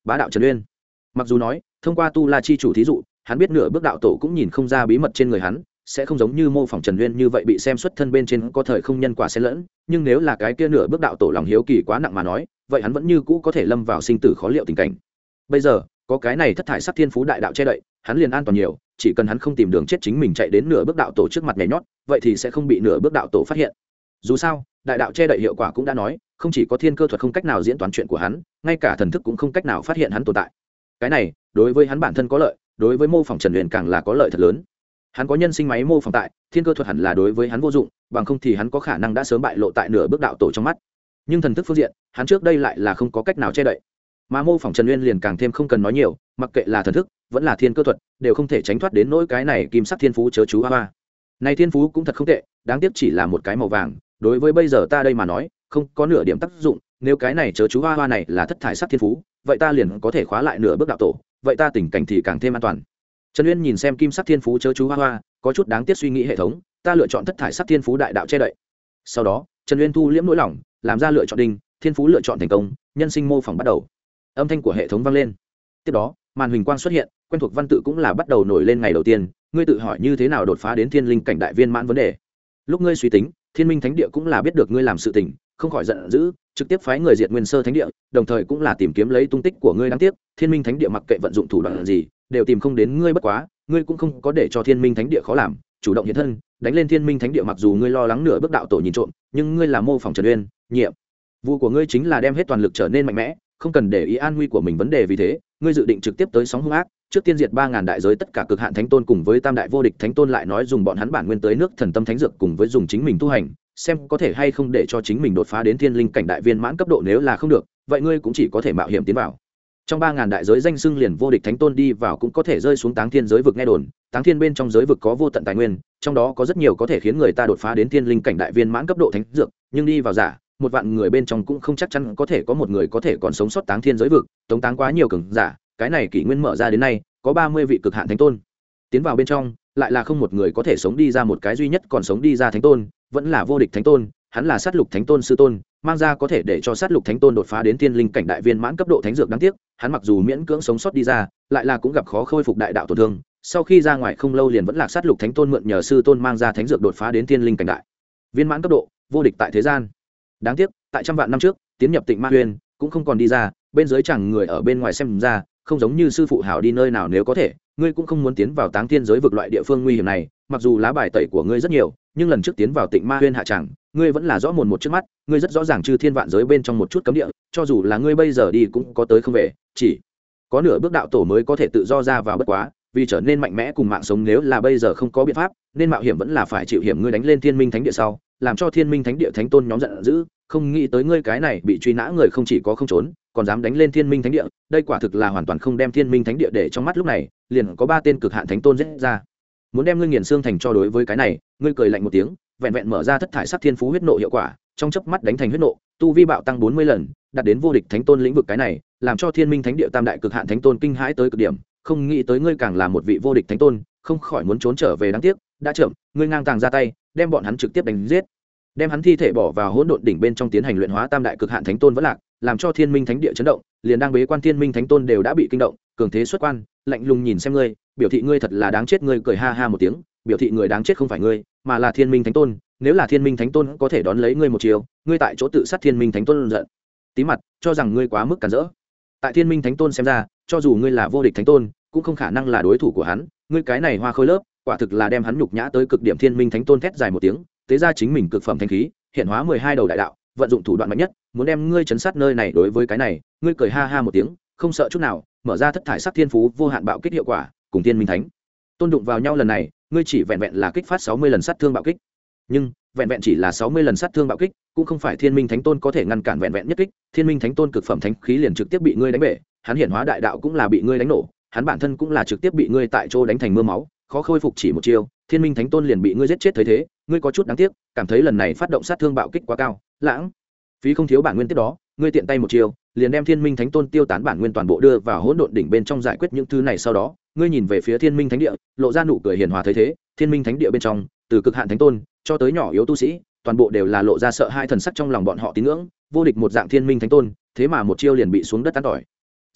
[SPEAKER 1] bá đạo Trần Uyên. Mặc dù nói thông qua tu la chi chủ thí dụ, hắn biết nửa bước đạo tổ cũng nhìn không ra bí mật trên người hắn, sẽ không giống như mô phỏng Trần Uyên như vậy bị xem xuất thân bên trên có thời không nhân quả xen lẫn, nhưng nếu là cái kia nửa bước đạo tổ lòng hiếu kỳ quá nặng mà nói, vậy hắn vẫn như cũ có thể lâm vào sinh tử khó liệu tình cảnh. Bây giờ có cái này thất thải sắc thiên phú đại đạo che đậy, hắn liền an toàn nhiều, chỉ cần hắn không tìm đường chết chính mình chạy đến nửa bước đạo tổ trước mặt nhảy nhót, vậy thì sẽ không bị nửa bước đạo tổ phát hiện. Dù sao đại đạo che đậy hiệu quả cũng đã nói, không chỉ có thiên cơ thuật không cách nào diễn toán chuyện của hắn, ngay cả thần thức cũng không cách nào phát hiện hắn tồn tại. Cái này đối với hắn bản thân có lợi, đối với mô phỏng Trần Uyên càng là có lợi thật lớn. Hắn có nhân sinh máy mô phỏng tại, thiên cơ thuật hẳn là đối với hắn vô dụng, bằng không thì hắn có khả năng đã sớm bại lộ tại nửa bước đạo tổ trong mắt. Nhưng thần thức phương diện, hắn trước đây lại là không có cách nào che đậy. Mà mô phỏng Trần Uyên liền càng thêm không cần nói nhiều, mặc kệ là thần thức vẫn là thiên cơ thuật, đều không thể tránh thoát đến nỗi cái này kim sắc thiên phú chớ chú hoa hoa. Này thiên phú cũng thật không tệ, đáng tiếc chỉ là một cái màu vàng, đối với bây giờ ta đây mà nói, không có nửa điểm tác dụng. Nếu cái này chớ chú hoa hoa này là thất thải sắc thiên phú, vậy ta liền có thể khóa lại nửa bước đạo tổ, vậy ta tình cảnh thì càng thêm an toàn. Trần Uyên nhìn xem kim sắc thiên phú chớ chú hoa hoa, có chút đáng tiếc suy nghĩ hệ thống, ta lựa chọn thất thải sắc thiên phú đại đạo che đậy. Sau đó Trần Uyên thu liễm nỗi lòng, làm ra lựa chọn đinh, thiên phú lựa chọn thành công, nhân sinh mô phỏng bắt đầu. Âm thanh của hệ thống vang lên. Tiếp đó màn huỳnh quang xuất hiện, quen thuộc văn tự cũng là bắt đầu nổi lên. Ngày đầu tiên ngươi tự hỏi như thế nào đột phá đến thiên linh cảnh đại viên mãn vấn đề. Lúc ngươi suy tính, thiên minh thánh địa cũng là biết được ngươi làm sự tình, không khỏi giận dữ, trực tiếp phái người diệt nguyên sơ thánh địa, đồng thời cũng là tìm kiếm lấy tung tích của ngươi. Đáng tiếc thiên minh thánh địa mặc kệ vận dụng thủ đoạn gì đều tìm không đến ngươi. Bất quá ngươi cũng không có để cho thiên minh thánh địa khó làm, chủ động hiện thân đánh lên thiên minh thánh địa. Mặc dù ngươi lo lắng nửa bước đạo tổ nhìn trộm, nhưng ngươi là mô phỏng Trần Uyên, nhiệm vụ của ngươi chính là đem hết toàn lực trở nên mạnh mẽ, không cần để ý an nguy của mình vấn đề. Vì thế ngươi dự định trực tiếp tới sóng hung ác, trước tiên diệt 3000 đại giới tất cả cực hạn thánh tôn cùng với tam đại vô địch thánh tôn, lại nói dùng bọn hắn bản nguyên tới nước thần tâm thánh dược cùng với dùng chính mình tu hành, xem có thể hay không để cho chính mình đột phá đến thiên linh cảnh đại viên mãn cấp độ. Nếu là không được, vậy ngươi cũng chỉ có thể mạo hiểm tiến vào trong 3000 đại giới danh xưng liền vô địch thánh tôn, đi vào cũng có thể rơi xuống táng thiên giới vực. Nghe đồn táng thiên bên trong giới vực có vô tận tài nguyên, trong đó có rất nhiều có thể khiến người ta đột phá đến thiên linh cảnh đại viên mãn cấp độ thánh dược, nhưng đi vào giả 1 vạn người bên trong cũng không chắc chắn có thể có một người có thể còn sống sót táng thiên giới vực. Tống táng quá nhiều cường giả, cái này kỷ nguyên mở ra đến nay có 30 vị cực hạn thánh tôn tiến vào bên trong, lại là không một người có thể sống đi ra. Một cái duy nhất còn sống đi ra thánh tôn vẫn là vô địch thánh tôn, hắn là sát lục thánh tôn sư tôn, mang ra có thể để cho sát lục thánh tôn đột phá đến thiên linh cảnh đại viên mãn cấp độ thánh dược. Đáng tiếc hắn mặc dù miễn cưỡng sống sót đi ra, lại là cũng gặp khó khôi phục đại đạo tổn thương, sau khi ra ngoài không lâu liền vẫn là sát lục thánh tôn mượn nhờ sư tôn mang ra thánh dược đột phá đến thiên linh cảnh đại viên mãn cấp độ, vô địch tại thế gian. Đáng tiếc tại trăm vạn năm trước tiến nhập Tịnh Ma Huyền cũng không còn đi ra, bên dưới chẳng người ở bên ngoài xem ra không giống như sư phụ hảo đi nơi nào. Nếu có thể, ngươi cũng không muốn tiến vào táng thiên giới vực loại địa phương nguy hiểm này. Mặc dù lá bài tẩy của ngươi rất nhiều, nhưng lần trước tiến vào Tịnh Ma Huyền hạ chẳng, ngươi vẫn là rõ mồn một trước mắt. Ngươi rất rõ ràng chư thiên vạn giới bên trong một chút cấm địa, cho dù là ngươi bây giờ đi cũng có tới không về, chỉ có nửa bước đạo tổ mới có thể tự do ra vào. Bất quá vì trở nên mạnh mẽ cùng mạng sống, nếu là bây giờ không có biện pháp, nên mạo hiểm vẫn là phải chịu hiểm. Ngươi đánh lên thiên minh thánh địa sau, làm cho thiên minh thánh địa thánh tôn nhóm giận dữ, không nghĩ tới ngươi cái này bị truy nã người không chỉ có không trốn, còn dám đánh lên thiên minh thánh địa, đây quả thực là hoàn toàn không đem thiên minh thánh địa để trong mắt. Lúc này liền có 3 tên cực hạn thánh tôn giết ra, muốn đem ngươi nghiền xương thành cho. Đối với cái này ngươi cười lạnh một tiếng, vẹn vẹn mở ra thất thải sắc thiên phú huyết nộ hiệu quả, trong chớp mắt đánh thành huyết nộ, tu vi bạo tăng 40 lần, đạt đến vô địch thánh tôn lĩnh vực. Cái này làm cho thiên minh thánh địa tam đại cực hạn thánh tôn kinh hãi tới cực điểm, không nghĩ tới ngươi càng là một vị vô địch thánh tôn, không khỏi muốn trốn trở về. Đáng tiếc đã chậm, ngươi ngang tàng ra tay, đem bọn hắn trực tiếp đánh giết, đem hắn thi thể bỏ vào hỗn độn đỉnh bên trong tiến hành luyện hóa. Tam đại cực hạn thánh tôn vẫn lạc, làm cho thiên minh thánh địa chấn động, liền đang bế quan thiên minh thánh tôn đều đã bị kinh động, cường thế xuất quan, lạnh lùng nhìn xem ngươi, biểu thị ngươi thật là đáng chết. Ngươi cười ha ha một tiếng, biểu thị người đáng chết không phải ngươi, mà là thiên minh thánh tôn. Nếu là thiên minh thánh tôn có thể đón lấy ngươi một chiều, ngươi tại chỗ tự sát. Thiên minh thánh tôn giận tí mặt, cho rằng ngươi quá mức cản rỡ. Tại thiên minh thánh tôn xem ra, cho dù ngươi là vô địch thánh tôn, cũng không khả năng là đối thủ của hắn. Ngươi cái này hoa khôi lớp, quả thực là đem hắn nhục nhã tới cực điểm. Thiên minh thánh tôn thét dài một tiếng, tế ra chính mình cực phẩm thanh khí, hiện hóa 12 đầu đại đạo, vận dụng thủ đoạn mạnh nhất, muốn đem ngươi chấn sát nơi này. Đối với cái này, ngươi cười ha ha một tiếng, không sợ chút nào, mở ra thất thải sắc thiên phú vô hạn bạo kích hiệu quả, cùng thiên minh thánh tôn đụng vào nhau. Lần này ngươi chỉ vẹn vẹn là kích phát 60 lần sát thương bạo kích, nhưng vẹn vẹn chỉ là 60 lần sát thương bạo kích cũng không phải thiên minh thánh tôn có thể ngăn cản. Vẹn vẹn nhất kích, thiên minh thánh tôn cực phẩm thánh khí liền trực tiếp bị ngươi đánh bể, hắn hiển hóa đại đạo cũng là bị ngươi đánh nổ, hắn bản thân cũng là trực tiếp bị ngươi tại chỗ đánh thành mưa máu, khó khôi phục. Chỉ một chiêu, thiên minh thánh tôn liền bị ngươi giết chết. Thấy thế, ngươi có chút đáng tiếc, cảm thấy lần này phát động sát thương bạo kích quá cao, lãng phí không thiếu bản nguyên. Tiếp đó ngươi tiện tay một chiêu liền đem thiên minh thánh tôn tiêu tán bản nguyên toàn bộ đưa vào hỗn độn đỉnh bên trong, giải quyết những thứ này. Sau đó ngươi nhìn về phía thiên minh thánh địa, lộ ra nụ cười hiền hòa. Thấy thế, thiên minh thánh địa bên trong từ cực hạn thánh tôn cho tới nhỏ yếu tu sĩ, toàn bộ đều là lộ ra sợ hai thần sắc. trong lòng bọn họ tín ngưỡng vô địch một dạng thiên minh thánh tôn, thế mà một chiêu liền bị xuống đất tan tỏi. Rồi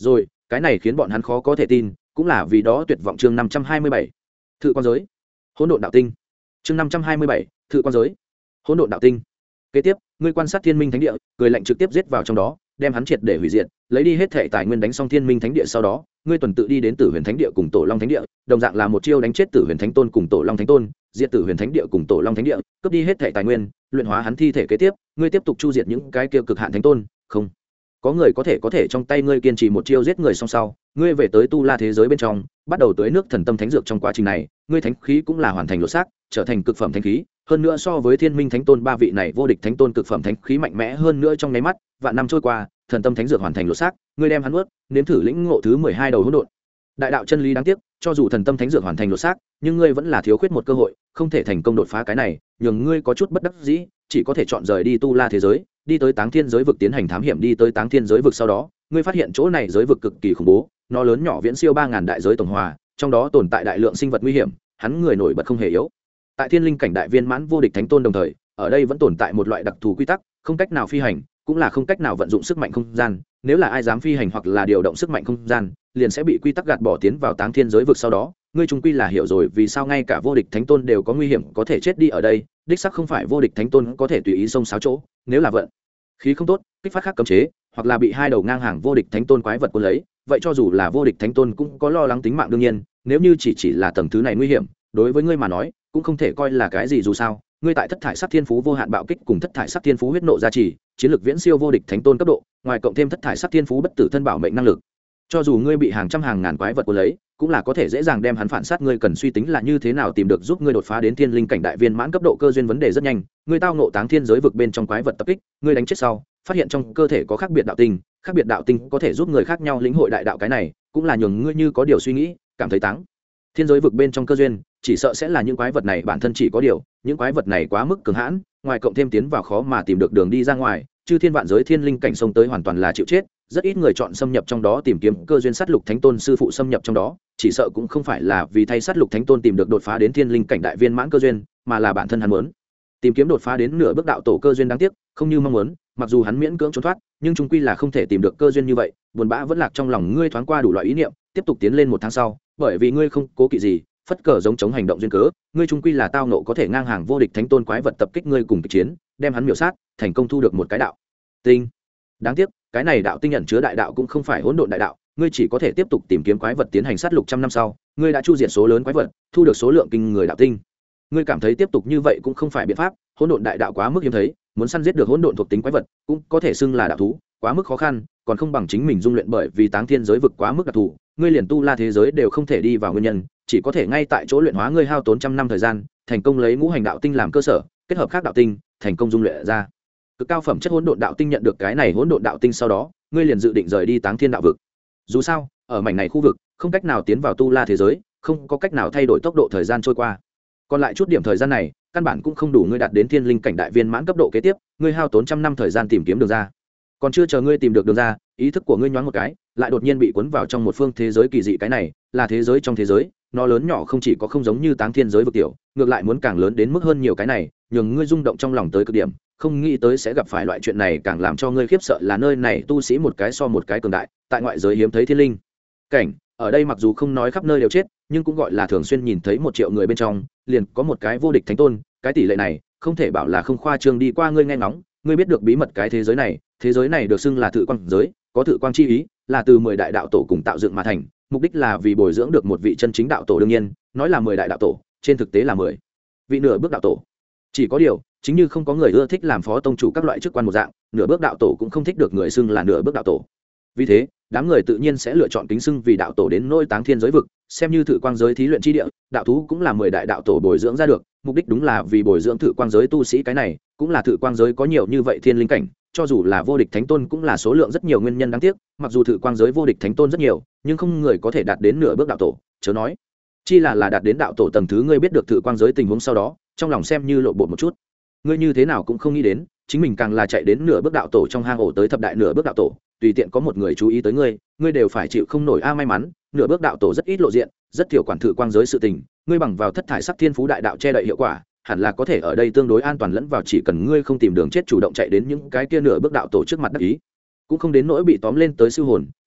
[SPEAKER 1] cái này khiến bọn hắn khó có thể tin, cũng là vì đó tuyệt vọng. Chương 527, thự quan giới, hỗn độn đạo tinh. Chương 527, thự quan giới, hỗn độn đạo tinh. Kế tiếp, ngươi quan sát Thiên Minh Thánh Địa, cười lạnh trực tiếp giết vào trong đó, đem hắn triệt để hủy diệt, lấy đi hết thể tài nguyên đánh xong Thiên Minh Thánh Địa sau đó, ngươi tuần tự đi đến Tử Huyền Thánh Địa cùng Tổ Long Thánh Địa, đồng dạng là một chiêu đánh chết Tử Huyền Thánh Tôn cùng Tổ Long Thánh Tôn, diệt Tử Huyền Thánh Địa cùng Tổ Long Thánh Địa, cướp đi hết thể tài nguyên, luyện hóa hắn thi thể. Kế tiếp, ngươi tiếp tục chu diệt những cái kia cực hạn thánh tôn, không có người có thể trong tay ngươi kiên trì một chiêu giết người xong sau, ngươi về tới tu la thế giới bên trong, bắt đầu tưới nước thần tâm thánh dược. Trong quá trình này, ngươi thánh khí cũng là hoàn thành lột xác, trở thành cực phẩm thánh khí, hơn nữa so với Thiên Minh Thánh Tôn ba vị này vô địch thánh tôn cực phẩm thánh khí mạnh mẽ hơn nữa. Trong nháy mắt, vạn năm trôi qua, thần tâm thánh dược hoàn thành lột xác, ngươi đem hắn nuốt, nếm thử lĩnh ngộ thứ 12 đầu hỗn độn đại đạo chân lý. Đáng tiếc, cho dù thần tâm thánh dược hoàn thành lột xác, nhưng ngươi vẫn là thiếu khuyết một cơ hội, không thể thành công đột phá cái này, nhường ngươi có chút bất đắc dĩ, chỉ có thể chọn rời đi tu la thế giới, đi tới Táng Thiên giới vực tiến hành thám hiểm. Đi tới Táng Thiên giới vực sau đó, ngươi phát hiện chỗ này giới vực cực kỳ khủng bố, nó lớn nhỏ viễn siêu 3000 đại giới tổng hòa, trong đó tồn tại đại lượng sinh vật nguy hiểm, hắn người nổi bật không hề yếu. Tại Thiên Linh cảnh đại viên mãn vô địch thánh tôn đồng thời, ở đây vẫn tồn tại một loại đặc thù quy tắc, không cách nào phi hành, cũng là không cách nào vận dụng sức mạnh không gian. Nếu là ai dám phi hành hoặc là điều động sức mạnh không gian, liền sẽ bị quy tắc gạt bỏ tiến vào Táng Thiên giới vực. Sau đó, ngươi trung quy là hiểu rồi vì sao ngay cả vô địch thánh tôn đều có nguy hiểm có thể chết đi ở đây. Đích xác không phải vô địch thánh tôn có thể tùy ý xông xáo chỗ, nếu là vận khí không tốt, kích phát khác cấm chế, hoặc là bị hai đầu ngang hàng vô địch thánh tôn quái vật cuốn lấy, vậy cho dù là vô địch thánh tôn cũng có lo lắng tính mạng. đương nhiên, nếu như chỉ là tầng thứ này nguy hiểm, đối với ngươi mà nói cũng không thể coi là cái gì. dù sao, ngươi tại thất thải sắc thiên phú vô hạn bạo kích cùng thất thải sắc thiên phú huyết nộ gia trì, chiến lược viễn siêu vô địch thánh tôn cấp độ, ngoài cộng thêm thất thải sắc thiên phú bất tử thân bảo mệnh năng lực, cho dù ngươi bị hàng trăm hàng ngàn quái vật cuốn lấy, cũng là có thể dễ dàng đem hắn phản sát. Ngươi cần suy tính là như thế nào tìm được giúp ngươi đột phá đến Thiên Linh cảnh đại viên mãn cấp độ cơ duyên. vấn đề rất nhanh, ngươi tao ngộ Táng Thiên giới vực bên trong quái vật tập kích, ngươi đánh chết sau, phát hiện trong cơ thể có khác biệt đạo tinh, khác biệt đạo tinh có thể giúp người khác nhau lĩnh hội đại đạo. Cái này cũng là nhường ngươi như có điều suy nghĩ, cảm thấy Táng Thiên giới vực bên trong cơ duyên chỉ sợ sẽ là những quái vật này bản thân chỉ có điều, những quái vật này quá mức cường hãn, ngoài cộng thêm tiến vào khó mà tìm được đường đi ra ngoài, chư thiên vạn giới thiên linh cảnh xông tới hoàn toàn là chịu chết. Rất ít người chọn xâm nhập trong đó tìm kiếm cơ duyên. sát lục thánh tôn sư phụ xâm nhập trong đó, chỉ sợ cũng không phải là vì thay sát lục thánh tôn tìm được đột phá đến thiên linh cảnh đại viên mãn cơ duyên, mà là bản thân hắn muốn tìm kiếm đột phá đến nửa bước đạo tổ cơ duyên. Đáng tiếc, không như mong muốn, mặc dù hắn miễn cưỡng trốn thoát, nhưng chung quy là không thể tìm được cơ duyên như vậy. Buồn bã vẫn lạc trong lòng ngươi thoáng qua đủ loại ý niệm, tiếp tục tiến lên. 1 tháng sau, bởi vì ngươi không cố kỵ gì, phất cờ giống chống hành động duyên cớ, ngươi chung quy là tao nộ có thể ngang hàng vô địch thánh tôn quái vật tập kích ngươi cùng kịch chiến, đem hắn miểu sát, thành công thu được một cái đạo tinh. Đáng tiếc, cái này đạo tinh nhận chứa đại đạo cũng không phải hỗn độn đại đạo, ngươi chỉ có thể tiếp tục tìm kiếm quái vật tiến hành sát lục. 100 năm sau, ngươi đã chu diệt số lớn quái vật, thu được số lượng kinh người đạo tinh. Ngươi cảm thấy tiếp tục như vậy cũng không phải biện pháp, hỗn độn đại đạo quá mức hiếm thấy, muốn săn giết được hỗn độn thuộc tính quái vật, cũng có thể xưng là đạo thú, quá mức khó khăn, còn không bằng chính mình dung luyện. Bởi vì Táng Thiên giới vực quá mức đặc thù, ngươi liền tu la thế giới đều không thể đi vào nguyên nhân, chỉ có thể ngay tại chỗ luyện hóa. Ngươi hao tốn 100 năm thời gian, thành công lấy ngũ hành đạo tinh làm cơ sở, kết hợp khác đạo tinh, thành công dung luyện ra cực cao phẩm chất hỗn độn đạo tinh. nhận được cái này hỗn độn đạo tinh sau đó, ngươi liền dự định rời đi Táng Thiên đạo vực. Dù sao, ở mảnh này khu vực không cách nào tiến vào tu la thế giới, không có cách nào thay đổi tốc độ thời gian trôi qua, còn lại chút điểm thời gian này căn bản cũng không đủ ngươi đạt đến thiên linh cảnh đại viên mãn cấp độ. Kế tiếp, ngươi hao tốn 100 năm thời gian tìm kiếm đường ra, còn chưa chờ ngươi tìm được đường ra, ý thức của ngươi nhoáng một cái, lại đột nhiên bị cuốn vào trong một phương thế giới kỳ dị. Cái này là thế giới trong thế giới, nó lớn nhỏ không chỉ có không giống như Táng Thiên giới vực tiểu, ngược lại muốn càng lớn đến mức hơn nhiều. cái này nhường ngươi rung động trong lòng tới cực điểm, không nghĩ tới sẽ gặp phải loại chuyện này. Càng làm cho ngươi khiếp sợ là nơi này tu sĩ một cái so một cái cường đại, tại ngoại giới hiếm thấy thiên linh cảnh, ở đây mặc dù không nói khắp nơi đều chết, nhưng cũng gọi là thường xuyên nhìn thấy 1 triệu người bên trong liền có một cái vô địch thánh tôn. cái tỷ lệ này không thể bảo là không khoa trương. đi qua ngươi nghe ngóng, ngươi biết được bí mật cái thế giới này được xưng là thự quang giới, có thự quang chi ý, là từ 10 đại đạo tổ cùng tạo dựng mà thành, mục đích là vì bồi dưỡng được một vị chân chính đạo tổ. đương nhiên, nói là 10 đại đạo tổ, trên thực tế là 10 vị nửa bước đạo tổ. Chỉ có điều, chính như không có người ưa thích làm phó tông chủ các loại chức quan một dạng, nửa bước đạo tổ cũng không thích được người xưng là nửa bước đạo tổ. Vì thế, đám người tự nhiên sẽ lựa chọn kính xưng vì đạo tổ. đến nôi Táng Thiên giới vực, xem như thự quang giới thí luyện chi địa, đạo thú cũng là 10 đại đạo tổ bồi dưỡng ra được, mục đích đúng là vì bồi dưỡng thự quang giới tu sĩ. cái này cũng là thự quang giới có nhiều như vậy thiên linh cảnh, cho dù là vô địch thánh tôn cũng là số lượng rất nhiều nguyên nhân. đáng tiếc, mặc dù thự quang giới vô địch thánh tôn rất nhiều, nhưng không người có thể đạt đến nửa bước đạo tổ, chớ nói chi là đạt đến đạo tổ tầng thứ. ngươi biết được thự quang giới tình huống sau đó, trong lòng xem như lộ bột một chút. Ngươi như thế nào cũng không nghĩ đến, chính mình càng là chạy đến nửa bước đạo tổ trong hang ổ tới thập đại nửa bước đạo tổ, tùy tiện có một người chú ý tới ngươi đều phải chịu không nổi. may mắn nửa bước đạo tổ rất ít lộ diện, rất thiểu quản thự quang giới sự tình. ngươi bằng vào thất thải sắc thiên phú đại đạo che đậy hiệu quả, hẳn là có thể ở đây tương đối an toàn lẫn vào. chỉ cần ngươi không tìm đường chết, chủ động chạy đến những cái kia nửa bước đạo tổ trước mặt đắc ý, cũng không đến nỗi bị tóm lên tới siêu hồn,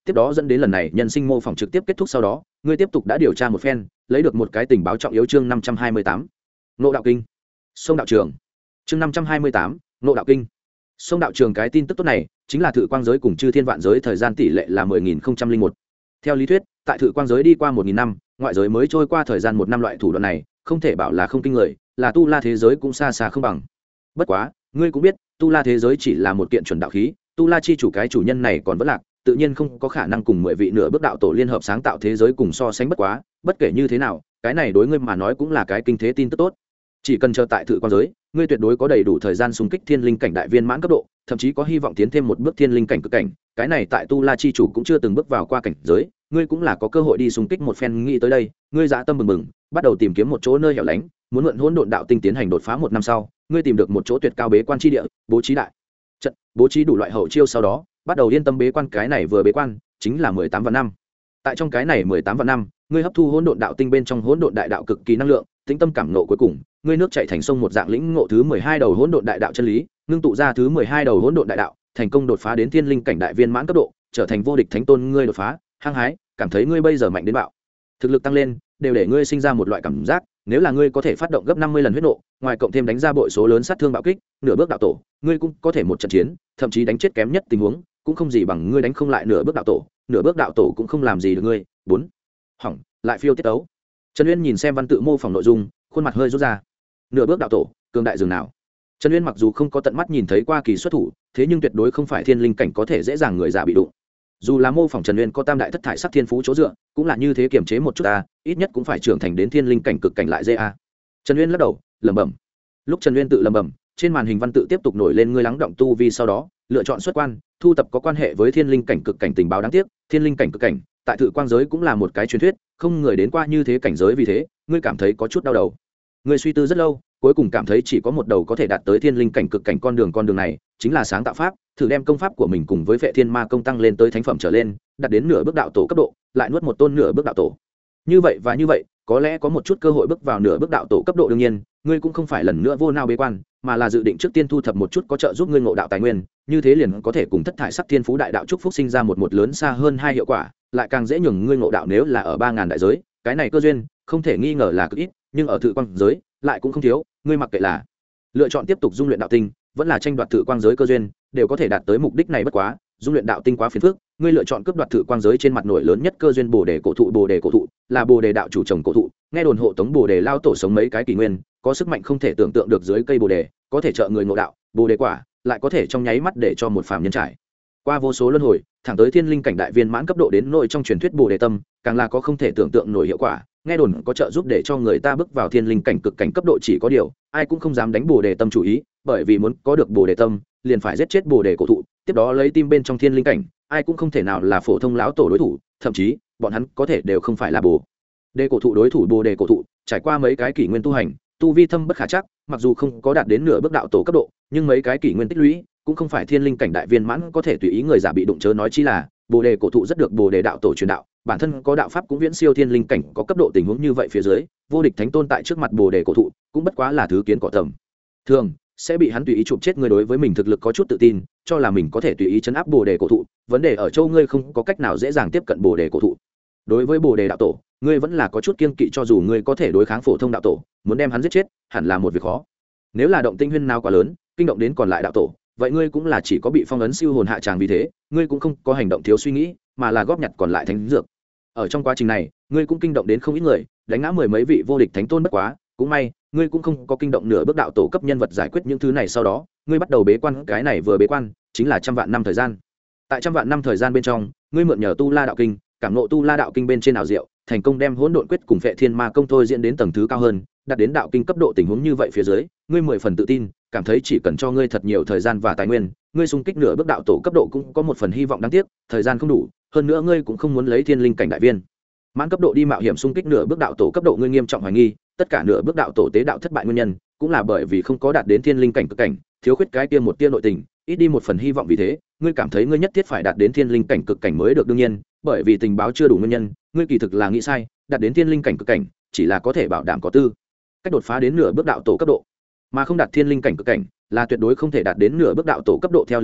[SPEAKER 1] tiếp đó dẫn đến lần này nhân sinh mô phỏng trực tiếp kết thúc. Sau đó ngươi tiếp tục đã điều tra một phen, lấy được một cái tình báo trọng yếu. Chương 528, Ngộ Đạo Kinh, Sông Đạo Trường. Chương 528, Ngộ Đạo Kinh, Sông Đạo Trường. Cái tin tức tốt này chính là Thự Quang giới cùng Chư Thiên Vạn giới thời gian tỷ lệ là 10.001. Theo lý thuyết, tại Thự Quang giới đi qua 1.000 năm, ngoại giới mới trôi qua thời gian 1 năm, loại thủ đoạn này không thể bảo là không kinh người, là tu la thế giới cũng xa xa không bằng. Bất quá ngươi cũng biết, tu la thế giới chỉ là một kiện chuẩn đạo khí, tu la chi chủ cái chủ nhân này còn vẫn lạc, tự nhiên không có khả năng cùng 10 vị nửa bước đạo tổ liên hợp sáng tạo thế giới cùng so sánh. Bất quá bất kể như thế nào, cái này đối ngươi mà nói cũng là cái kinh thế tin tức tốt. Chỉ cần chờ tại Thự Quang giới, ngươi tuyệt đối có đầy đủ thời gian xung kích thiên linh cảnh đại viên mãn cấp độ, thậm chí có hy vọng tiến thêm một bước thiên linh cảnh cực cảnh. Cái này tại tu la chi chủ cũng chưa từng bước vào qua cảnh giới, ngươi cũng là có cơ hội đi xung kích một phen. Nghĩ tới đây, ngươi dạ tâm mừng mừng, bắt đầu tìm kiếm một chỗ nơi hẻo lánh, muốn mượn hỗn độn đạo tinh tiến hành đột phá. 1 năm sau, ngươi tìm được một chỗ tuyệt cao bế quan chi địa, bố trí đại trận, bố trí đủ loại hậu chiêu, sau đó bắt đầu yên tâm bế quan. Cái này vừa bế quan chính là 18 vạn năm. Tại trong cái này 18 vạn năm, ngươi hấp thu hỗn độn đạo tinh bên trong hỗn độn đại đạo cực kỳ năng lượng, tĩnh tâm cảm ngộ, cuối cùng ngươi nước chảy thành sông một dạng lĩnh ngộ thứ 12 đầu hỗn độn đại đạo chân lý, ngưng tụ ra thứ 12 đầu hỗn độn đại đạo, thành công đột phá đến thiên linh cảnh đại viên mãn cấp độ, trở thành vô địch thánh tôn. Ngươi đột phá hăng hái, cảm thấy ngươi bây giờ mạnh đến bạo, thực lực tăng lên đều để ngươi sinh ra một loại cảm giác, nếu là ngươi có thể phát động gấp 50 lần huyết nộ, ngoài cộng thêm đánh ra bội số lớn sát thương bạo kích, nửa bước đạo tổ ngươi cũng có thể một trận chiến, thậm chí đánh chết kém nhất tình huống cũng không gì bằng ngươi đánh không lại nửa bước đạo tổ, nửa bước đạo tổ cũng không làm gì được ngươi. 4. Hỏng, lại phiêu tiết tấu. Trần Uyên nhìn xem văn tự mô phỏng nội dung, khuôn mặt hơi rút ra. Nửa bước đạo tổ cường đại dường nào? Trần Uyên mặc dù không có tận mắt nhìn thấy qua kỳ xuất thủ, thế nhưng tuyệt đối không phải thiên linh cảnh có thể dễ dàng người giả bị đụng. Dù là mô phỏng Trần Uyên có tam đại thất thải sắc thiên phú chỗ dựa, cũng là như thế, kiềm chế một chút ta, ít nhất cũng phải trưởng thành đến thiên linh cảnh cực cảnh lại dễ a. Trần Uyên lắc đầu, lẩm bẩm. Lúc Trần Uyên tự lẩm bẩm, trên màn hình văn tự tiếp tục nổi lên: ngươi lắng động tu vi, sau đó lựa chọn xuất quan, thu tập có quan hệ với thiên linh cảnh cực cảnh tình báo. Đáng tiếc, thiên linh cảnh cực cảnh tại Thự Quang giới cũng là một cái truyền thuyết, không người đến qua như thế cảnh giới, vì thế ngươi cảm thấy có chút đau đầu. Ngươi suy tư rất lâu, cuối cùng cảm thấy chỉ có một đầu có thể đạt tới thiên linh cảnh cực cảnh con đường này chính là sáng tạo pháp, thử đem công pháp của mình cùng với Phệ Thiên Ma công tăng lên tới thánh phẩm trở lên, đạt đến nửa bước đạo tổ cấp độ, lại nuốt một tôn nửa bước đạo tổ. Như vậy có lẽ có một chút cơ hội bước vào nửa bước đạo tổ cấp độ. Đương nhiên, ngươi cũng không phải lần nữa vô nao bế quan, mà là dự định trước tiên thu thập một chút có trợ giúp ngươi ngộ đạo tài nguyên, như thế liền có thể cùng thất thải sắc thiên phú đại đạo chúc phúc sinh ra một lớn xa hơn 2 hiệu quả, lại càng dễ nhường ngươi ngộ đạo. Nếu là ở 3000 đại giới, cái này cơ duyên không thể nghi ngờ là cực ít, nhưng ở Thự Quang giới lại cũng không thiếu. Ngươi mặc kệ là lựa chọn tiếp tục dung luyện đạo tinh, vẫn là tranh đoạt Thự Quang giới cơ duyên, đều có thể đạt tới mục đích này. Bất quá dung luyện đạo tinh quá phiền phức, ngươi lựa chọn cướp đoạt Thự Quang giới trên mặt nổi lớn nhất cơ duyên Bồ Đề cổ thụ. Bồ Đề cổ thụ là Bồ Đề đạo chủ trồng cổ thụ, nghe đồn hộ tống Bồ Đề lao tổ sống mấy cái kỷ nguyên, có sức mạnh không thể tưởng tượng được. Dưới cây Bồ Đề có thể trợ người ngộ đạo, Bồ Đề quả lại có thể trong nháy mắt để cho một phàm nhân trải qua vô số luân hồi, thẳng tới thiên linh cảnh đại viên mãn cấp độ. Đến nội trong truyền thuyết Bồ Đề tâm càng là có không thể tưởng tượng nổi hiệu quả, nghe đồn có trợ giúp để cho người ta bước vào thiên linh cảnh cực cảnh cấp độ. Chỉ có điều ai cũng không dám đánh Bồ Đề tâm chủ ý, bởi vì muốn có được Bồ Đề tâm liền phải giết chết Bồ Đề cổ thụ, tiếp đó lấy tim bên trong thiên linh cảnh, ai cũng không thể nào là phổ thông lão tổ đối thủ, thậm chí bọn hắn có thể đều không phải là Bồ Đề cổ thụ đối thủ. Bồ Đề cổ thụ trải qua mấy cái kỷ nguyên tu hành, tu vi thâm bất khả chắc, mặc dù không có đạt đến nửa bước đạo tổ cấp độ, nhưng mấy cái kỷ nguyên tích lũy cũng không phải thiên linh cảnh đại viên mãn có thể tùy ý người giả bị đụng, chớ nói chi là Bồ Đề cổ thụ rất được Bồ Đề đạo tổ truyền đạo, bản thân có đạo pháp cũng viễn siêu thiên linh cảnh có cấp độ. Tình huống như vậy phía dưới, vô địch thánh tôn tại trước mặt Bồ Đề cổ thụ cũng bất quá là thứ kiến cỏ tầm thường, sẽ bị hắn tùy ý chụp chết. Ngươi đối với mình thực lực có chút tự tin, cho là mình có thể tùy ý chấn áp Bồ Đề cổ thụ, vấn đề ở châu ngươi không có cách nào dễ dàng tiếp cận Bồ Đề cổ thụ. Đối với Bồ Đề đạo tổ, ngươi vẫn là có chút kiêng kỵ, cho dù ngươi có thể đối kháng phổ thông đạo tổ, muốn đem hắn giết chết hẳn là một việc khó. Nếu là động tinh huyên nào quá lớn, kinh động đến còn lại đạo tổ, vậy ngươi cũng là chỉ có bị phong ấn siêu hồn hạ tràng. Vì thế ngươi cũng không có hành động thiếu suy nghĩ, mà là góp nhặt còn lại thánh dược. Ở trong quá trình này, ngươi cũng kinh động đến không ít người, đánh ngã 10 mấy vị vô địch thánh tôn. Bất quá cũng may, ngươi cũng không có kinh động nửa bước đạo tổ cấp nhân vật. Giải quyết những thứ này sau đó, ngươi bắt đầu bế quan. Cái này vừa bế quan chính là 100 vạn năm thời gian. Tại 100 vạn năm thời gian bên trong, ngươi mượn nhờ tu la đạo kinh, cảm ngộ tu la đạo kinh bên trên ảo diệu, thành công đem hỗn độn quyết cùng Phệ Thiên Ma công thôi diễn đến tầng thứ cao hơn, đạt đến đạo kinh cấp độ. Tình huống như vậy phía dưới, ngươi 10 phần tự tin, cảm thấy chỉ cần cho ngươi thật nhiều thời gian và tài nguyên, ngươi xung kích nửa bước đạo tổ cấp độ cũng có một phần hy vọng. Đáng tiếc thời gian không đủ, hơn nữa ngươi cũng không muốn lấy thiên linh cảnh đại viên mãn cấp độ đi mạo hiểm xung kích nửa bước đạo tổ cấp độ. Ngươi nghiêm trọng hoài nghi tất cả nửa bước đạo tổ tế đạo thất bại nguyên nhân cũng là bởi vì không có đạt đến thiên linh cảnh cực cảnh, thiếu khuyết cái kia một tia nội tình, ít đi một phần hy vọng. Vì thế ngươi cảm thấy ngươi nhất thiết phải đạt đến thiên linh cảnh cực cảnh mới được. đương nhiên bởi vì tình báo chưa đủ nguyên nhân, ngươi kỳ thực là nghĩ sai, đạt đến thiên linh cảnh cực cảnh chỉ là có thể bảo đảm có tư cách đột phá đến nửa bước đạo tổ cấp độ, mà không đạt thiên linh cảnh cực cảnh là tuyệt đối không thể đạt đến nửa bước đạo tổ cấp độ. Theo lý thuyết,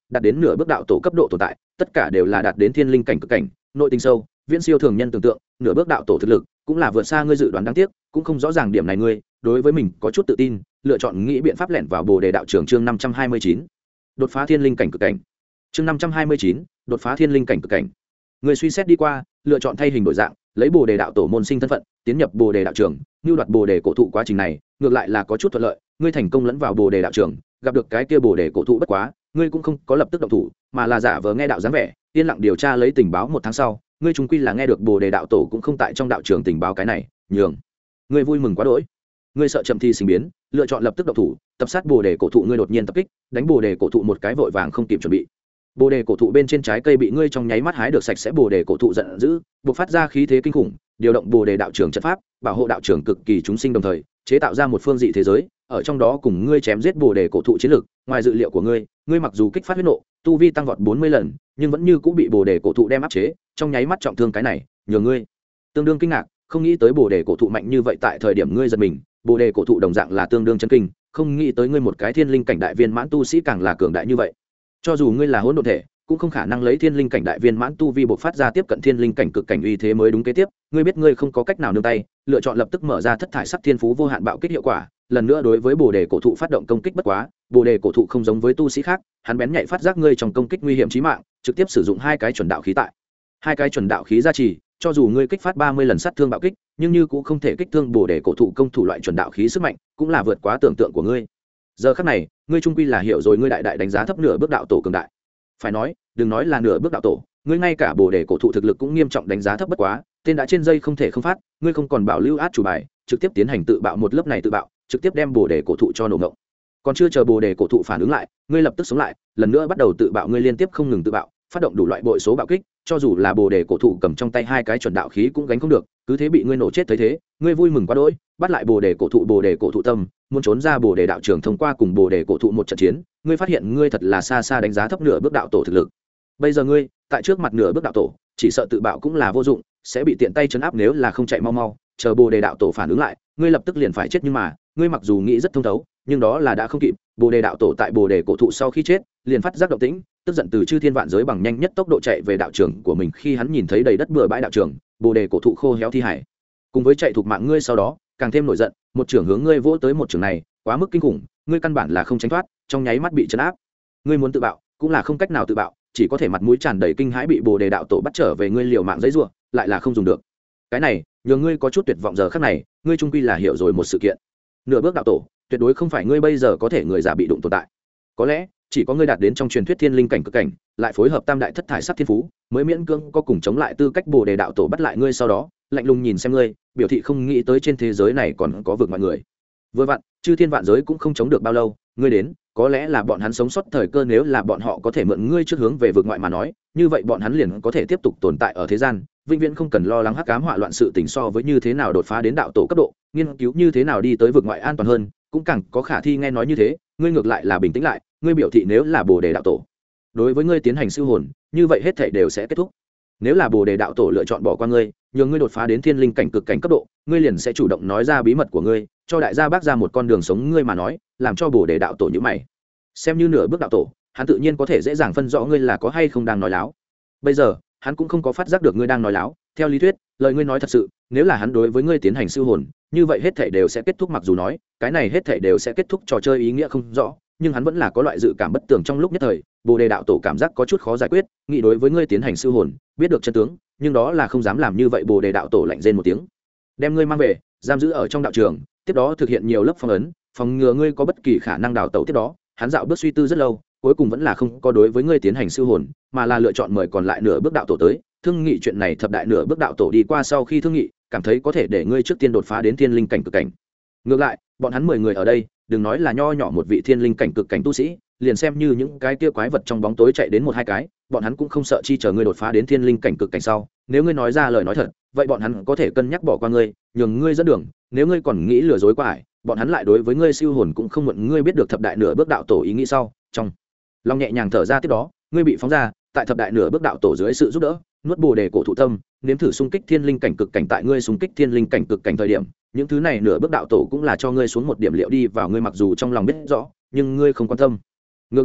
[SPEAKER 1] đạt đến nửa bước đạo tổ cấp độ tồn tại, tất cả đều là đạt đến thiên linh cảnh cực cảnh, nội tình sâu, viễn siêu thường nhân tưởng tượng, nửa bước đạo tổ thực lực cũng là vượt xa ngươi dự đoán. Đáng tiếc cũng không rõ ràng điểm này, ngươi đối với mình có chút tự tin, lựa chọn nghĩ biện pháp lẻn vào Bồ Đề đạo trường. Chương 529, đột phá thiên linh cảnh cực cảnh. Chương 529, đột phá thiên linh cảnh cực cảnh. Ngươi suy xét đi qua, lựa chọn thay hình đổi dạng, lấy Bồ Đề đạo tổ môn sinh thân phận, tiến nhập Bồ Đề đạo trường, nưu đoạt Bồ Đề cổ thụ. Quá trình này ngược lại là có chút thuận lợi, ngươi thành công lẫn vào Bồ Đề đạo trường, gặp được cái kia Bồ Đề cổ thụ. Bất quá ngươi cũng không có lập tức động thủ, mà là giả vờ nghe đạo dáng vẻ, yên lặng điều tra lấy tình báo. 1 tháng sau, ngươi trung quy là nghe được Bồ Đề đạo tổ cũng không tại trong đạo trường tình báo. Cái này nhường ngươi vui mừng quá đỗi. Ngươi sợ chậm thi sinh biến, lựa chọn lập tức động thủ, tập sát Bồ Đề cổ thụ. Ngươi đột nhiên tập kích, đánh Bồ Đề cổ thụ một cái vội vàng không kịp chuẩn bị. Bồ Đề cổ thụ bên trên trái cây bị ngươi trong nháy mắt hái được sạch sẽ. Bồ Đề cổ thụ giận dữ, bộc phát ra khí thế kinh khủng, điều động Bồ Đề đạo trường trận pháp, bảo hộ đạo trường cực kỳ chúng sinh, đồng thời chế tạo ra một phương dị thế giới, ở trong đó cùng ngươi chém giết Bồ Đề cổ thụ chiến lực. Ngoài dự liệu của ngươi, ngươi mặc dù kích phát huyết nộ, tu vi tăng vọt 40 lần, nhưng vẫn như cũng bị Bồ Đề cổ thụ đem áp chế, trong nháy mắt trọng thương. Cái này nhường ngươi tương đương kinh ngạc, không nghĩ tới Bồ Đề cổ thụ mạnh như vậy. Tại thời điểm ngươi giật mình, Bồ Đề cổ thụ đồng dạng là tương đương chấn kinh, không nghĩ tới ngươi một cái thiên linh cảnh đại viên mãn tu sĩ càng là cường đại như vậy. Cho dù ngươi là hỗn độn thể, cũng không khả năng lấy thiên linh cảnh đại viên mãn tu vi bộc phát ra tiếp cận thiên linh cảnh cực cảnh uy thế mới đúng. Kế tiếp ngươi biết ngươi không có cách nào nương tay, lựa chọn lập tức mở ra thất thải sắc thiên phú vô hạn bạo kích hiệu quả, lần nữa đối với Bồ Đề cổ thụ phát động công kích. Bất quá Bồ Đề cổ thụ không giống với tu sĩ khác, hắn bén nhạy phát giác ngươi trong công kích nguy hiểm chí mạng, trực tiếp sử dụng 2 cái chuẩn đạo khí. Tại 2 cái chuẩn đạo khí gia trì, cho dù ngươi kích phát 30 lần sát thương bạo kích, nhưng như cũng không thể kích thương Bồ Đề cổ thụ. Công thủ loại chuẩn đạo khí sức mạnh cũng là vượt quá tưởng tượng của ngươi. Giờ khắc này ngươi trung quy là hiểu rồi, ngươi đại đại đánh giá thấp nửa bước đạo tổ cường đại. Phải nói, đừng nói là nửa bước đạo tổ, ngươi ngay cả Bồ Đề cổ thụ thực lực cũng nghiêm trọng đánh giá thấp. Bất quá tên đã trên dây không thể không phát, ngươi không còn bảo lưu át chủ bài, trực tiếp tiến hành tự bạo. Một lớp này tự bạo trực tiếp đem Bồ Đề cổ thụ cho nổ ngộng. Còn chưa chờ Bồ Đề cổ thụ phản ứng lại, ngươi lập tức sống lại, lần nữa bắt đầu tự bạo. Ngươi liên tiếp không ngừng tự bạo, phát động đủ loại bội số bạo kích, cho dù là Bồ Đề cổ thụ cầm trong tay 2 cái chuẩn đạo khí cũng gánh không được, cứ thế bị ngươi nổ chết. Thấy thế ngươi vui mừng quá đỗi, bắt lại Bồ Đề cổ thụ. Bồ Đề cổ thụ tâm muốn trốn ra Bồ Đề đạo trường, thông qua cùng Bồ Đề cổ thụ một trận chiến, ngươi phát hiện ngươi thật là xa xa đánh giá thấp nửa bước đạo tổ thực lực. Bây giờ ngươi tại trước mặt nửa bước đạo tổ, chỉ sợ tự bạo cũng là vô dụng, sẽ bị tiện tay chấn áp. Nếu là không chạy mau mau chờ Bồ Đề đạo tổ phản ứng lại, ngươi lập tức liền phải chết. Nhưng mà ngươi mặc dù nghĩ rất thông thấu, nhưng đó là đã không kịp. Bồ Đề đạo tổ tại Bồ Đề cổ thụ sau khi chết liền phát giác động tĩnh, tức giận từ chư thiên vạn giới bằng nhanh nhất tốc độ chạy về đạo trường của mình. Khi hắn nhìn thấy đầy đất bừa bãi đạo trường, Bồ Đề cổ thụ khô héo thi hải cùng với chạy thuộc mạng ngươi, sau đó càng thêm nổi giận, một trường hướng ngươi vỗ tới. Một trường này quá mức kinh khủng, ngươi căn bản là không tránh thoát, trong nháy mắt bị chấn áp. Ngươi muốn tự bạo cũng là không cách nào tự bạo, chỉ có thể mặt mũi tràn đầy kinh hãi bị Bồ Đề đạo tổ bắt trở về. Ngươi liều mạng giãy giụa, lại là không dùng được. Cái này nhường ngươi có chút tuyệt vọng. Giờ khắc này ngươi trung quy là hiểu rồi một sự kiện, nửa bước đạo tổ tuyệt đối không phải ngươi bây giờ có thể người giả bị đụng tồn tại. Có lẽ chỉ có ngươi đạt đến trong truyền thuyết thiên linh cảnh cực cảnh, lại phối hợp tam đại thất thải sắc thiên phú, mới miễn cưỡng có cùng chống lại tư cách. Bồ Đề đạo tổ bắt lại ngươi sau đó lạnh lùng nhìn xem ngươi, biểu thị không nghĩ tới trên thế giới này còn có vực mọi người. Vừa vặn chư thiên vạn giới cũng không chống được bao lâu, ngươi đến có lẽ là bọn hắn sống sót thời cơ. Nếu là bọn họ có thể mượn ngươi trước hướng về vực ngoại mà nói, như vậy bọn hắn liền có thể tiếp tục tồn tại ở thế gian, vĩnh viễn không cần lo lắng hắc ám hỏa loạn sự tình. So với như thế nào đột phá đến đạo tổ cấp độ, nghiên cứu như thế nào đi tới vực ngoại an toàn hơn, cũng càng có khả thi. Nghe nói như thế, ngươi ngược lại là bình tĩnh lại, ngươi biểu thị nếu là Bồ Đề đạo tổ đối với ngươi tiến hành siêu hồn, như vậy hết thảy đều sẽ kết thúc. Nếu là Bồ Đề đạo tổ lựa chọn bỏ qua ngươi, nhường ngươi đột phá đến thiên linh cảnh cực cảnh cấp độ, ngươi liền sẽ chủ động nói ra bí mật của ngươi, cho đại gia bác ra một con đường sống. Ngươi mà nói làm cho Bồ Đề đạo tổ như mày, xem như nửa bước đạo tổ, hắn tự nhiên có thể dễ dàng phân rõ ngươi là có hay không đang nói láo. Bây giờ hắn cũng không có phát giác được ngươi đang nói láo. Theo lý thuyết, lời ngươi nói thật sự, nếu là hắn đối với ngươi tiến hành siêu hồn, như vậy hết thảy đều sẽ kết thúc. Mặc dù nói cái này hết thảy đều sẽ kết thúc, trò chơi ý nghĩa không rõ, nhưng hắn vẫn là có loại dự cảm bất tường. Trong lúc nhất thời, Bồ Đề đạo tổ cảm giác có chút khó giải quyết, nghĩ đối với ngươi tiến hành siêu hồn, biết được chân tướng, nhưng đó là không dám làm như vậy. Bồ Đề đạo tổ lạnh rên một tiếng, đem ngươi mang về, giam giữ ở trong đạo trường, tiếp đó thực hiện nhiều lớp phong ấn, phòng ngừa ngươi có bất kỳ khả năng đào tẩu. Tiếp đó hắn dạo bước suy tư rất lâu, cuối cùng vẫn là không có đối với ngươi tiến hành siêu hồn, mà là lựa chọn mời còn lại nửa bước đạo tổ tới thương nghị chuyện này. Thập đại nửa bước đạo tổ đi qua sau khi thương nghị, cảm thấy có thể để ngươi trước tiên đột phá đến thiên linh cảnh cực cảnh. Ngược lại bọn hắn 10 người ở đây, đừng nói là nho nhỏ một vị thiên linh cảnh cực cảnh tu sĩ, liền xem như những cái kia quái vật trong bóng tối chạy đến 1-2 cái, bọn hắn cũng không sợ chi chờ ngươi đột phá đến thiên linh cảnh cực cảnh sau. Nếu ngươi nói ra lời nói thật, vậy bọn hắn có thể cân nhắc bỏ qua ngươi, nhường ngươi dẫn đường. Nếu ngươi còn nghĩ lừa dối qua ải, bọn hắn lại đối với ngươi siêu hồn cũng không muộn. Ngươi biết được thập đại nửa bước đạo tổ ý nghĩ sau, trong lòng nhẹ nhàng thở ra. Tiếp đó ngươi bị phóng ra, tại thập đại nửa bước đạo tổ dưới sự giúp đỡ, nuốt Bồ Đề cổ thụ tâm, nếm thử xung kích thiên linh cảnh cực cảnh. Tại ngươi xung kích thiên linh cảnh cực cảnh thời điểm, những thứ này nửa bước đạo tổ cũng là cho ngươi xuống một điểm liệu đi vào. Ngươi mặc dù trong lòng biết rõ, nhưng ngươi không quan tâm, ngược lại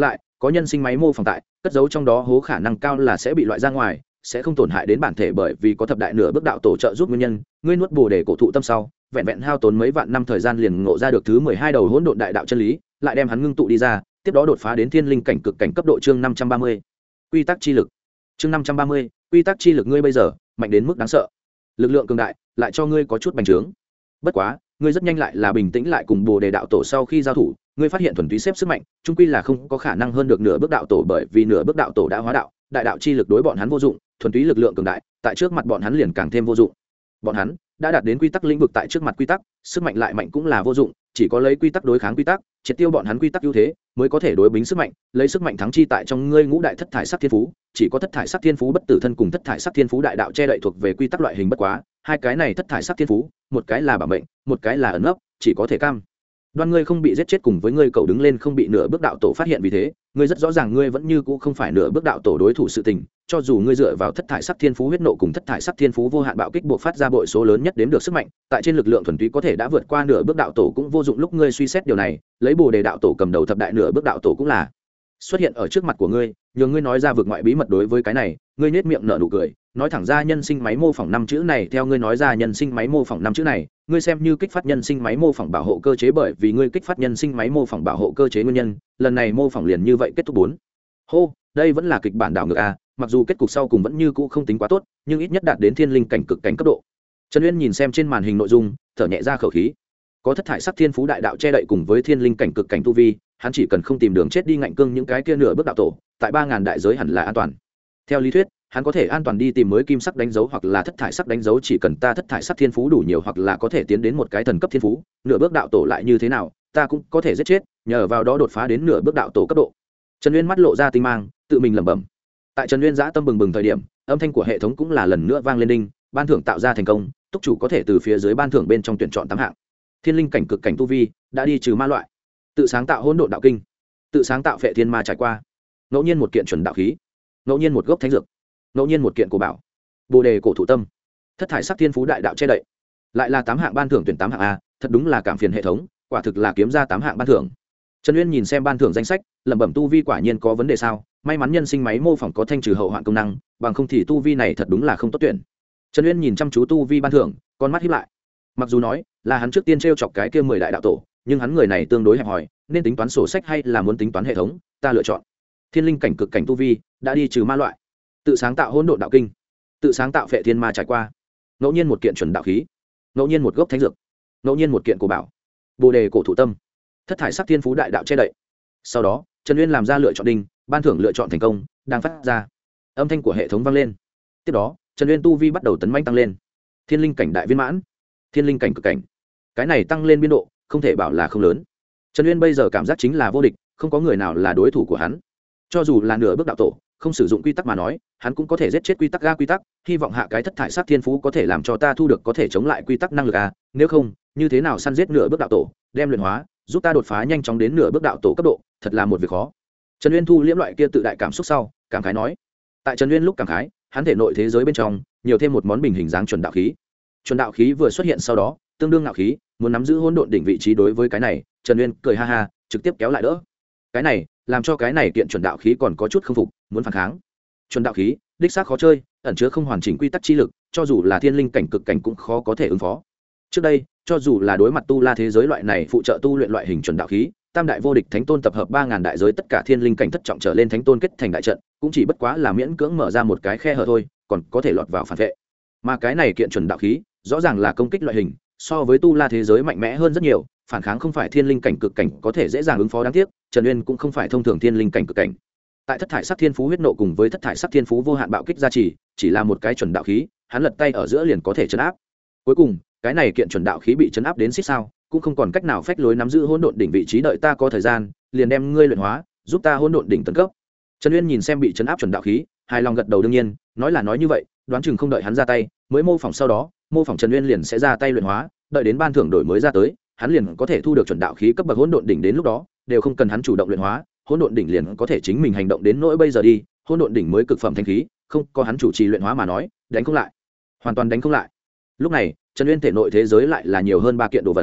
[SPEAKER 1] có nhân sinh máy mô phỏng tại, cất giấu trong đó hố khả năng cao là sẽ bị loại ra ngoài, sẽ không tổn hại đến bản thể, bởi vì có thập đại nửa bước đạo tổ trợ giúp nguyên nhân. Ngươi nuốt bồ đề cổ thụ tâm sau, vẹn vẹn hao tốn mấy vạn năm thời gian liền ngộ ra được thứ 12 đầu hỗn độn đại đạo chân lý, lại đem hắn ngưng tụ đi ra, tiếp đó đột phá đến thiên linh cảnh cực cảnh cấp độ. Chương 530. Quy tắc chi lực. Chương 530. Quy tắc chi lực. Ngươi bây giờ mạnh đến mức đáng sợ, lực lượng cường đại lại cho ngươi có chút bành trướng. Bất quá ngươi rất nhanh lại là bình tĩnh lại, cùng bồ đề đạo tổ sau khi giao thủ, ngươi phát hiện thuần túy xếp sức mạnh trung quy là không có khả năng hơn được nửa bước đạo tổ, bởi vì nửa bước đạo tổ đã hóa đạo, đại đạo chi lực đối bọn hắn vô dụng, thuần túy lực lượng cường đại tại trước mặt bọn hắn liền càng thêm vô dụng. Bọn hắn đã đạt đến quy tắc lĩnh vực, tại trước mặt quy tắc, sức mạnh lại mạnh cũng là vô dụng, chỉ có lấy quy tắc đối kháng quy tắc, triệt tiêu bọn hắn quy tắc ưu thế, mới có thể đối bính sức mạnh, lấy sức mạnh thắng chi. Tại trong ngươi ngũ đại thất thải sắc thiên phú, chỉ có thất thải sắc thiên phú bất tử thân cùng thất thải sắc thiên phú đại đạo che đậy thuộc về quy tắc loại hình. Bất quá hai cái này thất thải sắc thiên phú, một cái là bảo mệnh, một cái là ẩn nấp, chỉ có thể cam đoan ngươi không bị giết chết, cùng với ngươi cậu đứng lên không bị nửa bước đạo tổ phát hiện. Vì thế ngươi rất rõ ràng ngươi vẫn như cũ không phải nửa bước đạo tổ đối thủ. Sự tình cho dù ngươi dựa vào thất thải sắc thiên phú huyết nộ cùng thất thải sắc thiên phú vô hạn bạo kích buộc phát ra bội số lớn nhất đếm được sức mạnh, tại trên lực lượng thuần túy có thể đã vượt qua nửa bước đạo tổ cũng vô dụng. Lúc ngươi suy xét điều này, lấy bồ đề đạo tổ cầm đầu thập đại nửa bước đạo tổ cũng là xuất hiện ở trước mặt của ngươi, nhường ngươi nói ra vượt ngoại bí mật. Đối với cái này, ngươi nhếch miệng nở nụ cười, nói thẳng ra nhân sinh máy mô phỏng 5 chữ này. Theo ngươi nói ra nhân sinh máy mô phỏng 5 chữ này, ngươi xem như kích phát nhân sinh máy mô phỏng bảo hộ cơ chế, bởi vì ngươi kích phát nhân sinh máy mô phỏng bảo hộ cơ chế nguyên nhân, lần này mô phỏng liền như vậy kết thúc. 4. Hô, đây vẫn là kịch bản đảo ngược a, mặc dù kết cục sau cùng vẫn như cũ không tính quá tốt, nhưng ít nhất đạt đến thiên linh cảnh cực cảnh cấp độ. Trần Uyên nhìn xem trên màn hình nội dung, thở nhẹ ra khẩu khí. Có thất thải sắc thiên phú đại đạo che đậy cùng với thiên linh cảnh cực cảnh tu vi, hắn chỉ cần không tìm đường chết đi ngạnh cương những cái kia nửa bước đạo tổ, tại 3000 đại giới hẳn là an toàn. Theo lý thuyết, hắn có thể an toàn đi tìm mới kim sắc đánh dấu hoặc là thất thải sắc đánh dấu, chỉ cần ta thất thải sắc thiên phú đủ nhiều, hoặc là có thể tiến đến một cái thần cấp thiên phú, nửa bước đạo tổ lại như thế nào, ta cũng có thể giết chết, nhờ vào đó đột phá đến nửa bước đạo tổ cấp độ. Trần Uyên mắt lộ ra tinh mang, tự mình lẩm bẩm. Tại Trần Uyên dã tâm bừng bừng thời điểm, âm thanh của hệ thống cũng là lần nữa vang lên đinh, ban thưởng tạo ra thành công, túc chủ có thể từ phía dưới ban thưởng bên trong tuyển chọn 8 hạng. Thiên linh cảnh cực cảnh tu vi, đã đi trừ ma loại, tự sáng tạo hỗn độn đạo kinh, tự sáng tạo phệ thiên ma trải qua, ngẫu nhiên một kiện chuẩn đạo khí, ngẫu nhiên một gốc thánh dược, ngẫu nhiên một kiện cổ bảo, bồ đề cổ thụ tâm, thất thải sắc thiên phú đại đạo che đậy. Lại là 8 hạng ban thưởng, tuyển 8 hạng a, thật đúng là cảm phiền hệ thống, quả thực là kiếm ra 8 hạng ban thưởng. Trần Uyên nhìn xem ban thưởng danh sách, lẩm bẩm tu vi quả nhiên có vấn đề sao? May mắn nhân sinh máy mô phỏng có thanh trừ hậu hoạn công năng, bằng không thì tu vi này thật đúng là không tốt tuyển. Trần Uyên nhìn chăm chú tu vi ban thưởng, con mắt híp lại. Mặc dù nói là hắn trước tiên trêu chọc cái kia 10 đại đạo tổ, nhưng hắn người này tương đối hẹp hòi, nên tính toán sổ sách hay là muốn tính toán hệ thống, ta lựa chọn thiên linh cảnh cực cảnh tu vi, đã đi trừ ma loại, tự sáng tạo hỗn độn đạo kinh, tự sáng tạo phệ thiên ma trải qua, ngẫu nhiên một kiện chuẩn đạo khí, ngẫu nhiên một gốc thánh dược, ngẫu nhiên một kiện cổ bảo, bồ đề cổ thụ tâm, thất thải sắc thiên phú đại đạo che đậy. Sau đó Trần Uyên làm ra lựa chọn đinh, ban thưởng lựa chọn thành công, đang phát ra. Âm thanh của hệ thống vang lên. Tiếp đó Trần Uyên tu vi bắt đầu tấn manh tăng lên, thiên linh cảnh đại viên mãn, thiên linh cảnh cực cảnh. Cái này tăng lên biên độ không thể bảo là không lớn. Trần Uyên bây giờ cảm giác chính là vô địch, không có người nào là đối thủ của hắn. Cho dù là nửa bước đạo tổ, không sử dụng quy tắc mà nói, hắn cũng có thể giết chết quy tắc ga quy tắc. Hy vọng hạ cái thất thải sát thiên phú có thể làm cho ta thu được có thể chống lại quy tắc năng lực a, nếu không như thế nào săn giết nửa bước đạo tổ, đem luyện hóa, giúp ta đột phá nhanh chóng đến nửa bước đạo tổ cấp độ, thật là một việc khó. Trần Uyên thu liễm loại kia tự đại cảm xúc sau, cảm khái nói. Tại Trần Uyên lúc cảm khái, hắn thể nội thế giới bên trong nhiều thêm một món bình hình dáng chuẩn đạo khí. Chuẩn đạo khí vừa xuất hiện sau đó, tương đương ngạo khí, muốn nắm giữ hỗn độn đỉnh vị trí. Đối với cái này, Trần Uyên cười ha ha, trực tiếp kéo lại đỡ. Cái này làm cho cái này kiện chuẩn đạo khí còn có chút không phục, muốn phản kháng. Chuẩn đạo khí đích xác khó chơi, ẩn chứa không hoàn chỉnh quy tắc chi lực, cho dù là thiên linh cảnh cực cảnh cũng khó có thể ứng phó. Trước đây, cho dù là đối mặt tu la thế giới loại này phụ trợ tu luyện loại hình chuẩn đạo khí, tam đại vô địch thánh tôn tập hợp 3000 đại giới tất cả thiên linh cảnh thất trọng trở lên thánh tôn kết thành đại trận, cũng chỉ bất quá là miễn cưỡng mở ra một cái khe hở thôi, còn có thể lọt vào phản vệ. Mà cái này kiện chuẩn đạo khí, rõ ràng là công kích loại hình, so với tu la thế giới mạnh mẽ hơn rất nhiều, phản kháng không phải thiên linh cảnh cực cảnh có thể dễ dàng ứng phó. Đáng tiếc Trần Uyên cũng không phải thông thường thiên linh cảnh cực cảnh. Tại thất thải sắc thiên phú huyết nộ cùng với thất thải sắc thiên phú vô hạn bạo kích gia trì, chỉ là một cái chuẩn đạo khí, hắn lật tay ở giữa liền có thể chấn áp. Cuối cùng cái này kiện chuẩn đạo khí bị chấn áp đến xích sao, cũng không còn cách nào phách lối nắm giữ hỗn độn đỉnh vị trí. Đợi ta có thời gian, liền đem ngươi luyện hóa, giúp ta hỗn độn đỉnh tấn cấp. Trần Uyên nhìn xem bị chấn áp chuẩn đạo khí, hài lòng gật đầu. đương nhiên, nói là nói như vậy, đoán chừng không đợi hắn ra tay, mới mô phỏng sau đó, mô phỏng Trần Uyên liền sẽ ra tay luyện hóa, đợi đến ban thưởng đổi mới ra tới, hắn liền có thể thu được chuẩn đạo khí cấp bậc hỗn độn đỉnh. Đến lúc đó, đều không cần hắn chủ động luyện hóa, hỗn độn đỉnh liền có thể chính mình hành động. Đến nỗi bây giờ đi, hỗn độn đỉnh mới cực phẩm thanh khí, không có hắn chủ trì luyện hóa mà nói, đánh không lại, hoàn toàn đánh không lại. Lúc này Trần Uyên thể nội thế giới lại là nhiều hơn 3 kiện đồ vật.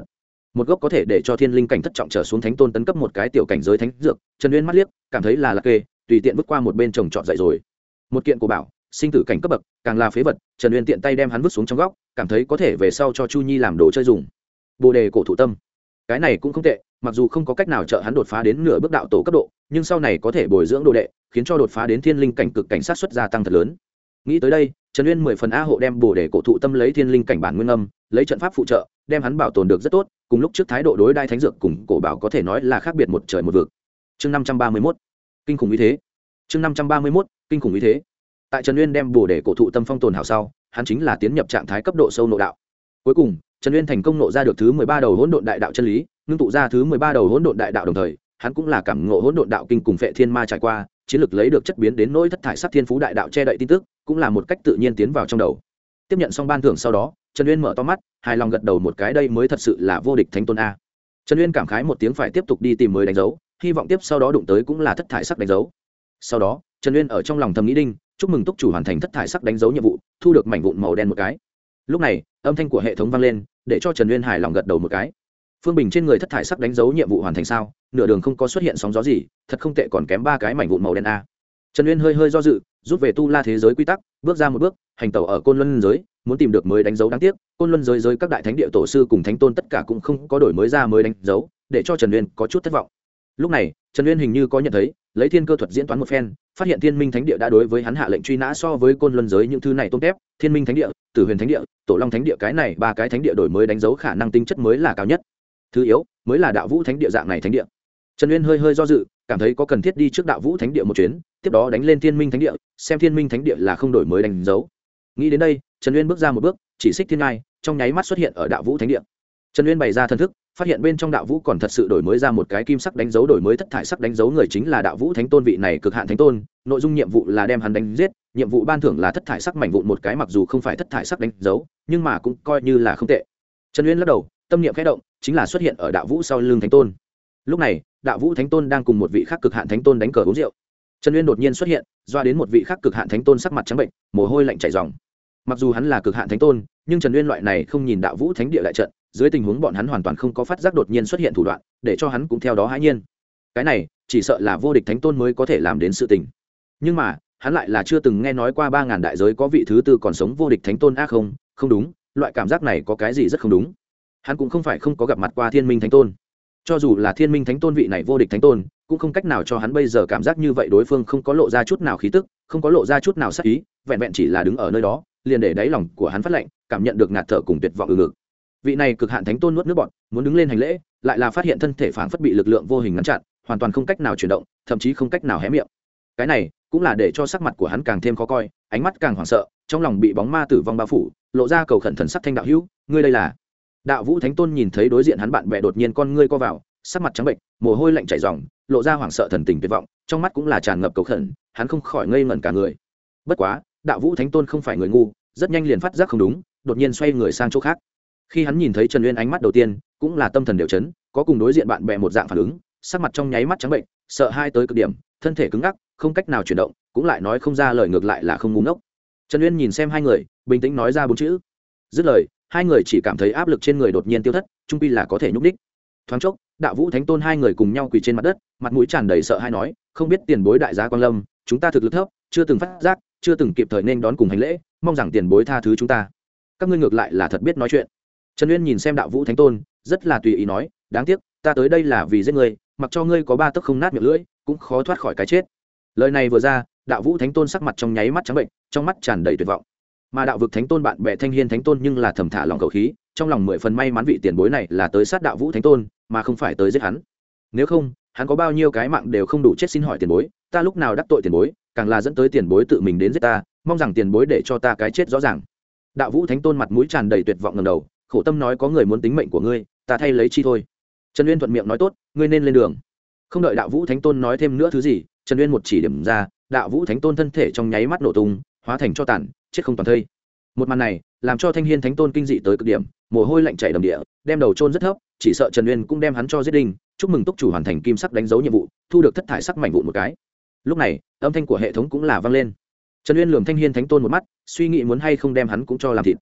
[SPEAKER 1] một gốc có thể để cho thiên linh cảnh thất trọng trở xuống thánh tôn tấn cấp một cái tiểu cảnh giới thánh dược. Trần Uyên mắt liếc cảm thấy là lạc kê, tùy tiện vứt qua một bên trồng trọt dậy rồi. Một kiện của bảo sinh tử cảnh cấp bậc càng là phế vật, Trần Uyên tiện tay đem hắn vứt xuống trong góc, cảm thấy có thể về sau cho Chu Nhi làm đồ chơi dùng. Bồ đề cổ thụ tâm, cái này cũng không tệ, mặc dù không có cách nào trợ hắn đột phá đến nửa bước đạo tổ cấp độ, nhưng sau này có thể bồi dưỡng đồ đệ, khiến cho đột phá đến thiên linh cảnh cực cảnh sát xuất gia tăng thật lớn. Nghĩ tới đây, Trần Uyên 10 phần a hộ đem bồ đề cổ thụ tâm lấy thiên linh cảnh bản nguyên âm, lấy trận pháp phụ trợ, đem hắn bảo tồn được rất tốt, cùng lúc trước thái độ đối đai thánh dược cùng cổ bảo có thể nói là khác biệt một trời một vực. Chương 531, kinh khủng uy thế. Chương 531, kinh khủng uy thế. Tại Trần Uyên đem bồ đề cổ thụ tâm phong tồn hảo sau, hắn chính là tiến nhập trạng thái cấp độ sâu nội đạo. Cuối cùng, Trần Uyên thành công nộ ra được thứ 13 đầu hỗn độn đại đạo chân lý, ngưng tụ ra thứ 13 đầu hỗn độn đại đạo đồng thời, hắn cũng là cảm ngộ hỗn độn đạo kinh cùng Phệ Thiên Ma trải qua, chiến lực lấy được chất biến đến nỗi thất thải sắc thiên phú đại đạo che đậy tin tức, cũng là một cách tự nhiên tiến vào trong đầu. Tiếp nhận xong ban thưởng sau đó, Trần Uyên mở to mắt, hài lòng gật đầu một cái, đây mới thật sự là vô địch thánh tôn a. Trần Uyên cảm khái một tiếng, phải tiếp tục đi tìm mới đánh dấu, hy vọng tiếp sau đó đụng tới cũng là thất thải sắc đánh dấu. Sau đó, Trần Uyên ở trong lòng thầm nghĩ đinh, chúc mừng túc chủ hoàn thành thất thải sắc đánh dấu nhiệm vụ, thu được mảnh vụn màu đen một cái. Lúc này, âm thanh của hệ thống vang lên, để cho Trần Uyên hài lòng gật đầu một cái. Phương bình trên người thất thải sắc đánh dấu nhiệm vụ hoàn thành sao? Nửa đường không có xuất hiện sóng gió gì, thật không tệ, còn kém 3 cái mảnh vụn màu đen a. Trần Uyên hơi do dự, rút về tu la thế giới quy tắc, bước ra một bước, hành tẩu ở côn luân giới, muốn tìm được mới đánh dấu. Đáng tiếc, côn luân giới các đại thánh địa tổ sư cùng thánh tôn tất cả cũng không có đổi mới ra mới đánh dấu, để cho Trần Uyên có chút thất vọng. Lúc này, Trần Uyên hình như có nhận thấy, lấy thiên cơ thuật diễn toán một phen, phát hiện thiên minh thánh địa đã đối với hắn hạ lệnh truy nã, so với côn luân giới những thứ này tôn kép, thiên minh thánh địa, tử huyền thánh địa, tổ long thánh địa, cái này 3 cái thánh địa đổi mới đánh dấu khả năng tính chất mới là cao nhất, thứ yếu mới là đạo vũ thánh địa dạng này thánh địa. Trần Uyên hơi do dự, cảm thấy có cần thiết đi trước đạo vũ thánh địa một chuyến, tiếp đó đánh lên thiên minh thánh địa, xem thiên minh thánh địa là không đổi mới đánh dấu. Nghĩ đến đây, Trần Uyên bước ra một bước, chỉ xích thiên ngai trong nháy mắt xuất hiện ở đạo vũ thánh địa. Trần Uyên bày ra thần thức, phát hiện bên trong đạo vũ còn thật sự đổi mới ra một cái kim sắc đánh dấu, đổi mới thất thải sắc đánh dấu, người chính là đạo vũ thánh tôn, vị này cực hạn thánh tôn. Nội dung nhiệm vụ là đem hắn đánh giết, nhiệm vụ ban thưởng là thất thải sắc mảnh vụn một cái, mặc dù không phải thất thải sắc đánh dấu, nhưng mà cũng coi như là không tệ. Trần Uyên lắc đầu, tâm niệm khẽ động, chính là xuất hiện ở đạo vũ sau lưng thánh tôn. Lúc này, đạo vũ thánh tôn đang cùng một vị khác cực hạn thánh tôn đánh cờ uống rượu. Trần Uyên đột nhiên xuất hiện, doa đến một vị khác cực hạn thánh tôn sắc mặt trắng bệnh, mồ hôi lạnh chảy ròng. Mặc dù hắn là cực hạn thánh tôn, nhưng Trần Uyên loại này không nhìn đạo vũ thánh địa đại trận, dưới tình huống bọn hắn hoàn toàn không có phát giác đột nhiên xuất hiện thủ đoạn, để cho hắn cũng theo đó hãi nhiên. Cái này, chỉ sợ là vô địch thánh tôn mới có thể làm đến sự tình. Nhưng mà, hắn lại là chưa từng nghe nói qua 3000 đại giới có vị thứ tư còn sống vô địch thánh tôn. Không đúng, loại cảm giác này có cái gì rất không đúng. Hắn cũng không phải không có gặp mặt qua thiên minh thánh tôn. Cho dù là thiên minh thánh tôn vị này vô địch thánh tôn, cũng không cách nào cho hắn bây giờ cảm giác như vậy, đối phương không có lộ ra chút nào khí tức, không có lộ ra chút nào sát ý, vẹn vẹn chỉ là đứng ở nơi đó, liền để đáy lòng của hắn phát lạnh, cảm nhận được ngạt thở cùng tuyệt vọng ngực. Vị này cực hạn thánh tôn nuốt nước bọt, muốn đứng lên hành lễ, lại là phát hiện thân thể phảng phất bị lực lượng vô hình ngăn chặn, hoàn toàn không cách nào chuyển động, thậm chí không cách nào hé miệng. Cái này cũng là để cho sắc mặt của hắn càng thêm khó coi, ánh mắt càng hoảng sợ, trong lòng bị bóng ma tử vong bao phủ, lộ ra cầu khẩn thần sắc. Thanh đạo hữu, ngươi đây là? Đạo vũ thánh tôn nhìn thấy đối diện hắn bạn bè đột nhiên con ngươi co vào, sắc mặt trắng bệnh, mồ hôi lạnh chảy ròng, lộ ra hoảng sợ thần tình tuyệt vọng, trong mắt cũng là tràn ngập cầu khẩn, hắn không khỏi ngây ngẩn cả người. Bất quá, đạo vũ thánh tôn không phải người ngu, rất nhanh liền phát giác không đúng, đột nhiên xoay người sang chỗ khác. Khi hắn nhìn thấy Trần Uyên, ánh mắt đầu tiên cũng là tâm thần đều chấn, có cùng đối diện bạn bè một dạng phản ứng, sắc mặt trong nháy mắt trắng bệnh, sợ hai tới cực điểm, thân thể cứng ngắc, không cách nào chuyển động, cũng lại nói không ra lời, ngược lại là không ngu ngốc. Trần Uyên nhìn xem hai người, bình tĩnh nói ra 4 chữ. Dứt lời, hai người chỉ cảm thấy áp lực trên người đột nhiên tiêu thất, trung quy là có thể nhúc đích. Thoáng chốc, đạo vũ thánh tôn hai người cùng nhau quỳ trên mặt đất, mặt mũi tràn đầy sợ hãi nói, không biết tiền bối đại gia quang lâm, chúng ta thực lực thấp, chưa từng phát giác, chưa từng kịp thời nên đón cùng hành lễ, mong rằng tiền bối tha thứ chúng ta. Các ngươi ngược lại là thật biết nói chuyện. Trần Uyên nhìn xem đạo vũ thánh tôn, rất là tùy ý nói, đáng tiếc, ta tới đây là vì giết ngươi, mặc cho ngươi có 3 tấc không nát miệng lưỡi, cũng khó thoát khỏi cái chết. Lời này vừa ra, đạo vũ thánh tôn sắc mặt trong nháy mắt trắng bệnh, trong mắt tràn đầy tuyệt vọng. Mà đạo vực thánh tôn bạn bè thanh hiên thánh tôn nhưng là thầm thả lòng khẩu khí, trong lòng 10 phần may mắn vị tiền bối này là tới sát đạo vũ thánh tôn, mà không phải tới giết hắn. Nếu không, hắn có bao nhiêu cái mạng đều không đủ chết. Xin hỏi tiền bối, ta lúc nào đắc tội tiền bối, càng là dẫn tới tiền bối tự mình đến giết ta, mong rằng tiền bối để cho ta cái chết rõ ràng. Đạo vũ thánh tôn mặt mũi tràn đầy tuyệt vọng ngẩng đầu, khổ tâm nói, có người muốn tính mệnh của ngươi, ta thay lấy chi thôi. Trần Uyên thuận miệng nói, tốt, ngươi nên lên đường. Không đợi đạo vũ thánh tôn nói thêm nữa thứ gì, Trần Uyên một chỉ điểm ra, đạo vũ thánh tôn thân thể trong nháy mắt nổ tung, hóa thành tro tàn, chết không toàn thây. Một màn này làm cho thanh hiên thánh tôn kinh dị tới cực điểm, mồ hôi lạnh chảy đầm địa, đem đầu chôn rất thấp, chỉ sợ Trần Uyên cũng đem hắn cho giết đinh. Chúc mừng túc chủ hoàn thành kim sắc đánh dấu nhiệm vụ, thu được thất thải sắc mảnh vụn một cái. Lúc này, âm thanh của hệ thống cũng là vang lên. Trần Uyên lườm thanh hiên thánh tôn một mắt, suy nghĩ muốn hay không đem hắn cũng cho làm thịt.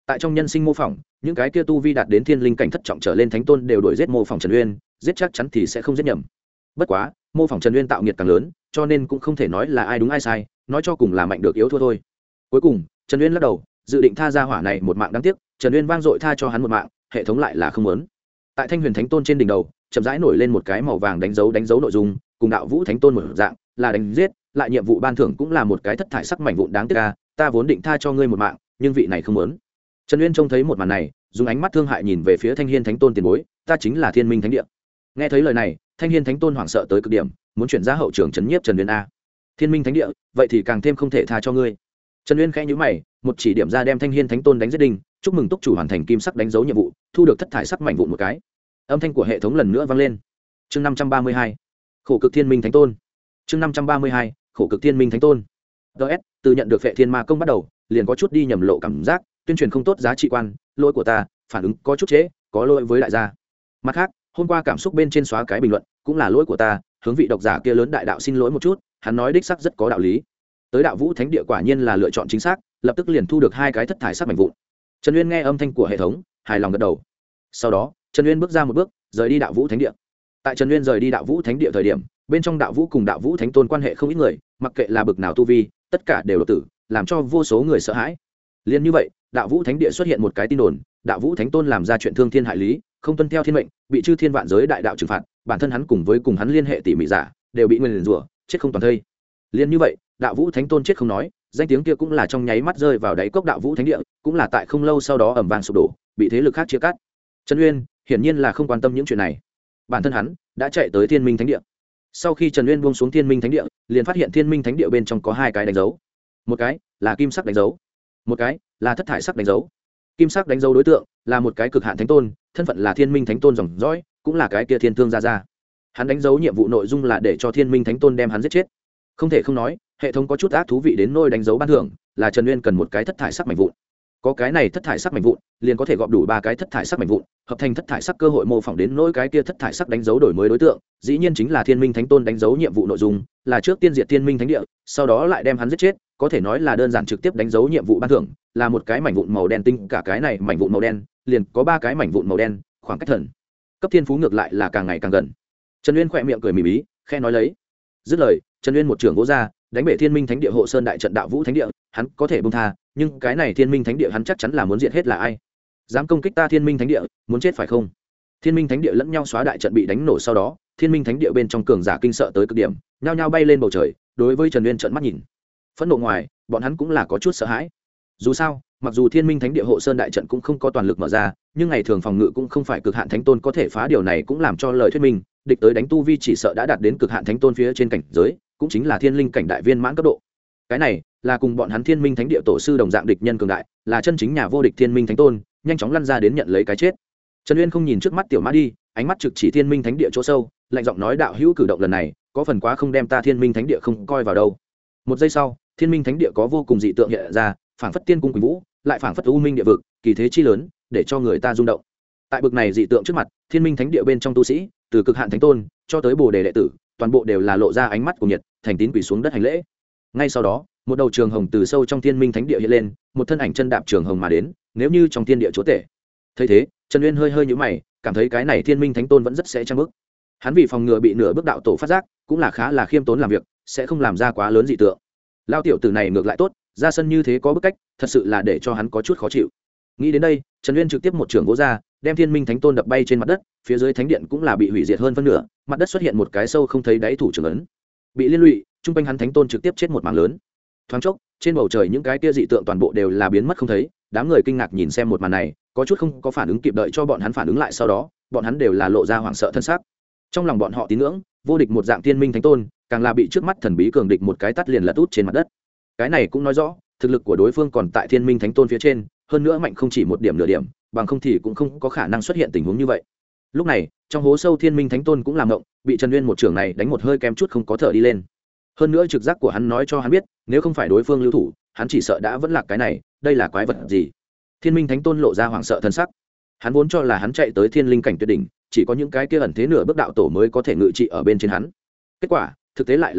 [SPEAKER 1] tại trong nhân sinh mô phỏng, những cái kia tu vi đạt đến thiên linh cảnh thất trọng trở lên thánh tôn đều đuổi giết mô phỏng Trần Uyên, giết chắc chắn thì sẽ không giết nhầm. Bất quá mô phỏng Trần Uyên tạo nghiệt càng lớn, cho nên cũng không thể nói là ai đúng ai sai, nói cho cùng là mạnh được yếu thua thôi. Cuối cùng Trần Uyên lắc đầu, dự định tha ra hỏa này một mạng đáng tiếc. Trần Uyên vang dội tha cho hắn một mạng, hệ thống lại là không muốn. Tại Thanh Huyền Thánh Tôn trên đỉnh đầu chậm rãi nổi lên một cái màu vàng đánh dấu nội dung, cùng Đạo Vũ Thánh Tôn một dạng, là đánh giết, lại nhiệm vụ ban thưởng cũng là một cái thất thải sắc mảnh vụn đáng tiếc a, ta vốn định tha cho ngươi một mạng, nhưng vị này không muốn. Trần Uyên trông thấy một màn này, dùng ánh mắt thương hại nhìn về phía Thanh Hiên Thánh Tôn tiền bối, ta chính là Thiên Minh Thánh Địa. Nghe thấy lời này, Thanh Hiên Thánh Tôn hoảng sợ tới cực điểm, muốn chuyển ra hậu trường trấn nhiếp Trần Uyên a. Thiên Minh Thánh Địa, vậy thì càng thêm không thể tha cho ngươi. Trần Uyên khẽ nhíu mày, một chỉ điểm ra đem Thanh Hiên Thánh Tôn đánh giết đinh, chúc mừng túc chủ hoàn thành kim sắc đánh dấu nhiệm vụ, thu được thất thải sắc mảnh vụn một cái. Âm thanh của hệ thống lần nữa vang lên. Chương 532, khổ cực Thiên Minh Thánh Tôn. Chương 532, khổ cực Thiên Minh Thánh Tôn. DS, từ nhận được Phệ Thiên Ma công bắt đầu, liền có chút đi nhầm lộ cảm giác, tuyên truyền không tốt giá trị quan, lỗi của ta, phản ứng có chút trễ, có lỗi với đại gia. Mặt khác, hôm qua cảm xúc bên trên xóa cái bình luận, cũng là lỗi của ta, hướng vị độc giả kia lớn đại đạo xin lỗi một chút, hắn nói đích xác rất có đạo lý. Tới Đạo Vũ Thánh Địa quả nhiên là lựa chọn chính xác, lập tức liền thu được 2 cái thất thải sắc mảnh vụn. Trần Uyên nghe âm thanh của hệ thống, hài lòng gật đầu. Sau đó, Trần Uyên bước ra một bước, rời đi Đạo Vũ Thánh Địa. Tại Trần Uyên rời đi Đạo Vũ Thánh Địa thời điểm, bên trong Đạo Vũ cùng Đạo Vũ Thánh Tôn quan hệ không ít người, mặc kệ là bực nào tu vi, tất cả đều đột tử, làm cho vô số người sợ hãi. Liên như vậy, Đạo Vũ Thánh Địa xuất hiện một cái tin đồn, Đạo Vũ Thánh Tôn làm ra chuyện thương thiên hại lý, không tuân theo thiên mệnh, bị chư thiên vạn giới đại đạo trừng phạt, bản thân hắn cùng với cùng hắn liên hệ tỉ mỉ giả, đều bị nguyền rủa, chết không toàn thây. Liên như vậy, Đạo Vũ Thánh Tôn chết không nói, danh tiếng kia cũng là trong nháy mắt rơi vào đáy cốc Đạo Vũ Thánh Địa, cũng là tại không lâu sau đó ầm vang sụp đổ, bị thế lực khác chia cắt. Trần Uyên hiển nhiên là không quan tâm những chuyện này, bản thân hắn đã chạy tới Thiên Minh Thánh Địa. Sau khi Trần Uyên buông xuống Thiên Minh Thánh Địa, liền phát hiện Thiên Minh Thánh Địa bên trong có 2 cái đánh dấu, một cái là kim sắc đánh dấu, một cái là thất thải sắc đánh dấu. Kim sắc đánh dấu đối tượng là một cái cực hạn thánh tôn, thân phận là Thiên Minh Thánh Tôn dòng dõi, cũng là cái kia Thiên Thương gia gia. Hắn đánh dấu nhiệm vụ nội dung là để cho Thiên Minh Thánh Tôn đem hắn giết chết. Không thể không nói, hệ thống có chút ác thú vị đến nôi đánh dấu ban thưởng là Trần Uyên cần một cái thất thải sắc mảnh vụn. Có cái này thất thải sắc mảnh vụn, liền có thể gọp đủ 3 cái thất thải sắc mảnh vụn, hợp thành thất thải sắc cơ hội mô phỏng đến nỗi cái kia thất thải sắc đánh dấu đổi mới đối tượng, dĩ nhiên chính là Thiên Minh Thánh Tôn đánh dấu nhiệm vụ nội dung, là trước tiên diệt Thiên Minh Thánh Địa, sau đó lại đem hắn giết chết, có thể nói là đơn giản trực tiếp đánh dấu nhiệm vụ ban thưởng, là một cái mảnh vụn màu đen tinh, cả cái này mảnh vụn màu đen, liền có 3 cái mảnh vụn màu đen, khoảng cách thần cấp thiên phú ngược lại là càng ngày càng gần. Trần Uyên khẽ miệng cười mỉm ý, khẽ nói lấy. Dứt lời, Trần Uyên một trường vỗ ra, đánh bể Thiên Minh Thánh Địa hộ sơn đại trận Đạo Vũ Thánh Địa, hắn có thể buông tha, nhưng cái này Thiên Minh Thánh Địa hắn chắc chắn là muốn diệt hết là ai? Dám công kích ta Thiên Minh Thánh Địa, muốn chết phải không? Thiên Minh Thánh Địa lẫn nhau xóa đại trận bị đánh nổ sau đó, Thiên Minh Thánh Địa bên trong cường giả kinh sợ tới cực điểm, nhao nhao bay lên bầu trời, đối với Trần Uyên trợn mắt nhìn. Phẫn nộ ngoài, bọn hắn cũng là có chút sợ hãi. Dù sao, mặc dù Thiên Minh Thánh Địa hộ sơn đại trận cũng không có toàn lực mở ra, nhưng ngày thường phòng ngự cũng không phải cực hạn thánh tôn có thể phá, điều này cũng làm cho lời thuyết minh, địch tới đánh tu vi chỉ sợ đã đạt đến cực hạn thánh tôn phía trên cảnh giới, cũng chính là thiên linh cảnh đại viên mãn cấp độ. Cái này là cùng bọn hắn Thiên Minh Thánh Địa tổ sư đồng dạng địch nhân cường đại, là chân chính nhà vô địch Thiên Minh Thánh Tôn, nhanh chóng lăn ra đến nhận lấy cái chết. Trần Uyên không nhìn trước mắt tiểu mã đi, ánh mắt trực chỉ Thiên Minh Thánh Địa chỗ sâu, lạnh giọng nói đạo hữu cử động lần này, có phần quá không đem ta Thiên Minh Thánh Địa không coi vào đâu. Một giây sau, Thiên Minh Thánh Địa có vô cùng dị tượng hiện ra, phảng phất tiên cung quỳnh vũ, lại phảng phất u minh địa vực, kỳ thế chi lớn, để cho người ta rung động. Tại bực này dị tượng trước mặt, Thiên Minh Thánh Địa bên trong tu sĩ, từ cực hạn thánh tôn cho tới bồ đề đệ tử, toàn bộ đều là lộ ra ánh mắt của nhiệt, thành tín quỳ xuống đất hành lễ. Ngay sau đó, một đầu trường hồng từ sâu trong Thiên Minh Thánh Địa hiện lên, một thân ảnh chân đạp trường hồng mà đến, nếu như trong thiên địa chúa tể. Thấy thế, Trần Uyên hơi nhíu mày, cảm thấy cái này Thiên Minh Thánh Tôn vẫn rất sẽ trang bức. Hắn vì phòng ngừa bị nửa bước đạo tổ phát giác, cũng là khá là khiêm tốn làm việc, sẽ không làm ra quá lớn dị tượng. Lao tiểu tử này ngược lại tốt, ra sân như thế có bức cách, thật sự là để cho hắn có chút khó chịu. Nghĩ đến đây, Trần Uyên trực tiếp một trường vỗ ra, đem Thiên Minh Thánh Tôn đập bay trên mặt đất, phía dưới thánh điện cũng là bị hủy diệt hơn phân nửa, mặt đất xuất hiện một cái sâu không thấy đáy thủ trưởng ấn. Bị liên lụy, trung quanh hắn thánh tôn trực tiếp chết một mảng lớn. Thoáng chốc, trên bầu trời những cái kia dị tượng toàn bộ đều là biến mất không thấy, đám người kinh ngạc nhìn xem một màn này, có chút không có phản ứng kịp đợi cho bọn hắn phản ứng lại sau đó, bọn hắn đều là lộ ra hoảng sợ thân xác. Trong lòng bọn họ tín ngưỡng, vô địch một dạng Thiên Minh Thánh Tôn, càng là bị trước mắt thần bí cường địch một cái tát liền lật út trên mặt đất. Cái này cũng nói rõ, thực lực của đối phương còn tại Thiên Minh Thánh Tôn phía trên, hơn nữa mạnh không chỉ một điểm nửa điểm, bằng không thì cũng không có khả năng xuất hiện tình huống như vậy. Lúc này, trong hố sâu Thiên Minh Thánh Tôn cũng làm động, bị Trần Uyên một trưởng này đánh một hơi kém chút không có thở đi lên. Hơn nữa trực giác của hắn nói cho hắn biết, nếu không phải đối phương lưu thủ, hắn chỉ sợ đã vẫn lạc cái này, đây là quái vật gì? Thiên Minh Thánh Tôn lộ ra hoảng sợ thân sắc. Hắn vốn cho là hắn chạy tới thiên linh cảnh tuyệt đỉnh, chỉ có những cái kia ẩn thế nửa bước đạo tổ mới có thể ngự trị ở bên trên hắn. Kết quả, thực tế lại là đánh mặt,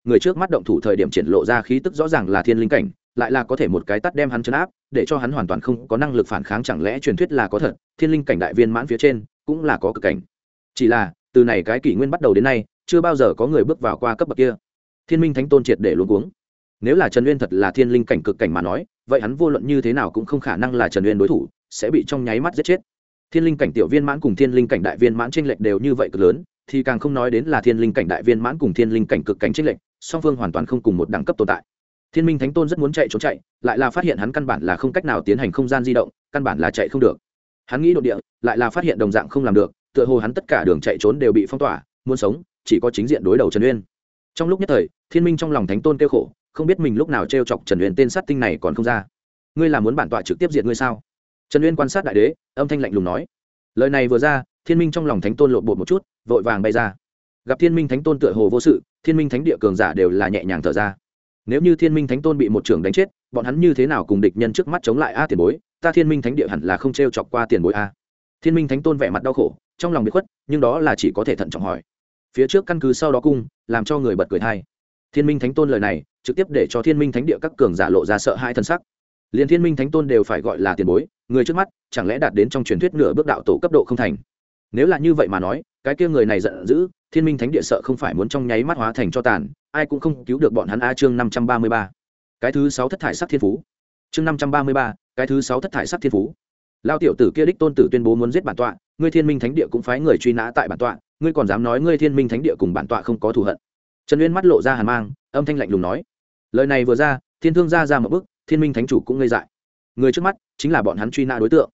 [SPEAKER 1] người trước mắt động thủ thời điểm triển lộ ra khí tức rõ ràng là thiên linh cảnh, lại là có thể một cái tát đem hắn chấn áp, để cho hắn hoàn toàn không có năng lực phản kháng. Chẳng lẽ truyền thuyết là có thật, thiên linh cảnh đại viên mãn phía trên cũng là có cực cảnh? Chỉ là từ này cái kỷ nguyên bắt đầu đến nay, chưa bao giờ có người bước vào qua cấp bậc kia. Thiên Minh Thánh Tôn triệt để luống cuống. Nếu là Trần Uyên thật là thiên linh cảnh cực cảnh mà nói, vậy hắn vô luận như thế nào cũng không khả năng là Trần Uyên đối thủ, sẽ bị trong nháy mắt giết chết. Thiên linh cảnh tiểu viên mãn cùng thiên linh cảnh đại viên mãn chênh lệch đều như vậy cực lớn, thì càng không nói đến là thiên linh cảnh đại viên mãn cùng thiên linh cảnh cực cảnh chênh lệch, song phương hoàn toàn không cùng một đẳng cấp tồn tại. Thiên Minh Thánh Tôn rất muốn chạy trốn chạy, lại là phát hiện hắn căn bản là không cách nào tiến hành không gian di động, căn bản là chạy không được. Hắn nghĩ đột địa, lại là phát hiện đồng dạng không làm được, tựa hồ hắn tất cả đường chạy trốn đều bị phong tỏa, muốn sống chỉ có chính diện đối đầu Trần Uyên. Trong lúc nhất thời, Thiên Minh trong lòng Thánh Tôn kêu khổ, không biết mình lúc nào trêu chọc Trần Uyên tên sát tinh này còn không ra. Ngươi là muốn bản tọa trực tiếp diệt ngươi sao? Trần Uyên quan sát đại đế, âm thanh lạnh lùng nói. Lời này vừa ra, Thiên Minh trong lòng Thánh Tôn lộn bột một chút, vội vàng bay ra. Gặp Thiên Minh Thánh Tôn tựa hồ vô sự, Thiên Minh Thánh địa cường giả đều là nhẹ nhàng thở ra. Nếu như Thiên Minh Thánh Tôn bị một trưởng đánh chết, bọn hắn như thế nào cùng địch nhân trước mắt chống lại a tiền bối, ta Thiên Minh Thánh địa hẳn là không trêu chọc qua tiền bối a. Thiên Minh Thánh Tôn vẻ mặt đau khổ, trong lòng bị khuất, nhưng đó là chỉ có thể thận trọng hỏi. Phía trước căn cứ sau đó cung, làm cho người bật cười thay. Thiên Minh Thánh Tôn lời này, trực tiếp để cho Thiên Minh Thánh địa các cường giả lộ ra sợ hãi thân sắc. Liên Thiên Minh Thánh Tôn đều phải gọi là tiền bối, người trước mắt chẳng lẽ đạt đến trong truyền thuyết nửa bước đạo tổ cấp độ không thành? Nếu là như vậy mà nói, cái kia người này giận dữ, Thiên Minh Thánh địa sợ không phải muốn trong nháy mắt hóa thành cho tàn, ai cũng không cứu được bọn hắn a. Chương 533. Cái thứ 6 thất thải sắc thiên phú. Chương 533. Cái thứ 6 thất thải sắc thiên phú. Lao tiểu tử kia đích tôn tử tuyên bố muốn giết bản tọa, ngươi Thiên Minh Thánh địa cũng phái người truy nã tại bản tọa, ngươi còn dám nói ngươi Thiên Minh Thánh địa cùng bản tọa không có thù hận? Trần Uyên mắt lộ ra hàn mang, âm thanh lạnh lùng nói. Lời này vừa ra, Thiên Thương ra một bước, Thiên Minh Thánh chủ cũng ngây dại. Người trước mắt chính là bọn hắn truy nã đối tượng.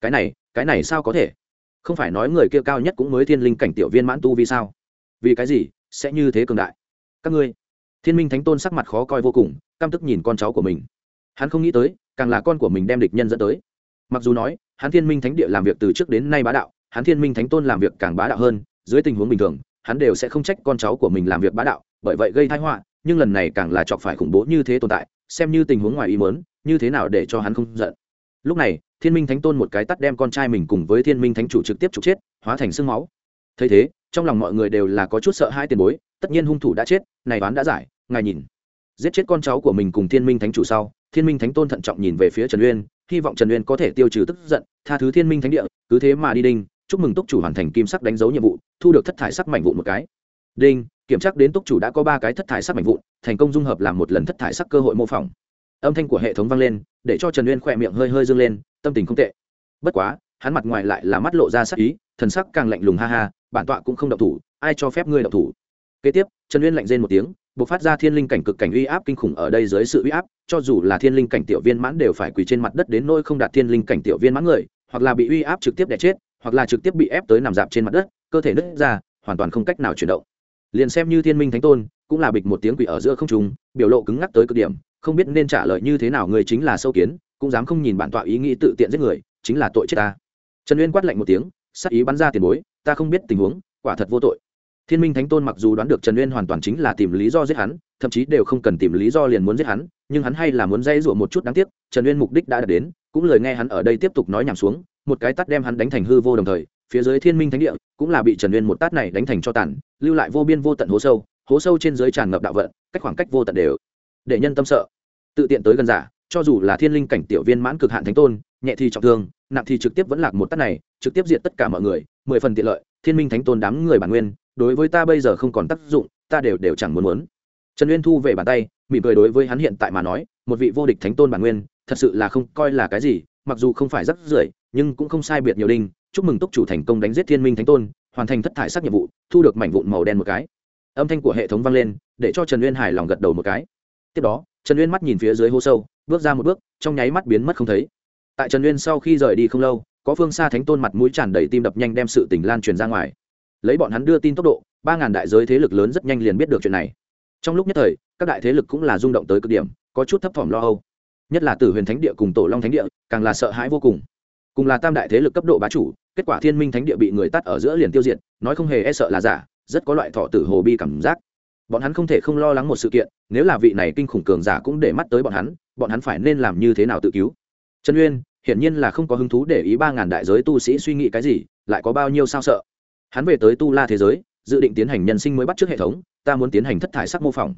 [SPEAKER 1] Cái này sao có thể? Không phải nói người kia cao nhất cũng mới thiên linh cảnh tiểu viên mãn tu vì sao? Vì cái gì sẽ như thế cường đại? Các ngươi. Thiên Minh Thánh Tôn sắc mặt khó coi vô cùng, căm tức nhìn con cháu của mình. Hắn không nghĩ tới, càng là con của mình đem địch nhân dẫn tới. Mặc dù nói, hắn Thiên Minh Thánh địa làm việc từ trước đến nay bá đạo, hắn Thiên Minh Thánh Tôn làm việc càng bá đạo hơn, dưới tình huống bình thường, hắn đều sẽ không trách con cháu của mình làm việc bá đạo, bởi vậy gây tai họa, nhưng lần này càng là chọc phải khủng bố như thế tồn tại, xem như tình huống ngoài ý muốn, như thế nào để cho hắn không giận. Lúc này, Thiên Minh Thánh Tôn một cái tát đem con trai mình cùng với Thiên Minh Thánh chủ trực tiếp trục chết, hóa thành xương máu. Thấy thế, trong lòng mọi người đều là có chút sợ hãi tiền bối, tất nhiên hung thủ đã chết, này đoán đã giải, ngài nhìn. Giết chết con cháu của mình cùng Thiên Minh Thánh chủ sau, Thiên Minh Thánh Tôn thận trọng nhìn về phía Trần Uyên, hy vọng Trần Uyên có thể tiêu trừ tức giận, tha thứ Thiên Minh Thánh địa, cứ thế mà đi đinh, chúc mừng túc chủ hoàn thành kim sắc đánh dấu nhiệm vụ, thu được thất thải sắc mảnh vụn một cái. Đinh, kiểm tra đến túc chủ đã có 3 cái thất thải sắc mảnh vụn, thành công dung hợp làm một lần thất thải sắc cơ hội mô phỏng. Âm thanh của hệ thống vang lên, để cho Trần Uyên khỏe miệng hơi hơi dương lên, tâm tình không tệ. Bất quá, hắn mặt ngoài lại là mắt lộ ra sắc ý, thần sắc càng lạnh lùng, ha ha, bản tọa cũng không động thủ, ai cho phép ngươi động thủ? Kế tiếp, Trần Uyên lạnh rên một tiếng, bộc phát ra thiên linh cảnh cực cảnh uy áp kinh khủng. Ở đây dưới sự uy áp, cho dù là thiên linh cảnh tiểu viên mãn đều phải quỳ trên mặt đất, đến nỗi không đạt thiên linh cảnh tiểu viên mãn người, hoặc là bị uy áp trực tiếp đè chết, hoặc là trực tiếp bị ép tới nằm dạp trên mặt đất, cơ thể nứt ra, hoàn toàn không cách nào chuyển động. Liền xem như Thiên Minh Thánh Tôn, cũng là bịch một tiếng quỳ ở giữa không trung, biểu lộ cứng ngắc tới cực điểm, không biết nên trả lời như thế nào. Người chính là sâu kiến, cũng dám không nhìn bản tọa ý nghĩ tự tiện giết người, chính là tội chết ta. Trần Uyên quát lạnh một tiếng, sát ý bắn ra tiền bối, ta không biết tình huống, quả thật vô tội. Thiên Minh Thánh Tôn mặc dù đoán được Trần Uyên hoàn toàn chính là tìm lý do giết hắn, thậm chí đều không cần tìm lý do liền muốn giết hắn, nhưng hắn hay là muốn dây dụa một chút. Đáng tiếc, Trần Uyên mục đích đã đạt đến, cũng lời nghe hắn ở đây tiếp tục nói nhảm xuống, một cái tát đem hắn đánh thành hư vô, đồng thời, phía dưới Thiên Minh Thánh địa cũng là bị Trần Uyên một tát này đánh thành cho tàn, lưu lại vô biên vô tận hố sâu trên dưới tràn ngập đạo vận, cách khoảng cách vô tận đều để nhân tâm sợ. Tự tiện tới gần giả, cho dù là thiên linh cảnh tiểu viên mãn cực hạn thánh tôn, nhẹ thì trọng thương, nặng thì trực tiếp vẫn lạc một tát này, trực tiếp diệt tất cả mọi người, 10 phần tiện lợi. Thiên Minh Thánh Tôn đám người bản nguyên, đối với ta bây giờ không còn tác dụng, ta đều chẳng muốn. Trần Uyên thu về bàn tay, mỉm cười đối với hắn hiện tại mà nói, một vị vô địch thánh tôn bản nguyên, thật sự là không coi là cái gì, mặc dù không phải rất rưởi, nhưng cũng không sai biệt nhiều đinh. Chúc mừng túc chủ thành công đánh giết Thiên Minh Thánh Tôn, hoàn thành thất thải sắc nhiệm vụ, thu được mảnh vụn màu đen một cái. Âm thanh của hệ thống vang lên, để cho Trần Uyên hài lòng gật đầu một cái. Tiếp đó, Trần Uyên mắt nhìn phía dưới hố sâu, bước ra một bước, trong nháy mắt biến mất không thấy. Tại Trần Uyên sau khi rời đi không lâu, có phương xa thánh tôn mặt mũi tràn đầy tim đập nhanh đem sự tình lan truyền ra ngoài. Lấy bọn hắn đưa tin tốc độ, 3000 đại giới thế lực lớn rất nhanh liền biết được chuyện này. Trong lúc nhất thời, các đại thế lực cũng là rung động tới cực điểm, có chút thấp thỏm lo âu. Nhất là Tử Huyền Thánh địa cùng Tổ Long Thánh địa, càng là sợ hãi vô cùng. Cùng là tam đại thế lực cấp độ bá chủ, kết quả Thiên Minh Thánh địa bị người tát ở giữa liền tiêu diệt, nói không hề e sợ là giả, rất có loại thọ tử hồ bi cảm giác. Bọn hắn không thể không lo lắng một sự kiện, nếu là vị này kinh khủng cường giả cũng để mắt tới bọn hắn phải nên làm như thế nào tự cứu. Trần Uyên hiển nhiên là không có hứng thú để ý 3000 đại giới tu sĩ suy nghĩ cái gì, lại có bao nhiêu sao sợ. Hắn về tới Tu La thế giới, dự định tiến hành nhân sinh mới bắt trước hệ thống, ta muốn tiến hành thất thải sắc mô phỏng.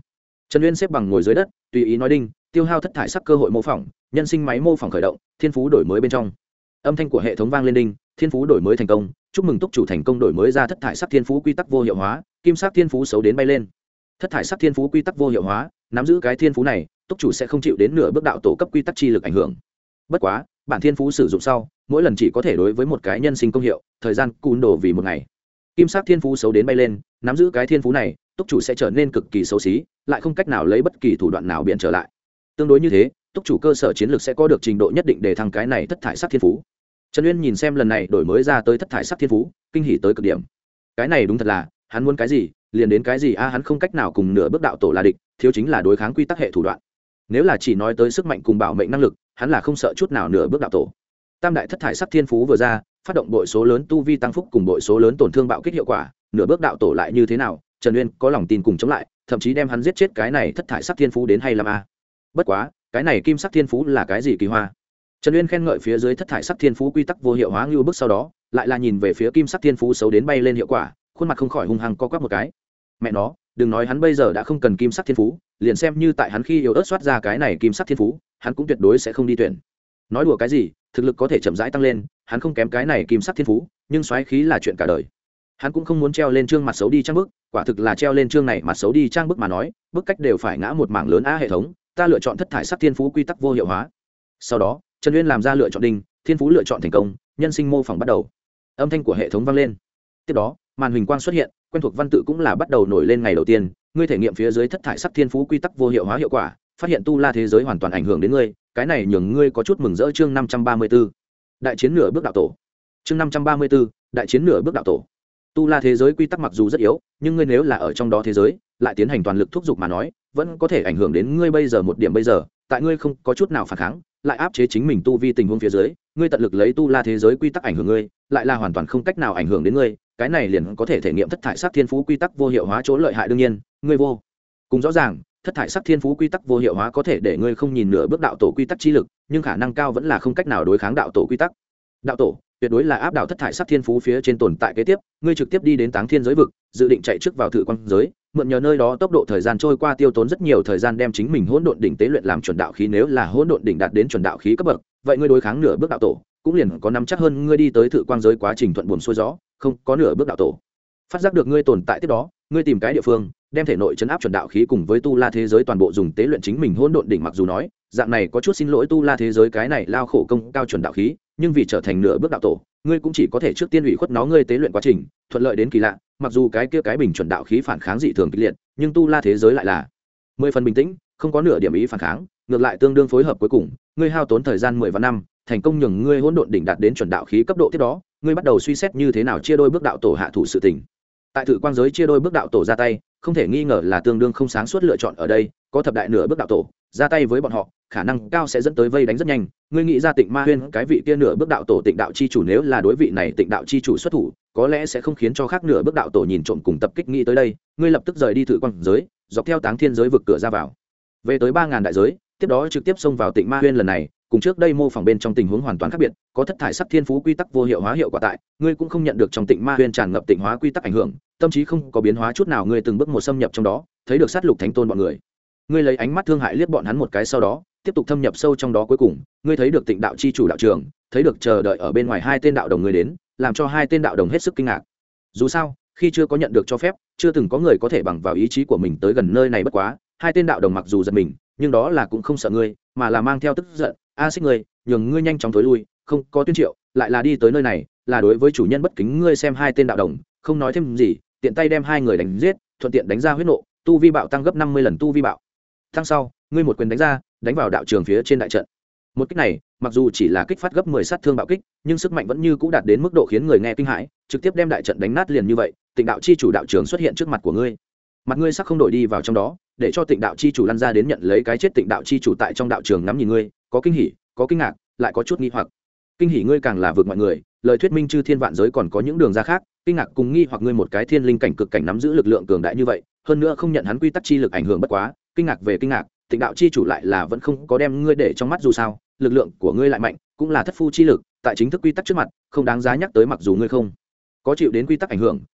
[SPEAKER 1] Trần Uyên xếp bằng ngồi dưới đất, tùy ý nói đinh, tiêu hao thất thải sắc cơ hội mô phỏng, nhân sinh máy mô phỏng khởi động, thiên phú đổi mới bên trong. Âm thanh của hệ thống vang lên đinh, thiên phú đổi mới thành công, chúc mừng túc chủ thành công đổi mới ra thất thải sắc thiên phú quy tắc vô hiệu hóa, kim sắc thiên phú xấu đến bay lên. Thất thải sắc thiên phú quy tắc vô hiệu hóa, nắm giữ cái thiên phú này, túc chủ sẽ không chịu đến nửa bước đạo tổ cấp quy tắc chi lực ảnh hưởng. Bất quá, bản thiên phú sử dụng sau, mỗi lần chỉ có thể đối với một cái nhân sinh công hiệu, thời gian cún đồ vì một ngày. Kim sắc thiên phú xấu đến bay lên, nắm giữ cái thiên phú này, túc chủ sẽ trở nên cực kỳ xấu xí, lại không cách nào lấy bất kỳ thủ đoạn nào biện trở lại. Tương đối như thế, túc chủ cơ sở chiến lược sẽ có được trình độ nhất định để thăng cái này thất thải sắc thiên phú. Trần Uyên nhìn xem lần này đổi mới ra tới thất thải sắc thiên phú, kinh hỉ tới cực điểm. Cái này đúng thật là, hắn muốn cái gì, liền đến cái gì a, hắn không cách nào cùng nửa bước đạo tổ là địch, thiếu chính là đối kháng quy tắc hệ thủ đoạn. Nếu là chỉ nói tới sức mạnh cùng bảo mệnh năng lực, hắn là không sợ chút nào nửa bước đạo tổ. Tam đại thất thải sắc thiên phú vừa ra, phát động bội số lớn tu vi tăng phúc cùng bội số lớn tổn thương bạo kích hiệu quả, nửa bước đạo tổ lại như thế nào, Trần Uyên có lòng tin cùng chống lại, thậm chí đem hắn giết chết cái này thất thải sắc thiên phú đến hay lắm a. Bất quá, cái này kim sắc thiên phú là cái gì kỳ hoa? Trần Uyên khen ngợi phía dưới thất thải sắc thiên phú quy tắc vô hiệu hóa như bước sau đó, lại là nhìn về phía kim sắc thiên phú xấu đến bay lên hiệu quả, khuôn mặt không khỏi hung hăng co quắp một cái. Mẹ nó, đừng nói hắn bây giờ đã không cần kim sắc thiên phú, liền xem như tại hắn khi yếu ớt soát ra cái này kim sắc thiên phú, hắn cũng tuyệt đối sẽ không đi tuyển. Nói đùa cái gì, thực lực có thể chậm rãi tăng lên, hắn không kém cái này kim sắc thiên phú, nhưng xoáy khí là chuyện cả đời. Hắn cũng không muốn treo lên trương mặt xấu đi trang bức, quả thực là treo lên trương này mặt xấu đi trang bức mà nói, bức cách đều phải ngã một mảng lớn a. Hệ thống, ta lựa chọn thất thải sắc thiên phú quy tắc vô hiệu hóa. Sau đó, Trần Uyên làm ra lựa chọn đinh, thiên phú lựa chọn thành công, nhân sinh mô phỏng bắt đầu. Âm thanh của hệ thống vang lên. Tiếp đó, màn hình quang xuất hiện, quen thuộc văn tự cũng là bắt đầu nổi lên ngày đầu tiên, ngươi thể nghiệm phía dưới thất thải sắc thiên phú quy tắc vô hiệu hóa hiệu quả, phát hiện tu la thế giới hoàn toàn ảnh hưởng đến ngươi, cái này nhường ngươi có chút mừng rỡ. Chương 534. Đại chiến nửa bước đạo tổ. Chương 534. Đại chiến nửa bước đạo tổ. Tu la thế giới quy tắc mặc dù rất yếu, nhưng ngươi nếu là ở trong đó thế giới, lại tiến hành toàn lực thúc giục mà nói, vẫn có thể ảnh hưởng đến ngươi bây giờ một điểm bây giờ, tại ngươi không có chút nào phản kháng, lại áp chế chính mình tu vi tình huống phía dưới, ngươi tận lực lấy tu la thế giới quy tắc ảnh hưởng ngươi, lại là hoàn toàn không cách nào ảnh hưởng đến ngươi, cái này liền có thể thể nghiệm thất thải sắc thiên phú quy tắc vô hiệu hóa chỗ lợi hại. đương nhiên, ngươi vô cùng rõ ràng, thất thải sắc thiên phú quy tắc vô hiệu hóa có thể để ngươi không nhìn nửa bước đạo tổ quy tắc chi lực, nhưng khả năng cao vẫn là không cách nào đối kháng đạo tổ quy tắc. Đạo tổ tuyệt đối là áp đảo thất thải sắc thiên phú phía trên tồn tại kế tiếp, ngươi trực tiếp đi đến Táng Thiên giới vực, dự định chạy trước vào Thử Quang giới, mượn nhờ nơi đó tốc độ thời gian trôi qua tiêu tốn rất nhiều thời gian đem chính mình hỗn độn đỉnh tế luyện làm chuẩn đạo khí. Nếu là hỗn độn đỉnh đạt đến chuẩn đạo khí cấp bậc, vậy ngươi đối kháng nửa bước đạo tổ cũng liền có nắm chắc hơn ngươi đi tới Thử Quang giới quá trình thuận buồm xuôi gió, không có nửa bước đạo tổ phát giác được ngươi tồn tại tiếp đó, ngươi tìm cái địa phương, đem thể nội chấn áp chuẩn đạo khí cùng với tu la thế giới toàn bộ dùng tế luyện chính mình hỗn độn đỉnh. Mặc dù nói dạng này có chút xin lỗi tu la thế giới cái này lao khổ công cao chuẩn đạo khí, nhưng vì trở thành nửa bước đạo tổ, ngươi cũng chỉ có thể trước tiên ủy khuất nó, ngươi tế luyện quá trình thuận lợi đến kỳ lạ. Mặc dù cái kia cái bình chuẩn đạo khí phản kháng dị thường kịch liệt, nhưng tu la thế giới lại là 10 phần bình tĩnh, không có nửa điểm ý phản kháng, ngược lại tương đương phối hợp. Cuối cùng ngươi hao tốn thời gian 10 vạn năm, thành công nhường ngươi hỗn độn đỉnh đạt đến chuẩn đạo khí cấp độ. Tiếp đó ngươi bắt đầu suy xét như thế nào chia đôi bước đạo tổ hạ thủ sự tình. Tại Thử Quang giới chia đôi bước đạo tổ ra tay, không thể nghi ngờ là tương đương không sáng suốt lựa chọn. Ở đây có thập đại nửa bước đạo tổ ra tay với bọn họ, khả năng cao sẽ dẫn tới vây đánh rất nhanh. Ngươi nghĩ ra Tịnh Ma Huyên cái vị kia nửa bước đạo tổ Tịnh đạo chi chủ, nếu là đối vị này Tịnh đạo chi chủ xuất thủ, có lẽ sẽ không khiến cho khác nửa bước đạo tổ nhìn trộm cùng tập kích. Nghĩ tới đây, ngươi lập tức rời đi Thử Quang giới, dọc theo Táng Thiên giới vực cửa ra vào, về tới 3000 đại giới, tiếp đó trực tiếp xông vào Tịnh Ma Huyên. Lần này cùng trước đây mô phỏng bên trong tình huống hoàn toàn khác biệt, có thất thải sắc thiên phú quy tắc vô hiệu hóa hiệu quả tại, ngươi cũng không nhận được trong Tịnh Ma Huyên tràn ngập tịnh hóa quy tắc ảnh hưởng, tâm trí không có biến hóa chút nào. Ngươi từng bước một xâm nhập trong đó, thấy được sát lục thánh tôn bọn người, ngươi lấy ánh mắt thương hại liếc bọn hắn một cái, sau đó tiếp tục thâm nhập sâu trong đó. Cuối cùng ngươi thấy được Tịnh đạo chi chủ đạo trường, thấy được chờ đợi ở bên ngoài hai tên đạo đồng ngươi đến, làm cho hai tên đạo đồng hết sức kinh ngạc. Dù sao khi chưa có nhận được cho phép, chưa từng có người có thể bằng vào ý chí của mình tới gần nơi này. Bất quá hai tên đạo đồng mặc dù giật mình, nhưng đó là cũng không sợ ngươi, mà là mang theo tức giận. A xích ngươi, nhường ngươi nhanh chóng thối lui, không có tuyên triệu, lại là đi tới nơi này, là đối với chủ nhân bất kính. Ngươi xem hai tên đạo đồng không nói thêm gì, tiện tay đem hai người đánh giết, thuận tiện đánh ra huyết nộ, tu vi bạo tăng gấp 50 lần tu vi bạo tăng sau, ngươi một quyền đánh ra, đánh vào đạo trường phía trên đại trận. Một kích này mặc dù chỉ là kích phát gấp 10 sát thương bạo kích, nhưng sức mạnh vẫn như cũ đạt đến mức độ khiến người nghe kinh hãi, trực tiếp đem đại trận đánh nát. Liền như vậy, Tịnh đạo chi chủ đạo trường xuất hiện trước mặt của ngươi, mặt ngươi sắc không đổi đi vào trong đó, để cho Tịnh đạo chi chủ lăn ra đến nhận lấy cái chết. Tịnh đạo chi chủ tại trong đạo trường ngắm nhìn ngươi, có kinh hỉ, có kinh ngạc, lại có chút nghi hoặc. Kinh hỉ ngươi càng là vượt mọi người, lời thuyết minh chư thiên vạn giới còn có những đường ra khác. Kinh ngạc cùng nghi hoặc ngươi một cái thiên linh cảnh cực cảnh nắm giữ lực lượng cường đại như vậy, hơn nữa không nhận hắn quy tắc chi lực ảnh hưởng. Bất quá kinh ngạc về kinh ngạc, Tịnh đạo chi chủ lại là vẫn không có đem ngươi để trong mắt. Dù sao lực lượng của ngươi lại mạnh, cũng là thất phu chi lực, tại chính thức quy tắc trước mặt không đáng giá nhắc tới. Mặc dù ngươi không có chịu đến quy tắc ảnh hưởng,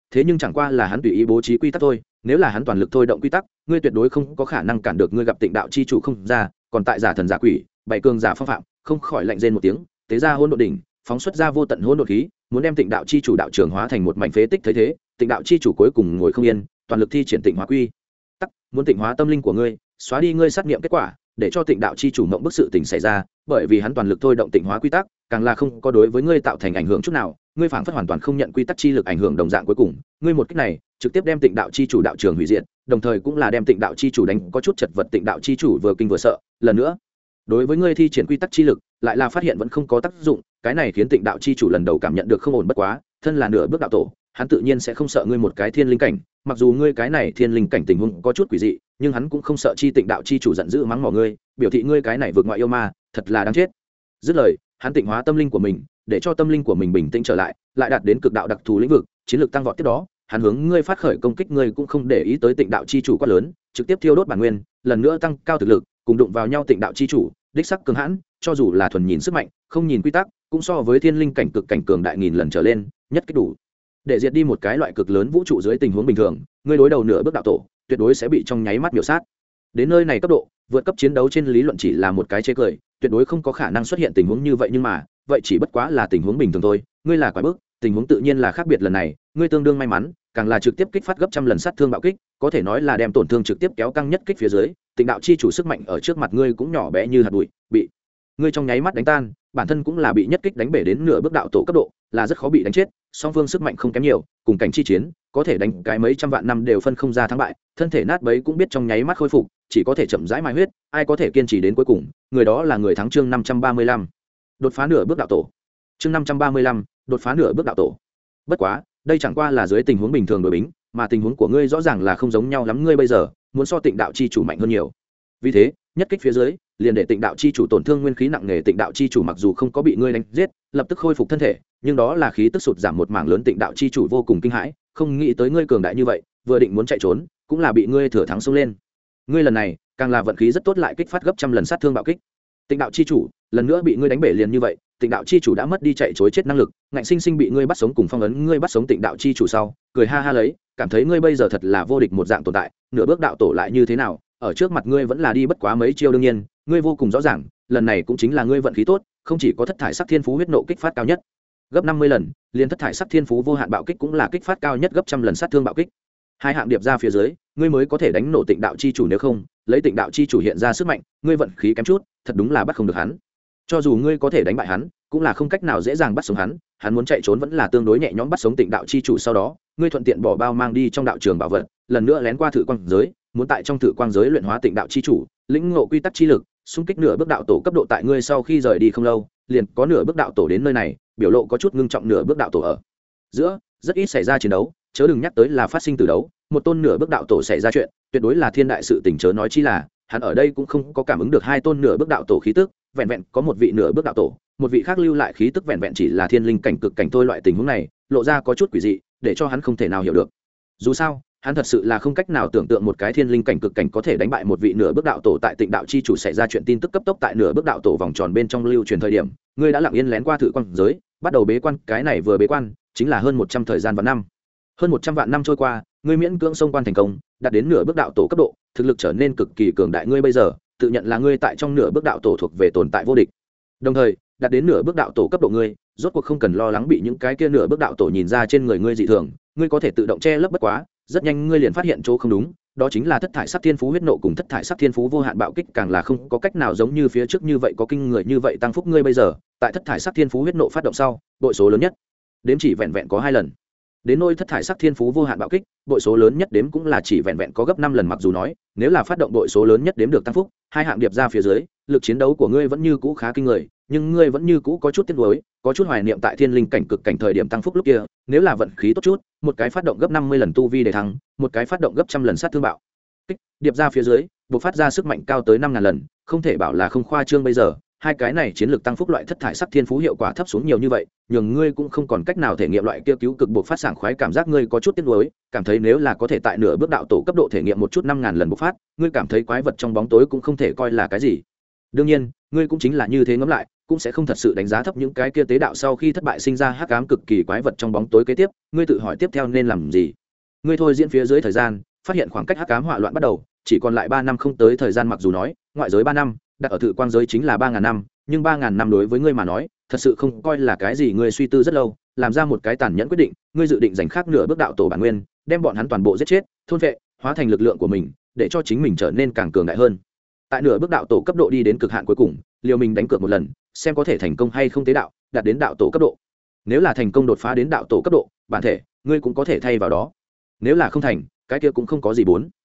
[SPEAKER 1] thế nhưng chẳng qua là hắn tùy ý bố trí quy tắc thôi, nếu là hắn toàn lực thôi động quy tắc, ngươi tuyệt đối không có khả năng cản được. Ngươi gặp tịnh đạo chi chủ không ra, còn tại giả thần giả quỷ, bảy cường giả phong phạm, không khỏi lạnh rên một tiếng, tế ra hỗn độn đỉnh, phóng xuất ra vô tận hỗn độn khí, muốn đem tịnh đạo chi chủ đạo trường hóa thành một mảnh phế tích. Thấy thế, tịnh đạo chi chủ cuối cùng ngồi không yên, toàn lực thi triển tịnh hóa quy tắc, muốn tịnh hóa tâm linh của ngươi, xóa đi ngươi sát nghiệm kết quả, để cho tịnh đạo chi chủ mộng bức sự tình xảy ra. Bởi vì hắn toàn lực thôi động tịnh hóa quy tắc, càng là không có đối với ngươi tạo thành ảnh hưởng chút nào, ngươi phảng phất hoàn toàn không nhận quy tắc chi lực ảnh hưởng đồng dạng. Cuối cùng ngươi một cách này trực tiếp đem tịnh đạo chi chủ đạo trường hủy diệt, đồng thời cũng là đem tịnh đạo chi chủ đánh có chút chật vật. Tịnh đạo chi chủ vừa kinh vừa sợ, lần nữa đối với ngươi thi triển quy tắc chi lực, lại là phát hiện vẫn không có tác dụng. Cái này khiến tịnh đạo chi chủ lần đầu cảm nhận được không ổn. Bất quá thân là nửa bước đạo tổ, hắn tự nhiên sẽ không sợ ngươi một cái thiên linh cảnh. Mặc dù ngươi cái này thiên linh cảnh tình huống có chút quỷ dị, nhưng hắn cũng không sợ chi. Tịnh đạo chi chủ giận dữ mắng mỏ ngươi, biểu thị ngươi cái này vượt ngoại yêu ma, thật là đáng chết. Dứt lời, hắn tịnh hóa tâm linh của mình, để cho tâm linh của mình bình tĩnh trở lại, lại đạt đến cực đạo đặc thù lĩnh vực, chiến lược tăng vọt. Tiếp đó hắn hướng ngươi phát khởi công kích, ngươi cũng không để ý tới tịnh đạo chi chủ quá lớn, trực tiếp thiêu đốt bản nguyên, lần nữa tăng cao thực lực, cùng đụng vào nhau. Tịnh đạo chi chủ đích sắc cường hãn, cho dù là thuần nhìn sức mạnh, không nhìn quy tắc, cũng so với thiên linh cảnh cực cảnh cường đại nghìn lần trở lên, nhất kích đủ để diệt đi một cái loại cực lớn vũ trụ. dưới tình huống bình thường, ngươi đối đầu nửa bước đạo tổ, tuyệt đối sẽ bị trong nháy mắt miểu sát. Đến nơi này cấp độ, vượt cấp chiến đấu trên lý luận chỉ là một cái chê cười, tuyệt đối không có khả năng xuất hiện tình huống như vậy. Nhưng mà vậy chỉ bất quá là tình huống bình thường thôi, ngươi là quái bước, tình huống tự nhiên là khác biệt. lần này ngươi tương đương may mắn, càng là trực tiếp kích phát gấp trăm lần sát thương bạo kích, có thể nói là đem tổn thương trực tiếp kéo căng nhất kích phía dưới. Tịnh đạo chi chủ sức mạnh ở trước mặt ngươi cũng nhỏ bé như hạt bụi, bị ngươi trong nháy mắt đánh tan, bản thân cũng là bị nhất kích đánh bể đến nửa bước đạo tổ cấp độ, là rất khó bị đánh chết. Song phương sức mạnh không kém nhiều, cùng cảnh chi chiến, có thể đánh cái mấy trăm vạn năm đều phân không ra thắng bại, thân thể nát bấy cũng biết trong nháy mắt khôi phục, chỉ có thể chậm rãi mai huyết. Ai có thể kiên trì đến cuối cùng, người đó là người thắng. Chương 535, đột phá nửa bước đạo tổ. Chương 535, đột phá nửa bước đạo tổ. Bất quá đây chẳng qua là dưới tình huống bình thường đối bính, mà tình huống của ngươi rõ ràng là không giống nhau lắm. Ngươi bây giờ muốn so tịnh đạo chi chủ mạnh hơn nhiều, vì thế nhất kích phía dưới liền để tịnh đạo chi chủ tổn thương nguyên khí nặng nề. Tịnh đạo chi chủ mặc dù không có bị ngươi đánh giết, lập tức khôi phục thân thể, nhưng đó là khí tức sụt giảm một mảng lớn. Tịnh đạo chi chủ vô cùng kinh hãi, không nghĩ tới ngươi cường đại như vậy, vừa định muốn chạy trốn, cũng là bị ngươi thừa thắng xông lên. Ngươi lần này càng là vận khí rất tốt, lại kích phát gấp trăm lần sát thương bạo kích. Tịnh đạo chi chủ lần nữa bị ngươi đánh bể liền như vậy. Tịnh đạo chi chủ đã mất đi chạy trối chết năng lực, ngạnh sinh sinh bị ngươi bắt sống cùng phong ấn. Ngươi bắt sống tịnh đạo chi chủ sau, cười ha ha lấy, cảm thấy ngươi bây giờ thật là vô địch một dạng tồn tại. Nửa bước đạo tổ lại như thế nào, ở trước mặt ngươi vẫn là đi bất quá mấy chiêu. đương nhiên ngươi vô cùng rõ ràng, lần này cũng chính là ngươi vận khí tốt, không chỉ có thất thải sắc thiên phú huyết nộ kích phát cao nhất gấp 50 lần, liền thất thải sắc thiên phú vô hạn bạo kích cũng là kích phát cao nhất gấp trăm lần sát thương bạo kích. Hai hạng điệp ra phía dưới, ngươi mới có thể đánh nổ tịnh đạo chi chủ, nếu không lấy tịnh đạo chi chủ hiện ra sức mạnh, ngươi vận khí kém chút, thật đúng là bắt không được hắn. Cho dù ngươi có thể đánh bại hắn, cũng là không cách nào dễ dàng bắt sống hắn. Hắn muốn chạy trốn vẫn là tương đối nhẹ nhõm. bắt sống tịnh đạo chi chủ sau đó, ngươi thuận tiện bỏ bao mang đi trong đạo trường bảo vật, lần nữa lén qua thử quang giới, muốn tại trong thử quang giới luyện hóa tịnh đạo chi chủ, lĩnh ngộ quy tắc chi lực, xung kích nửa bước đạo tổ cấp độ. Tại ngươi sau khi rời đi không lâu, liền có nửa bước đạo tổ đến nơi này, biểu lộ có chút ngưng trọng. Nửa bước đạo tổ ở giữa rất ít xảy ra chiến đấu, chớ đừng nhắc tới là phát sinh từ đấu. Một tôn nửa bước đạo tổ xảy ra chuyện, tuyệt đối là thiên đại sự tình, chớ nói chi là hắn ở đây cũng không có cảm ứng được hai tôn nửa bước đạo tổ khí tức, vẹn vẹn có một vị nửa bước đạo tổ, một vị khác lưu lại khí tức vẹn vẹn chỉ là thiên linh cảnh cực cảnh thôi. Loại tình huống này lộ ra có chút quỷ dị, để cho hắn không thể nào hiểu được. Dù sao hắn thật sự là không cách nào tưởng tượng một cái thiên linh cảnh cực cảnh có thể đánh bại một vị nửa bước đạo tổ. Tại tịnh đạo chi chủ xảy ra chuyện, tin tức cấp tốc tại nửa bước đạo tổ vòng tròn bên trong lưu truyền thời điểm, ngươi đã lặng yên lén qua thử quan giới, bắt đầu bế quan. Cái này vừa bế quan chính là hơn 100 thời gian vạn năm. Hơn 100 vạn năm trôi qua, ngươi miễn cưỡng xông quan thành công, đạt đến nửa bước đạo tổ cấp độ, thực lực trở nên cực kỳ cường đại. Ngươi bây giờ tự nhận là ngươi tại trong nửa bước đạo tổ thuộc về tồn tại vô địch, đồng thời đạt đến nửa bước đạo tổ cấp độ, ngươi rốt cuộc không cần lo lắng bị những cái kia nửa bước đạo tổ nhìn ra trên người ngươi dị thường, ngươi có thể tự động che lấp. Bất quá rất nhanh ngươi liền phát hiện chỗ không đúng, đó chính là thất thải sắc thiên phú huyết nộ cùng thất thải sắc thiên phú vô hạn bạo kích càng là không có cách nào giống như phía trước như vậy có kinh người như vậy tăng phúc. Ngươi bây giờ tại thất thải sắc thiên phú huyết nộ phát động sau, bội số lớn nhất đếm chỉ vẹn vẹn có 2 lần. Đến nôi thất thải sắc thiên phú vô hạn bạo kích, bội số lớn nhất đếm cũng là chỉ vẹn vẹn có gấp 5 lần. Mặc dù nói nếu là phát động bội số lớn nhất đếm được tăng phúc, hai hạng điệp ra phía dưới, lực chiến đấu của ngươi vẫn như cũ khá kinh người, nhưng ngươi vẫn như cũ có chút tiếc nuối, có chút hoài niệm tại thiên linh cảnh cực cảnh thời điểm tăng phúc lúc kia. Nếu là vận khí tốt chút, một cái phát động gấp 50 lần tu vi để thắng, một cái phát động gấp trăm lần sát thương bạo kích, điệp ra phía dưới, bộc phát ra sức mạnh cao tới 5000 lần, không thể bảo là không khoa trương. Bây giờ hai cái này chiến lược tăng phúc loại thất thải sắc thiên phú hiệu quả thấp xuống nhiều như vậy, nhường ngươi cũng không còn cách nào thể nghiệm loại kia cứu cực bộc phát sảng khoái cảm giác. Ngươi có chút tiếc nuối, cảm thấy nếu là có thể tại nửa bước đạo tổ cấp độ thể nghiệm một chút 5000 lần bộc phát, ngươi cảm thấy quái vật trong bóng tối cũng không thể coi là cái gì. đương nhiên ngươi cũng chính là như thế ngẫm lại cũng sẽ không thật sự đánh giá thấp những cái kia tế đạo sau khi thất bại sinh ra hắc ám cực kỳ quái vật trong bóng tối kế tiếp. Ngươi tự hỏi tiếp theo nên làm gì? Ngươi thôi diễn phía dưới thời gian, phát hiện khoảng cách hắc ám hỏa loạn bắt đầu chỉ còn lại 3 năm không tới thời gian. Mặc dù nói ngoại giới 3 năm đặt ở thự quang giới chính là 3.000 năm, nhưng 3.000 năm đối với ngươi mà nói thật sự không coi là cái gì. Ngươi suy tư rất lâu, làm ra một cái tàn nhẫn quyết định. Ngươi dự định giành khác nửa bước đạo tổ bản nguyên, đem bọn hắn toàn bộ giết chết, thôn vệ, hóa thành lực lượng của mình, để cho chính mình trở nên càng cường đại hơn. Tại nửa bước đạo tổ cấp độ đi đến cực hạn cuối cùng, liều mình đánh cược một lần, xem có thể thành công hay không tế đạo, đạt đến đạo tổ cấp độ. Nếu là thành công đột phá đến đạo tổ cấp độ, bản thể ngươi cũng có thể thay vào đó. Nếu là không thành, cái kia cũng không có gì.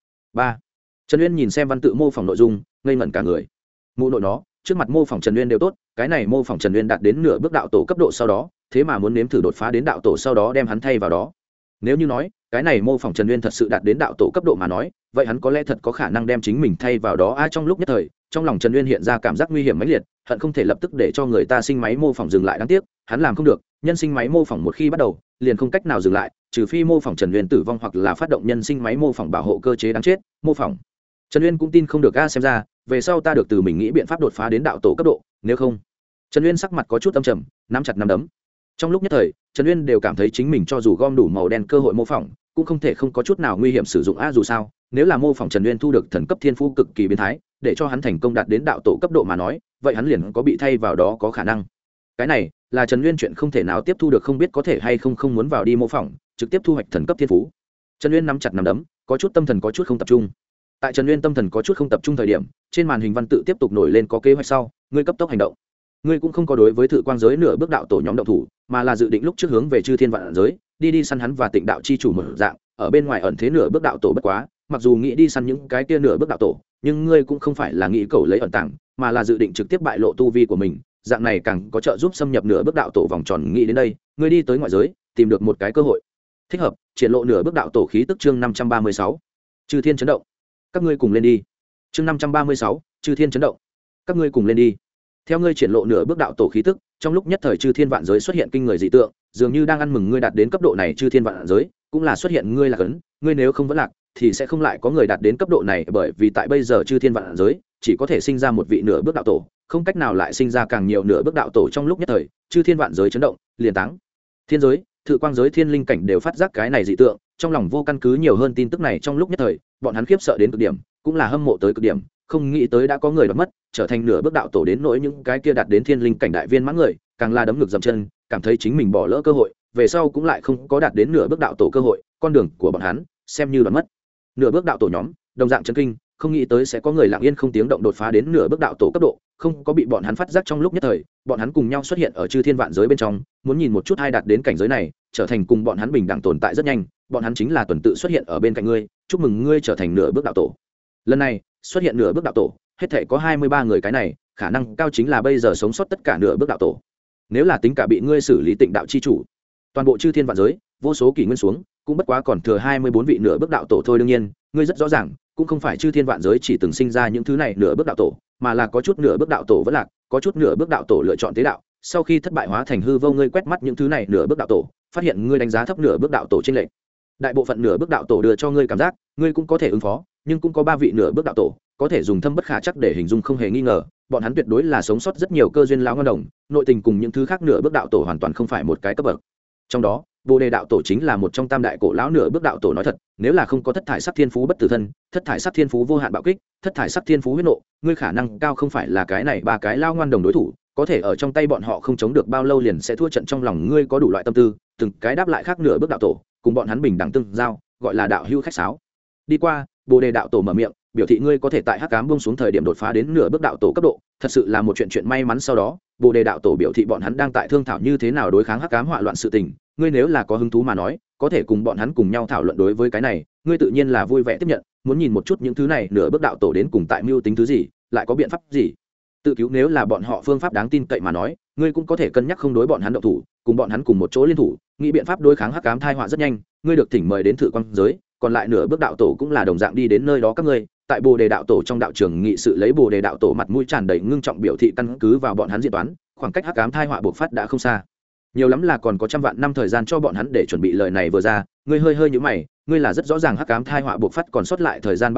[SPEAKER 1] 4. Trần Uyên nhìn xem văn tự mô phỏng nội dung, ngây ngẩn cả người. Mụ nội nó, trước mặt mô phỏng Trần Uyên đều tốt, cái này mô phỏng Trần Uyên đạt đến nửa bước đạo tổ cấp độ sau đó, thế mà muốn nếm thử đột phá đến đạo tổ sau đó đem hắn thay vào đó. Nếu như nói cái này mô phỏng Trần Uyên thật sự đạt đến đạo tổ cấp độ mà nói, vậy hắn có lẽ thật có khả năng đem chính mình thay vào đó. Trong lúc nhất thời, trong lòng Trần Uyên hiện ra cảm giác nguy hiểm mãnh liệt, hận không thể lập tức để cho người ta sinh máy mô phỏng dừng lại. Đáng tiếc hắn làm không được, nhân sinh máy mô phỏng một khi bắt đầu liền không cách nào dừng lại, trừ phi mô phỏng Trần Uyên tử vong hoặc là phát động nhân sinh máy mô phỏng bảo hộ cơ chế đáng chết. Mô phỏng Trần Uyên cũng tin không được. Xem ra về sau ta được từ mình nghĩ biện pháp đột phá đến đạo tổ cấp độ, nếu không. Trần Uyên sắc mặt có chút âm trầm, nắm chặt nắm đấm. Trong lúc nhất thời, Trần Uyên đều cảm thấy chính mình cho dù gom đủ màu đen cơ hội mô phỏng, cũng không thể không có chút nào nguy hiểm sử dụng. Dù sao, nếu là mô phỏng Trần Uyên thu được thần cấp thiên phú cực kỳ biến thái, để cho hắn thành công đạt đến đạo tổ cấp độ mà nói, vậy hắn liền có bị thay vào đó có khả năng. Cái này là Trần Uyên chuyện không thể nào tiếp thu được, không biết có thể hay không muốn vào đi mô phỏng, trực tiếp thu hoạch thần cấp thiên phú. Trần Uyên nắm chặt nắm đấm, có chút tâm thần có chút không tập trung. Tại Trần Uyên tâm thần có chút không tập trung thời điểm, trên màn hình văn tự tiếp tục nổi lên có kế hoạch sau, ngươi cấp tốc hành động. Ngươi cũng không có đối với thự quang giới nửa bước đạo tổ nhóm động thủ, mà là dự định lúc trước hướng về chư thiên vạn giới, đi săn hắn và Tịnh đạo chi chủ một dạng, ở bên ngoài ẩn thế nửa bước đạo tổ. Bất quá, mặc dù nghĩ đi săn những cái kia nửa bước đạo tổ, nhưng ngươi cũng không phải là nghĩ cầu lấy ẩn tàng, mà là dự định trực tiếp bại lộ tu vi của mình, dạng này càng có trợ giúp xâm nhập nửa bước đạo tổ vòng tròn. Nghĩ đến đây, ngươi đi tới ngoại giới, tìm được một cái cơ hội thích hợp, triển lộ nửa bước đạo tổ khí tức. Chương 536, chư thiên chấn động. Các ngươi cùng lên đi. Chương 536, chư thiên chấn động. Các ngươi cùng lên đi. Theo ngươi triển lộ nửa bước đạo tổ khí tức, trong lúc nhất thời chư thiên vạn giới xuất hiện kinh người dị tượng, dường như đang ăn mừng ngươi đạt đến cấp độ này. Chư thiên vạn giới cũng là xuất hiện ngươi là cấn, ngươi nếu không vẫn lạc thì sẽ không lại có người đạt đến cấp độ này, bởi vì tại bây giờ chư thiên vạn giới chỉ có thể sinh ra một vị nửa bước đạo tổ, không cách nào lại sinh ra càng nhiều nửa bước đạo tổ. Trong lúc nhất thời chư thiên vạn giới chấn động, liền táng thiên giới, thự quang giới, thiên linh cảnh đều phát giác cái này dị tượng, trong lòng vô căn cứ nhiều hơn tin tức này. Trong lúc nhất thời bọn hắn khiếp sợ đến cực điểm, cũng là hâm mộ tới cực điểm, không nghĩ tới đã có người đoạt mất trở thành nửa bước đạo tổ. Đến nỗi những cái kia đạt đến thiên linh cảnh đại viên mãn người, càng là đấm ngực dậm chân, cảm thấy chính mình bỏ lỡ cơ hội, về sau cũng lại không có đạt đến nửa bước đạo tổ cơ hội, con đường của bọn hắn xem như đoạt mất. Nửa bước đạo tổ nhóm đồng dạng chấn kinh, không nghĩ tới sẽ có người lặng yên không tiếng động đột phá đến nửa bước đạo tổ cấp độ, không có bị bọn hắn phát giác. Trong lúc nhất thời bọn hắn cùng nhau xuất hiện ở chư thiên vạn giới bên trong, muốn nhìn một chút ai đạt đến cảnh giới này, trở thành cùng bọn hắn bình đẳng tồn tại. Rất nhanh bọn hắn chính là tuần tự xuất hiện ở bên cạnh ngươi, chúc mừng ngươi trở thành nửa bước đạo tổ. Lần này xuất hiện nửa bước đạo tổ hết thể có 23 người, cái này khả năng cao chính là bây giờ sống sót tất cả nửa bước đạo tổ. Nếu là tính cả bị ngươi xử lý Tịnh đạo chi chủ, toàn bộ chư thiên vạn giới vô số kỷ nguyên xuống cũng bất quá còn thừa 24 vị nửa bước đạo tổ thôi. Đương nhiên ngươi rất rõ ràng, cũng không phải chư thiên vạn giới chỉ từng sinh ra những thứ này nửa bước đạo tổ, mà là có chút nửa bước đạo tổ vẫn lạc, có chút nửa bước đạo tổ lựa chọn tế đạo, sau khi thất bại hóa thành hư vô. Ngươi quét mắt những thứ này nửa bước đạo tổ, phát hiện ngươi đánh giá thấp nửa bước đạo tổ trên lệnh. Đại bộ phận nửa bước đạo tổ đưa cho ngươi cảm giác ngươi cũng có thể ứng phó, nhưng cũng có 3 vị nửa bước đạo tổ có thể dùng thâm bất khả chắc để hình dung, không hề nghi ngờ bọn hắn tuyệt đối là sống sót rất nhiều cơ duyên lão ngân đồng, nội tình cùng những thứ khác nửa bước đạo tổ hoàn toàn không phải một cái cấp bậc. Trong đó Bồ Đề đạo tổ chính là một trong tam đại cổ lão nửa bước đạo tổ. Nói thật, nếu là không có thất thải sắc thiên phú bất tử thân, thất thải sắc thiên phú vô hạn bạo kích, thất thải sắc thiên phú huyết nộ, ngươi khả năng cao không phải là cái này 3 cái lão ngoan đồng đối thủ, có thể ở trong tay bọn họ không chống được bao lâu liền sẽ thua trận. Trong lòng ngươi có đủ loại tâm tư, từng cái đáp lại khác nửa bước đạo tổ, cùng bọn hắn bình đẳng tương giao, gọi là đạo hữu khách sáo. Đi qua, Bồ Đề đạo tổ mở miệng, biểu thị ngươi có thể tại hắc ám buông xuống thời điểm đột phá đến nửa bước đạo tổ cấp độ, thật sự là một chuyện may mắn. Sau đó Bồ Đề đạo tổ biểu thị bọn hắn đang tại thương thảo như thế nào đối kháng hắc ám hỏa loạn sự tình, ngươi nếu là có hứng thú mà nói, có thể cùng bọn hắn cùng nhau thảo luận. Đối với cái này ngươi tự nhiên là vui vẻ tiếp nhận, muốn nhìn một chút những thứ này nửa bước đạo tổ đến cùng tại mưu tính thứ gì, lại có biện pháp gì tự cứu. Nếu là bọn họ phương pháp đáng tin cậy mà nói, ngươi cũng có thể cân nhắc không đối bọn hắn động thủ, cùng bọn hắn cùng một chỗ liên thủ, nghĩ biện pháp đối kháng hắc ám tai họa. Rất nhanh ngươi được thỉnh mời đến thử quang giới, còn lại nửa bước đạo tổ cũng là đồng dạng đi đến nơi đó. Các ngươi tại Bồ Đề đạo tổ trong đạo trường nghị sự, lấy Bồ Đề đạo tổ mặt mũi tràn đầy ngưng trọng biểu thị căn cứ vào bọn hắn diễn toán, khoảng cách hắc ám tai họa bộc phát đã không xa, nhiều lắm là còn có 100 vạn năm thời gian cho bọn hắn để chuẩn bị. Lời này vừa ra, ngươi hơi nhíu mày, ngươi là rất rõ ràng hắc ám tai họa bộc phát còn sót lại thời gian 3 năm,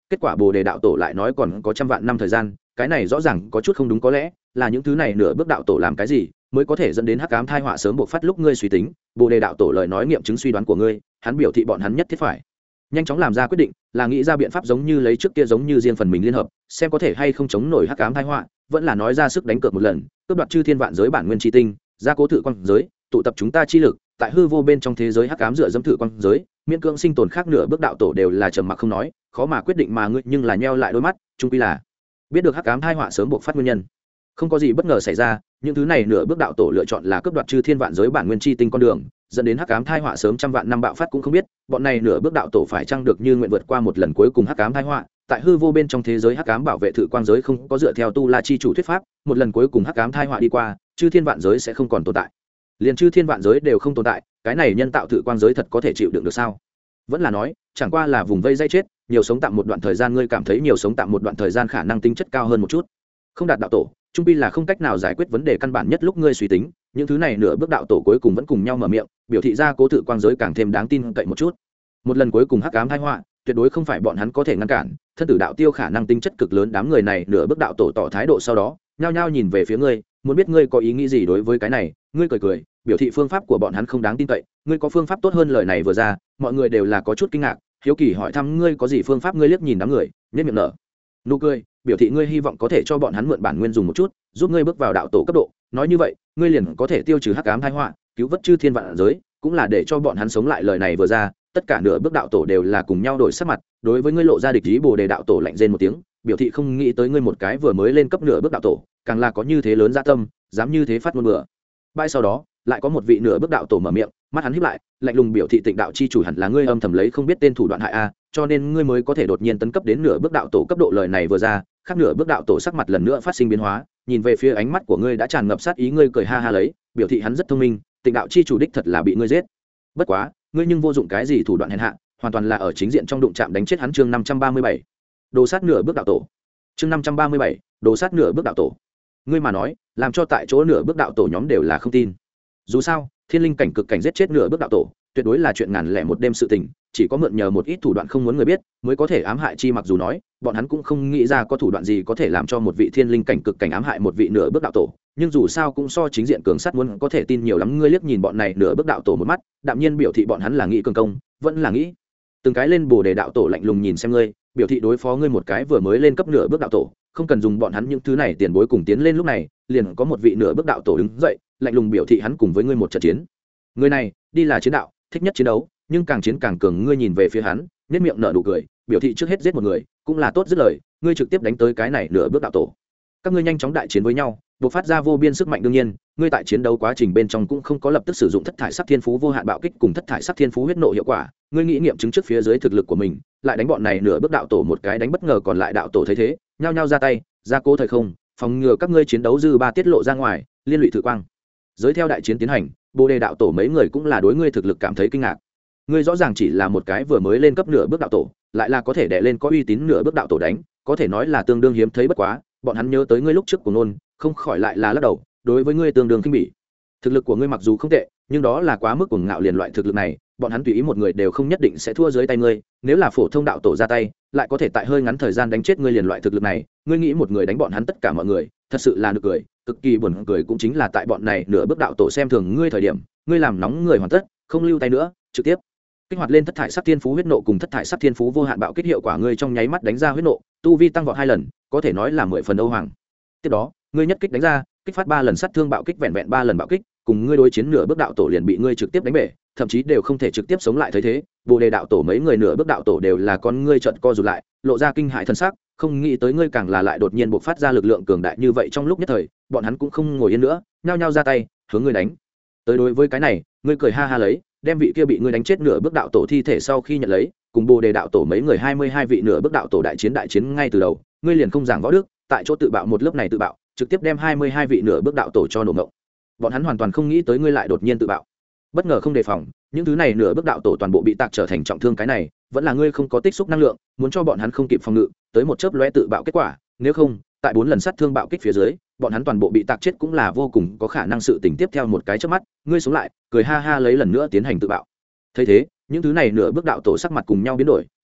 [SPEAKER 1] kết quả bồ đề đạo tổ lại nói còn có trăm vạn năm thời gian. Cái này rõ ràng có chút không đúng, có lẽ là những thứ này nửa bước đạo tổ làm cái gì mới có thể dẫn đến hắc ám thai họa sớm buộc phát. Lúc ngươi suy tính, bồ đề đạo tổ lời nói nghiệm chứng suy đoán của ngươi, hắn biểu thị bọn hắn nhất thiết phải nhanh chóng làm ra quyết định, là nghĩ ra biện pháp giống như lấy trước kia, giống như riêng phần mình liên hợp, xem có thể hay không chống nổi hắc ám thai họa, vẫn là nói ra sức đánh cược một lần, cướp đoạt chư thiên vạn giới bản nguyên chi tinh, gia cố thử quang giới, tụ tập chúng ta chi lực, tại hư vô bên trong thế giới hắc ám dựa dẫm thử quang giới, miễn cưỡng sinh tồn. Khác nửa bước đạo tổ đều là trầm mặc không nói, khó mà quyết định mà ngươi nhưng là nheo lại đôi mắt, chung quy là biết được hắc ám thai họa sớm buộc phát nguyên nhân. Không có gì bất ngờ xảy ra, những thứ này nửa bước đạo tổ lựa chọn là cướp đoạt chư thiên vạn giới bản nguyên chi tinh con đường, dẫn đến hắc ám thai họa sớm trăm vạn năm bạo phát cũng không biết, bọn này nửa bước đạo tổ phải chăng được như nguyện vượt qua một lần cuối cùng hắc ám thai họa, tại hư vô bên trong thế giới hắc ám bảo vệ thử quang giới không có dựa theo tu la chi chủ thuyết pháp, một lần cuối cùng hắc ám thai họa đi qua, chư thiên vạn giới sẽ không còn tồn tại. Liền chư thiên vạn giới đều không tồn tại, cái này nhân tạo thử quang giới thật có thể chịu đựng được sao? Vẫn là nói, chẳng qua là vùng vây dây chết, nhiều sống tạm một đoạn thời gian, ngươi cảm thấy nhiều sống tạm một đoạn thời gian khả năng tính chất cao hơn một chút. Không đạt đạo tổ, trung pi là không cách nào giải quyết vấn đề căn bản nhất. Lúc ngươi suy tính, những thứ này nửa bước đạo tổ cuối cùng vẫn cùng nhau mở miệng, biểu thị ra cố thử quang giới càng thêm đáng tin cậy một chút. Một lần cuối cùng hắc ám thai họa, tuyệt đối không phải bọn hắn có thể ngăn cản, thân tử đạo tiêu khả năng tính chất cực lớn. Đám người này nửa bước đạo tổ tỏ thái độ sau đó, nhao nhao nhìn về phía ngươi, muốn biết ngươi có ý nghĩ gì đối với cái này. Ngươi cười cười, biểu thị phương pháp của bọn hắn không đáng tin cậy. Ngươi có phương pháp tốt hơn? Lời này vừa ra, mọi người đều là có chút kinh ngạc, hiếu kỳ hỏi thăm ngươi có gì phương pháp. Ngươi liếc nhìn đám người, nhếch miệng nở nụ cười, biểu thị ngươi hy vọng có thể cho bọn hắn mượn bản nguyên dùng một chút, giúp ngươi bước vào đạo tổ cấp độ. Nói như vậy, ngươi liền có thể tiêu trừ hắc ám thai họa, cứu vớt chư thiên vạn giới, cũng là để cho bọn hắn sống lại. Lời này vừa ra, tất cả nửa bước đạo tổ đều là cùng nhau đổi sắc mặt, đối với ngươi lộ ra địch ý. Bồ đề đạo tổ lạnh rên một tiếng, biểu thị không nghĩ tới ngươi một cái vừa mới lên cấp nửa bước đạo tổ, càng là có như thế lớn dạ tâm, dám như thế phát ngôn bừa bãi. Sau đó lại có một vị nửa bước đạo tổ mở miệng, mắt hắn híp lại, lạnh lùng biểu thị Tịnh đạo chi chủ hẳn là ngươi âm thầm lấy không biết tên thủ đoạn hại a, cho nên ngươi mới có thể đột nhiên tấn cấp đến nửa bước đạo tổ cấp độ. Lời này vừa ra, khác nửa bước đạo tổ sắc mặt lần nữa phát sinh biến hóa, nhìn về phía ánh mắt của ngươi đã tràn ngập sát ý. Ngươi cười ha ha lấy, biểu thị hắn rất thông minh, Tịnh đạo chi chủ đích thật là bị ngươi giết, bất quá ngươi nhưng vô dụng cái gì thủ đoạn hèn hạ, hoàn toàn là ở chính diện trong đụng chạm đánh chết hắn. Chương 537, đồ sát nửa bước đạo tổ. Chương 537, đồ sát nửa bước đạo tổ. Ngươi mà nói, làm cho tại chỗ nửa bước đạo tổ nhóm đều là không tin. Dù sao, thiên linh cảnh cực cảnh giết chết nửa bước đạo tổ, tuyệt đối là chuyện ngàn lẻ một đêm sự tình, chỉ có mượn nhờ một ít thủ đoạn không muốn người biết mới có thể ám hại chi. Mặc dù nói bọn hắn cũng không nghĩ ra có thủ đoạn gì có thể làm cho một vị thiên linh cảnh cực cảnh ám hại một vị nửa bước đạo tổ, nhưng dù sao cũng so chính diện cường sát muốn có thể tin nhiều lắm. Ngươi liếc nhìn bọn này nửa bước đạo tổ một mắt, đạm nhiên biểu thị bọn hắn là nghĩ cường công, vẫn là nghĩ từng cái lên. Bồ đề đạo tổ lạnh lùng nhìn xem ngươi, biểu thị đối phó ngươi một cái vừa mới lên cấp nửa bước đạo tổ, không cần dùng bọn hắn những thứ này tiền bối cùng tiến lên. Lúc này liền có một vị nửa bước đạo tổ đứng dậy, lạnh lùng biểu thị hắn cùng với ngươi một trận chiến. Người này đi là chiến đạo, thích nhất chiến đấu, nhưng càng chiến càng cường. Ngươi nhìn về phía hắn, nét miệng nở nụ cười, biểu thị trước hết giết một người cũng là tốt. Dứt lời, ngươi trực tiếp đánh tới cái này nửa bước đạo tổ. Các ngươi nhanh chóng đại chiến với nhau, buộc phát ra vô biên sức mạnh. đương nhiên, ngươi tại chiến đấu quá trình bên trong cũng không có lập tức sử dụng thất thải sắc thiên phú vô hạn bạo kích cùng thất thải sắc thiên phú huyết nộ hiệu quả. Ngươi nghĩ nghiệm chứng trước phía dưới thực lực của mình, lại đánh bọn này nửa bước đạo tổ một cái đánh bất ngờ. Còn lại đạo tổ thấy thế, nhao nhao ra tay, gia cố thời không, phòng ngừa các ngươi chiến đấu dư ba tiết lộ ra ngoài, liên lụy thử quang giới. Theo đại chiến tiến hành, bồ đề đạo tổ mấy người cũng là đối ngươi thực lực cảm thấy kinh ngạc. Ngươi rõ ràng chỉ là một cái vừa mới lên cấp nửa bước đạo tổ, lại là có thể đè lên có uy tín nửa bước đạo tổ đánh, có thể nói là tương đương hiếm thấy. Bất quá bọn hắn nhớ tới ngươi lúc trước của nôn, không khỏi lại là lắc đầu, đối với ngươi tương đương khinh bỉ. Thực lực của ngươi mặc dù không tệ, nhưng đó là quá mức cuồng ngạo. Liền loại thực lực này, bọn hắn tùy ý một người đều không nhất định sẽ thua dưới tay ngươi. Nếu là phổ thông đạo tổ ra tay, lại có thể tại hơi ngắn thời gian đánh chết ngươi. Liền loại thực lực này, ngươi nghĩ một người đánh bọn hắn tất cả mọi người, thật sự là nực cười, cực kỳ buồn cười. Cũng chính là tại bọn này nửa bước đạo tổ xem thường ngươi thời điểm, ngươi làm nóng người hoàn tất, không lưu tay nữa, trực tiếp kích hoạt lên thất thải sắc thiên phú huyết nộ cùng thất thải sắc thiên phú vô hạn bạo kích. Hiệu quả ngươi trong nháy mắt đánh ra huyết nộ, tu vi tăng vọt 2 lần, có thể nói là 10 phần Âu Hoàng. Tiếp đó, ngươi nhất kích đánh ra, kích phát 3 lần sát thương bạo kích, vẹn vẹn 3 lần bạo kích, cùng ngươi đối chiến nửa bước đạo tổ liền bị ngươi trực tiếp đánh bể, thậm chí đều không thể trực tiếp sống lại. Thấy thế, bồ đề đạo tổ mấy người nửa bước đạo tổ đều là con ngươi trợn co rụt lại, lộ ra kinh hãi thân sắc, không nghĩ tới ngươi càng là lại đột nhiên bộc phát ra lực lượng cường đại như vậy. Trong lúc nhất thời, bọn hắn cũng không ngồi yên nữa, nhao nhao ra tay hướng ngươi đánh tới. Đối với cái này, ngươi cười ha ha lấy, đem vị kia bị ngươi đánh chết nửa bước đạo tổ thi thể sau khi nhận lấy, cùng bồ đề đạo tổ mấy người 22 vị nửa bước đạo tổ đại chiến ngay từ đầu. Ngươi liền không giảng võ đức, tại chỗ tự bạo một lớp này tự bạo, trực tiếp đem 22 vị nửa bước đạo tổ cho nổ ngộng. Bọn hắn hoàn toàn không nghĩ tới ngươi lại đột nhiên tự bạo, bất ngờ không đề phòng, những thứ này nửa bước đạo tổ toàn bộ bị tạc trở thành trọng thương. Cái này vẫn là ngươi không có tích xúc năng lượng, muốn cho bọn hắn không kịp phòng ngự, tới một chớp lóe tự bạo kết quả. Nếu không, tại 4 lần sát thương bạo kích phía dưới, bọn hắn toàn bộ bị tạc chết cũng là vô cùng có khả năng. Sự tình tiếp theo một cái chớp mắt, ngươi sống lại, cười ha ha lấy lần nữa tiến hành tự bạo. Thấy thế, những thứ này nửa bước đạo tổ sắc mặt cùng nhau biến đổi,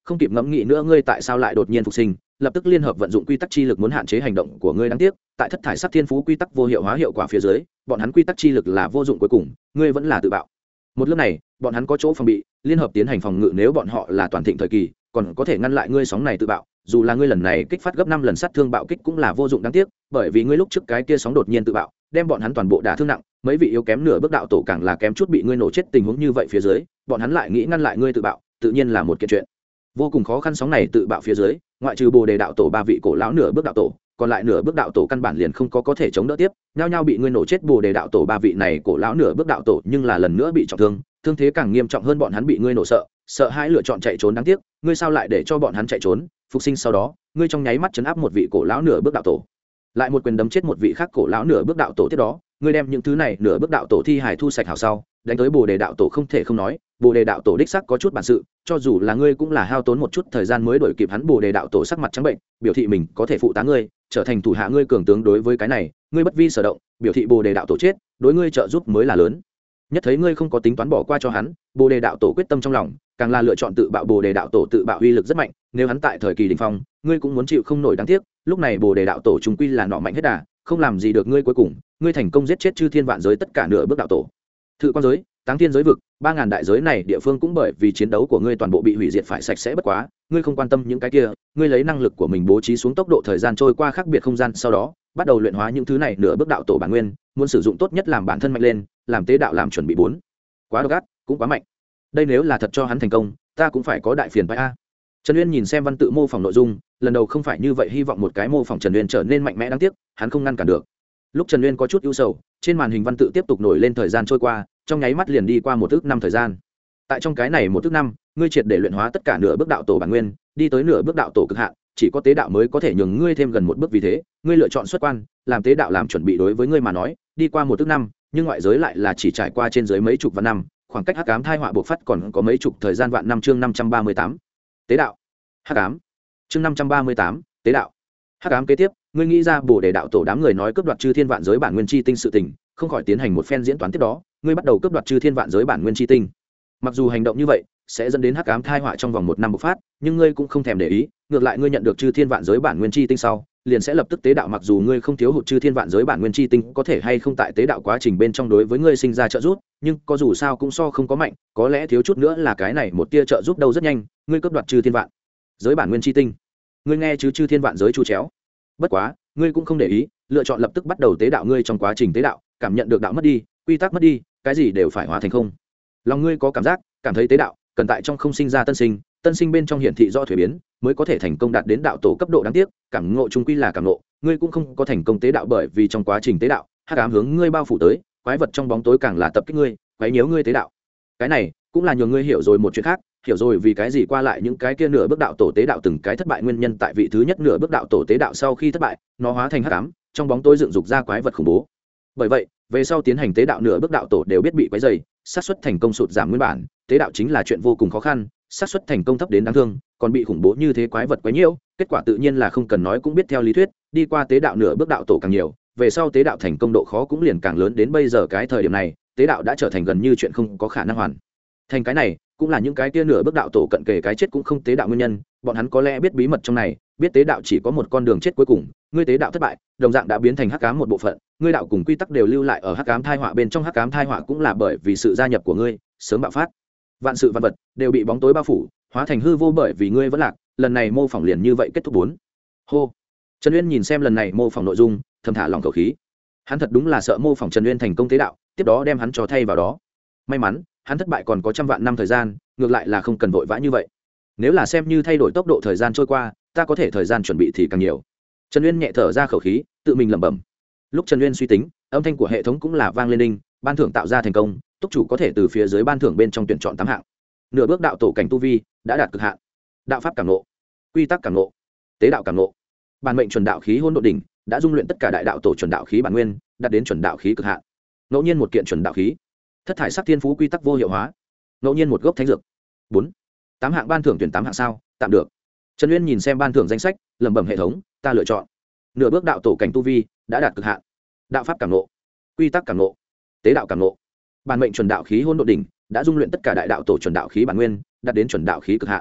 [SPEAKER 1] không kịp ngẫm nghĩ nữa ngươi tại sao lại đột nhiên phục sinh, lập tức liên hợp vận dụng quy tắc chi lực muốn hạn chế hành động của ngươi. Đáng tiếc tại thất thải sắc thiên phú quy tắc vô hiệu hóa hiệu quả phía dưới, bọn hắn quy tắc chi lực là vô dụng, cuối cùng ngươi vẫn là tự bạo. Một lớp này bọn hắn có chỗ phòng bị, liên hợp tiến hành phòng ngự, nếu bọn họ là toàn thịnh thời kỳ còn có thể ngăn lại ngươi sóng này tự bạo, dù là ngươi lần này kích phát gấp 5 lần sát thương bạo kích cũng là vô dụng. Đáng tiếc bởi vì ngươi lúc trước cái kia sóng đột nhiên tự bạo đem bọn hắn toàn bộ đả thương nặng, mấy vị yếu kém nửa bước đạo tổ càng là kém chút bị ngươi nổ chết. Tình huống như vậy phía dưới bọn hắn lại nghĩ ngăn lại ngươi tự bạo, tự nhiên là một kiện chuyện vô cùng khó khăn. Sóng này tự bạo phía dưới, ngoại trừ Bồ Đề đạo tổ 3 vị cổ lão nửa bước đạo tổ, còn lại nửa bước đạo tổ căn bản liền không có thể chống đỡ tiếp, nhao nhao bị ngươi nổ chết. Bồ Đề đạo tổ 3 vị này cổ lão nửa bước đạo tổ nhưng là lần nữa bị trọng thương, thương thế càng nghiêm trọng hơn, bọn hắn bị ngươi nổ sợ hãi lựa chọn chạy trốn. Đáng tiếc ngươi sao lại để cho bọn hắn chạy trốn? Phục sinh sau đó ngươi trong nháy mắt chấn áp một vị cổ lão nửa bước đạo tổ, lại một quyền đấm chết một vị khác cổ lão nửa bước đạo tổ. Tiếp đó ngươi đem những thứ này nửa bước đạo tổ thi hài thu sạch hào sau đánh tới Bồ Đề đạo tổ. Không thể không nói, Bồ Đề đạo tổ đích sắc có chút bản sự, cho dù là ngươi cũng là hao tốn một chút thời gian mới đuổi kịp hắn. Bồ Đề đạo tổ sắc mặt trắng bệnh, biểu thị mình có thể phụ tá ngươi, trở thành thủ hạ ngươi cường tướng. Đối với cái này ngươi bất vi sở động, biểu thị Bồ Đề đạo tổ chết đối ngươi trợ giúp mới là lớn nhất. Thấy ngươi không có tính toán bỏ qua cho hắn, Bồ Đề đạo tổ quyết tâm trong lòng, càng là lựa chọn tự bạo. Bồ Đề đạo tổ tự bạo uy lực rất mạnh, nếu hắn tại thời kỳ đỉnh phong ngươi cũng muốn chịu không nổi. Đáng tiếc lúc này Bồ Đề đạo tổ chúng quy là nọ mạnh hết đà, không làm gì được ngươi. Cuối cùng ngươi thành công giết chết chư thiên vạn giới tất cả nửa bước đạo tổ. Thự Quan giới, Táng Thiên giới vực, 3000 đại giới này địa phương cũng bởi vì chiến đấu của ngươi toàn bộ bị hủy diệt phải sạch sẽ. Bất quá ngươi không quan tâm những cái kia, ngươi lấy năng lực của mình bố trí xuống tốc độ thời gian trôi qua khác biệt không gian, sau đó bắt đầu luyện hóa những thứ này nửa bước đạo tổ bản nguyên, muốn sử dụng tốt nhất làm bản thân mạnh lên, làm tế đạo làm chuẩn bị. Bốn quá độc ác, cũng quá mạnh, đây nếu là thật cho hắn thành công ta cũng phải có đại phiền phải a. Trần Uyên nhìn xem văn tự mô phỏng nội dung, lần đầu không phải như vậy, hy vọng một cái mô phỏng Trần Uyên trở nên mạnh mẽ. Đáng tiếc hắn không ngăn cản được. Lúc Trần Uyên có chút ưu sầu, trên màn hình văn tự tiếp tục nổi lên, thời gian trôi qua trong nháy mắt liền đi qua 1 ức năm thời gian. Tại trong cái này 1 ức năm, ngươi triệt để luyện hóa tất cả nửa bước đạo tổ bản nguyên, đi tới nửa bước đạo tổ cực hạn, chỉ có tế đạo mới có thể nhường ngươi thêm gần một bước. Vì thế ngươi lựa chọn xuất quan làm tế đạo làm chuẩn bị. Đối với ngươi mà nói đi qua 1 ức năm, nhưng ngoại giới lại là chỉ trải qua trên dưới mấy chục vạn năm, khoảng cách hắc ám thai họa bộc phát còn có mấy chục thời gian vạn năm. Chương 538 tế đạo hắc ám. Chương 538 tế đạo hắc ám. Kế tiếp ngươi nghĩ ra Bồ Đề đạo tổ đám người nói cướp đoạt chư thiên vạn giới bản nguyên chi tinh sự tình, không khỏi tiến hành một phen diễn toán. Tiếp đó ngươi bắt đầu cướp đoạt chư thiên vạn giới bản nguyên chi tinh. Mặc dù hành động như vậy sẽ dẫn đến hắc ám thai họa trong vòng 1 năm bộc phát, nhưng ngươi cũng không thèm để ý, ngược lại ngươi nhận được chư thiên vạn giới bản nguyên chi tinh sau liền sẽ lập tức tế đạo. Mặc dù ngươi không thiếu hụt chư thiên vạn giới bản nguyên chi tinh có thể hay không tại tế đạo quá trình bên trong đối với ngươi sinh ra trợ giúp, nhưng có dù sao cũng so không có mạnh, có lẽ thiếu chút nữa là cái này một tia trợ giúp đâu. Rất nhanh ngươi cướp đoạt chư thiên vạn giới bản nguyên chi tinh. Ngươi nghe chứ chư thiên vạn giới chu chéo. Bất quá ngươi cũng không để ý, lựa chọn lập tức bắt đầu tế đạo. Ngươi trong quá trình tế đạo cảm nhận được đạo mất đi, quy tắc mất đi, cái gì đều phải hóa thành không. Lòng ngươi có cảm thấy tế đạo cần tại trong không sinh ra tân sinh bên trong hiển thị do thuế biến mới có thể thành công đạt đến đạo tổ cấp độ. Đáng tiếc cảm ngộ chung quy là cảm ngộ, ngươi cũng không có thành công tế đạo, bởi vì trong quá trình tế đạo hắc ám hướng ngươi bao phủ tới, quái vật trong bóng tối càng là tập kích ngươi, quấy nhiễu ngươi tế đạo. Cái này cũng là nhờ ngươi hiểu rồi một chuyện khác, hiểu rồi vì cái gì qua lại những cái kia nửa bước đạo tổ tế đạo từng cái thất bại nguyên nhân. Tại vị thứ nhất nửa bước đạo tổ tế đạo sau khi thất bại, nó hóa thành hắc ám, trong bóng tối dựng dục ra quái vật khủng bố. Bởi vậy về sau tiến hành tế đạo nửa bước đạo tổ đều biết bị quấy dày, xác suất thành công sụt giảm. Nguyên bản tế đạo chính là chuyện vô cùng khó khăn, xác suất thành công thấp đến đáng thương, còn bị khủng bố như thế quái vật quấy nhiễu, kết quả tự nhiên là không cần nói cũng biết. Theo lý thuyết đi qua tế đạo nửa bước đạo tổ càng nhiều, về sau tế đạo thành công độ khó cũng liền càng lớn. Đến bây giờ cái thời điểm này, tế đạo đã trở thành gần như chuyện không có khả năng hoàn thành. Cái này cũng là những cái kia nửa bước đạo tổ cận kề cái chết cũng không tế đạo nguyên nhân. Bọn hắn có lẽ biết bí mật trong này, biết tế đạo chỉ có một con đường chết cuối cùng. Ngươi tế đạo thất bại, đồng dạng đã biến thành hắc ám một bộ phận, ngươi đạo cùng quy tắc đều lưu lại ở hắc ám thai họa bên trong. Hắc ám thai họa cũng là bởi vì sự gia nhập của ngươi sớm bạo phát, vạn sự vạn vật đều bị bóng tối bao phủ, hóa thành hư vô bởi vì ngươi vẫn lạc. Lần này mô phỏng liền như vậy kết thúc. 4 hô. Trần Uyên nhìn xem lần này mô phỏng nội dung, thầm thả lòng khẩu khí. Hắn thật đúng là sợ mô phỏng Trần Uyên thành công tế đạo, tiếp đó đem hắn cho thay vào đó. May mắn hắn thất bại còn có trăm vạn năm thời gian, ngược lại là không cần vội vã như vậy. Nếu là xem như thay đổi tốc độ thời gian trôi qua, ta có thể thời gian chuẩn bị thì càng nhiều. Trần Uyên nhẹ thở ra khẩu khí, tự mình lẩm bẩm. Lúc Trần Uyên suy tính, âm thanh của hệ thống cũng là vang lên đinh, ban thưởng tạo ra thành công, túc chủ có thể từ phía dưới ban thưởng bên trong tuyển chọn 8 hạng. Nửa bước đạo tổ cảnh tu vi đã đạt cực hạn, đạo pháp cảm ngộ, quy tắc cảm ngộ, tế đạo cảm ngộ, bản mệnh chuẩn đạo khí hỗn độn đỉnh đã dung luyện tất cả đại đạo tổ chuẩn đạo khí bản nguyên, đạt đến chuẩn đạo khí cực hạn. Ngẫu nhiên một kiện chuẩn đạo khí, thất thải sắc thiên phú quy tắc vô hiệu hóa, ngẫu nhiên một gốc thánh dược. 4 8 hạng ban thưởng tuyển 8 hạng sao? Tạm được. Trần Uyên nhìn xem ban thưởng danh sách, lẩm bẩm hệ thống, ta lựa chọn nửa bước đạo tổ cảnh tu vi đã đạt cực hạn, đạo pháp cảm ngộ, quy tắc cảm ngộ, tế đạo cảm ngộ, bản mệnh chuẩn đạo khí hỗn độn đỉnh đã dung luyện tất cả đại đạo tổ chuẩn đạo khí bản nguyên, đạt đến chuẩn đạo khí cực hạn.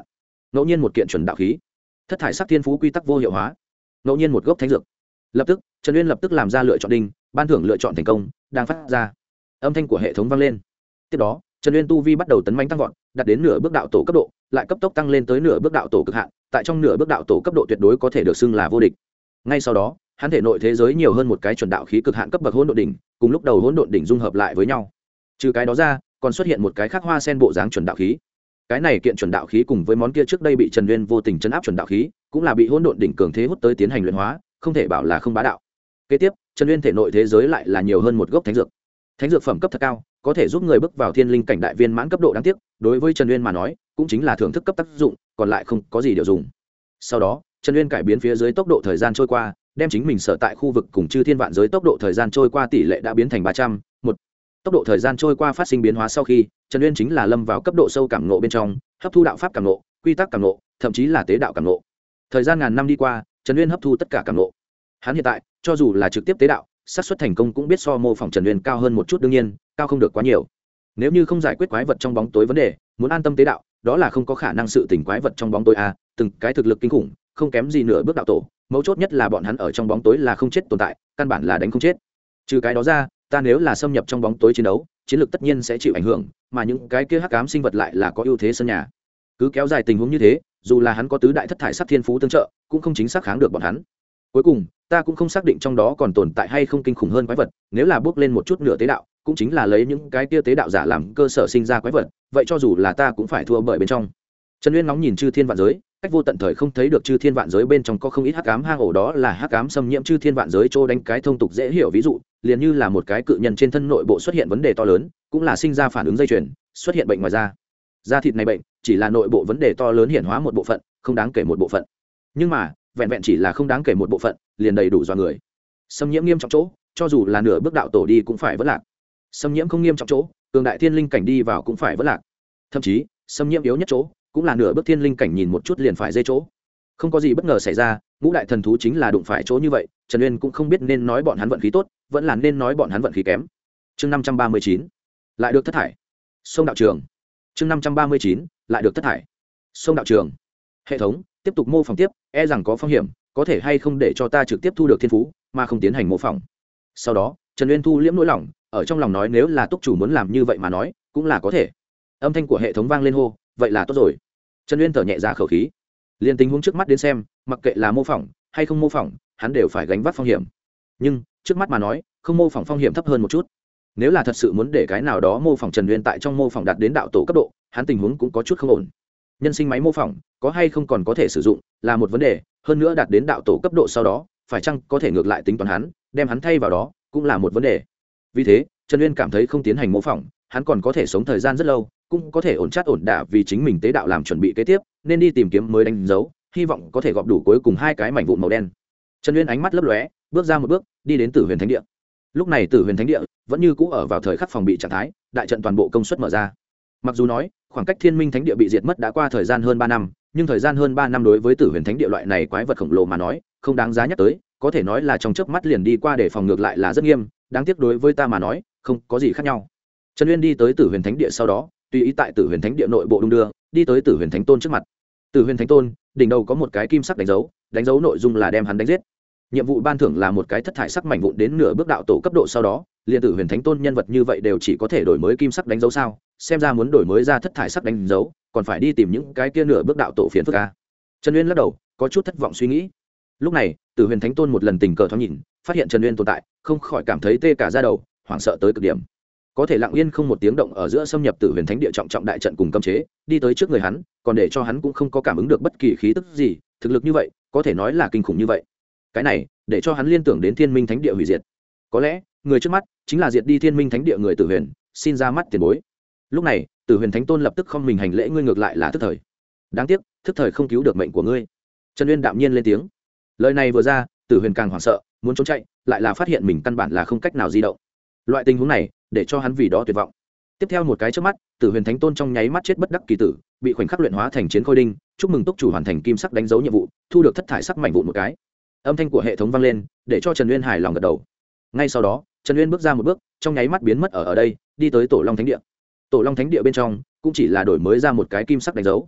[SPEAKER 1] ngẫu nhiên một kiện chuẩn đạo khí, thất thải sắc thiên phú quy tắc vô hiệu hóa, ngẫu nhiên một gốc thánh dược. Lập tức Trần Uyên lập tức làm ra lựa chọn đinh, ban thưởng lựa chọn thành công đang phát ra, âm thanh của hệ thống vang lên. Tiếp đó Trần Uyên tu vi bắt đầu tấn mãnh tăng vọt, đạt đến nửa bước đạo tổ cấp độ, lại cấp tốc tăng lên tới nửa bước đạo tổ cực hạn, tại trong nửa bước đạo tổ cấp độ tuyệt đối có thể được xưng là vô địch. Ngay sau đó hắn thể nội thế giới nhiều hơn một cái chuẩn đạo khí cực hạn cấp bậc hỗn độn đỉnh, cùng lúc đầu hỗn độn đỉnh dung hợp lại với nhau. Trừ cái đó ra còn xuất hiện một cái khác hoa sen bộ dáng chuẩn đạo khí. Cái này kiện chuẩn đạo khí cùng với món kia trước đây bị Trần Uyên vô tình chấn áp chuẩn đạo khí, cũng là bị hỗn độn đỉnh cường thế hút tới tiến hành luyện hóa, không thể bảo là không bá đạo. Kế tiếp Trần Uyên thể nội thế giới lại là nhiều hơn một gốc thánh dược. Thánh dược phẩm cấp thật cao, có thể giúp người bước vào thiên linh cảnh đại viên mãn cấp độ. Đáng tiếc đối với Trần Uyên mà nói cũng chính là thưởng thức cấp tác dụng, còn lại không có gì điều dùng. Sau đó Trần Uyên cải biến phía dưới tốc độ thời gian trôi qua, đem chính mình sở tại khu vực cùng chư thiên vạn giới tốc độ thời gian trôi qua tỷ lệ đã biến thành 300:1. Tốc độ thời gian trôi qua phát sinh biến hóa sau khi, Trần Uyên chính là lâm vào cấp độ sâu cảm ngộ bên trong, hấp thu đạo pháp cảm ngộ, quy tắc cảm ngộ, thậm chí là tế đạo cảm ngộ. Thời gian ngàn năm đi qua, Trần Uyên hấp thu tất cả cảm ngộ. Hắn hiện tại cho dù là trực tiếp tế đạo, xác suất thành công cũng biết so mô phỏng Trần Uyên cao hơn một chút, đương nhiên cao không được quá nhiều. Nếu như không giải quyết quái vật trong bóng tối vấn đề, muốn an tâm tế đạo, đó là không có khả năng. Sự tỉnh quái vật trong bóng tối từng cái thực lực kinh khủng, không kém gì nửa bước đạo tổ, mấu chốt nhất là bọn hắn ở trong bóng tối là không chết tồn tại, căn bản là đánh không chết. Trừ cái đó ra, ta nếu là xâm nhập trong bóng tối chiến đấu, chiến lược tất nhiên sẽ chịu ảnh hưởng, mà những cái kia hắc ám sinh vật lại là có ưu thế sân nhà. Cứ kéo dài tình huống như thế, dù là hắn có tứ đại thất thải sắc thiên phú tương trợ, cũng không chính xác kháng được bọn hắn. Cuối cùng ta cũng không xác định trong đó còn tồn tại hay không kinh khủng hơn quái vật, nếu là bước lên một chút nửa tế đạo, cũng chính là lấy những cái kia tế đạo giả làm cơ sở sinh ra quái vật, vậy cho dù là ta cũng phải thua bởi bên trong. Trần Uyên ngóng nhìn chư thiên vạn giới, cách vô tận thời không thấy được chư thiên vạn giới bên trong có không ít hắc ám hang ổ, đó là hắc ám xâm nhiễm chư thiên vạn giới trô đánh cái thông tục dễ hiểu ví dụ, liền như là một cái cự nhân trên thân nội bộ xuất hiện vấn đề to lớn, cũng là sinh ra phản ứng dây chuyền, xuất hiện bệnh ngoài da thịt này bệnh chỉ là nội bộ vấn đề to lớn hiển hóa một bộ phận, không đáng kể một bộ phận, nhưng mà vẹn vẹn chỉ là không đáng kể một bộ phận liền đầy đủ do người. Xâm nhiễm nghiêm trọng chỗ, cho dù là nửa bước đạo tổ đi cũng phải vỡ lạc. Xâm nhiễm không nghiêm trọng chỗ, cường đại thiên linh cảnh đi vào cũng phải vỡ lạc. Thậm chí xâm nhiễm yếu nhất chỗ, cũng là nửa bước thiên linh cảnh nhìn một chút liền phải dây chỗ. Không có gì bất ngờ xảy ra, ngũ đại thần thú chính là đụng phải chỗ như vậy. Trần Uyên cũng không biết nên nói bọn hắn vận khí tốt, vẫn là nên nói bọn hắn vận khí kém. Chương 539 lại được thất thải. Sông đạo trường. Chương 539 lại được thất thải. Sông đạo trường. Hệ thống tiếp tục mô phỏng tiếp, e rằng có phong hiểm, có thể hay không để cho ta trực tiếp thu được thiên phú mà không tiến hành mô phỏng. Sau đó Trần Uyên thu liễm nỗi lòng, ở trong lòng nói nếu là túc chủ muốn làm như vậy mà nói cũng là có thể. Âm thanh của hệ thống vang lên hô, vậy là tốt rồi. Trần Uyên thở nhẹ ra khẩu khí, liền tình huống trước mắt đến xem, mặc kệ là mô phỏng hay không mô phỏng, hắn đều phải gánh vác phong hiểm. Nhưng trước mắt mà nói, không mô phỏng phong hiểm thấp hơn một chút. Nếu là thật sự muốn để cái nào đó mô phỏng Trần Uyên tại trong mô phỏng đạt đến đạo tổ cấp độ, hắn tình huống cũng có chút không ổn. Nhân sinh máy mô phỏng có hay không còn có thể sử dụng là một vấn đề, hơn nữa đạt đến đạo tổ cấp độ sau đó phải chăng có thể ngược lại tính toán hắn, đem hắn thay vào đó cũng là một vấn đề. Vì thế Trần Uyên cảm thấy không tiến hành mô phỏng, hắn còn có thể sống thời gian rất lâu, cũng có thể ổn chát ổn đả vì chính mình tế đạo làm chuẩn bị kế tiếp, nên đi tìm kiếm mới đánh dấu, hy vọng có thể gọp đủ cuối cùng hai cái mảnh vụn màu đen. Trần Uyên ánh mắt lấp lóe, bước ra một bước, đi đến Tử Huyền Thánh Địa. Lúc này Tử Huyền Thánh Địa vẫn như cũ ở vào thời khắc phòng bị trạng thái, đại trận toàn bộ công suất mở ra. Mặc dù nói khoảng cách Thiên Minh Thánh Địa bị diệt mất đã qua thời gian hơn 3 năm, nhưng thời gian hơn 3 năm đối với Tử Huyền Thánh Địa loại này quái vật khổng lồ mà nói, không đáng giá nhắc tới, có thể nói là trong chớp mắt liền đi qua, để phòng ngược lại là rất nghiêm, đáng tiếc đối với ta mà nói, không có gì khác nhau. Trần Uyên đi tới Tử Huyền Thánh Địa sau đó, tùy ý tại Tử Huyền Thánh Địa nội bộ đung đưa, đi tới Tử Huyền Thánh Tôn trước mặt. Tử Huyền Thánh Tôn đỉnh đầu có một cái kim sắc đánh dấu nội dung là đem hắn đánh giết. Nhiệm vụ ban thưởng là một cái thất thải sắc mảnh vụn đến nửa bước đạo tổ cấp độ, sau đó liền Tử Huyền Thánh Tôn nhân vật như vậy đều chỉ có thể đổi mới kim sắc đánh dấu sao? Xem ra muốn đổi mới ra thất thải sắc đánh dấu, còn phải đi tìm những cái kia nửa bước đạo tổ phiền phức a. Trần Uyên lắc đầu, có chút thất vọng suy nghĩ. Lúc này Tử Huyền Thánh Tôn một lần tình cờ thoáng nhìn, phát hiện Trần Uyên tồn tại, không khỏi cảm thấy tê cả da đầu, hoảng sợ tới cực điểm. Có thể lặng yên không một tiếng động ở giữa xâm nhập Tử Huyền Thánh Địa trọng đại trận cùng cấm chế, đi tới trước người hắn, còn để cho hắn cũng không có cảm ứng được bất kỳ khí tức gì, thực lực như vậy, có thể nói là kinh khủng như vậy. Cái này, để cho hắn liên tưởng đến Thiên Minh Thánh Địa hủy diệt. Có lẽ, người trước mắt chính là diệt đi Thiên Minh Thánh Địa người Tử Huyền, xin ra mắt tiền bối. Lúc này, Tử Huyền Thánh Tôn lập tức không mình hành lễ, ngươi ngược lại là thức thời. Đáng tiếc, thức thời không cứu được mệnh của ngươi. Trần Uyên đạm nhiên lên tiếng. Lời này vừa ra, Tử Huyền càng hoảng sợ, muốn trốn chạy, lại là phát hiện mình căn bản là không cách nào di động. Loại tình huống này, để cho hắn vì đó tuyệt vọng. Tiếp theo một cái chớp mắt, Tử Huyền Thánh Tôn trong nháy mắt chết bất đắc kỳ tử, bị khoảnh khắc luyện hóa thành chiến khôi đinh. Chúc mừng túc chủ hoàn thành kim sắc đánh dấu nhiệm vụ, thu được thất thải sắc mảnh vụn một cái. Âm thanh của hệ thống vang lên, để cho Trần Uyên hài lòng gật đầu. Ngay sau đó, Trần Uyên bước ra một bước, trong nháy mắt biến mất ở đây, đi tới Tổ Long Thánh Địa. Tổ Long Thánh Địa bên trong cũng chỉ là đổi mới ra một cái kim sắc đánh dấu.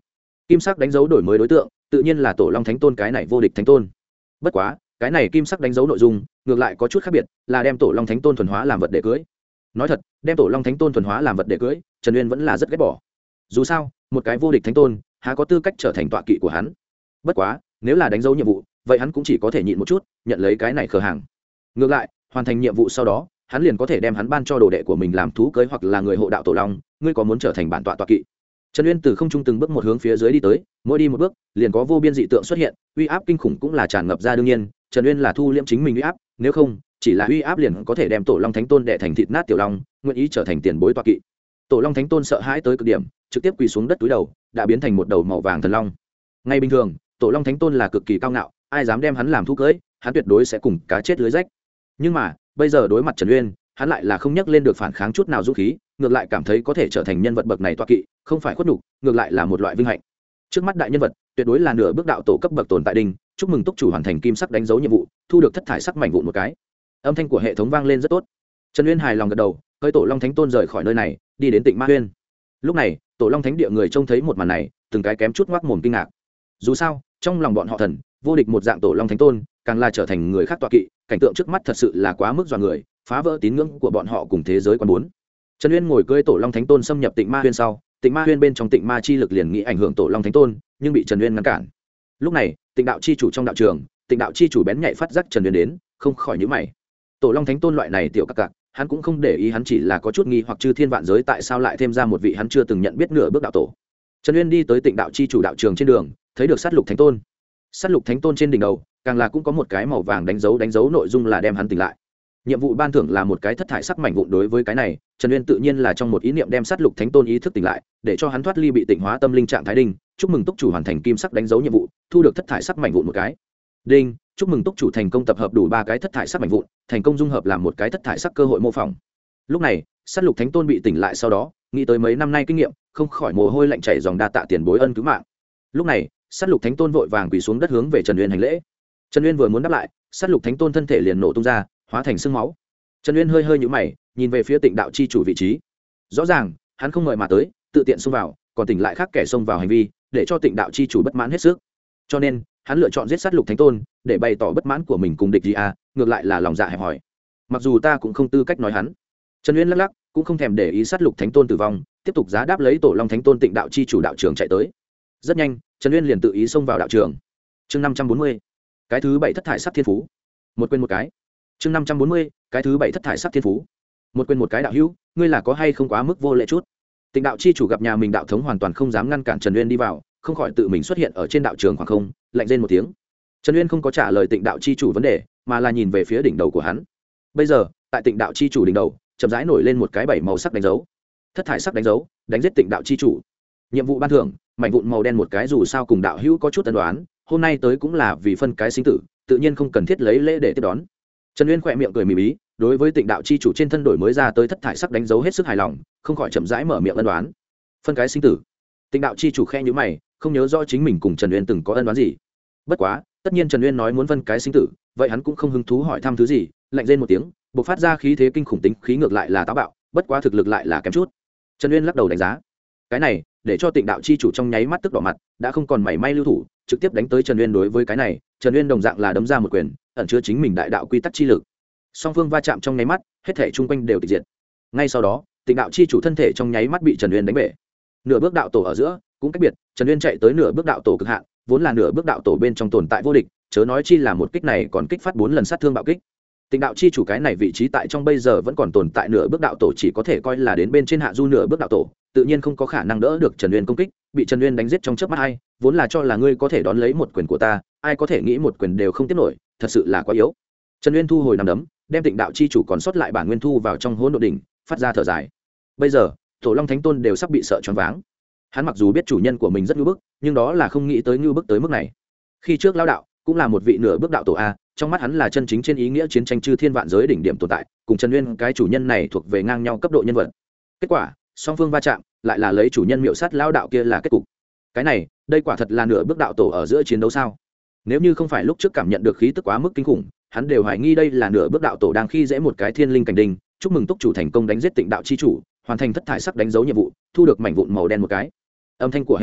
[SPEAKER 1] kim sắc đánh dấu đổi mới đối tượng tự nhiên là tổ long thánh tôn cái này vô địch thánh tôn. Bất quá cái này kim sắc đánh dấu nội dung ngược lại có chút khác biệt, là đem tổ long thánh tôn thuần hóa làm vật để cưới. Nói thật, đem tổ long thánh tôn thuần hóa làm vật để cưới, Trần Uyên vẫn là rất ghét bỏ. Dù sao một cái vô địch thánh tôn há có tư cách trở thành tọa kỵ của hắn. Bất quá nếu là đánh dấu nhiệm vụ, vậy hắn cũng chỉ có thể nhịn một chút, nhận lấy cái này khờ hàng. Ngược lại hoàn thành nhiệm vụ sau đó, hắn liền có thể đem hắn ban cho đồ đệ của mình làm thú cưới hoặc là người hộ đạo tổ long. Ngươi có muốn trở thành bản tọa kỵ? Trần Uyên từ không trung từng bước một hướng phía dưới đi tới, mỗi đi một bước liền có vô biên dị tượng xuất hiện, uy áp kinh khủng cũng là tràn ngập ra. đương nhiên Trần Uyên là thu liễm chính mình uy áp, nếu không chỉ là uy áp liền có thể đem tổ long thánh tôn đệ thành thịt nát tiểu long, nguyện ý trở thành tiền bối tọa kỵ. Tổ long thánh tôn sợ hãi tới cực điểm, trực tiếp quỳ xuống đất túi đầu, đã biến thành một đầu màu vàng thần long. Ngay bình thường tổ long thánh tôn là cực kỳ cao ngạo, ai dám đem hắn làm thú cưới, hắn tuyệt đối sẽ cùng cá chết lưới rách. Nhưng mà bây giờ đối mặt Trần Uyên, hắn lại là không nhắc lên được phản kháng chút nào dũng khí, ngược lại cảm thấy có thể trở thành nhân vật bậc này tọa kỵ không phải khuất nhục, ngược lại là một loại vinh hạnh. Trước mắt đại nhân vật tuyệt đối là nửa bước đạo tổ cấp bậc tồn tại đinh. Chúc mừng túc chủ hoàn thành kim sắc đánh dấu nhiệm vụ, thu được thất thải sắc mảnh vụn một cái. Âm thanh của hệ thống vang lên rất tốt. Trần Uyên hài lòng gật đầu, hơi tổ long thánh tôn rời khỏi nơi này, đi đến Tịnh Ma Huyên. Lúc này tổ long thánh địa người trông thấy một màn này, từng cái kém chút ngoác mồm kinh ngạc. Dù sao trong lòng bọn họ thần vô địch một dạng tổ long thánh tôn, càng là trở thành người khác tọa kỵ, cảnh tượng trước mắt thật sự là quá mức dọa người, phá vỡ tín ngưỡng của bọn họ cùng thế giới quan bốn. Trần Uyên ngồi cưỡi tổ long thánh tôn xâm nhập Tịnh Ma Huyên sau, Tịnh Ma Huyên bên trong tịnh ma chi lực liền nghĩ ảnh hưởng tổ long thánh tôn, nhưng bị Trần Uyên ngăn cản. Lúc này Tịnh đạo chi chủ trong đạo trường, Tịnh đạo chi chủ bén nhạy phát giác Trần Uyên đến, không khỏi nhíu mày. Tổ long thánh tôn loại này tiểu các cặc, hắn cũng không để ý, hắn chỉ là có chút nghi hoặc chư thiên vạn giới tại sao lại thêm ra một vị hắn chưa từng nhận biết nửa bước đạo tổ. Trần Uyên đi tới Tịnh đạo chi chủ đạo trường trên đường, thấy được sát lục thánh tôn. Sát lục thánh tôn trên đỉnh đầu càng là cũng có một cái màu vàng đánh dấu nội dung là đem hắn tỉnh lại. Nhiệm vụ ban thưởng là một cái thất thải sắc mảnh vụn. Đối với cái này Trần Uyên tự nhiên là trong một ý niệm đem sát lục thánh tôn ý thức tỉnh lại, để cho hắn thoát ly bị tỉnh hóa tâm linh trạng thái đinh. Chúc mừng túc chủ hoàn thành kim sắc đánh dấu nhiệm vụ, thu được thất thải sắc mảnh vụn một cái. Đinh, chúc mừng túc chủ thành công tập hợp đủ 3 cái thất thải sắc mảnh vụn, thành công dung hợp làm một cái thất thải sắc cơ hội mô phỏng. Lúc này sát lục thánh tôn bị tỉnh lại sau đó, nghĩ tới mấy năm nay kinh nghiệm, không khỏi mồ hôi lạnh chảy dòng, đa tạ tiền bối ân cứu mạng. Lúc này sát lục thánh tôn vội vàng quỳ xuống đất hướng về Trần Uyên hành lễ. Trần Uyên vừa muốn đáp lại, sát lục thánh tôn thân thể liền nổ tung ra, hóa thành sương máu. Trần Uyên hơi nhíu mày, nhìn về phía Tịnh đạo chi chủ vị trí. Rõ ràng hắn không mời mà tới, tự tiện xông vào, còn tỉnh lại khác kẻ xông vào hành vi, để cho Tịnh đạo chi chủ bất mãn hết sức. Cho nên hắn lựa chọn giết sát lục thánh tôn, để bày tỏ bất mãn của mình cùng địch gì à, ngược lại là lòng dạ hẹp hòi. Mặc dù ta cũng không tư cách nói hắn. Trần Uyên lắc lắc, cũng không thèm để ý sát lục thánh tôn tử vong, tiếp tục giá đáp lấy tổ long thánh tôn Tịnh đạo chi chủ đạo trường chạy tới. Rất nhanh Trần Uyên liền tự ý xông vào đạo trường. Chương 540, cái thứ 7 thất thải sắc thiên phú. Một quên một cái. Chương 540, cái thứ 7 thất thải sắc thiên phú. Một quên một cái đạo hữu, ngươi là có hay không quá mức vô lễ chút. Tịnh đạo chi chủ gặp nhà mình đạo thống hoàn toàn không dám ngăn cản Trần Uyên đi vào, không khỏi tự mình xuất hiện ở trên đạo trường khoảng không, lạnh rên một tiếng. Trần Uyên không có trả lời Tịnh đạo chi chủ vấn đề, mà là nhìn về phía đỉnh đầu của hắn. Bây giờ tại Tịnh đạo chi chủ đỉnh đầu chậm rãi nổi lên một cái 7 màu sắc đánh dấu. Thất thải sắc đánh dấu, đánh giết Tịnh đạo chi chủ. Nhiệm vụ ban thưởng mảnh vụn màu đen một cái. Dù sao cùng đạo hữu có chút ân đoán, hôm nay tới cũng là vì phân cái sinh tử, tự nhiên không cần thiết lấy lễ để tiếp đón. Trần Uyên khỏe miệng cười mỉm ý, đối với Tịnh đạo chi chủ trên thân đổi mới ra tới thất thải sắc đánh dấu hết sức hài lòng, không khỏi chậm rãi mở miệng ân đoán. Phân cái sinh tử. Tịnh đạo chi chủ khe nhíu mày, không nhớ rõ chính mình cùng Trần Uyên từng có ân đoán gì. Bất quá tất nhiên Trần Uyên nói muốn phân cái sinh tử, vậy hắn cũng không hứng thú hỏi thăm thứ gì, lạnh rên một tiếng, bộc phát ra khí thế kinh khủng, tính khí ngược lại là táo bạo, bất quá thực lực lại là kém chút. Trần Uyên lắc đầu đánh giá. Cái này để cho Tịnh đạo chi chủ trong nháy mắt tức đỏ mặt, đã không còn mảy may lưu thủ, trực tiếp đánh tới Trần Uyên. Đối với cái này Trần Uyên đồng dạng là đấm ra một quyền, ẩn chứa chính mình đại đạo quy tắc chi lực. Song phương va chạm trong nháy mắt, hết thể chung quanh đều tịch diệt. Ngay sau đó Tịnh đạo chi chủ thân thể trong nháy mắt bị Trần Uyên đánh bể. Nửa bước đạo tổ ở giữa cũng cách biệt, Trần Uyên chạy tới nửa bước đạo tổ cực hạn, vốn là nửa bước đạo tổ bên trong tồn tại vô địch, chớ nói chi là một kích này còn kích phát 4 lần sát thương bạo kích. Tịnh đạo chi chủ cái này vị trí tại trong bây giờ vẫn còn tồn tại nửa bước đạo tổ, chỉ có thể coi là đến bên trên hạ du nửa bước đạo tổ, tự nhiên không có khả năng đỡ được Trần Uyên công kích, bị Trần Uyên đánh giết trong chớp mắt. Hay vốn là cho là ngươi có thể đón lấy một quyền của ta, ai có thể nghĩ một quyền đều không tiếp nổi, thật sự là quá yếu. Trần Uyên thu hồi nắm đấm, đem Tịnh đạo chi chủ còn sót lại bản nguyên thu vào trong hỗn độn đỉnh, phát ra thở dài. Bây giờ tổ long thánh tôn đều sắp bị sợ choáng váng. Hắn mặc dù biết chủ nhân của mình rất ngưu bức, nhưng đó là không nghĩ tới ngưu bức tới mức này. Khi trước lão đạo cũng là một vị nửa bước đạo tổ a, trong mắt hắn là chân chính trên ý nghĩa chiến tranh chư thiên vạn giới đỉnh điểm tồn tại, cùng Trần Uyên cái chủ nhân này thuộc về ngang nhau cấp độ nhân vật. Kết quả song phương va chạm, lại là lấy chủ nhân miệu sát lão đạo kia là kết cục. Cái này đây quả thật là nửa bước đạo tổ ở giữa chiến đấu sao? Nếu như không phải lúc trước cảm nhận được khí tức quá mức kinh khủng, hắn đều hoài nghi đây là nửa bước đạo tổ đang khi dễ một cái thiên linh cảnh đỉnh. Chúc mừng túc chủ thành công đánh giết Tịnh đạo chi chủ, hoàn thành thất thải sắc đánh dấu nhiệm vụ, thu được mảnh vụn màu đen một cái. Âm thanh của hệ thống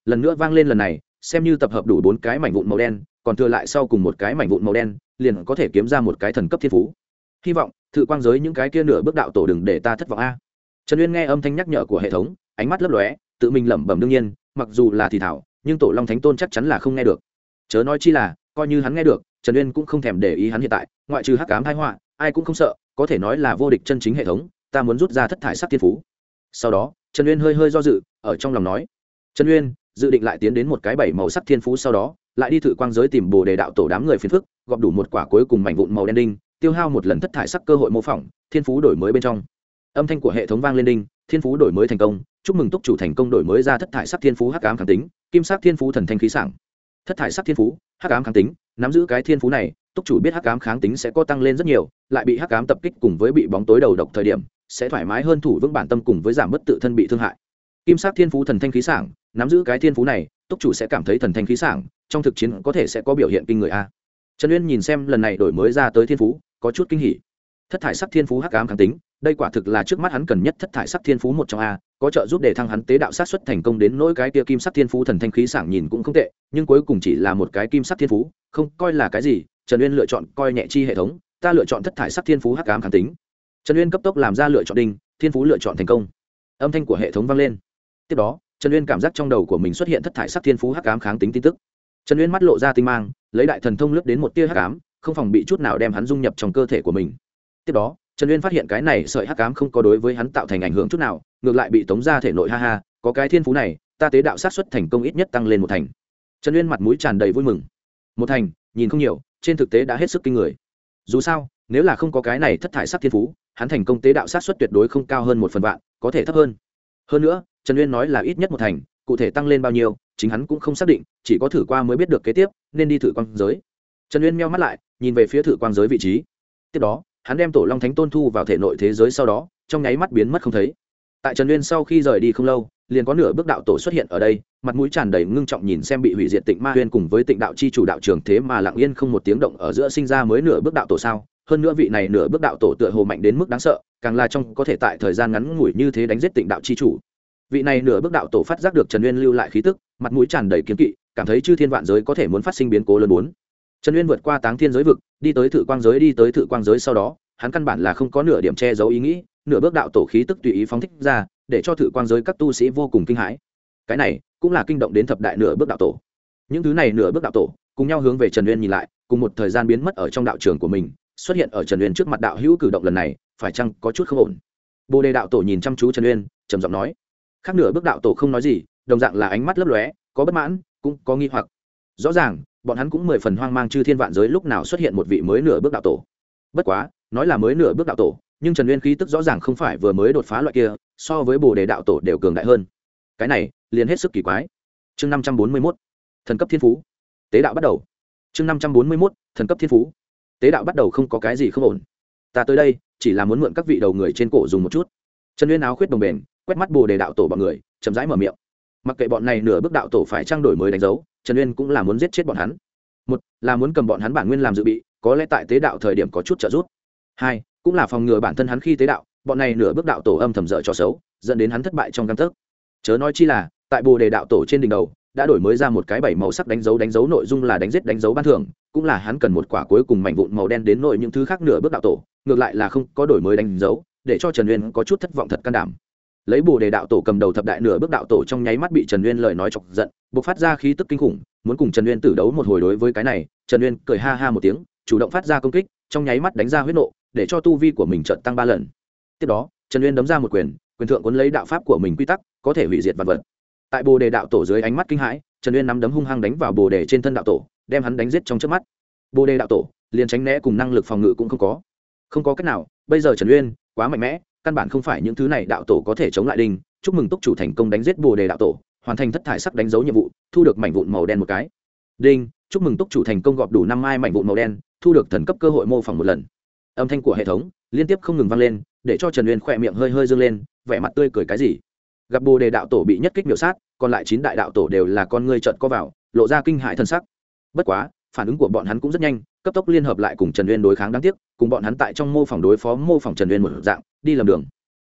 [SPEAKER 1] lần nữa vang lên lần này xem như tập hợp đủ 4 cái mảnh vụn màu đen, còn thừa lại sau cùng một cái mảnh vụn màu đen liền có thể kiếm ra một cái thần cấp thiên phú. Hy vọng thử quang giới những cái kia nửa bước đạo tổ đừng để ta thất vọng a. Trần Uyên nghe âm thanh nhắc nhở của hệ thống, ánh mắt lấp lóe, tự mình lẩm bẩm đương nhiên, mặc dù là thì thảo, nhưng Tổ Long Thánh Tôn chắc chắn là không nghe được. Chớ nói chi là, coi như hắn nghe được, Trần Uyên cũng không thèm để ý hắn hiện tại, ngoại trừ hắc ám tai họa, ai cũng không sợ, có thể nói là vô địch chân chính hệ thống, ta muốn rút ra thất thải sắc thiên phú. Sau đó, Trần Uyên hơi do dự, ở trong lòng nói: "Trần Uyên, dự định lại tiến đến một cái 7 màu sắc thiên phú sau đó, lại đi thử quang giới tìm Bồ Đề đạo tổ đám người phiền phức, gọp đủ một quả cuối cùng mảnh vụn màu đen đinh, tiêu hao một lần thất thải sắc cơ hội mô phỏng, thiên phú đổi mới bên trong." Âm thanh của hệ thống vang lên đinh, thiên phú đổi mới thành công, chúc mừng túc chủ thành công đổi mới ra thất thải sắc thiên phú hắc ám kháng tính, kim sắc thiên phú thần thanh khí sảng. Thất thải sắc thiên phú, hắc ám kháng tính, nắm giữ cái thiên phú này, túc chủ biết hắc ám kháng tính sẽ có tăng lên rất nhiều, lại bị hắc ám tập kích cùng với bị bóng tối đầu độc thời điểm, sẽ thoải mái hơn thủ vững bản tâm cùng với giảm bất tự thân bị thương hại. Kim sắc thiên phú thần thanh khí sảng, nắm giữ cái thiên phú này, túc chủ sẽ cảm thấy thần thanh khí sảng, trong thực chiến có thể sẽ có biểu hiện kinh người a. Trần Uyên nhìn xem lần này đổi mới ra tới thiên phú, có chút kinh hỉ. Thất thải sắc thiên phú hắc ám kháng tính, đây quả thực là trước mắt hắn cần nhất thất thải sắc thiên phú một trong a, có trợ giúp để thăng hắn tế đạo sát xuất thành công đến nỗi cái kia kim sắc thiên phú thần thanh khí sảng nhìn cũng không tệ, nhưng cuối cùng chỉ là một cái kim sắc thiên phú, không coi là cái gì. Trần Uyên lựa chọn coi nhẹ chi hệ thống, ta lựa chọn thất thải sắc thiên phú hắc ám kháng tính. Trần Uyên cấp tốc làm ra lựa chọn đinh, thiên phú lựa chọn thành công. Âm thanh của hệ thống vang lên. Tiếp đó, Trần Uyên cảm giác trong đầu của mình xuất hiện thất thải sắc thiên phú hắc ám kháng tính tin tức. Trần Uyên mắt lộ ra tinh mang, lấy đại thần thông lướt đến một tia hắc ám, không phòng bị chút nào đem hắn dung nhập trong cơ thể của mình. Tiếp đó, Trần Uyên phát hiện cái này sợi hắc ám không có đối với hắn tạo thành ảnh hưởng chút nào, ngược lại bị tống ra thể nội, ha ha, có cái thiên phú này, ta tế đạo sát xuất thành công ít nhất tăng lên 1 thành. Trần Uyên mặt mũi tràn đầy vui mừng. 1 thành, nhìn không nhiều, trên thực tế đã hết sức kinh người. Dù sao, nếu là không có cái này thất thải sắc thiên phú, hắn thành công tế đạo sát xuất tuyệt đối không cao hơn 1/1000, có thể thấp hơn. Hơn nữa, Trần Uyên nói là ít nhất 1 thành, cụ thể tăng lên bao nhiêu, chính hắn cũng không xác định, chỉ có thử qua mới biết được kế tiếp, nên đi thử quang giới. Trần Uyên meo mắt lại, nhìn về phía thử quang giới vị trí. Tiếp đó, hắn đem Tổ Long Thánh Tôn thu vào thể nội thế giới sau đó, trong nháy mắt biến mất không thấy. Tại Trần Uyên sau khi rời đi không lâu, liền có nửa bước đạo tổ xuất hiện ở đây, mặt mũi tràn đầy ngưng trọng nhìn xem bị hủy diệt Tịnh Ma Huyên cùng với Tịnh đạo chi chủ đạo trưởng, thế mà lặng yên không một tiếng động ở giữa sinh ra mới nửa bước đạo tổ sao? Hơn nữa vị này nửa bước đạo tổ tựa hồ mạnh đến mức đáng sợ, càng là trong có thể tại thời gian ngắn ngủi như thế đánh giết Tịnh đạo chi chủ. Vị này nửa bước đạo tổ phát giác được Trần Uyên lưu lại khí tức, mặt mũi tràn đầy kiêng kỵ, cảm thấy chư thiên vạn giới có thể muốn phát sinh biến cố lớn bốn. Trần Uyên vượt qua Táng Thiên giới vực, đi tới Thử Quang giới sau đó, hắn căn bản là không có nửa điểm che giấu ý nghĩ, nửa bước đạo tổ khí tức tùy ý phóng thích ra, để cho Thử Quang giới các tu sĩ vô cùng kinh hãi. Cái này cũng là kinh động đến thập đại nửa bước đạo tổ. Những thứ này nửa bước đạo tổ cùng nhau hướng về Trần Uyên nhìn lại, cùng một thời gian biến mất ở trong đạo trường của mình, xuất hiện ở Trần Uyên trước mặt. Đạo hữu cử động lần này, phải chăng có chút không ổn? Bồ Đề đạo tổ nhìn chăm chú Trần Uyên, trầm giọng nói. Khác nửa bước đạo tổ không nói gì, đồng dạng là ánh mắt lấp lóe, có bất mãn, cũng có nghi hoặc. Rõ ràng, bọn hắn cũng 10 phần hoang mang chư thiên vạn giới lúc nào xuất hiện một vị mới nửa bước đạo tổ. Bất quá, nói là mới nửa bước đạo tổ, nhưng Trần Uyên khí tức rõ ràng không phải vừa mới đột phá loại kia, so với Bồ Đề đạo tổ đều cường đại hơn. Cái này, liền hết sức kỳ quái. Chương 541, thần cấp thiên phú. Tế đạo bắt đầu. Chương 541, thần cấp thiên phú. Tế đạo bắt đầu không có cái gì không ổn. Ta tới đây, chỉ là muốn mượn các vị đầu người trên cổ dùng một chút. Trần Uyên áo khuyết đồng bền, quét mắt Bồ Đề đạo tổ bọn người, chậm rãi mở miệng. Mặc kệ bọn này nửa bước đạo tổ phải trang đổi mới đánh dấu, Trần Uyên cũng là muốn giết chết bọn hắn. Một là muốn cầm bọn hắn bản nguyên làm dự bị, có lẽ tại tế đạo thời điểm có chút trợ giúp. Hai cũng là phòng ngừa bản thân hắn khi tế đạo, bọn này nửa bước đạo tổ âm thầm dở cho xấu, dẫn đến hắn thất bại trong gang tấc. Chớ nói chi là, tại Bồ Đề đạo tổ trên đỉnh đầu đã đổi mới ra một cái 7 màu sắc đánh dấu nội dung là đánh giết đánh dấu ban thưởng, cũng là hắn cần một quả cuối cùng mảnh vụn màu đen đến nội những thứ khác nửa bước đạo tổ, ngược lại là không có đổi mới đánh dấu, để cho Trần Uyên có chút thất vọng thật can đảm. Lấy Bồ Đề đạo tổ cầm đầu thập đại nửa bước đạo tổ trong nháy mắt bị Trần Uyên lời nói chọc giận, bộc phát ra khí tức kinh khủng, muốn cùng Trần Uyên tử đấu một hồi. Đối với cái này, Trần Uyên cười ha ha một tiếng, chủ động phát ra công kích, trong nháy mắt đánh ra huyết nộ, để cho tu vi của mình chợt tăng 3 lần. Tiếp đó, Trần Uyên đấm ra một quyền, quyền thượng cuốn lấy đạo pháp của mình quy tắc, có thể hủy diệt vạn vật. Tại Bồ Đề đạo tổ dưới ánh mắt kinh hãi, Trần Uyên nắm đấm hung hăng đánh vào Bồ Đề trên thân đạo tổ, đem hắn đánh giết trong chớp mắt. Bồ Đề đạo tổ liền tránh né cùng năng lực phòng ngự cũng không có cách nào. Bây giờ Trần Uyên quá mạnh mẽ, căn bản không phải những thứ này đạo tổ có thể chống lại. Đinh, chúc mừng túc chủ thành công đánh giết Bồ Đề đạo tổ, hoàn thành thất thải sắc đánh dấu nhiệm vụ, thu được mảnh vụn màu đen một cái. Đinh, chúc mừng túc chủ thành công gọp đủ 5 mai mảnh vụn màu đen, thu được thần cấp cơ hội mô phỏng một lần. Âm thanh của hệ thống liên tiếp không ngừng vang lên, để cho Trần Uyên khỏe miệng hơi dương lên, vẻ mặt tươi cười. Cái gì? Gặp Bồ Đề đạo tổ bị nhất kích miểu sát, còn lại 9 đại đạo tổ đều là con ngươi trợn co vào, lộ ra kinh hãi thần sắc. Bất quá, phản ứng của bọn hắn cũng rất nhanh, cấp tốc liên hợp lại cùng Trần Uyên đối kháng. Đáng tiếc, cùng bọn hắn tại trong mô phỏng đối phó mô phỏng Trần Uyên một dạng, đi lầm đường.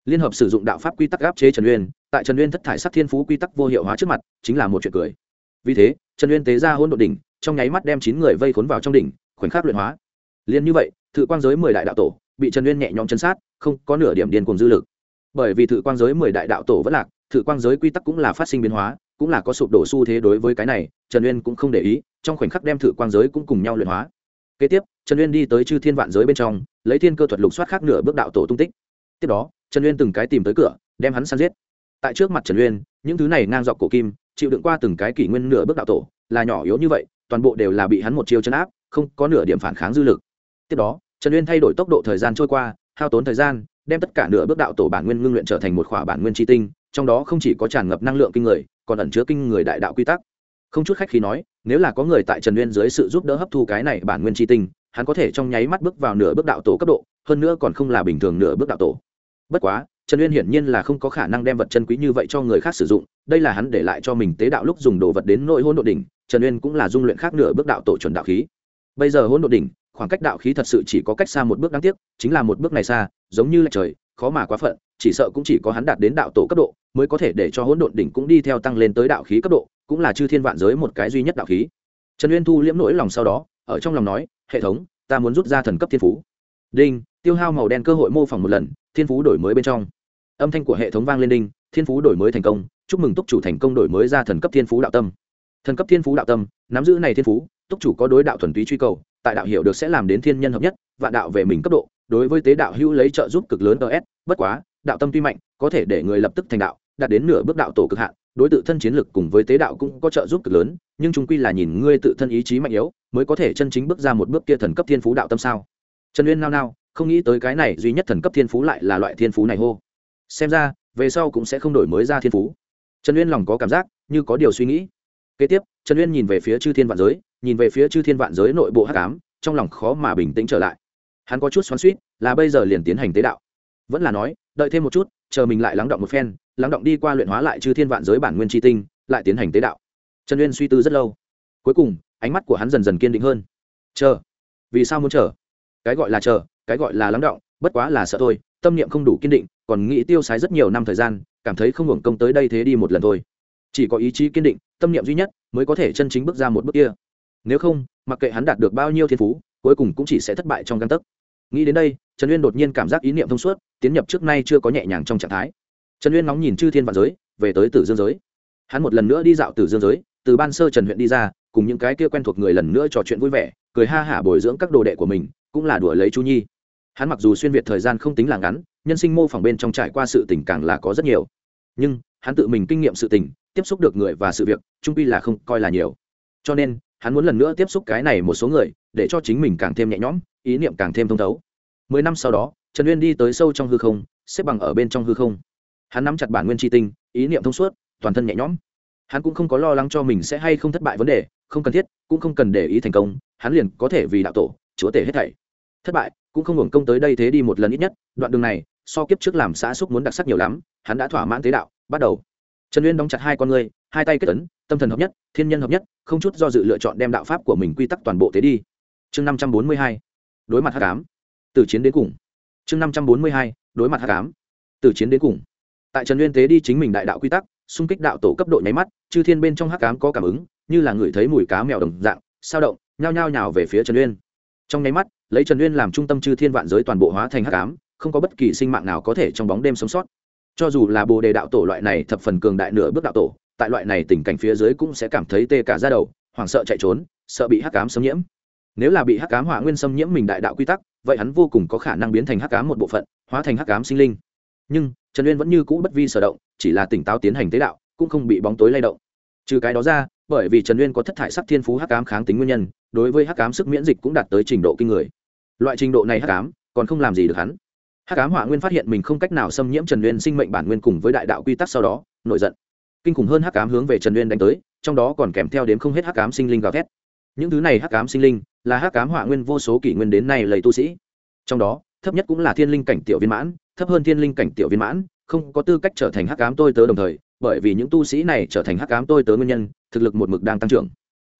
[SPEAKER 1] liên hợp sử dụng đạo pháp quy tắc áp chế Trần Uyên, tại Trần Uyên thất thải sắc thiên phú quy tắc vô hiệu hóa trước mặt chính là một chuyện cười. Vì thế Trần Uyên tế ra hỗn độn đỉnh, trong nháy mắt đem 9 người vây khốn vào trong đỉnh, khoảnh khắc luyện hóa. Liên như vậy thử quang giới 10 đại đạo tổ bị Trần Uyên nhẹ nhõm chấn sát, không có nửa điểm điên cuồng dư lực. Bởi vì thử quang giới 10 đại đạo tổ vẫn lạc, thử quang giới quy tắc cũng là phát sinh biến hóa, cũng là có sụp đổ xu thế. Đối với cái này Trần Uyên cũng không để ý, trong khoảnh khắc đem thử quang giới cũng cùng nhau luyện hóa. Kế tiếp Trần Uyên đi tới chư thiên vạn giới bên trong, lấy thiên cơ thuật lục soát khác nửa bước đạo tổ tung tích. Tiếp đó Trần Uyên từng cái tìm tới cửa, đem hắn săn giết. Tại trước mặt Trần Uyên, những thứ này ngang dọc cổ kim chịu đựng qua từng cái kỷ nguyên nửa bước đạo tổ là nhỏ yếu như vậy, toàn bộ đều là bị hắn một chiêu chấn áp, không có nửa điểm phản kháng dư lực. Tiếp đó Trần Uyên thay đổi tốc độ thời gian trôi qua, hao tốn thời gian, đem tất cả nửa bước đạo tổ bản nguyên ngưng luyện trở thành một khỏa bản nguyên chi tinh, trong đó không chỉ có tràn ngập năng lượng kinh người, còn ẩn chứa kinh người đại đạo quy tắc. Không chút khách khí nói, nếu là có người tại Trần Uyên dưới sự giúp đỡ hấp thu cái này bản nguyên chi tinh, hắn có thể trong nháy mắt bước vào nửa bước đạo tổ cấp độ, hơn nữa còn không là bình thường nửa bước đạo tổ. Bất quá Trần Uyên hiển nhiên là không có khả năng đem vật chân quý như vậy cho người khác sử dụng, đây là hắn để lại cho mình tế đạo lúc dùng đồ vật đến nội hỗn độn đỉnh. Trần Uyên cũng là dung luyện khác nửa bước đạo tổ chuẩn đạo khí. Bây giờ hỗn độn đỉnh khoảng cách đạo khí thật sự chỉ có cách xa một bước, đáng tiếc chính là một bước này xa, giống như là trời, khó mà quá phận, chỉ sợ cũng chỉ có hắn đạt đến đạo tổ cấp độ mới có thể để cho hỗn độn đỉnh cũng đi theo tăng lên tới đạo khí cấp độ, cũng là chư thiên vạn giới một cái duy nhất đạo khí. Trần Uyên thu liễm nỗi lòng sau đó, ở trong lòng nói, hệ thống, ta muốn rút ra thần cấp thiên phú. Đinh, tiêu hao màu đen cơ hội mô phỏng một lần, thiên phú đổi mới bên trong. Âm thanh của hệ thống vang lên đinh, thiên phú đổi mới thành công, chúc mừng túc chủ thành công đổi mới ra thần cấp thiên phú đạo tâm. Thần cấp thiên phú đạo tâm, nắm giữ này thiên phú, túc chủ có đối đạo thuần túy truy cầu, tại đạo hiểu được sẽ làm đến thiên nhân hợp nhất, vạn đạo về mình cấp độ, đối với tế đạo hữu lấy trợ giúp cực lớn ts. Bất quá đạo tâm tuy mạnh, có thể để người lập tức thành đạo, đạt đến nửa bước đạo tổ cực hạn, đối tự thân chiến lực cùng với tế đạo cũng có trợ giúp cực lớn, nhưng chung quy là nhìn ngươi tự thân ý chí mạnh yếu mới có thể chân chính bước ra một bước kia thần cấp thiên phú đạo tâm sao. Trần Uyên nao không nghĩ tới cái này duy nhất thần cấp thiên phú lại là loại thiên phú này hô. Xem ra về sau cũng sẽ không đổi mới ra thiên phú. Trần Uyên lòng có cảm giác như có điều suy nghĩ. Kế tiếp Trần Uyên nhìn về phía chư thiên vạn giới, nhìn về phía chư thiên vạn giới nội bộ hắc ám, trong lòng khó mà bình tĩnh trở lại. Hắn có chút xoắn xuýt, là bây giờ liền tiến hành tế đạo, vẫn là nói đợi thêm một chút, chờ mình lại lắng động một phen, lắng động đi qua luyện hóa lại chư thiên vạn giới bản nguyên chi tinh, lại tiến hành tế đạo. Trần Uyên suy tư rất lâu, cuối cùng ánh mắt của hắn dần dần kiên định hơn. Chờ? Vì sao muốn chờ? Cái gọi là chờ, cái gọi là lắng động, bất quá là sợ thôi, tâm niệm không đủ kiên định, còn nghĩ tiêu xài rất nhiều năm thời gian, cảm thấy không hưởng công tới đây thế đi một lần thôi. Chỉ có ý chí kiên định, tâm niệm duy nhất mới có thể chân chính bước ra một bước kia. Nếu không, mặc kệ hắn đạt được bao nhiêu thiên phú, cuối cùng cũng chỉ sẽ thất bại trong gang tấc. Nghĩ đến đây, Trần Uyên đột nhiên cảm giác ý niệm thông suốt, tiến nhập trước nay chưa có nhẹ nhàng trong trạng thái. Trần Uyên ngóng nhìn chư thiên vạn giới, về tới Tử Dương giới. Hắn một lần nữa đi dạo Tử Dương giới, từ Ban Sơ Trần huyện đi ra, cùng những cái kia quen thuộc người lần nữa trò chuyện vui vẻ, cười ha hả bồi dưỡng các đồ đệ của mình, cũng là đùa lấy Chu Nhi. Hắn mặc dù xuyên việt thời gian không tính là ngắn, nhân sinh mô phỏng bên trong trải qua sự tình càng là có rất nhiều, nhưng hắn tự mình kinh nghiệm sự tình, tiếp xúc được người và sự việc, chung quy là không coi là nhiều. Cho nên hắn muốn lần nữa tiếp xúc cái này một số người, để cho chính mình càng thêm nhẹ nhõm, ý niệm càng thêm thông thấu. 10 năm sau đó, Trần Uyên đi tới sâu trong hư không, xếp bằng ở bên trong hư không. Hắn nắm chặt bản nguyên chi tinh, ý niệm thông suốt, toàn thân nhẹ nhõm. Hắn cũng không có lo lắng cho mình sẽ hay không thất bại vấn đề, không cần thiết, cũng không cần để ý thành công, hắn liền có thể vì đạo tổ, chúa tể hết thảy. Thất bại cũng không hưởng công tới đây thế đi một lần ít nhất, đoạn đường này, so kiếp trước làm xã xúc muốn đặc sắc nhiều lắm, hắn đã thỏa mãn tế đạo, bắt đầu. Trần Uyên đóng chặt hai con ngươi, hai tay kết ấn, tâm thần hợp nhất, thiên nhân hợp nhất, không chút do dự lựa chọn đem đạo pháp của mình quy tắc toàn bộ tế đi. Chương 542. Đối mặt hắc ám, từ chiến đến cùng. Chương 542. Đối mặt hắc ám, từ chiến đến cùng. Tại Trần Uyên tế đi chính mình đại đạo quy tắc, xung kích đạo tổ cấp độ nháy mắt, chư thiên bên trong hắc ám có cảm ứng, như là người thấy mùi cá mèo đồng dạng, sao động, nhao nhao nhào về phía Trần Uyên. Trong nháy mắt, lấy Trần Uyên làm trung tâm chư thiên vạn giới toàn bộ hóa thành hắc ám, không có bất kỳ sinh mạng nào có thể trong bóng đêm sống sót. Cho dù là Bồ Đề đạo tổ loại này thập phần cường đại nửa bước đạo tổ, tại loại này tình cảnh phía dưới cũng sẽ cảm thấy tê cả da đầu, hoảng sợ chạy trốn, sợ bị hắc ám xâm nhiễm. Nếu là bị hắc ám hỏa nguyên xâm nhiễm mình đại đạo quy tắc, vậy hắn vô cùng có khả năng biến thành hắc ám một bộ phận, hóa thành hắc ám sinh linh. Nhưng Trần Uyên vẫn như cũ bất vi sở động, chỉ là tỉnh táo tiến hành tế đạo, cũng không bị bóng tối lay động. Trừ cái đó ra, bởi vì Trần Uyên có thất thải sắc thiên phú hắc ám kháng tính nguyên nhân, đối với hắc ám sức miễn dịch cũng đạt tới trình độ kinh người. Loại trình độ này hắc ám còn không làm gì được hắn. Hắc ám hỏa nguyên phát hiện mình không cách nào xâm nhiễm Trần Uyên sinh mệnh bản nguyên cùng với đại đạo quy tắc, sau đó nổi giận, kinh khủng hơn hắc ám hướng về Trần Uyên đánh tới, trong đó còn kèm theo đến không hết hắc ám sinh linh gào thét. Những thứ này hắc ám sinh linh là hắc ám hỏa nguyên vô số kỷ nguyên đến nay lầy tu sĩ, trong đó thấp nhất cũng là thiên linh cảnh tiểu viên mãn, thấp hơn thiên linh cảnh tiểu viên mãn không có tư cách trở thành hắc ám tôi tớ, đồng thời bởi vì những tu sĩ này trở thành hắc ám tôi tớ nguyên nhân, thực lực một mực đang tăng trưởng. Vì thế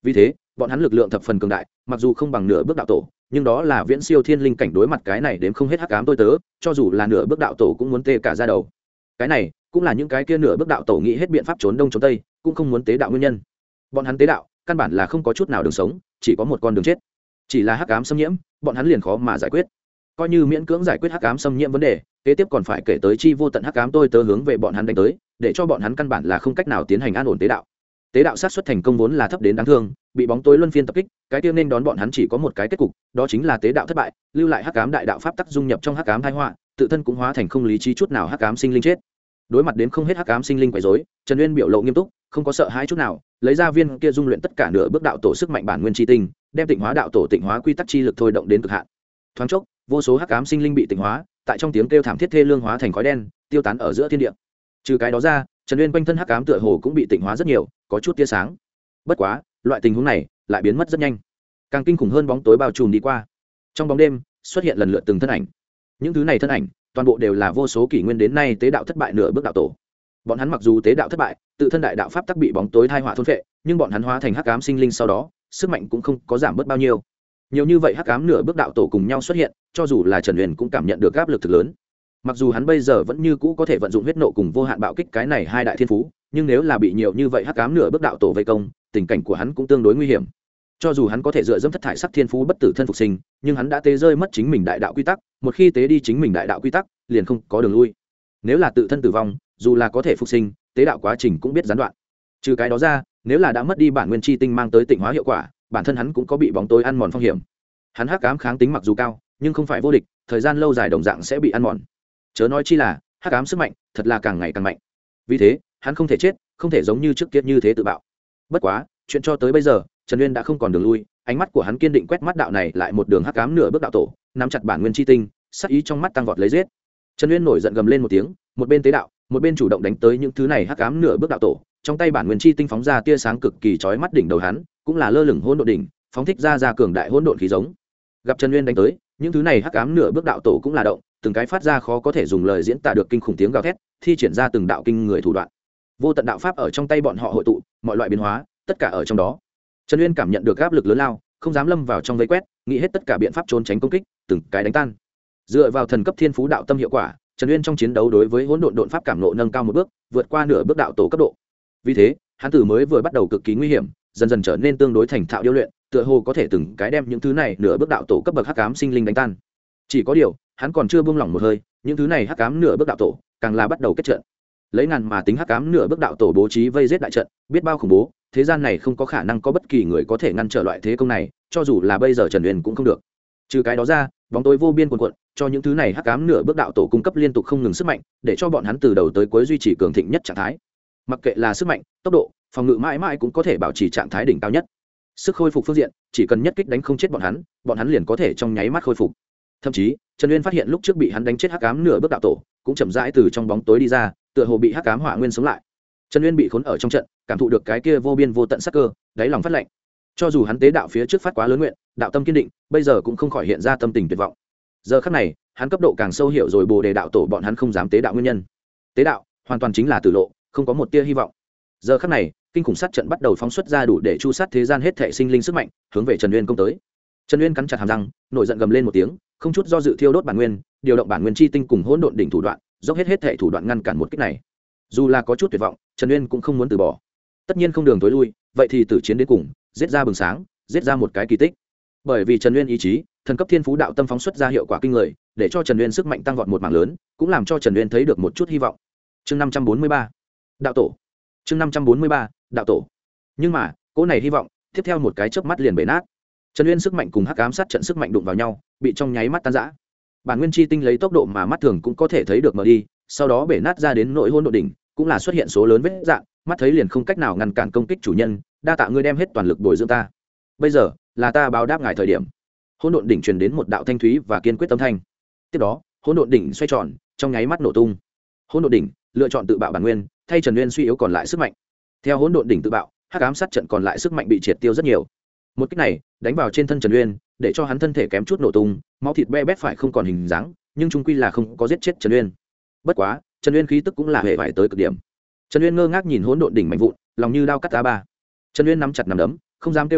[SPEAKER 1] bọn hắn lực lượng thập phần cường đại, mặc dù không bằng nửa bước đạo tổ, nhưng đó là viễn siêu thiên linh cảnh đối mặt cái này đến không hết hắc ám tôi tớ, cho dù là nửa bước đạo tổ cũng muốn tê cả ra đầu. Cái này cũng là những cái kia nửa bước đạo tổ nghĩ hết biện pháp trốn đông trốn tây, cũng không muốn tế đạo nguyên nhân. Bọn hắn tế đạo, căn bản là không có chút nào đường sống, chỉ có một con đường chết. Chỉ là hắc ám xâm nhiễm, bọn hắn liền khó mà giải quyết. Coi như miễn cưỡng giải quyết hắc ám xâm nhiễm vấn đề, kế tiếp còn phải kể tới chi vô tận hắc ám tôi tớ hướng về bọn hắn đánh tới, để cho bọn hắn căn bản là không cách nào tiến hành an ổn tế đạo. Tế đạo sát xuất thành công vốn là thấp đến đáng thương, bị bóng tối luân phiên tập kích, cái tiêu nên đón bọn hắn chỉ có một cái kết cục, đó chính là tế đạo thất bại, lưu lại hắc ám đại đạo pháp tắc dung nhập trong hắc ám tai họa, tự thân cũng hóa thành không lý trí chút nào hắc ám sinh linh chết. Đối mặt đến không hết hắc ám sinh linh quấy rối, Trần Uyên biểu lộ nghiêm túc, không có sợ hãi chút nào, lấy ra viên kia dung luyện tất cả nửa bước đạo tổ sức mạnh bản nguyên chi tinh, đem tịnh hóa đạo tổ tịnh hóa quy tắc chi lực thôi động đến cực hạn. Thoáng chốc, vô số hắc ám sinh linh bị tịnh hóa, tại trong tiếng kêu thảm thiết thê lương hóa thành khói đen, tiêu tán ở giữa thiên địa. Trừ cái đó ra, Trần Uyên quanh thân hắc ám tựa hồ cũng bị tịnh hóa rất nhiều, có chút tia sáng. Bất quá, loại tình huống này lại biến mất rất nhanh. Càng kinh khủng hơn bóng tối bao trùm đi qua. Trong bóng đêm, xuất hiện lần lượt từng thân ảnh. Những thứ này thân ảnh, toàn bộ đều là vô số kỷ nguyên đến nay tế đạo thất bại nửa bước đạo tổ. Bọn hắn mặc dù tế đạo thất bại, tự thân đại đạo pháp tắc bị bóng tối thai họa thôn phệ, nhưng bọn hắn hóa thành hắc ám sinh linh sau đó, sức mạnh cũng không có giảm bớt bao nhiêu. Nhiều như vậy hắc ám nửa bước đạo tổ cùng nhau xuất hiện, cho dù là Trần Uyên cũng cảm nhận được áp lực thực lớn. Mặc dù hắn bây giờ vẫn như cũ có thể vận dụng huyết nộ cùng vô hạn bạo kích cái này hai đại thiên phú, nhưng nếu là bị nhiều như vậy hắc ám nửa bước đạo tổ vây công, tình cảnh của hắn cũng tương đối nguy hiểm. Cho dù hắn có thể dựa dẫm thất thải sắc thiên phú bất tử thân phục sinh, nhưng hắn đã tế rơi mất chính mình đại đạo quy tắc, một khi tế đi chính mình đại đạo quy tắc, liền không có đường lui. Nếu là tự thân tử vong, dù là có thể phục sinh, tế đạo quá trình cũng biết gián đoạn. Trừ cái đó ra, nếu là đã mất đi bản nguyên chi tinh mang tới tịnh hóa hiệu quả, bản thân hắn cũng có bị bóng tối ăn mòn phong hiểm. Hắn hắc ám kháng tính mặc dù cao, nhưng không phải vô địch, thời gian lâu dài đồng dạng sẽ bị ăn mòn. Chớ nói chi là, hắc ám sức mạnh thật là càng ngày càng mạnh. Vì thế, hắn không thể chết, không thể giống như trước kia như thế tự bạo. Bất quá, chuyện cho tới bây giờ, Trần Uyên đã không còn đường lui, ánh mắt của hắn kiên định quét mắt đạo này lại một đường hắc ám nửa bước đạo tổ, nắm chặt bản nguyên chi tinh, sắc ý trong mắt tăng vọt lấy giết. Trần Uyên nổi giận gầm lên một tiếng, một bên tế đạo, một bên chủ động đánh tới những thứ này hắc ám nửa bước đạo tổ, trong tay bản nguyên chi tinh phóng ra tia sáng cực kỳ chói mắt, đỉnh đầu hắn cũng là lơ lửng hỗn độn đỉnh, phóng thích ra cường đại hỗn độn khí giống. Gặp Trần Uyên đánh tới, những thứ này hắc ám nửa bước đạo tổ cũng là động, từng cái phát ra khó có thể dùng lời diễn tả được kinh khủng tiếng gào thét, thi triển ra từng đạo kinh người thủ đoạn. Vô tận đạo pháp ở trong tay bọn họ hội tụ, mọi loại biến hóa, tất cả ở trong đó. Trần Uyên cảm nhận được áp lực lớn lao, không dám lâm vào trong vây quét, nghĩ hết tất cả biện pháp trốn tránh công kích, từng cái đánh tan. Dựa vào thần cấp thiên phú đạo tâm hiệu quả, Trần Uyên trong chiến đấu đối với hỗn độn độn pháp cảm ngộ nâng cao một bước, vượt qua nửa bước đạo tổ cấp độ. Vì thế, hắn tử mới vừa bắt đầu cực kỳ nguy hiểm, dần dần trở nên tương đối thành thạo điêu luyện, tựa hồ có thể từng cái đem những thứ này nửa bước đạo tổ cấp bậc hắc ám sinh linh đánh tan. Chỉ có điều, hắn còn chưa buông lỏng một hơi, những thứ này hắc ám nửa bước đạo tổ càng là bắt đầu kết trận. Lấy ngàn mà tính hắc ám nửa bước đạo tổ bố trí vây giết đại trận, biết bao khủng bố, thế gian này không có khả năng có bất kỳ người có thể ngăn trở loại thế công này, cho dù là bây giờ Trần Uyên cũng không được. Trừ cái đó ra, bóng tối vô biên cuồn cuộn, cho những thứ này hắc ám nửa bước đạo tổ cung cấp liên tục không ngừng sức mạnh, để cho bọn hắn từ đầu tới cuối duy trì cường thịnh nhất trạng thái. Mặc kệ là sức mạnh, tốc độ, phòng ngự mãi mãi cũng có thể bảo trì trạng thái đỉnh cao nhất. Sức khôi phục phương diện, chỉ cần nhất kích đánh không chết bọn hắn liền có thể trong nháy mắt khôi phục. Thậm chí, Trần Uyên phát hiện lúc trước bị hắn đánh chết hắc ám nửa bước đạo tổ, cũng chậm rãi từ trong bóng tối đi ra, tựa hồ bị hắc ám hỏa nguyên sống lại. Trần Uyên bị khốn ở trong trận, cảm thụ được cái kia vô biên vô tận sát cơ, đáy lòng phát lạnh. Cho dù hắn tế đạo phía trước phát quá lớn nguyện, đạo tâm kiên định, bây giờ cũng không khỏi hiện ra tâm tình tuyệt vọng. Giờ khắc này, hắn cấp độ càng sâu hiểu rồi Bồ Đề đạo tổ bọn hắn không dám tế đạo nguyên nhân. Tế đạo, hoàn toàn chính là tử lộ, không có một tia hy vọng. Giờ khắc này, kinh khủng sát trận bắt đầu phóng xuất ra đủ để chu sát thế gian hết thảy sinh linh sức mạnh, hướng về Trần Uyên công tới. Trần Uyên cắn chặt hàm răng, nổi giận gầm lên một tiếng, không chút do dự thiêu đốt bản nguyên, điều động bản nguyên chi tinh cùng hỗn độn đỉnh thủ đoạn, dốc hết thảy thủ đoạn ngăn cản một kích này. Dù là có chút tuyệt vọng, Trần Uyên cũng không muốn từ bỏ. Tất nhiên không đường tối lui, vậy thì tử chiến đến cùng, giết ra bừng sáng, giết ra một cái kỳ tích. Bởi vì Trần Uyên ý chí, thần cấp thiên phú đạo tâm phóng xuất ra hiệu quả kinh người, để cho Trần Uyên sức mạnh tăng vọt một mảng lớn, cũng làm cho Trần Uyên thấy được một chút hy vọng. Chương 543, đạo tổ. Chương 543, đạo tổ. Nhưng mà, cỗ này hy vọng, tiếp theo một cái chớp mắt liền bể nát. Trần Uyên sức mạnh cùng hắc ám sát trận sức mạnh đụng vào nhau, bị trong nháy mắt tan rã. Bản nguyên chi tinh lấy tốc độ mà mắt thường cũng có thể thấy được mở đi, sau đó bể nát ra đến nội hỗn độn đỉnh, cũng là xuất hiện số lớn vết rạn, mắt thấy liền không cách nào ngăn cản công kích chủ nhân, đa tạ ngươi đem hết toàn lực bồi dưỡng ta. Bây giờ, là ta báo đáp ngài thời điểm. Hỗn độn đỉnh truyền đến một đạo thanh thúy và kiên quyết âm thanh. Tiếp đó, hỗn độn đỉnh xoay tròn, trong nháy mắt nổ tung. Hỗn độn đỉnh lựa chọn tự bạo bản nguyên, thay Trần Uyên suy yếu còn lại sức mạnh. Theo hỗn độn đỉnh tự bạo, hắc ám sát trận còn lại sức mạnh bị triệt tiêu rất nhiều. Một kích này đánh vào trên thân Trần Uyên, để cho hắn thân thể kém chút nổ tung, máu thịt be bét phải không còn hình dáng, nhưng chung quy là không có giết chết Trần Uyên. Bất quá, Trần Uyên khí tức cũng là hệ vải tới cực điểm. Trần Uyên ngơ ngác nhìn hỗn độn đỉnh mạnh vụn, lòng như đao cắt A3. Trần Uyên nắm chặt nắm đấm, không dám kêu gào,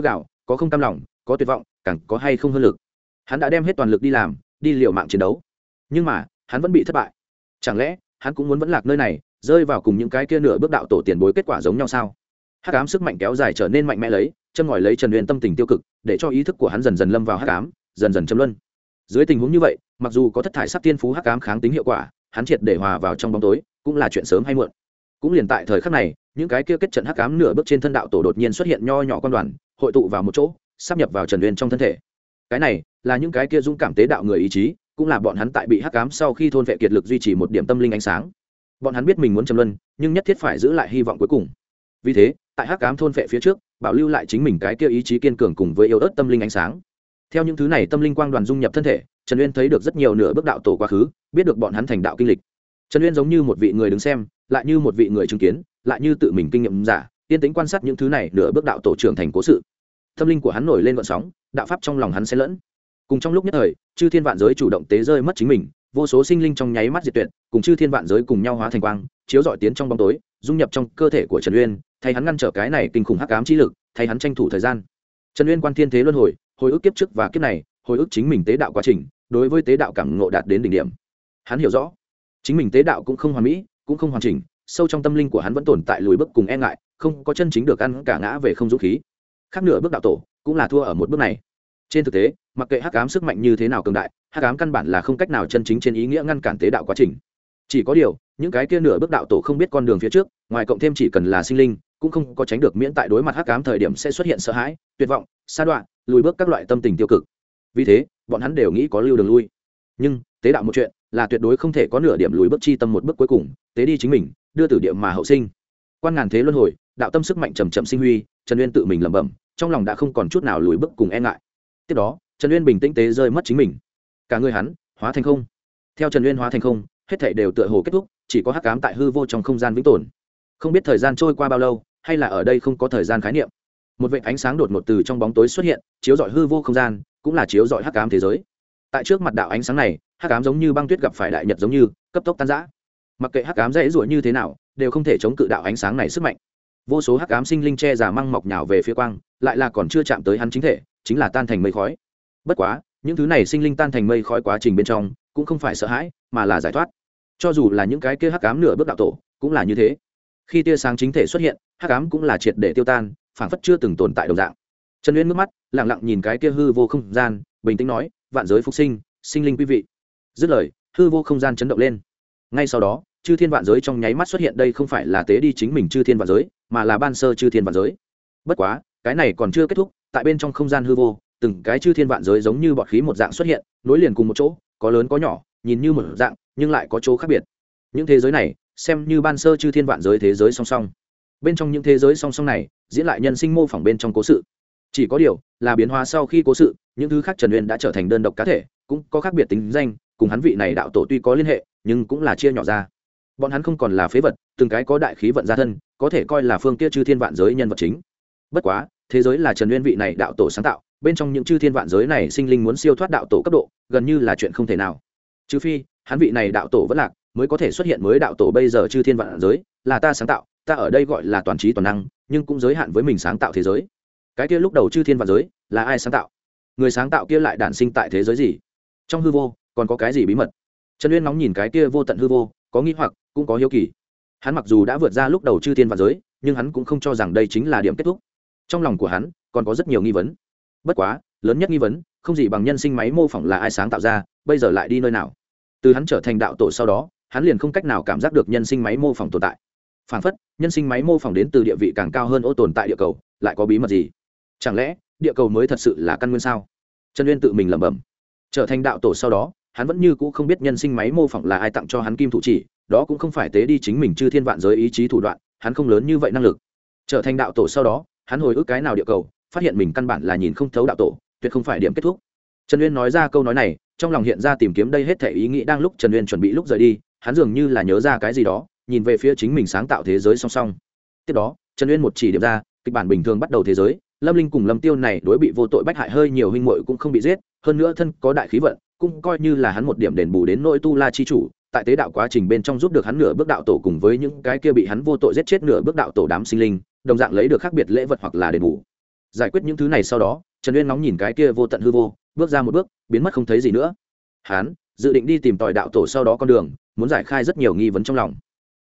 [SPEAKER 1] có không cam lòng, có tuyệt vọng, càng có hay không hơn lực. Hắn đã đem hết toàn lực đi làm, đi liều mạng chiến đấu, nhưng mà hắn vẫn bị thất bại. Chẳng lẽ hắn cũng muốn vẫn lạc nơi này, rơi vào cùng những cái kia nửa bước đạo tổ tiền bối kết quả giống nhau sao? Hắc ám sức mạnh kéo dài trở nên mạnh mẽ lấy, châm ngòi lấy Trần Uyên tâm tình tiêu cực, để cho ý thức của hắn dần dần lâm vào hắc ám, dần dần châm luân. Dưới tình huống như vậy, mặc dù có thất thải sắc tiên phú hắc ám kháng tính hiệu quả, hắn triệt để hòa vào trong bóng tối, cũng là chuyện sớm hay muộn. Cũng liền tại thời khắc này, những cái kia kết trận hắc ám nửa bước trên thân đạo tổ đột nhiên xuất hiện nho nhỏ quan đoàn, hội tụ vào một chỗ, sắp nhập vào Trần Uyên trong thân thể. Cái này là những cái kia dũng cảm tế đạo người ý chí, cũng là bọn hắn tại bị hắc ám sau khi thôn vệ kiệt lực duy trì một điểm tâm linh ánh sáng. Bọn hắn biết mình muốn trầm luân, nhưng nhất thiết phải giữ lại hy vọng cuối cùng. Vì thế, tại hắc ám thôn vệ phía trước, bảo lưu lại chính mình cái kia ý chí kiên cường cùng với yếu ớt tâm linh ánh sáng. Theo những thứ này tâm linh quang đoàn dung nhập thân thể, Trần Uyên thấy được rất nhiều nửa bước đạo tổ quá khứ, biết được bọn hắn thành đạo kinh lịch. Trần Uyên giống như một vị người đứng xem, lại như một vị người chứng kiến, lại như tự mình kinh nghiệm giả, yên tĩnh quan sát những thứ này nửa bước đạo tổ trưởng thành cố sự. Tâm linh của hắn nổi lên gợn sóng, đạo pháp trong lòng hắn xen lẫn. Cùng trong lúc nhất thời, chư thiên vạn giới chủ động tế rơi mất chính mình, vô số sinh linh trong nháy mắt diệt tuyệt, cùng chư thiên vạn giới cùng nhau hóa thành quang, chiếu rọi tiến trong bóng tối, dung nhập trong cơ thể của Trần Uyên, thay hắn ngăn trở cái này kinh khủng hắc ám chi lực, thay hắn tranh thủ thời gian. Trần Uyên quan thiên thế luân hồi, hồi ức kiếp trước và kiếp này, hồi ức chính mình tế đạo quá trình, đối với tế đạo cảm ngộ đạt đến đỉnh điểm. Hắn hiểu rõ, chính mình tế đạo cũng không hoàn mỹ, cũng không hoàn chỉnh, sâu trong tâm linh của hắn vẫn tồn tại lùi bước cùng e ngại, không có chân chính được ăn cả ngã về không dũng khí. Khác nửa bước đạo tổ, cũng là thua ở một bước này. Trên thực tế, mặc kệ hắc ám sức mạnh như thế nào cường đại, hắc ám căn bản là không cách nào chân chính trên ý nghĩa ngăn cản tế đạo quá trình. Chỉ có điều, những cái kia nửa bước đạo tổ không biết con đường phía trước, ngoài cộng thêm chỉ cần là sinh linh, cũng không có tránh được miễn tại đối mặt hắc ám thời điểm sẽ xuất hiện sợ hãi, tuyệt vọng, sa đoạn, lùi bước các loại tâm tình tiêu cực. Vì thế, bọn hắn đều nghĩ có lưu đường lui. Nhưng, tế đạo một chuyện, là tuyệt đối không thể có nửa điểm lùi bước chi tâm một bước cuối cùng, tế đi chính mình, đưa tử địa mà hậu sinh. Quan ngàn thế luân hồi, đạo tâm sức mạnh chậm chậm sinh huy, Trần Uyên tự mình lẩm bẩm, trong lòng đã không còn chút nào lùi bước cùng e ngại. Tiếp đó, Trần Uyên bình tĩnh tế rơi mất chính mình, cả người hắn hóa thành không. Theo Trần Uyên hóa thành không, hết thảy đều tựa hồ kết thúc, chỉ có hắc ám tại hư vô trong không gian vĩnh tồn. Không biết thời gian trôi qua bao lâu, hay là ở đây không có thời gian khái niệm. Một vệt ánh sáng đột ngột từ trong bóng tối xuất hiện, chiếu rọi hư vô không gian, cũng là chiếu rọi hắc ám thế giới. Tại trước mặt đạo ánh sáng này, hắc ám giống như băng tuyết gặp phải đại nhật giống như cấp tốc tan rã. Mặc kệ hắc ám dễ dụa như thế nào, đều không thể chống cự đạo ánh sáng này sức mạnh. Vô số hắc ám sinh linh che giả măng mọc nhào về phía quang, lại là còn chưa chạm tới hắn chính thể, chính là tan thành mây khói. Bất quá, những thứ này sinh linh tan thành mây khói quá trình bên trong, cũng không phải sợ hãi, mà là giải thoát. Cho dù là những cái kia hắc ám nửa bước đạo tổ, cũng là như thế. Khi tia sáng chính thể xuất hiện, hắc ám cũng là triệt để tiêu tan, phảng phất chưa từng tồn tại đồng dạng. Trần Uyên ngước mắt, lặng lặng nhìn cái kia hư vô không gian, bình tĩnh nói, vạn giới phục sinh, sinh linh quý vị. Dứt lời, hư vô không gian chấn động lên. Ngay sau đó, chư thiên vạn giới trong nháy mắt xuất hiện, đây không phải là tế đi chính mình chư thiên vạn giới, mà là ban sơ chư thiên vạn giới. Bất quá, cái này còn chưa kết thúc, tại bên trong không gian hư vô, từng cái chư thiên vạn giới giống như bọt khí một dạng xuất hiện, nối liền cùng một chỗ, có lớn có nhỏ, nhìn như một dạng, nhưng lại có chỗ khác biệt. Những thế giới này, xem như ban sơ chư thiên vạn giới thế giới song song. Bên trong những thế giới song song này, diễn lại nhân sinh mô phỏng bên trong cố sự. Chỉ có điều, là biến hóa sau khi cố sự, những thứ khác Trần Uyên đã trở thành đơn độc cá thể, cũng có khác biệt tính danh, cùng hắn vị này đạo tổ tuy có liên hệ, nhưng cũng là chia nhỏ ra. Bọn hắn không còn là phế vật, từng cái có đại khí vận gia thân, có thể coi là phương kia chư thiên vạn giới nhân vật chính. Bất quá, thế giới là Trần Uyên vị này đạo tổ sáng tạo, bên trong những chư thiên vạn giới này sinh linh muốn siêu thoát đạo tổ cấp độ, gần như là chuyện không thể nào. Trừ phi, hắn vị này đạo tổ vẫn lạc, mới có thể xuất hiện mới đạo tổ. Bây giờ chư thiên vạn giới là ta sáng tạo, ta ở đây gọi là toàn trí toàn năng, nhưng cũng giới hạn với mình sáng tạo thế giới. Cái kia lúc đầu chư thiên vạn giới là ai sáng tạo? Người sáng tạo kia lại đản sinh tại thế giới gì? Trong hư vô còn có cái gì bí mật? Trần Uyên nóng nhìn cái kia vô tận hư vô, có nghi hoặc, cũng có hiếu kỳ. Hắn mặc dù đã vượt ra lúc đầu chư thiên vạn giới, nhưng hắn cũng không cho rằng đây chính là điểm kết thúc. Trong lòng của hắn còn có rất nhiều nghi vấn. Bất quá, lớn nhất nghi vấn không gì bằng nhân sinh máy mô phỏng là ai sáng tạo ra, bây giờ lại đi nơi nào? Từ hắn trở thành đạo tổ sau đó, hắn liền không cách nào cảm giác được nhân sinh máy mô phỏng tồn tại. Phản phất, nhân sinh máy mô phỏng đến từ địa vị càng cao hơn ô tồn tại địa cầu, lại có bí mật gì? Chẳng lẽ địa cầu mới thật sự là căn nguyên sao? Trần Uyên tự mình lẩm bẩm. Trở thành đạo tổ sau đó, hắn vẫn như cũ không biết nhân sinh máy mô phỏng là ai tặng cho hắn kim thủ chỉ, đó cũng không phải tế đi chính mình chư thiên vạn giới ý chí thủ đoạn, hắn không lớn như vậy năng lực. Trở thành đạo tổ sau đó, hắn hồi ức cái nào địa cầu, phát hiện mình căn bản là nhìn không thấu đạo tổ, tuyệt không phải điểm kết thúc. Trần Uyên nói ra câu nói này, trong lòng hiện ra tìm kiếm đây hết thể ý nghĩ. Đang lúc Trần Uyên chuẩn bị lúc rời đi, hắn dường như là nhớ ra cái gì đó, nhìn về phía chính mình sáng tạo thế giới song song. Tiếp đó, Trần Uyên một chỉ điểm ra, kịch bản bình thường bắt đầu thế giới, Lâm Linh cùng Lâm Tiêu này đối bị vô tội bách hại hơi nhiều huynh muội cũng không bị giết, hơn nữa thân có đại khí vận, cũng coi như là hắn một điểm đền bù đến nỗi tu la chi chủ, tại tế đạo quá trình bên trong giúp được hắn nửa bước đạo tổ cùng với những cái kia bị hắn vô tội giết chết nửa bước đạo tổ đám sinh linh, đồng dạng lấy được khác biệt lễ vật hoặc là đền bù. giải quyết những thứ này sau đó trần uyên ngóng nhìn cái kia vô tận hư vô, bước ra một bước biến mất không thấy gì nữa. Hắn dự định đi tìm tòi đạo tổ sau đó con đường, muốn giải khai rất nhiều nghi vấn trong lòng.